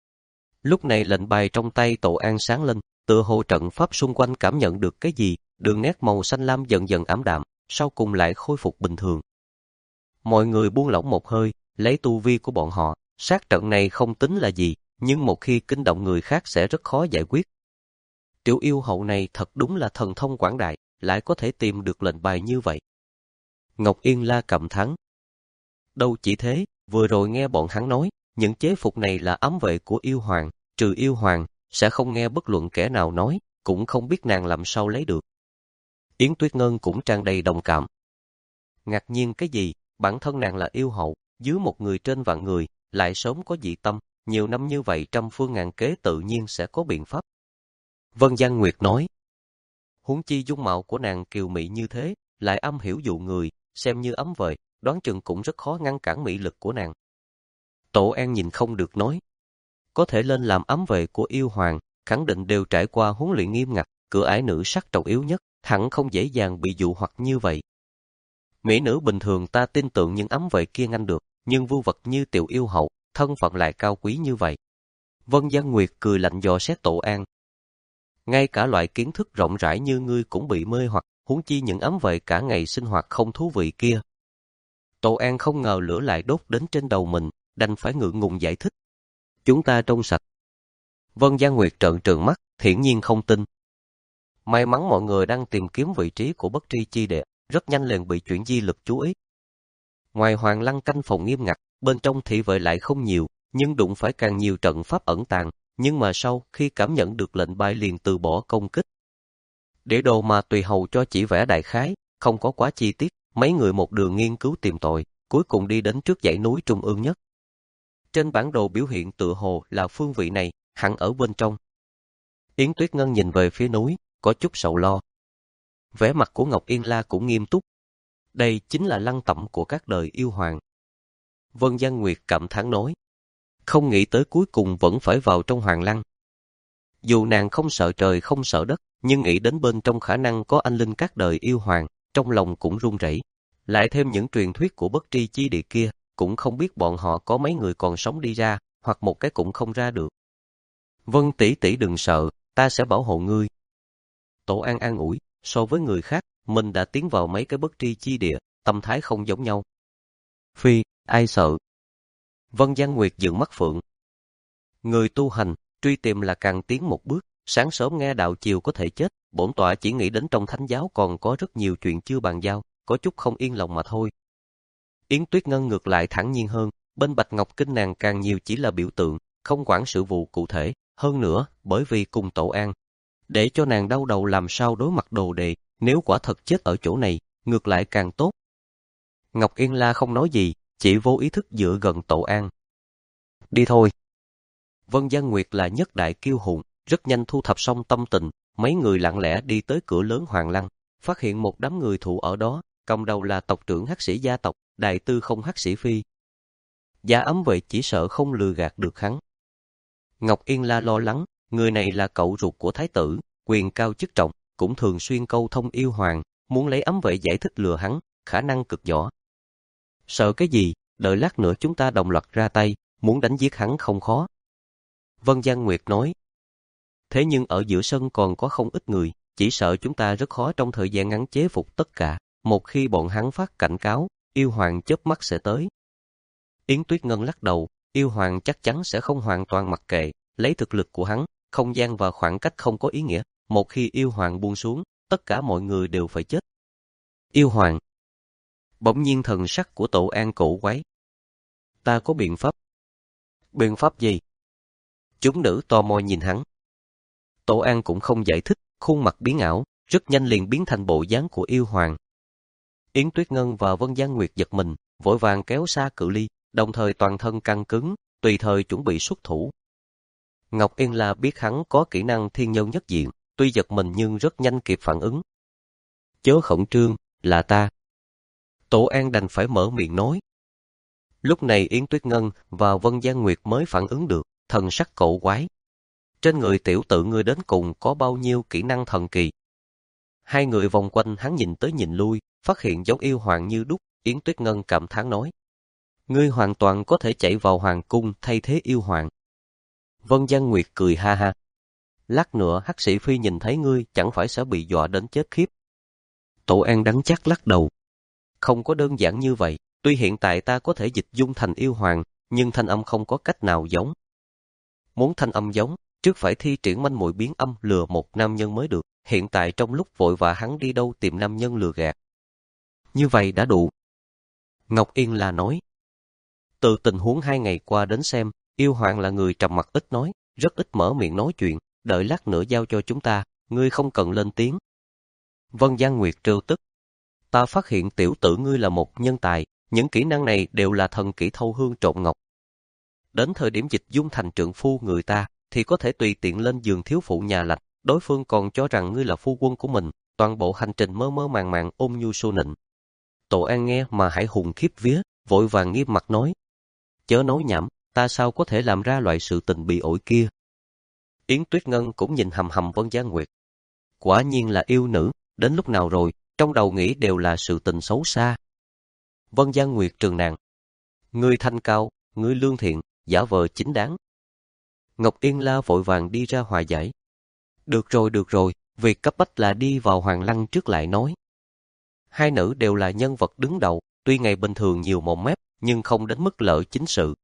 Lúc này lệnh bài trong tay Tổ An sáng lên, tựa hồ trận pháp xung quanh cảm nhận được cái gì, đường nét màu xanh lam dần dần ảm đạm, sau cùng lại khôi phục bình thường. Mọi người buông lỏng một hơi, lấy tu vi của bọn họ, sát trận này không tính là gì, nhưng một khi kinh động người khác sẽ rất khó giải quyết. Tiểu yêu hậu này thật đúng là thần thông quảng đại, lại có thể tìm được lệnh bài như vậy. Ngọc Yên La cảm thán. Đâu chỉ thế, vừa rồi nghe bọn hắn nói, những chế phục này là ám vệ của yêu hoàng, trừ yêu hoàng, sẽ không nghe bất luận kẻ nào nói, cũng không biết nàng làm sao lấy được. Yến Tuyết Ngân cũng tràn đầy đồng cảm. Ngạc nhiên cái gì, bản thân nàng là yêu hậu, dưới một người trên vạn người, lại sớm có dị tâm, nhiều năm như vậy trăm phương ngàn kế tự nhiên sẽ có biện pháp. Vân Giang Nguyệt nói, huống chi dung mạo của nàng kiều mị như thế, lại âm hiểu dụ người, xem như ấm vời, đoán chừng cũng rất khó ngăn cản mị lực của nàng. Tổ An nhìn không được nói, có thể lên làm ấm vệ của yêu hoàng, khẳng định đều trải qua huấn luyện nghiêm ngặt, cửa ải nữ sắc trọng yếu nhất, hẳn không dễ dàng bị dụ hoặc như vậy. Mỹ nữ bình thường ta tin tưởng những ấm vệ kia ngăn được, nhưng vưu vật như tiểu yêu hậu, thân phận lại cao quý như vậy. Vân Giang Nguyệt cười lạnh dò xét Tổ An. Ngay cả loại kiến thức rộng rãi như ngươi cũng bị mê hoặc, huống chi những ấm vệ cả ngày sinh hoạt không thú vị kia. Tổ An không ngờ lửa lại đốt đến trên đầu mình, đành phải ngượng ngùng giải thích. Chúng ta trong sạch. Vân Giang Nguyệt trợn trừng mắt, hiển nhiên không tin. May mắn mọi người đang tìm kiếm vị trí của bất tri chi địa, rất nhanh liền bị chuyển di lực chú ý. Ngoài Hoàng Lăng canh phòng nghiêm ngặt, bên trong thị vệ lại không nhiều, nhưng đụng phải càng nhiều trận pháp ẩn tàng, nhưng mà sau khi cảm nhận được lệnh bài liền từ bỏ công kích. Để đồ mà tùy hầu cho chỉ vẽ đại khái, không có quá chi tiết, mấy người một đường nghiên cứu tìm tòi, cuối cùng đi đến trước dãy núi trung ương nhất. Trên bản đồ biểu hiện tựa hồ là phương vị này, hẳn ở bên trong. Yến Tuyết Ngân nhìn về phía núi, có chút sầu lo. Vẻ mặt của Ngọc Yên La cũng nghiêm túc. Đây chính là lăng tẩm của các đời yêu hoàng. Vân Giang Nguyệt cảm thán nói. Không nghĩ tới cuối cùng vẫn phải vào trong hoàng lăng. Dù nàng không sợ trời không sợ đất, nhưng nghĩ đến bên trong khả năng có anh linh các đời yêu hoàng, trong lòng cũng run rẩy. Lại thêm những truyền thuyết của bất tri chi địa kia, cũng không biết bọn họ có mấy người còn sống đi ra, hoặc một cái cũng không ra được. Vân tỷ tỷ đừng sợ, ta sẽ bảo hộ ngươi. Tổ An an ủi, so với người khác, mình đã tiến vào mấy cái bất tri chi địa, tâm thái không giống nhau. Phi, ai sợ? Vân Giang Nguyệt dựng mắt phượng. Người tu hành, truy tìm là càng tiến một bước, sáng sớm nghe đạo chiều có thể chết, bổn tọa chỉ nghĩ đến trong thánh giáo còn có rất nhiều chuyện chưa bàn giao, có chút không yên lòng mà thôi. Yến Tuyết Ngân ngược lại thẳng nhiên hơn, bên Bạch Ngọc Kinh nàng càng nhiều chỉ là biểu tượng, không quản sự vụ cụ thể, hơn nữa, bởi vì cùng Tổ An. Để cho nàng đau đầu làm sao đối mặt đồ đề, nếu quả thật chết ở chỗ này, ngược lại càng tốt. Ngọc Yên La không nói gì, chỉ vô ý thức dựa gần Tổ An. Đi thôi. Vân Giang Nguyệt là nhất đại kiêu hùng, rất nhanh thu thập xong tâm tình, mấy người lặng lẽ đi tới cửa lớn Hoàng Lăng, phát hiện một đám người thủ ở đó, cầm đầu là tộc trưởng hắc sĩ gia tộc, đại tư không hắc sĩ Phi. Gia ấm vệ chỉ sợ không lừa gạt được hắn. Ngọc Yên La lo lắng, người này là cậu ruột của thái tử, quyền cao chức trọng, cũng thường xuyên câu thông yêu hoàng, muốn lấy ấm vệ giải thích lừa hắn, khả năng cực nhỏ. Sợ cái gì, đợi lát nữa chúng ta đồng loạt ra tay, muốn đánh giết hắn không khó. Vân Giang Nguyệt nói. Thế nhưng ở giữa sân còn có không ít người, chỉ sợ chúng ta rất khó trong thời gian ngắn chế phục tất cả, một khi bọn hắn phát cảnh cáo, yêu hoàng chớp mắt sẽ tới. Yến Tuyết Ngân lắc đầu, yêu hoàng chắc chắn sẽ không hoàn toàn mặc kệ, lấy thực lực của hắn, không gian và khoảng cách không có ý nghĩa, một khi yêu hoàng buông xuống, tất cả mọi người đều phải chết. Yêu hoàng. Bỗng nhiên thần sắc của Tổ An cổ quái. Ta có biện pháp. Biện pháp gì? Chúng nữ tò mò nhìn hắn. Tổ An cũng không giải thích, khuôn mặt biến ảo, rất nhanh liền biến thành bộ dáng của yêu hoàng. Yến Tuyết Ngân và Vân Giang Nguyệt giật mình, vội vàng kéo xa cự ly, đồng thời toàn thân căng cứng, tùy thời chuẩn bị xuất thủ. Ngọc Yên La biết hắn có kỹ năng thiên nhân nhất diện, tuy giật mình nhưng rất nhanh kịp phản ứng. Chớ khẩn trương, là ta. Tổ An đành phải mở miệng nói. Lúc này Yến Tuyết Ngân và Vân Giang Nguyệt mới phản ứng được, thần sắc cổ quái. Trên người tiểu tử ngươi đến cùng có bao nhiêu kỹ năng thần kỳ? Hai người vòng quanh hắn nhìn tới nhìn lui, phát hiện giống yêu hoàng như đúc, Yến Tuyết Ngân cảm thán nói. Ngươi hoàn toàn có thể chạy vào hoàng cung thay thế yêu hoàng. Vân Giang Nguyệt cười ha ha. Lát nữa Hắc Sĩ Phi nhìn thấy ngươi chẳng phải sẽ bị dọa đến chết khiếp. Tổ An đắng chắc lắc đầu. Không có đơn giản như vậy, tuy hiện tại ta có thể dịch dung thành yêu hoàng, nhưng thanh âm không có cách nào giống. Muốn thanh âm giống, trước phải thi triển manh mội biến âm lừa một nam nhân mới được, hiện tại trong lúc vội vã hắn đi đâu tìm nam nhân lừa gạt. Như vậy đã đủ. Ngọc Yên là nói. Từ tình huống hai ngày qua đến xem, yêu hoàng là người trầm mặc ít nói, rất ít mở miệng nói chuyện, đợi lát nữa giao cho chúng ta, ngươi không cần lên tiếng. Vân Giang Nguyệt trêu tức. Ta phát hiện tiểu tử ngươi là một nhân tài, những kỹ năng này đều là thần kỹ thâu hương trộn ngọc. Đến thời điểm dịch dung thành trượng phu người ta, thì có thể tùy tiện lên giường thiếu phụ nhà lạnh, đối phương còn cho rằng ngươi là phu quân của mình, toàn bộ hành trình mơ mơ màng màng ôm nhu xô nịnh. Tổ An nghe mà Hải hùng khiếp vía, vội vàng nghiêm mặt nói. Chớ nói nhảm, ta sao có thể làm ra loại sự tình bị ổi kia. Yến Tuyết Ngân cũng nhìn hầm hầm Vân Giang Nguyệt. Quả nhiên là yêu nữ, đến lúc nào rồi, trong đầu nghĩ đều là sự tình xấu xa. Vân Giang Nguyệt trừng nàng. Ngươi thanh cao, ngươi lương thiện, giả vờ chính đáng. Ngọc Yên La vội vàng đi ra hòa giải. Được rồi, được rồi, việc cấp bách là đi vào Hoàng Lăng trước lại nói. Hai nữ đều là nhân vật đứng đầu, tuy ngày bình thường nhiều mồm mép, nhưng không đến mức lỡ chính sự.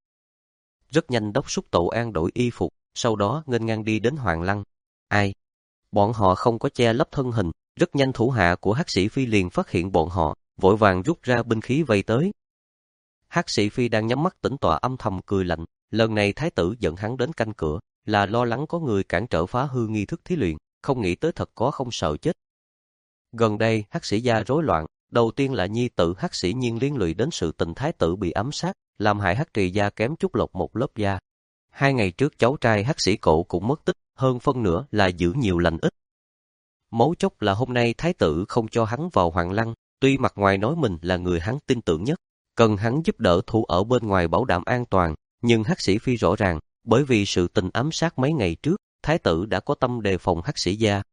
Rất nhanh đốc xúc Tổ An đổi y phục, sau đó nghênh ngang đi đến Hoàng Lăng. Ai? Bọn họ không có che lấp thân hình, rất nhanh thủ hạ của Hắc Sĩ Phi liền phát hiện bọn họ, vội vàng rút ra binh khí vây tới. Hắc Sĩ Phi đang nhắm mắt tĩnh tọa âm thầm cười lạnh, lần này thái tử dẫn hắn đến canh cửa, là lo lắng có người cản trở phá hư nghi thức thí luyện, không nghĩ tới thật có không sợ chết. Gần đây, Hắc Sĩ gia rối loạn, đầu tiên là nhi tử Hắc Sĩ Nhiên liên lụy đến sự tình thái tử bị ám sát, làm hại Hắc Trì gia kém chút lột một lớp da. Hai ngày trước cháu trai Hắc Sĩ Cổ cũng mất tích, hơn phân nửa là giữ nhiều lành ít. Mấu chốt là hôm nay thái tử không cho hắn vào Hoàng Lăng, tuy mặt ngoài nói mình là người hắn tin tưởng nhất, cần hắn giúp đỡ thủ ở bên ngoài bảo đảm an toàn, nhưng Hắc Sĩ Phi rõ ràng, bởi vì sự tình ám sát mấy ngày trước, thái tử đã có tâm đề phòng Hắc Sĩ gia.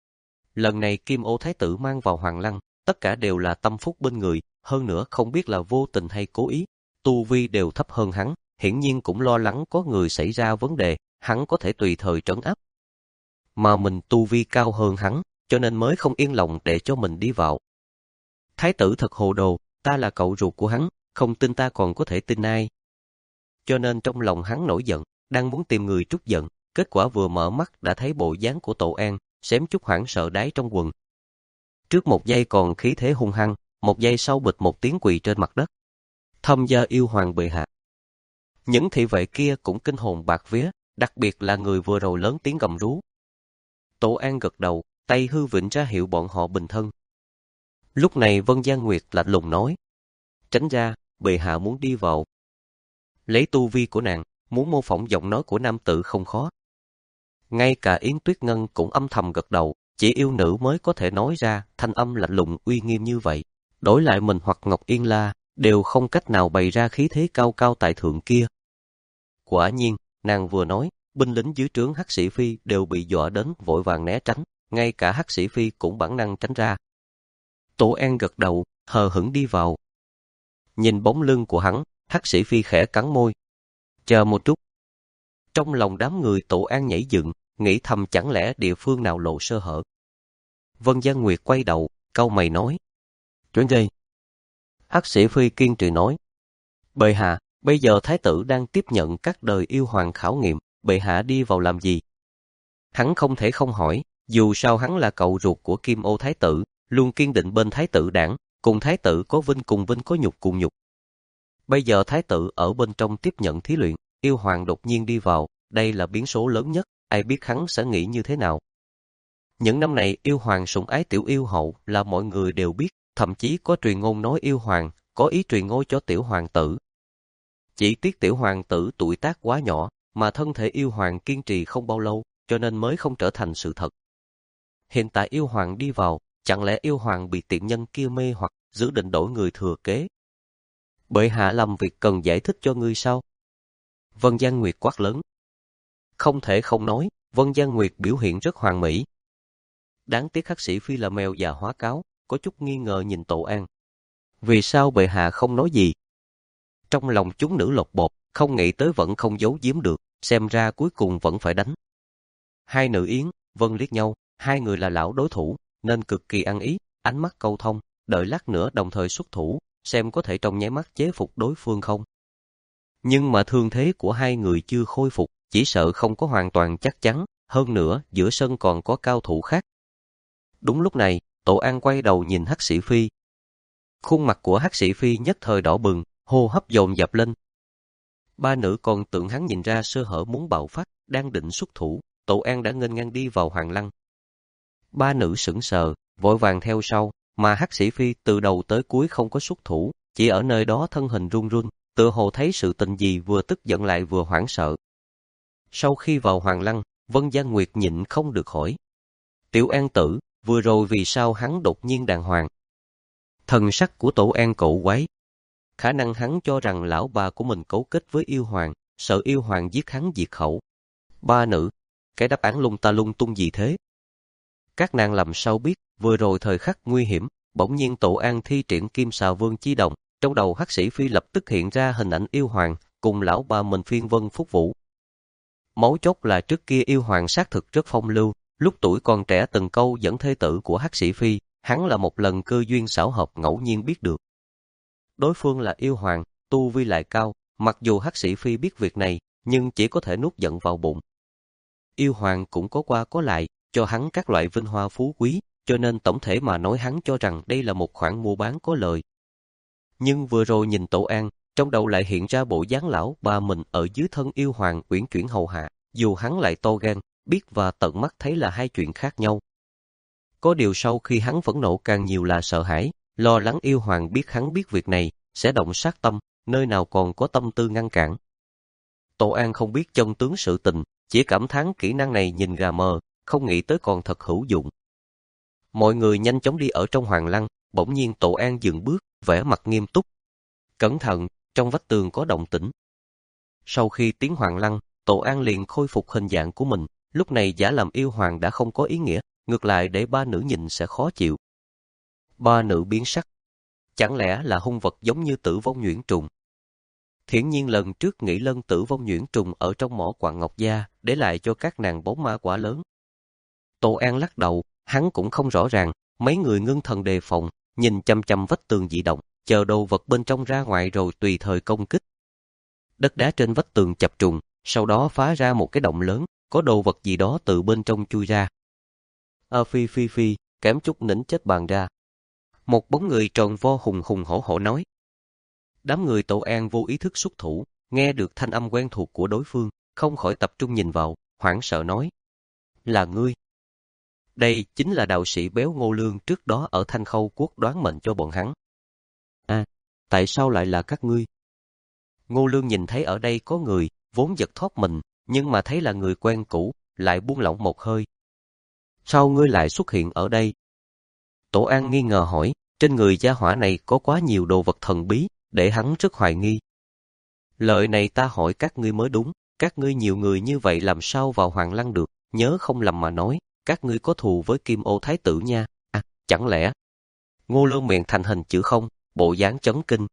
Lần này Kim Ô thái tử mang vào Hoàng Lăng, tất cả đều là tâm phúc bên người, hơn nữa không biết là vô tình hay cố ý, tu vi đều thấp hơn hắn, hiển nhiên cũng lo lắng có người xảy ra vấn đề, hắn có thể tùy thời trấn áp. Mà mình tu vi cao hơn hắn, cho nên mới không yên lòng để cho mình đi vào. Thái tử thật hồ đồ, ta là cậu ruột của hắn, không tin ta còn có thể tin ai. Cho nên trong lòng hắn nổi giận, đang muốn tìm người trút giận, kết quả vừa mở mắt đã thấy bộ dáng của Tổ An, xém chút hoảng sợ đáy trong quần. Trước một giây còn khí thế hung hăng, một giây sau bịch một tiếng quỳ trên mặt đất. Thâm gia yêu hoàng bệ hạ. Những thị vệ kia cũng kinh hồn bạt vía, đặc biệt là người vừa rồi lớn tiếng gầm rú. Tổ An gật đầu, tay hư vịnh ra hiệu bọn họ bình thân. Lúc này Vân Giang Nguyệt lạnh lùng nói. Tránh ra, bệ hạ muốn đi vào. Lấy tu vi của nàng, muốn mô phỏng giọng nói của nam tử không khó. Ngay cả Yến Tuyết Ngân cũng âm thầm gật đầu, chỉ yêu nữ mới có thể nói ra thanh âm lạnh lùng uy nghiêm như vậy. Đổi lại mình hoặc Ngọc Yên La, đều không cách nào bày ra khí thế cao cao tại thượng kia. Quả nhiên, nàng vừa nói, binh lính dưới trướng Hắc Sĩ Phi đều bị dọa đến vội vàng né tránh, ngay cả Hắc Sĩ Phi cũng bản năng tránh ra. Tổ An gật đầu, hờ hững đi vào. Nhìn bóng lưng của hắn, Hắc Sĩ Phi khẽ cắn môi. Chờ một chút. Trong lòng đám người Tổ An nhảy dựng, nghĩ thầm chẳng lẽ địa phương nào lộ sơ hở. Vân Giang Nguyệt quay đầu, cau mày nói. Chuyện gì? Hắc Sĩ Phi kiên trì nói. Bệ hạ, bây giờ thái tử đang tiếp nhận các đời yêu hoàng khảo nghiệm, bệ hạ đi vào làm gì? Hắn không thể không hỏi, dù sao hắn là cậu ruột của Kim Ô thái tử, luôn kiên định bên thái tử đảng, cùng thái tử có vinh cùng vinh có nhục cùng nhục. Bây giờ thái tử ở bên trong tiếp nhận thí luyện, yêu hoàng đột nhiên đi vào, đây là biến số lớn nhất, ai biết hắn sẽ nghĩ như thế nào. Những năm này yêu hoàng sủng ái tiểu yêu hậu là mọi người đều biết, thậm chí có truyền ngôn nói yêu hoàng, có ý truyền ngôi cho tiểu hoàng tử. Chỉ tiếc tiểu hoàng tử tuổi tác quá nhỏ, mà thân thể yêu hoàng kiên trì không bao lâu, cho nên mới không trở thành sự thật. Hiện tại yêu hoàng đi vào, chẳng lẽ yêu hoàng bị tiện nhân kia mê hoặc dự định đổi người thừa kế? Bệ hạ làm việc cần giải thích cho ngươi sao? Vân Giang Nguyệt quát lớn. Không thể không nói, Vân Gian Nguyệt biểu hiện rất hoàn mỹ. Đáng tiếc Hắc Sĩ Phi là mèo già hóa cáo, có chút nghi ngờ nhìn Tổ An. Vì sao bệ hạ không nói gì? Trong lòng chúng nữ lột bột, không nghĩ tới vẫn không giấu giếm được, xem ra cuối cùng vẫn phải đánh. Hai nữ Yến, Vân liếc nhau, hai người là lão đối thủ, nên cực kỳ ăn ý, ánh mắt câu thông, đợi lát nữa đồng thời xuất thủ, xem có thể trong nháy mắt chế phục đối phương không. Nhưng mà thương thế của hai người chưa khôi phục, chỉ sợ không có hoàn toàn chắc chắn, hơn nữa giữa sân còn có cao thủ khác. Đúng lúc này, Tổ An quay đầu nhìn Hắc Sĩ Phi. Khuôn mặt của Hắc Sĩ Phi nhất thời đỏ bừng, hô hấp dồn dập lên. Ba nữ còn tưởng hắn nhìn ra sơ hở muốn bạo phát, đang định xuất thủ, Tổ An đã nghênh ngang đi vào Hoàng Lăng. Ba nữ sững sờ, vội vàng theo sau, mà Hắc Sĩ Phi từ đầu tới cuối không có xuất thủ, chỉ ở nơi đó thân hình run run, tựa hồ thấy sự tình gì vừa tức giận lại vừa hoảng sợ. Sau khi vào Hoàng Lăng, Vân Gian Nguyệt nhịn không được hỏi. Tiểu An tử, vừa rồi vì sao hắn đột nhiên đàng hoàng? Thần sắc của Tổ An cậu quái. Khả năng hắn cho rằng lão bà của mình cấu kết với yêu hoàng, sợ yêu hoàng giết hắn diệt khẩu. Ba nữ, cái đáp án lung ta lung tung gì thế? Các nàng làm sao biết, vừa rồi thời khắc nguy hiểm, bỗng nhiên Tổ An thi triển Kim Xà Vương chi đồng, trong đầu Hắc Sĩ Phi lập tức hiện ra hình ảnh yêu hoàng, cùng lão bà mình phiên vân phúc vũ. Mấu chốt là trước kia yêu hoàng xác thực rất phong lưu, lúc tuổi còn trẻ từng câu dẫn thê tử của Hắc Sĩ Phi, hắn là một lần cơ duyên xảo hợp ngẫu nhiên biết được. Đối phương là yêu hoàng, tu vi lại cao, mặc dù Hắc Sĩ Phi biết việc này, nhưng chỉ có thể nuốt giận vào bụng. Yêu hoàng cũng có qua có lại, cho hắn các loại vinh hoa phú quý, cho nên tổng thể mà nói hắn cho rằng đây là một khoản mua bán có lời. Nhưng vừa rồi nhìn Tổ An, trong đầu lại hiện ra bộ dáng lão bà mình ở dưới thân yêu hoàng uyển chuyển hầu hạ, dù hắn lại to gan, biết và tận mắt thấy là hai chuyện khác nhau. Có điều sau khi hắn phẫn nộ càng nhiều là sợ hãi, lo lắng yêu hoàng biết hắn biết việc này, sẽ động sát tâm, nơi nào còn có tâm tư ngăn cản. Tổ An không biết chân tướng sự tình, chỉ cảm thán kỹ năng này nhìn gà mờ, không nghĩ tới còn thật hữu dụng. Mọi người nhanh chóng đi ở trong Hoàng Lăng, bỗng nhiên Tổ An dừng bước, vẻ mặt nghiêm túc. Cẩn thận, trong vách tường có động tĩnh. Sau khi tiến Hoàng Lăng, Tổ An liền khôi phục hình dạng của mình, lúc này giả làm yêu hoàng đã không có ý nghĩa, ngược lại để ba nữ nhìn sẽ khó chịu. Ba nữ biến sắc. Chẳng lẽ là hung vật giống như Tử Vong Nhuyễn Trùng? Hiển nhiên lần trước nghĩ lân Tử Vong Nhuyễn Trùng ở trong mỏ quặng ngọc gia, để lại cho các nàng bóng ma quả lớn. Tổ An lắc đầu, hắn cũng không rõ ràng, mấy người ngưng thần đề phòng, nhìn chăm chăm vách tường dị động, chờ đồ vật bên trong ra ngoài rồi tùy thời công kích. Đất đá trên vách tường chập trùng, sau đó phá ra một cái động lớn, có đồ vật gì đó từ bên trong chui ra. A phi phi phi, kém chút nỉnh chết bàn ra. Một bóng người tròn vo hùng hùng hổ hổ nói. Đám người Tổ An vô ý thức xuất thủ, nghe được thanh âm quen thuộc của đối phương, không khỏi tập trung nhìn vào, hoảng sợ nói. Là ngươi. Đây chính là đạo sĩ béo Ngô Lương trước đó ở Thanh Khâu Quốc đoán mệnh cho bọn hắn. À, tại sao lại là các ngươi? Ngô Lương nhìn thấy ở đây có người, vốn giật thót mình, nhưng mà thấy là người quen cũ, lại buông lỏng một hơi. Sao ngươi lại xuất hiện ở đây? Tổ An nghi ngờ hỏi, trên người gia hỏa này có quá nhiều đồ vật thần bí, để hắn rất hoài nghi. Lời này ta hỏi các ngươi mới đúng, các ngươi nhiều người như vậy làm sao vào Hoàng Lăng được, nhớ không lầm mà nói, các ngươi có thù với Kim Ô Thái tử nha, à, chẳng lẽ? Ngô Lương miệng thành hình chữ không, bộ dáng chấn kinh.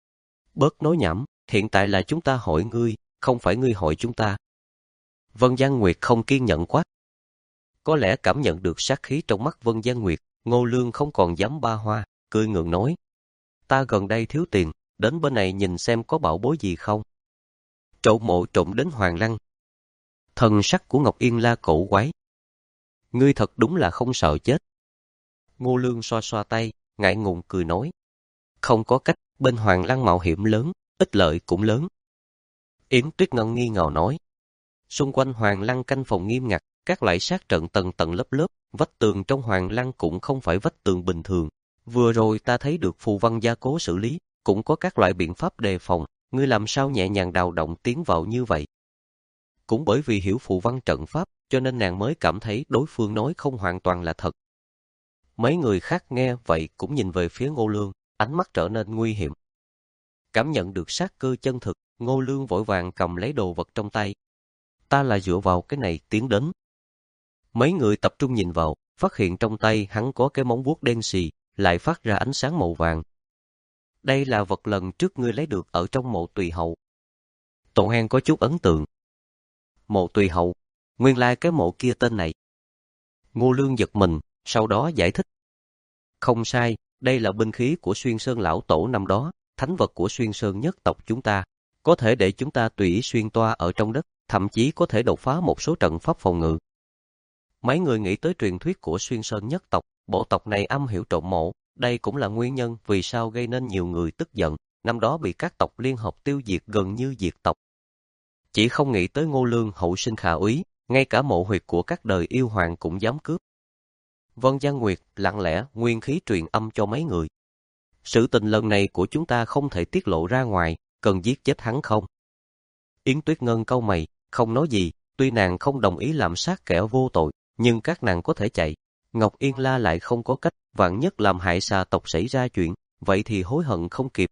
Bớt nói nhảm, hiện tại là chúng ta hỏi ngươi, không phải ngươi hỏi chúng ta. Vân Gian Nguyệt không kiên nhẫn quát. Có lẽ cảm nhận được sát khí trong mắt Vân Gian Nguyệt, Ngô Lương không còn dám ba hoa, cười ngượng nói. Ta gần đây thiếu tiền, đến bên này nhìn xem có bảo bối gì không. Trộm mộ trộm đến Hoàng Lăng. Thần sắc của Ngọc Yên La cổ quái. Ngươi thật đúng là không sợ chết. Ngô Lương xoa xoa tay, ngại ngùng cười nói. Không có cách, bên Hoàng Lăng mạo hiểm lớn, ích lợi cũng lớn. Yến Tuyết Ngân nghi ngờ nói. Xung quanh Hoàng Lăng canh phòng nghiêm ngặt, các loại sát trận tầng tầng lớp lớp, vách tường trong Hoàng Lăng cũng không phải vách tường bình thường. Vừa rồi ta thấy được phù văn gia cố xử lý, cũng có các loại biện pháp đề phòng, ngươi làm sao nhẹ nhàng đào động tiến vào như vậy. Cũng bởi vì hiểu phù văn trận pháp, cho nên nàng mới cảm thấy đối phương nói không hoàn toàn là thật. Mấy người khác nghe vậy cũng nhìn về phía Ngô Lương, ánh mắt trở nên nguy hiểm. Cảm nhận được sát cơ chân thực, Ngô Lương vội vàng cầm lấy đồ vật trong tay. Ta là dựa vào cái này tiến đến, Mấy người tập trung nhìn vào, phát hiện trong tay hắn có cái móng vuốt đen xì, lại phát ra ánh sáng màu vàng. Đây là vật lần trước ngươi lấy được ở trong mộ Tùy Hậu. Tổ An có chút ấn tượng. Mộ Tùy Hậu, nguyên lai cái mộ kia tên này. Ngô Lương giật mình, sau đó giải thích. Không sai, đây là binh khí của Xuyên Sơn lão tổ năm đó, thánh vật của Xuyên Sơn nhất tộc chúng ta. Có thể để chúng ta tùy ý xuyên toa ở trong đất, thậm chí có thể đột phá một số trận pháp phòng ngự. Mấy người nghĩ tới truyền thuyết của Xuyên Sơn nhất tộc, bộ tộc này âm hiểu trộm mộ, đây cũng là nguyên nhân vì sao gây nên nhiều người tức giận, năm đó bị các tộc liên hợp tiêu diệt gần như diệt tộc. Chỉ không nghĩ tới Ngô Lương hậu sinh khả úy, ngay cả mộ huyệt của các đời yêu hoàng cũng dám cướp. Vân Giang Nguyệt lặng lẽ nguyên khí truyền âm cho mấy người. Sự tình lần này của chúng ta không thể tiết lộ ra ngoài, cần giết chết hắn không? Yến Tuyết Ngân cau mày, không nói gì, tuy nàng không đồng ý làm sát kẻ vô tội, nhưng các nàng có thể chạy. Ngọc Yên La lại không có cách, vạn nhất làm hại xà tộc xảy ra chuyện, vậy thì hối hận không kịp.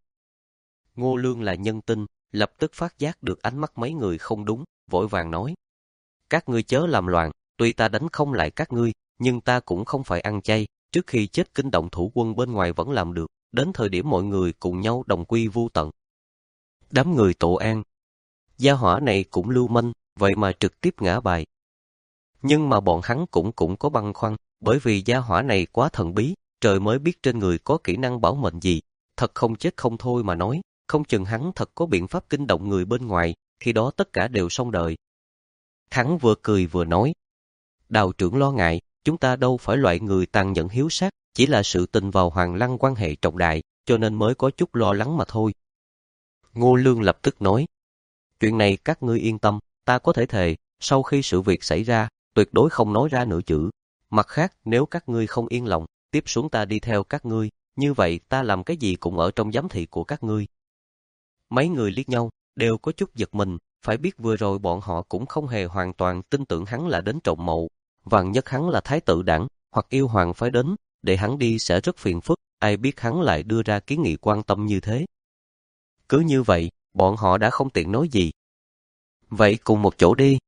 Ngô Lương là nhân tinh, lập tức phát giác được ánh mắt mấy người không đúng, vội vàng nói. Các ngươi chớ làm loạn, tuy ta đánh không lại các ngươi, nhưng ta cũng không phải ăn chay, trước khi chết kinh động thủ quân bên ngoài vẫn làm được, đến thời điểm mọi người cùng nhau đồng quy vu tận. Đám người Tổ An, gia hỏa này cũng lưu manh, vậy mà trực tiếp ngã bài. Nhưng mà bọn hắn cũng cũng có băn khoăn, bởi vì gia hỏa này quá thần bí, trời mới biết trên người có kỹ năng bảo mệnh gì, thật không chết không thôi mà nói, không chừng hắn thật có biện pháp kinh động người bên ngoài, khi đó tất cả đều xong đời. Hắn vừa cười vừa nói, Đào trưởng lo ngại, chúng ta đâu phải loại người tàn nhẫn hiếu sát, chỉ là sự tình vào Hoàng Lăng quan hệ trọng đại, cho nên mới có chút lo lắng mà thôi. Ngô Lương lập tức nói, chuyện này các ngươi yên tâm, ta có thể thề, sau khi sự việc xảy ra, tuyệt đối không nói ra nửa chữ. Mặt khác, nếu các ngươi không yên lòng, tiếp xuống ta đi theo các ngươi, như vậy ta làm cái gì cũng ở trong giám thị của các ngươi. Mấy người liếc nhau, đều có chút giật mình, phải biết vừa rồi bọn họ cũng không hề hoàn toàn tin tưởng hắn là đến trộm mộ, vạn nhất hắn là thái tử đảng, hoặc yêu hoàng phải đến, để hắn đi sẽ rất phiền phức, ai biết hắn lại đưa ra kiến nghị quan tâm như thế. Cứ như vậy, bọn họ đã không tiện nói gì. Vậy cùng một chỗ đi.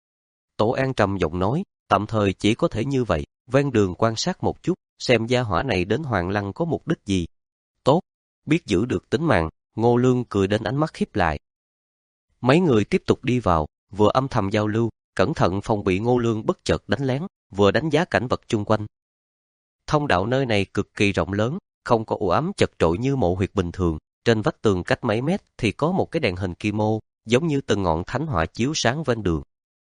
Tổ An trầm giọng nói, tạm thời chỉ có thể như vậy, ven đường quan sát một chút, xem gia hỏa này đến Hoàng Lăng có mục đích gì. Tốt, biết giữ được tính mạng, Ngô Lương cười đến ánh mắt khép lại. Mấy người tiếp tục đi vào, vừa âm thầm giao lưu, cẩn thận phòng bị Ngô Lương bất chợt đánh lén, vừa đánh giá cảnh vật chung quanh. Thông đạo nơi này cực kỳ rộng lớn, không có u ám chật trội như mộ huyệt bình thường, trên vách tường cách mấy mét thì có một cái đèn hình kim ô, giống như từng ngọn thánh hỏa chiếu sáng ven đường.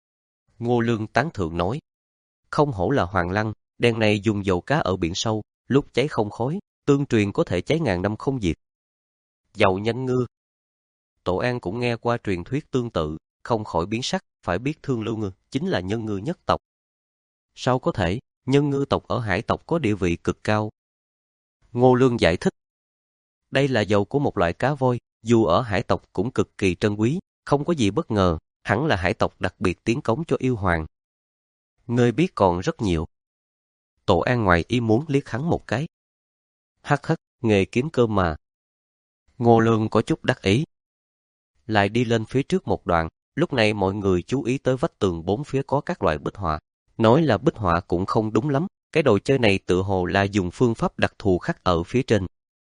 Ngô Lương tán thưởng nói, không hổ là Hoàng Lăng, đèn này dùng dầu cá ở biển sâu, lúc cháy không khói, tương truyền có thể cháy ngàn năm không diệt. Dầu nhanh ngư. Tổ An cũng nghe qua truyền thuyết tương tự, không khỏi biến sắc, phải biết Thương Lưu Ngư chính là nhân ngư nhất tộc. Sao có thể, nhân ngư tộc ở hải tộc có địa vị cực cao. Ngô Lương giải thích, đây là dầu của một loại cá voi, dù ở hải tộc cũng cực kỳ trân quý, không có gì bất ngờ, hẳn là hải tộc đặc biệt tiến cống cho yêu hoàng. Ngươi biết còn rất nhiều. Tổ An ngoài ý muốn liếc hắn một cái. Hắc hắc, nghề kiếm cơm mà. Ngô Lương có chút đắc ý. Lại đi lên phía trước một đoạn, lúc này mọi người chú ý tới vách tường bốn phía có các loại bích họa. Nói là bích họa cũng không đúng lắm, cái đồ chơi này tựa hồ là dùng phương pháp đặc thù khắc ở phía trên.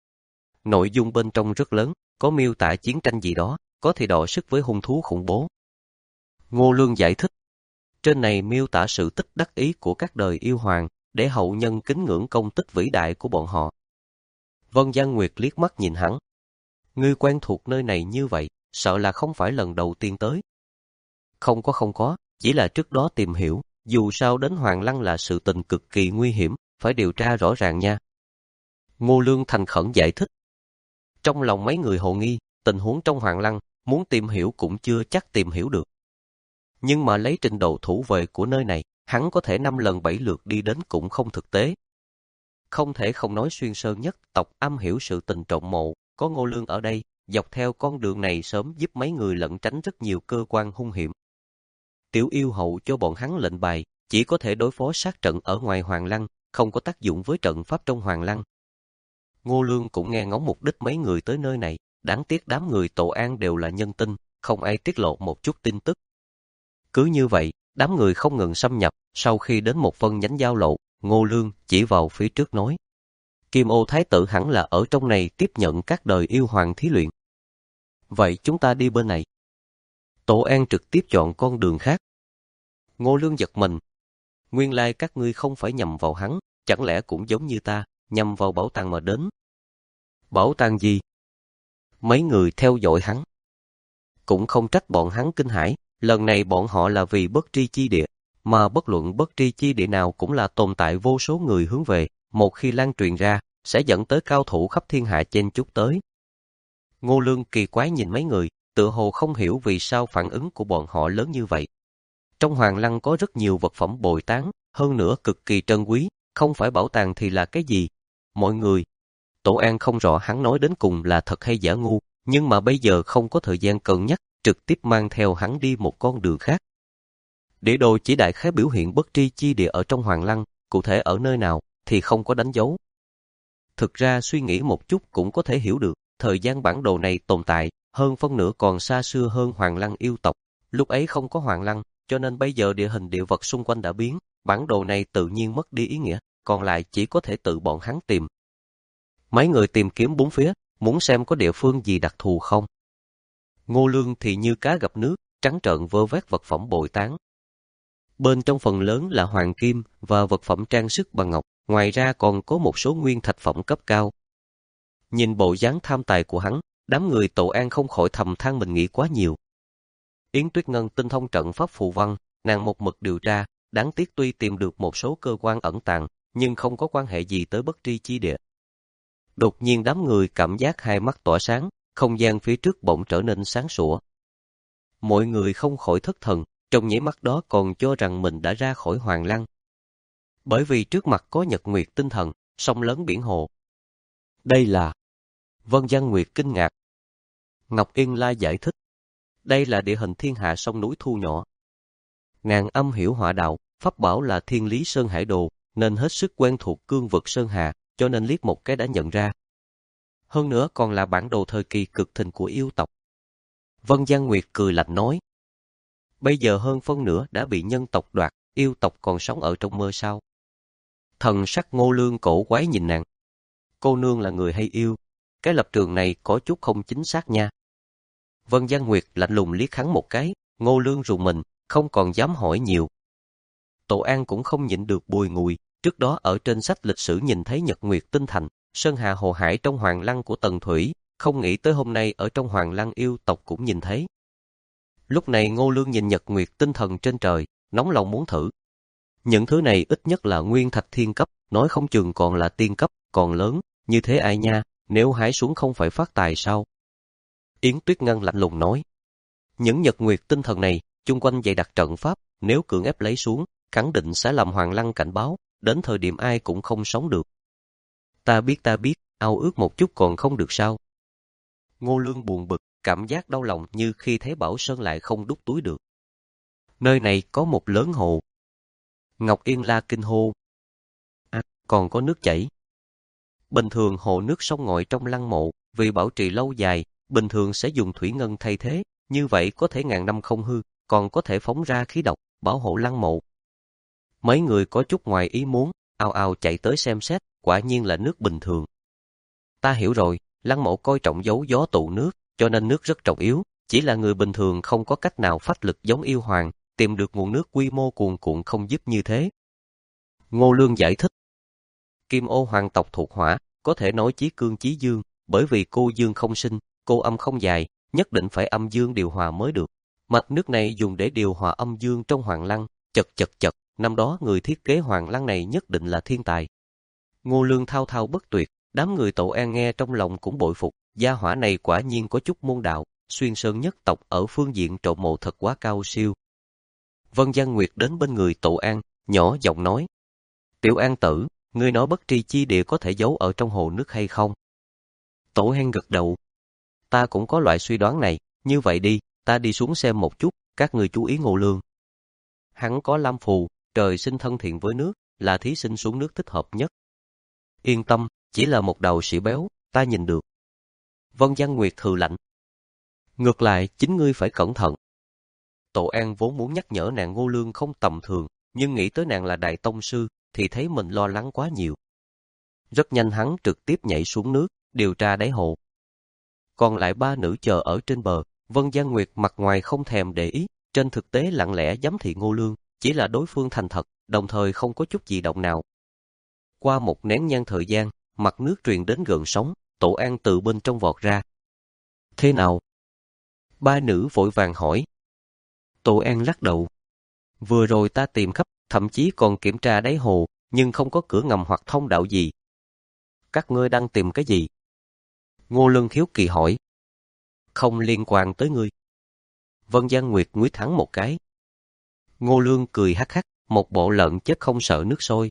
Nội dung bên trong rất lớn, có miêu tả chiến tranh gì đó, có thì đọ sức với hung thú khủng bố. Ngô Lương giải thích, trên này miêu tả sự tích đắc ý của các đời yêu hoàng, để hậu nhân kính ngưỡng công tích vĩ đại của bọn họ. Vân Giang Nguyệt liếc mắt nhìn hắn. Ngươi quen thuộc nơi này như vậy, sợ là không phải lần đầu tiên tới. Không có không có, chỉ là trước đó tìm hiểu, dù sao đến Hoàng Lăng là sự tình cực kỳ nguy hiểm, phải điều tra rõ ràng nha. Ngô Lương thành khẩn giải thích. Trong lòng mấy người hồ nghi, tình huống trong Hoàng Lăng, muốn tìm hiểu cũng chưa chắc tìm hiểu được. Nhưng mà lấy trình độ thủ vệ của nơi này, hắn có thể năm lần bảy lượt đi đến cũng không thực tế. Không thể không nói Xuyên Sơn nhất tộc am hiểu sự tình trộm mộ, có Ngô Lương ở đây, dọc theo con đường này sớm giúp mấy người lẩn tránh rất nhiều cơ quan hung hiểm. Tiểu yêu hậu cho bọn hắn lệnh bài, chỉ có thể đối phó sát trận ở ngoài Hoàng Lăng, không có tác dụng với trận pháp trong Hoàng Lăng. Ngô Lương cũng nghe ngóng mục đích mấy người tới nơi này, đáng tiếc đám người Tổ An đều là nhân tinh, không ai tiết lộ một chút tin tức. Cứ như vậy, Đám người không ngừng xâm nhập, sau khi đến một phân nhánh giao lộ, Ngô Lương chỉ vào phía trước nói. Kim Ô Thái tử hẳn là ở trong này tiếp nhận các đời yêu hoàng thí luyện. Vậy chúng ta đi bên này. Tổ An trực tiếp chọn con đường khác. Ngô Lương giật mình. Nguyên lai các ngươi không phải nhằm vào hắn, chẳng lẽ cũng giống như ta, nhằm vào bảo tàng mà đến. Bảo tàng gì? Mấy người theo dõi hắn. Cũng không trách bọn hắn kinh hãi, lần này bọn họ là vì bất tri chi địa, mà bất luận bất tri chi địa nào cũng là tồn tại vô số người hướng về, một khi lan truyền ra, sẽ dẫn tới cao thủ khắp thiên hạ chen chúc tới. Ngô Lương kỳ quái nhìn mấy người, tựa hồ không hiểu vì sao phản ứng của bọn họ lớn như vậy. Trong Hoàng Lăng có rất nhiều vật phẩm bồi tán, hơn nữa cực kỳ trân quý, không phải bảo tàng thì là cái gì? Mọi người, Tổ An không rõ hắn nói đến cùng là thật hay giả ngu, nhưng mà bây giờ không có thời gian cân nhắc, trực tiếp mang theo hắn đi một con đường khác. Địa đồ chỉ đại khái biểu hiện bất tri chi địa ở trong Hoàng Lăng, cụ thể ở nơi nào thì không có đánh dấu. Thực ra suy nghĩ một chút cũng có thể hiểu được, thời gian bản đồ này tồn tại, hơn phân nửa còn xa xưa hơn Hoàng Lăng yêu tộc. Lúc ấy không có Hoàng Lăng, cho nên bây giờ địa hình địa vật xung quanh đã biến, bản đồ này tự nhiên mất đi ý nghĩa, còn lại chỉ có thể tự bọn hắn tìm. Mấy người tìm kiếm bốn phía, muốn xem có địa phương gì đặc thù không. Ngô Lương thì như cá gặp nước, trắng trợn vơ vét vật phẩm bồi tán. Bên trong phần lớn là hoàng kim và vật phẩm trang sức bằng ngọc, ngoài ra còn có một số nguyên thạch phẩm cấp cao. Nhìn bộ dáng tham tài của hắn, đám người Tổ An không khỏi thầm than mình nghĩ quá nhiều. Yến Tuyết Ngân tinh thông trận pháp phù văn, nàng một mực điều tra, đáng tiếc tuy tìm được một số cơ quan ẩn tàng, nhưng không có quan hệ gì tới bất tri chi địa. Đột nhiên đám người cảm giác hai mắt tỏa sáng, không gian phía trước bỗng trở nên sáng sủa. Mọi người không khỏi thất thần, trong nháy mắt đó còn cho rằng mình đã ra khỏi Hoàng Lăng. Bởi vì trước mặt có nhật nguyệt tinh thần, sông lớn biển hồ. Đây là... Vân Giang Nguyệt kinh ngạc. Ngọc Yên La giải thích. Đây là địa hình thiên hạ sông núi thu nhỏ. Nàng âm hiểu họa đạo, pháp bảo là Thiên Lý Sơn Hải Đồ, nên hết sức quen thuộc cương vực Sơn Hà, cho nên liếc một cái đã nhận ra. Hơn nữa còn là bản đồ thời kỳ cực thịnh của yêu tộc. Vân Giang Nguyệt cười lạnh nói. Bây giờ hơn phân nửa đã bị nhân tộc đoạt, yêu tộc còn sống ở trong mơ sao? Thần sắc Ngô Lương cổ quái nhìn nàng. Cô nương là người hay yêu? Cái lập trường này có chút không chính xác nha. Vân Giang Nguyệt lạnh lùng liếc hắn một cái, Ngô Lương rùng mình, không còn dám hỏi nhiều. Tổ An cũng không nhịn được bùi ngùi, trước đó ở trên sách lịch sử nhìn thấy Nhật Nguyệt Tinh Thành, Sơn Hà Hồ Hải trong Hoàng Lăng của Tần Thủy, không nghĩ tới hôm nay ở trong Hoàng Lăng yêu tộc cũng nhìn thấy. Lúc này Ngô Lương nhìn Nhật Nguyệt Tinh Thần trên trời, nóng lòng muốn thử. Những thứ này ít nhất là nguyên thạch thiên cấp, nói không chừng còn là tiên cấp, còn lớn, như thế ai nha, nếu hái xuống không phải phát tài sao? Yến Tuyết Ngân lạnh lùng nói. Những Nhật Nguyệt Tinh Thần này, chung quanh dày đặc trận pháp, nếu cưỡng ép lấy xuống, khẳng định sẽ làm Hoàng Lăng cảnh báo, đến thời điểm ai cũng không sống được. Ta biết ta biết, ao ước một chút còn không được sao? Ngô Lương buồn bực, cảm giác đau lòng như khi thấy Bảo Sơn lại không đút túi được. Nơi này có một lớn hồ. Ngọc Yên La kinh hô. À, còn có nước chảy. Bình thường hồ nước sông ngòi trong lăng mộ, vì bảo trì lâu dài, bình thường sẽ dùng thủy ngân thay thế, như vậy có thể ngàn năm không hư, còn có thể phóng ra khí độc, bảo hộ lăng mộ. Mấy người có chút ngoài ý muốn, ào ào chạy tới xem xét, quả nhiên là nước bình thường. Ta hiểu rồi, lăng mộ coi trọng giấu gió tụ nước, cho nên nước rất trọng yếu, chỉ là người bình thường không có cách nào phách lực giống yêu hoàng, tìm được nguồn nước quy mô cuồn cuộn không giúp như thế. Ngô Lương giải thích. Kim Ô hoàng tộc thuộc hỏa, có thể nói chí cương chí dương, bởi vì cô dương không sinh, cô âm không dài, nhất định phải âm dương điều hòa mới được. Mạch nước này dùng để điều hòa âm dương trong Hoàng Lăng, chật chật chật, năm đó người thiết kế Hoàng Lăng này nhất định là thiên tài. Ngô Lương thao thao bất tuyệt, đám người Tổ An nghe trong lòng cũng bội phục, gia hỏa này quả nhiên có chút môn đạo, xuyên sơn nhất tộc ở phương diện trộm mộ thật quá cao siêu. Vân Giang Nguyệt đến bên người Tổ An, nhỏ giọng nói. Tiểu An tử, ngươi nói bất tri chi địa có thể giấu ở trong hồ nước hay không? Tổ An gật đầu. Ta cũng có loại suy đoán này, như vậy đi, ta đi xuống xem một chút, các người chú ý Ngô Lương. Hắn có lam phù, trời sinh thân thiện với nước, là thí sinh xuống nước thích hợp nhất. Yên tâm, chỉ là một đầu sỉ béo, ta nhìn được. Vân Giang Nguyệt hừ lạnh. Ngược lại, chính ngươi phải cẩn thận. Tổ An vốn muốn nhắc nhở nàng Ngô Lương không tầm thường, nhưng nghĩ tới nàng là đại tông sư, thì thấy mình lo lắng quá nhiều. Rất nhanh hắn trực tiếp nhảy xuống nước, điều tra đáy hồ. Còn lại ba nữ chờ ở trên bờ, Vân Giang Nguyệt mặt ngoài không thèm để ý, trên thực tế lặng lẽ giám thị Ngô Lương, chỉ là đối phương thành thật, đồng thời không có chút gì động nào. Qua một nén nhang thời gian, mặt nước truyền đến gần sóng, Tổ An từ bên trong vọt ra. Thế nào? Ba nữ vội vàng hỏi. Tổ An lắc đầu. Vừa rồi ta tìm khắp, thậm chí còn kiểm tra đáy hồ, nhưng không có cửa ngầm hoặc thông đạo gì. Các ngươi đang tìm cái gì? Ngô Lương hiếu kỳ hỏi. Không liên quan tới ngươi. Vân Giang Nguyệt nguyết hắn một cái. Ngô Lương cười hắc hắc, một bộ lợn chết không sợ nước sôi.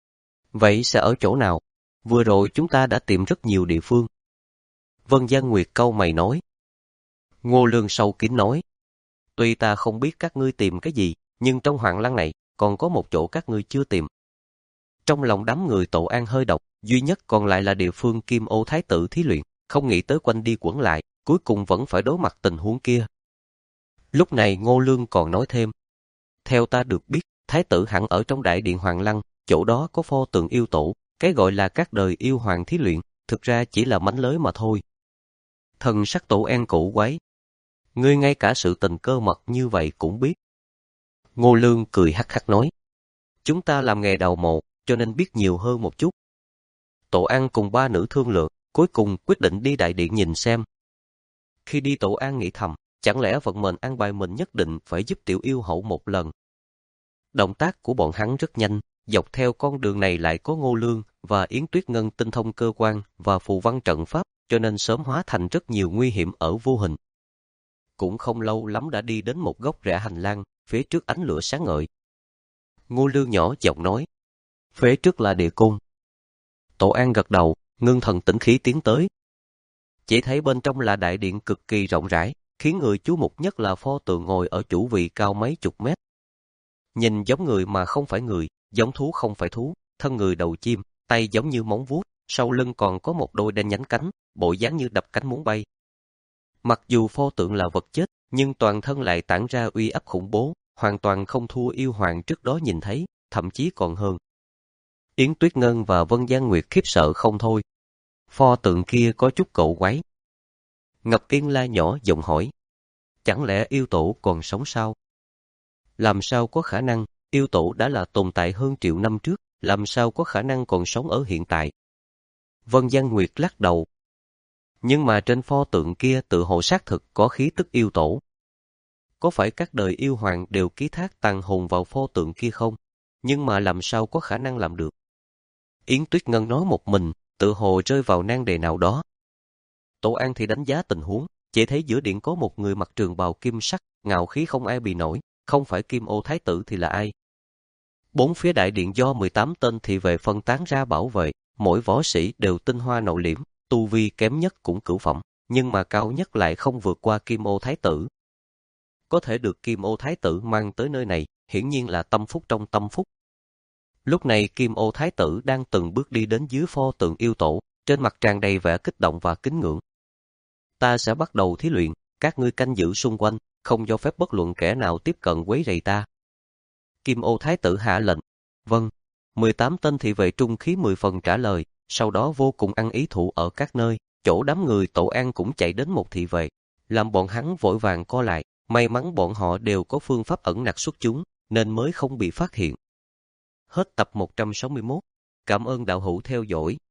Vậy sẽ ở chỗ nào? Vừa rồi chúng ta đã tìm rất nhiều địa phương. Vân Giang Nguyệt câu mày nói. Ngô Lương sâu kín nói. Tuy ta không biết các ngươi tìm cái gì, nhưng trong Hoàng Lăng này còn có một chỗ các ngươi chưa tìm. Trong lòng đám người Tổ An hơi độc, duy nhất còn lại là địa phương Kim Ô Thái tử thí luyện, không nghĩ tới quanh đi quẩn lại, cuối cùng vẫn phải đối mặt tình huống kia. Lúc này Ngô Lương còn nói thêm. Theo ta được biết, Thái tử hẳn ở trong đại điện Hoàng Lăng, chỗ đó có pho tượng yêu tổ, cái gọi là các đời yêu hoàng thí luyện, thực ra chỉ là mánh lới mà thôi. Thần sắc Tổ An cổ quái. Ngươi ngay cả sự tình cơ mật như vậy cũng biết. Ngô Lương cười hắc hắc nói. Chúng ta làm nghề đào mộ, cho nên biết nhiều hơn một chút. Tổ An cùng ba nữ thương lượng, cuối cùng quyết định đi đại điện nhìn xem. Khi đi Tổ An nghĩ thầm, chẳng lẽ vận mệnh an bài mình nhất định phải giúp tiểu yêu hậu một lần. Động tác của bọn hắn rất nhanh, dọc theo con đường này lại có Ngô Lương và Yến Tuyết Ngân tinh thông cơ quan và phù văn trận pháp, cho nên sớm hóa thành rất nhiều nguy hiểm ở vô hình. Cũng không lâu lắm đã đi đến một góc rẽ hành lang, phía trước ánh lửa sáng ngời. Ngô Lương nhỏ giọng nói, phía trước là địa cung. Tổ An gật đầu, ngưng thần tĩnh khí tiến tới. Chỉ thấy bên trong là đại điện cực kỳ rộng rãi, khiến người chú mục nhất là pho tượng ngồi ở chủ vị cao mấy chục mét. Nhìn giống người mà không phải người, giống thú không phải thú, thân người đầu chim, tay giống như móng vuốt, sau lưng còn có một đôi đen nhánh cánh, bộ dáng như đập cánh muốn bay. Mặc dù pho tượng là vật chết, nhưng toàn thân lại tản ra uy áp khủng bố, hoàn toàn không thua yêu hoàng trước đó nhìn thấy, thậm chí còn hơn. Yến Tuyết Ngân và Vân Giang Nguyệt khiếp sợ không thôi. Pho tượng kia có chút cậu quái. Ngọc Yên la nhỏ giọng hỏi. Chẳng lẽ yêu tổ còn sống sao? Làm sao có khả năng, yêu tổ đã là tồn tại hơn triệu năm trước, làm sao có khả năng còn sống ở hiện tại? Vân Giang Nguyệt lắc đầu. Nhưng mà trên pho tượng kia tự hồ xác thực có khí tức yêu tổ. Có phải các đời yêu hoàng đều ký thác tàn hồn vào pho tượng kia không? Nhưng mà làm sao có khả năng làm được? Yến Tuyết Ngân nói một mình, tự hồ rơi vào nan đề nào đó. Tổ An thì đánh giá tình huống, chỉ thấy giữa điện có một người mặc trường bào kim sắc, ngạo khí không ai bị nổi, không phải Kim Ô Thái tử thì là ai? Bốn phía đại điện do mười tám tên thị vệ phân tán ra bảo vệ, mỗi võ sĩ đều tinh hoa nội liễm, tu vi kém nhất cũng cửu phẩm, nhưng mà cao nhất lại không vượt qua Kim Ô Thái tử. Có thể được Kim Ô Thái tử mang tới nơi này, hiển nhiên là tâm phúc trong tâm phúc. Lúc này Kim Ô Thái tử đang từng bước đi đến dưới pho tượng yêu tổ, trên mặt tràn đầy vẻ kích động và kính ngưỡng. Ta sẽ bắt đầu thí luyện, các ngươi canh giữ xung quanh, không cho phép bất luận kẻ nào tiếp cận quấy rầy ta. Kim Ô Thái tử hạ lệnh. Vâng. mười tám tên thị vệ trung khí mười phần trả lời, sau đó vô cùng ăn ý thủ ở các nơi, chỗ đám người Tổ An cũng chạy đến một thị vệ, làm bọn hắn vội vàng co lại, may mắn bọn họ đều có phương pháp ẩn nặc xuất chúng, nên mới không bị phát hiện. Hết tập một trăm sáu mươi mốt. Cảm ơn đạo hữu theo dõi.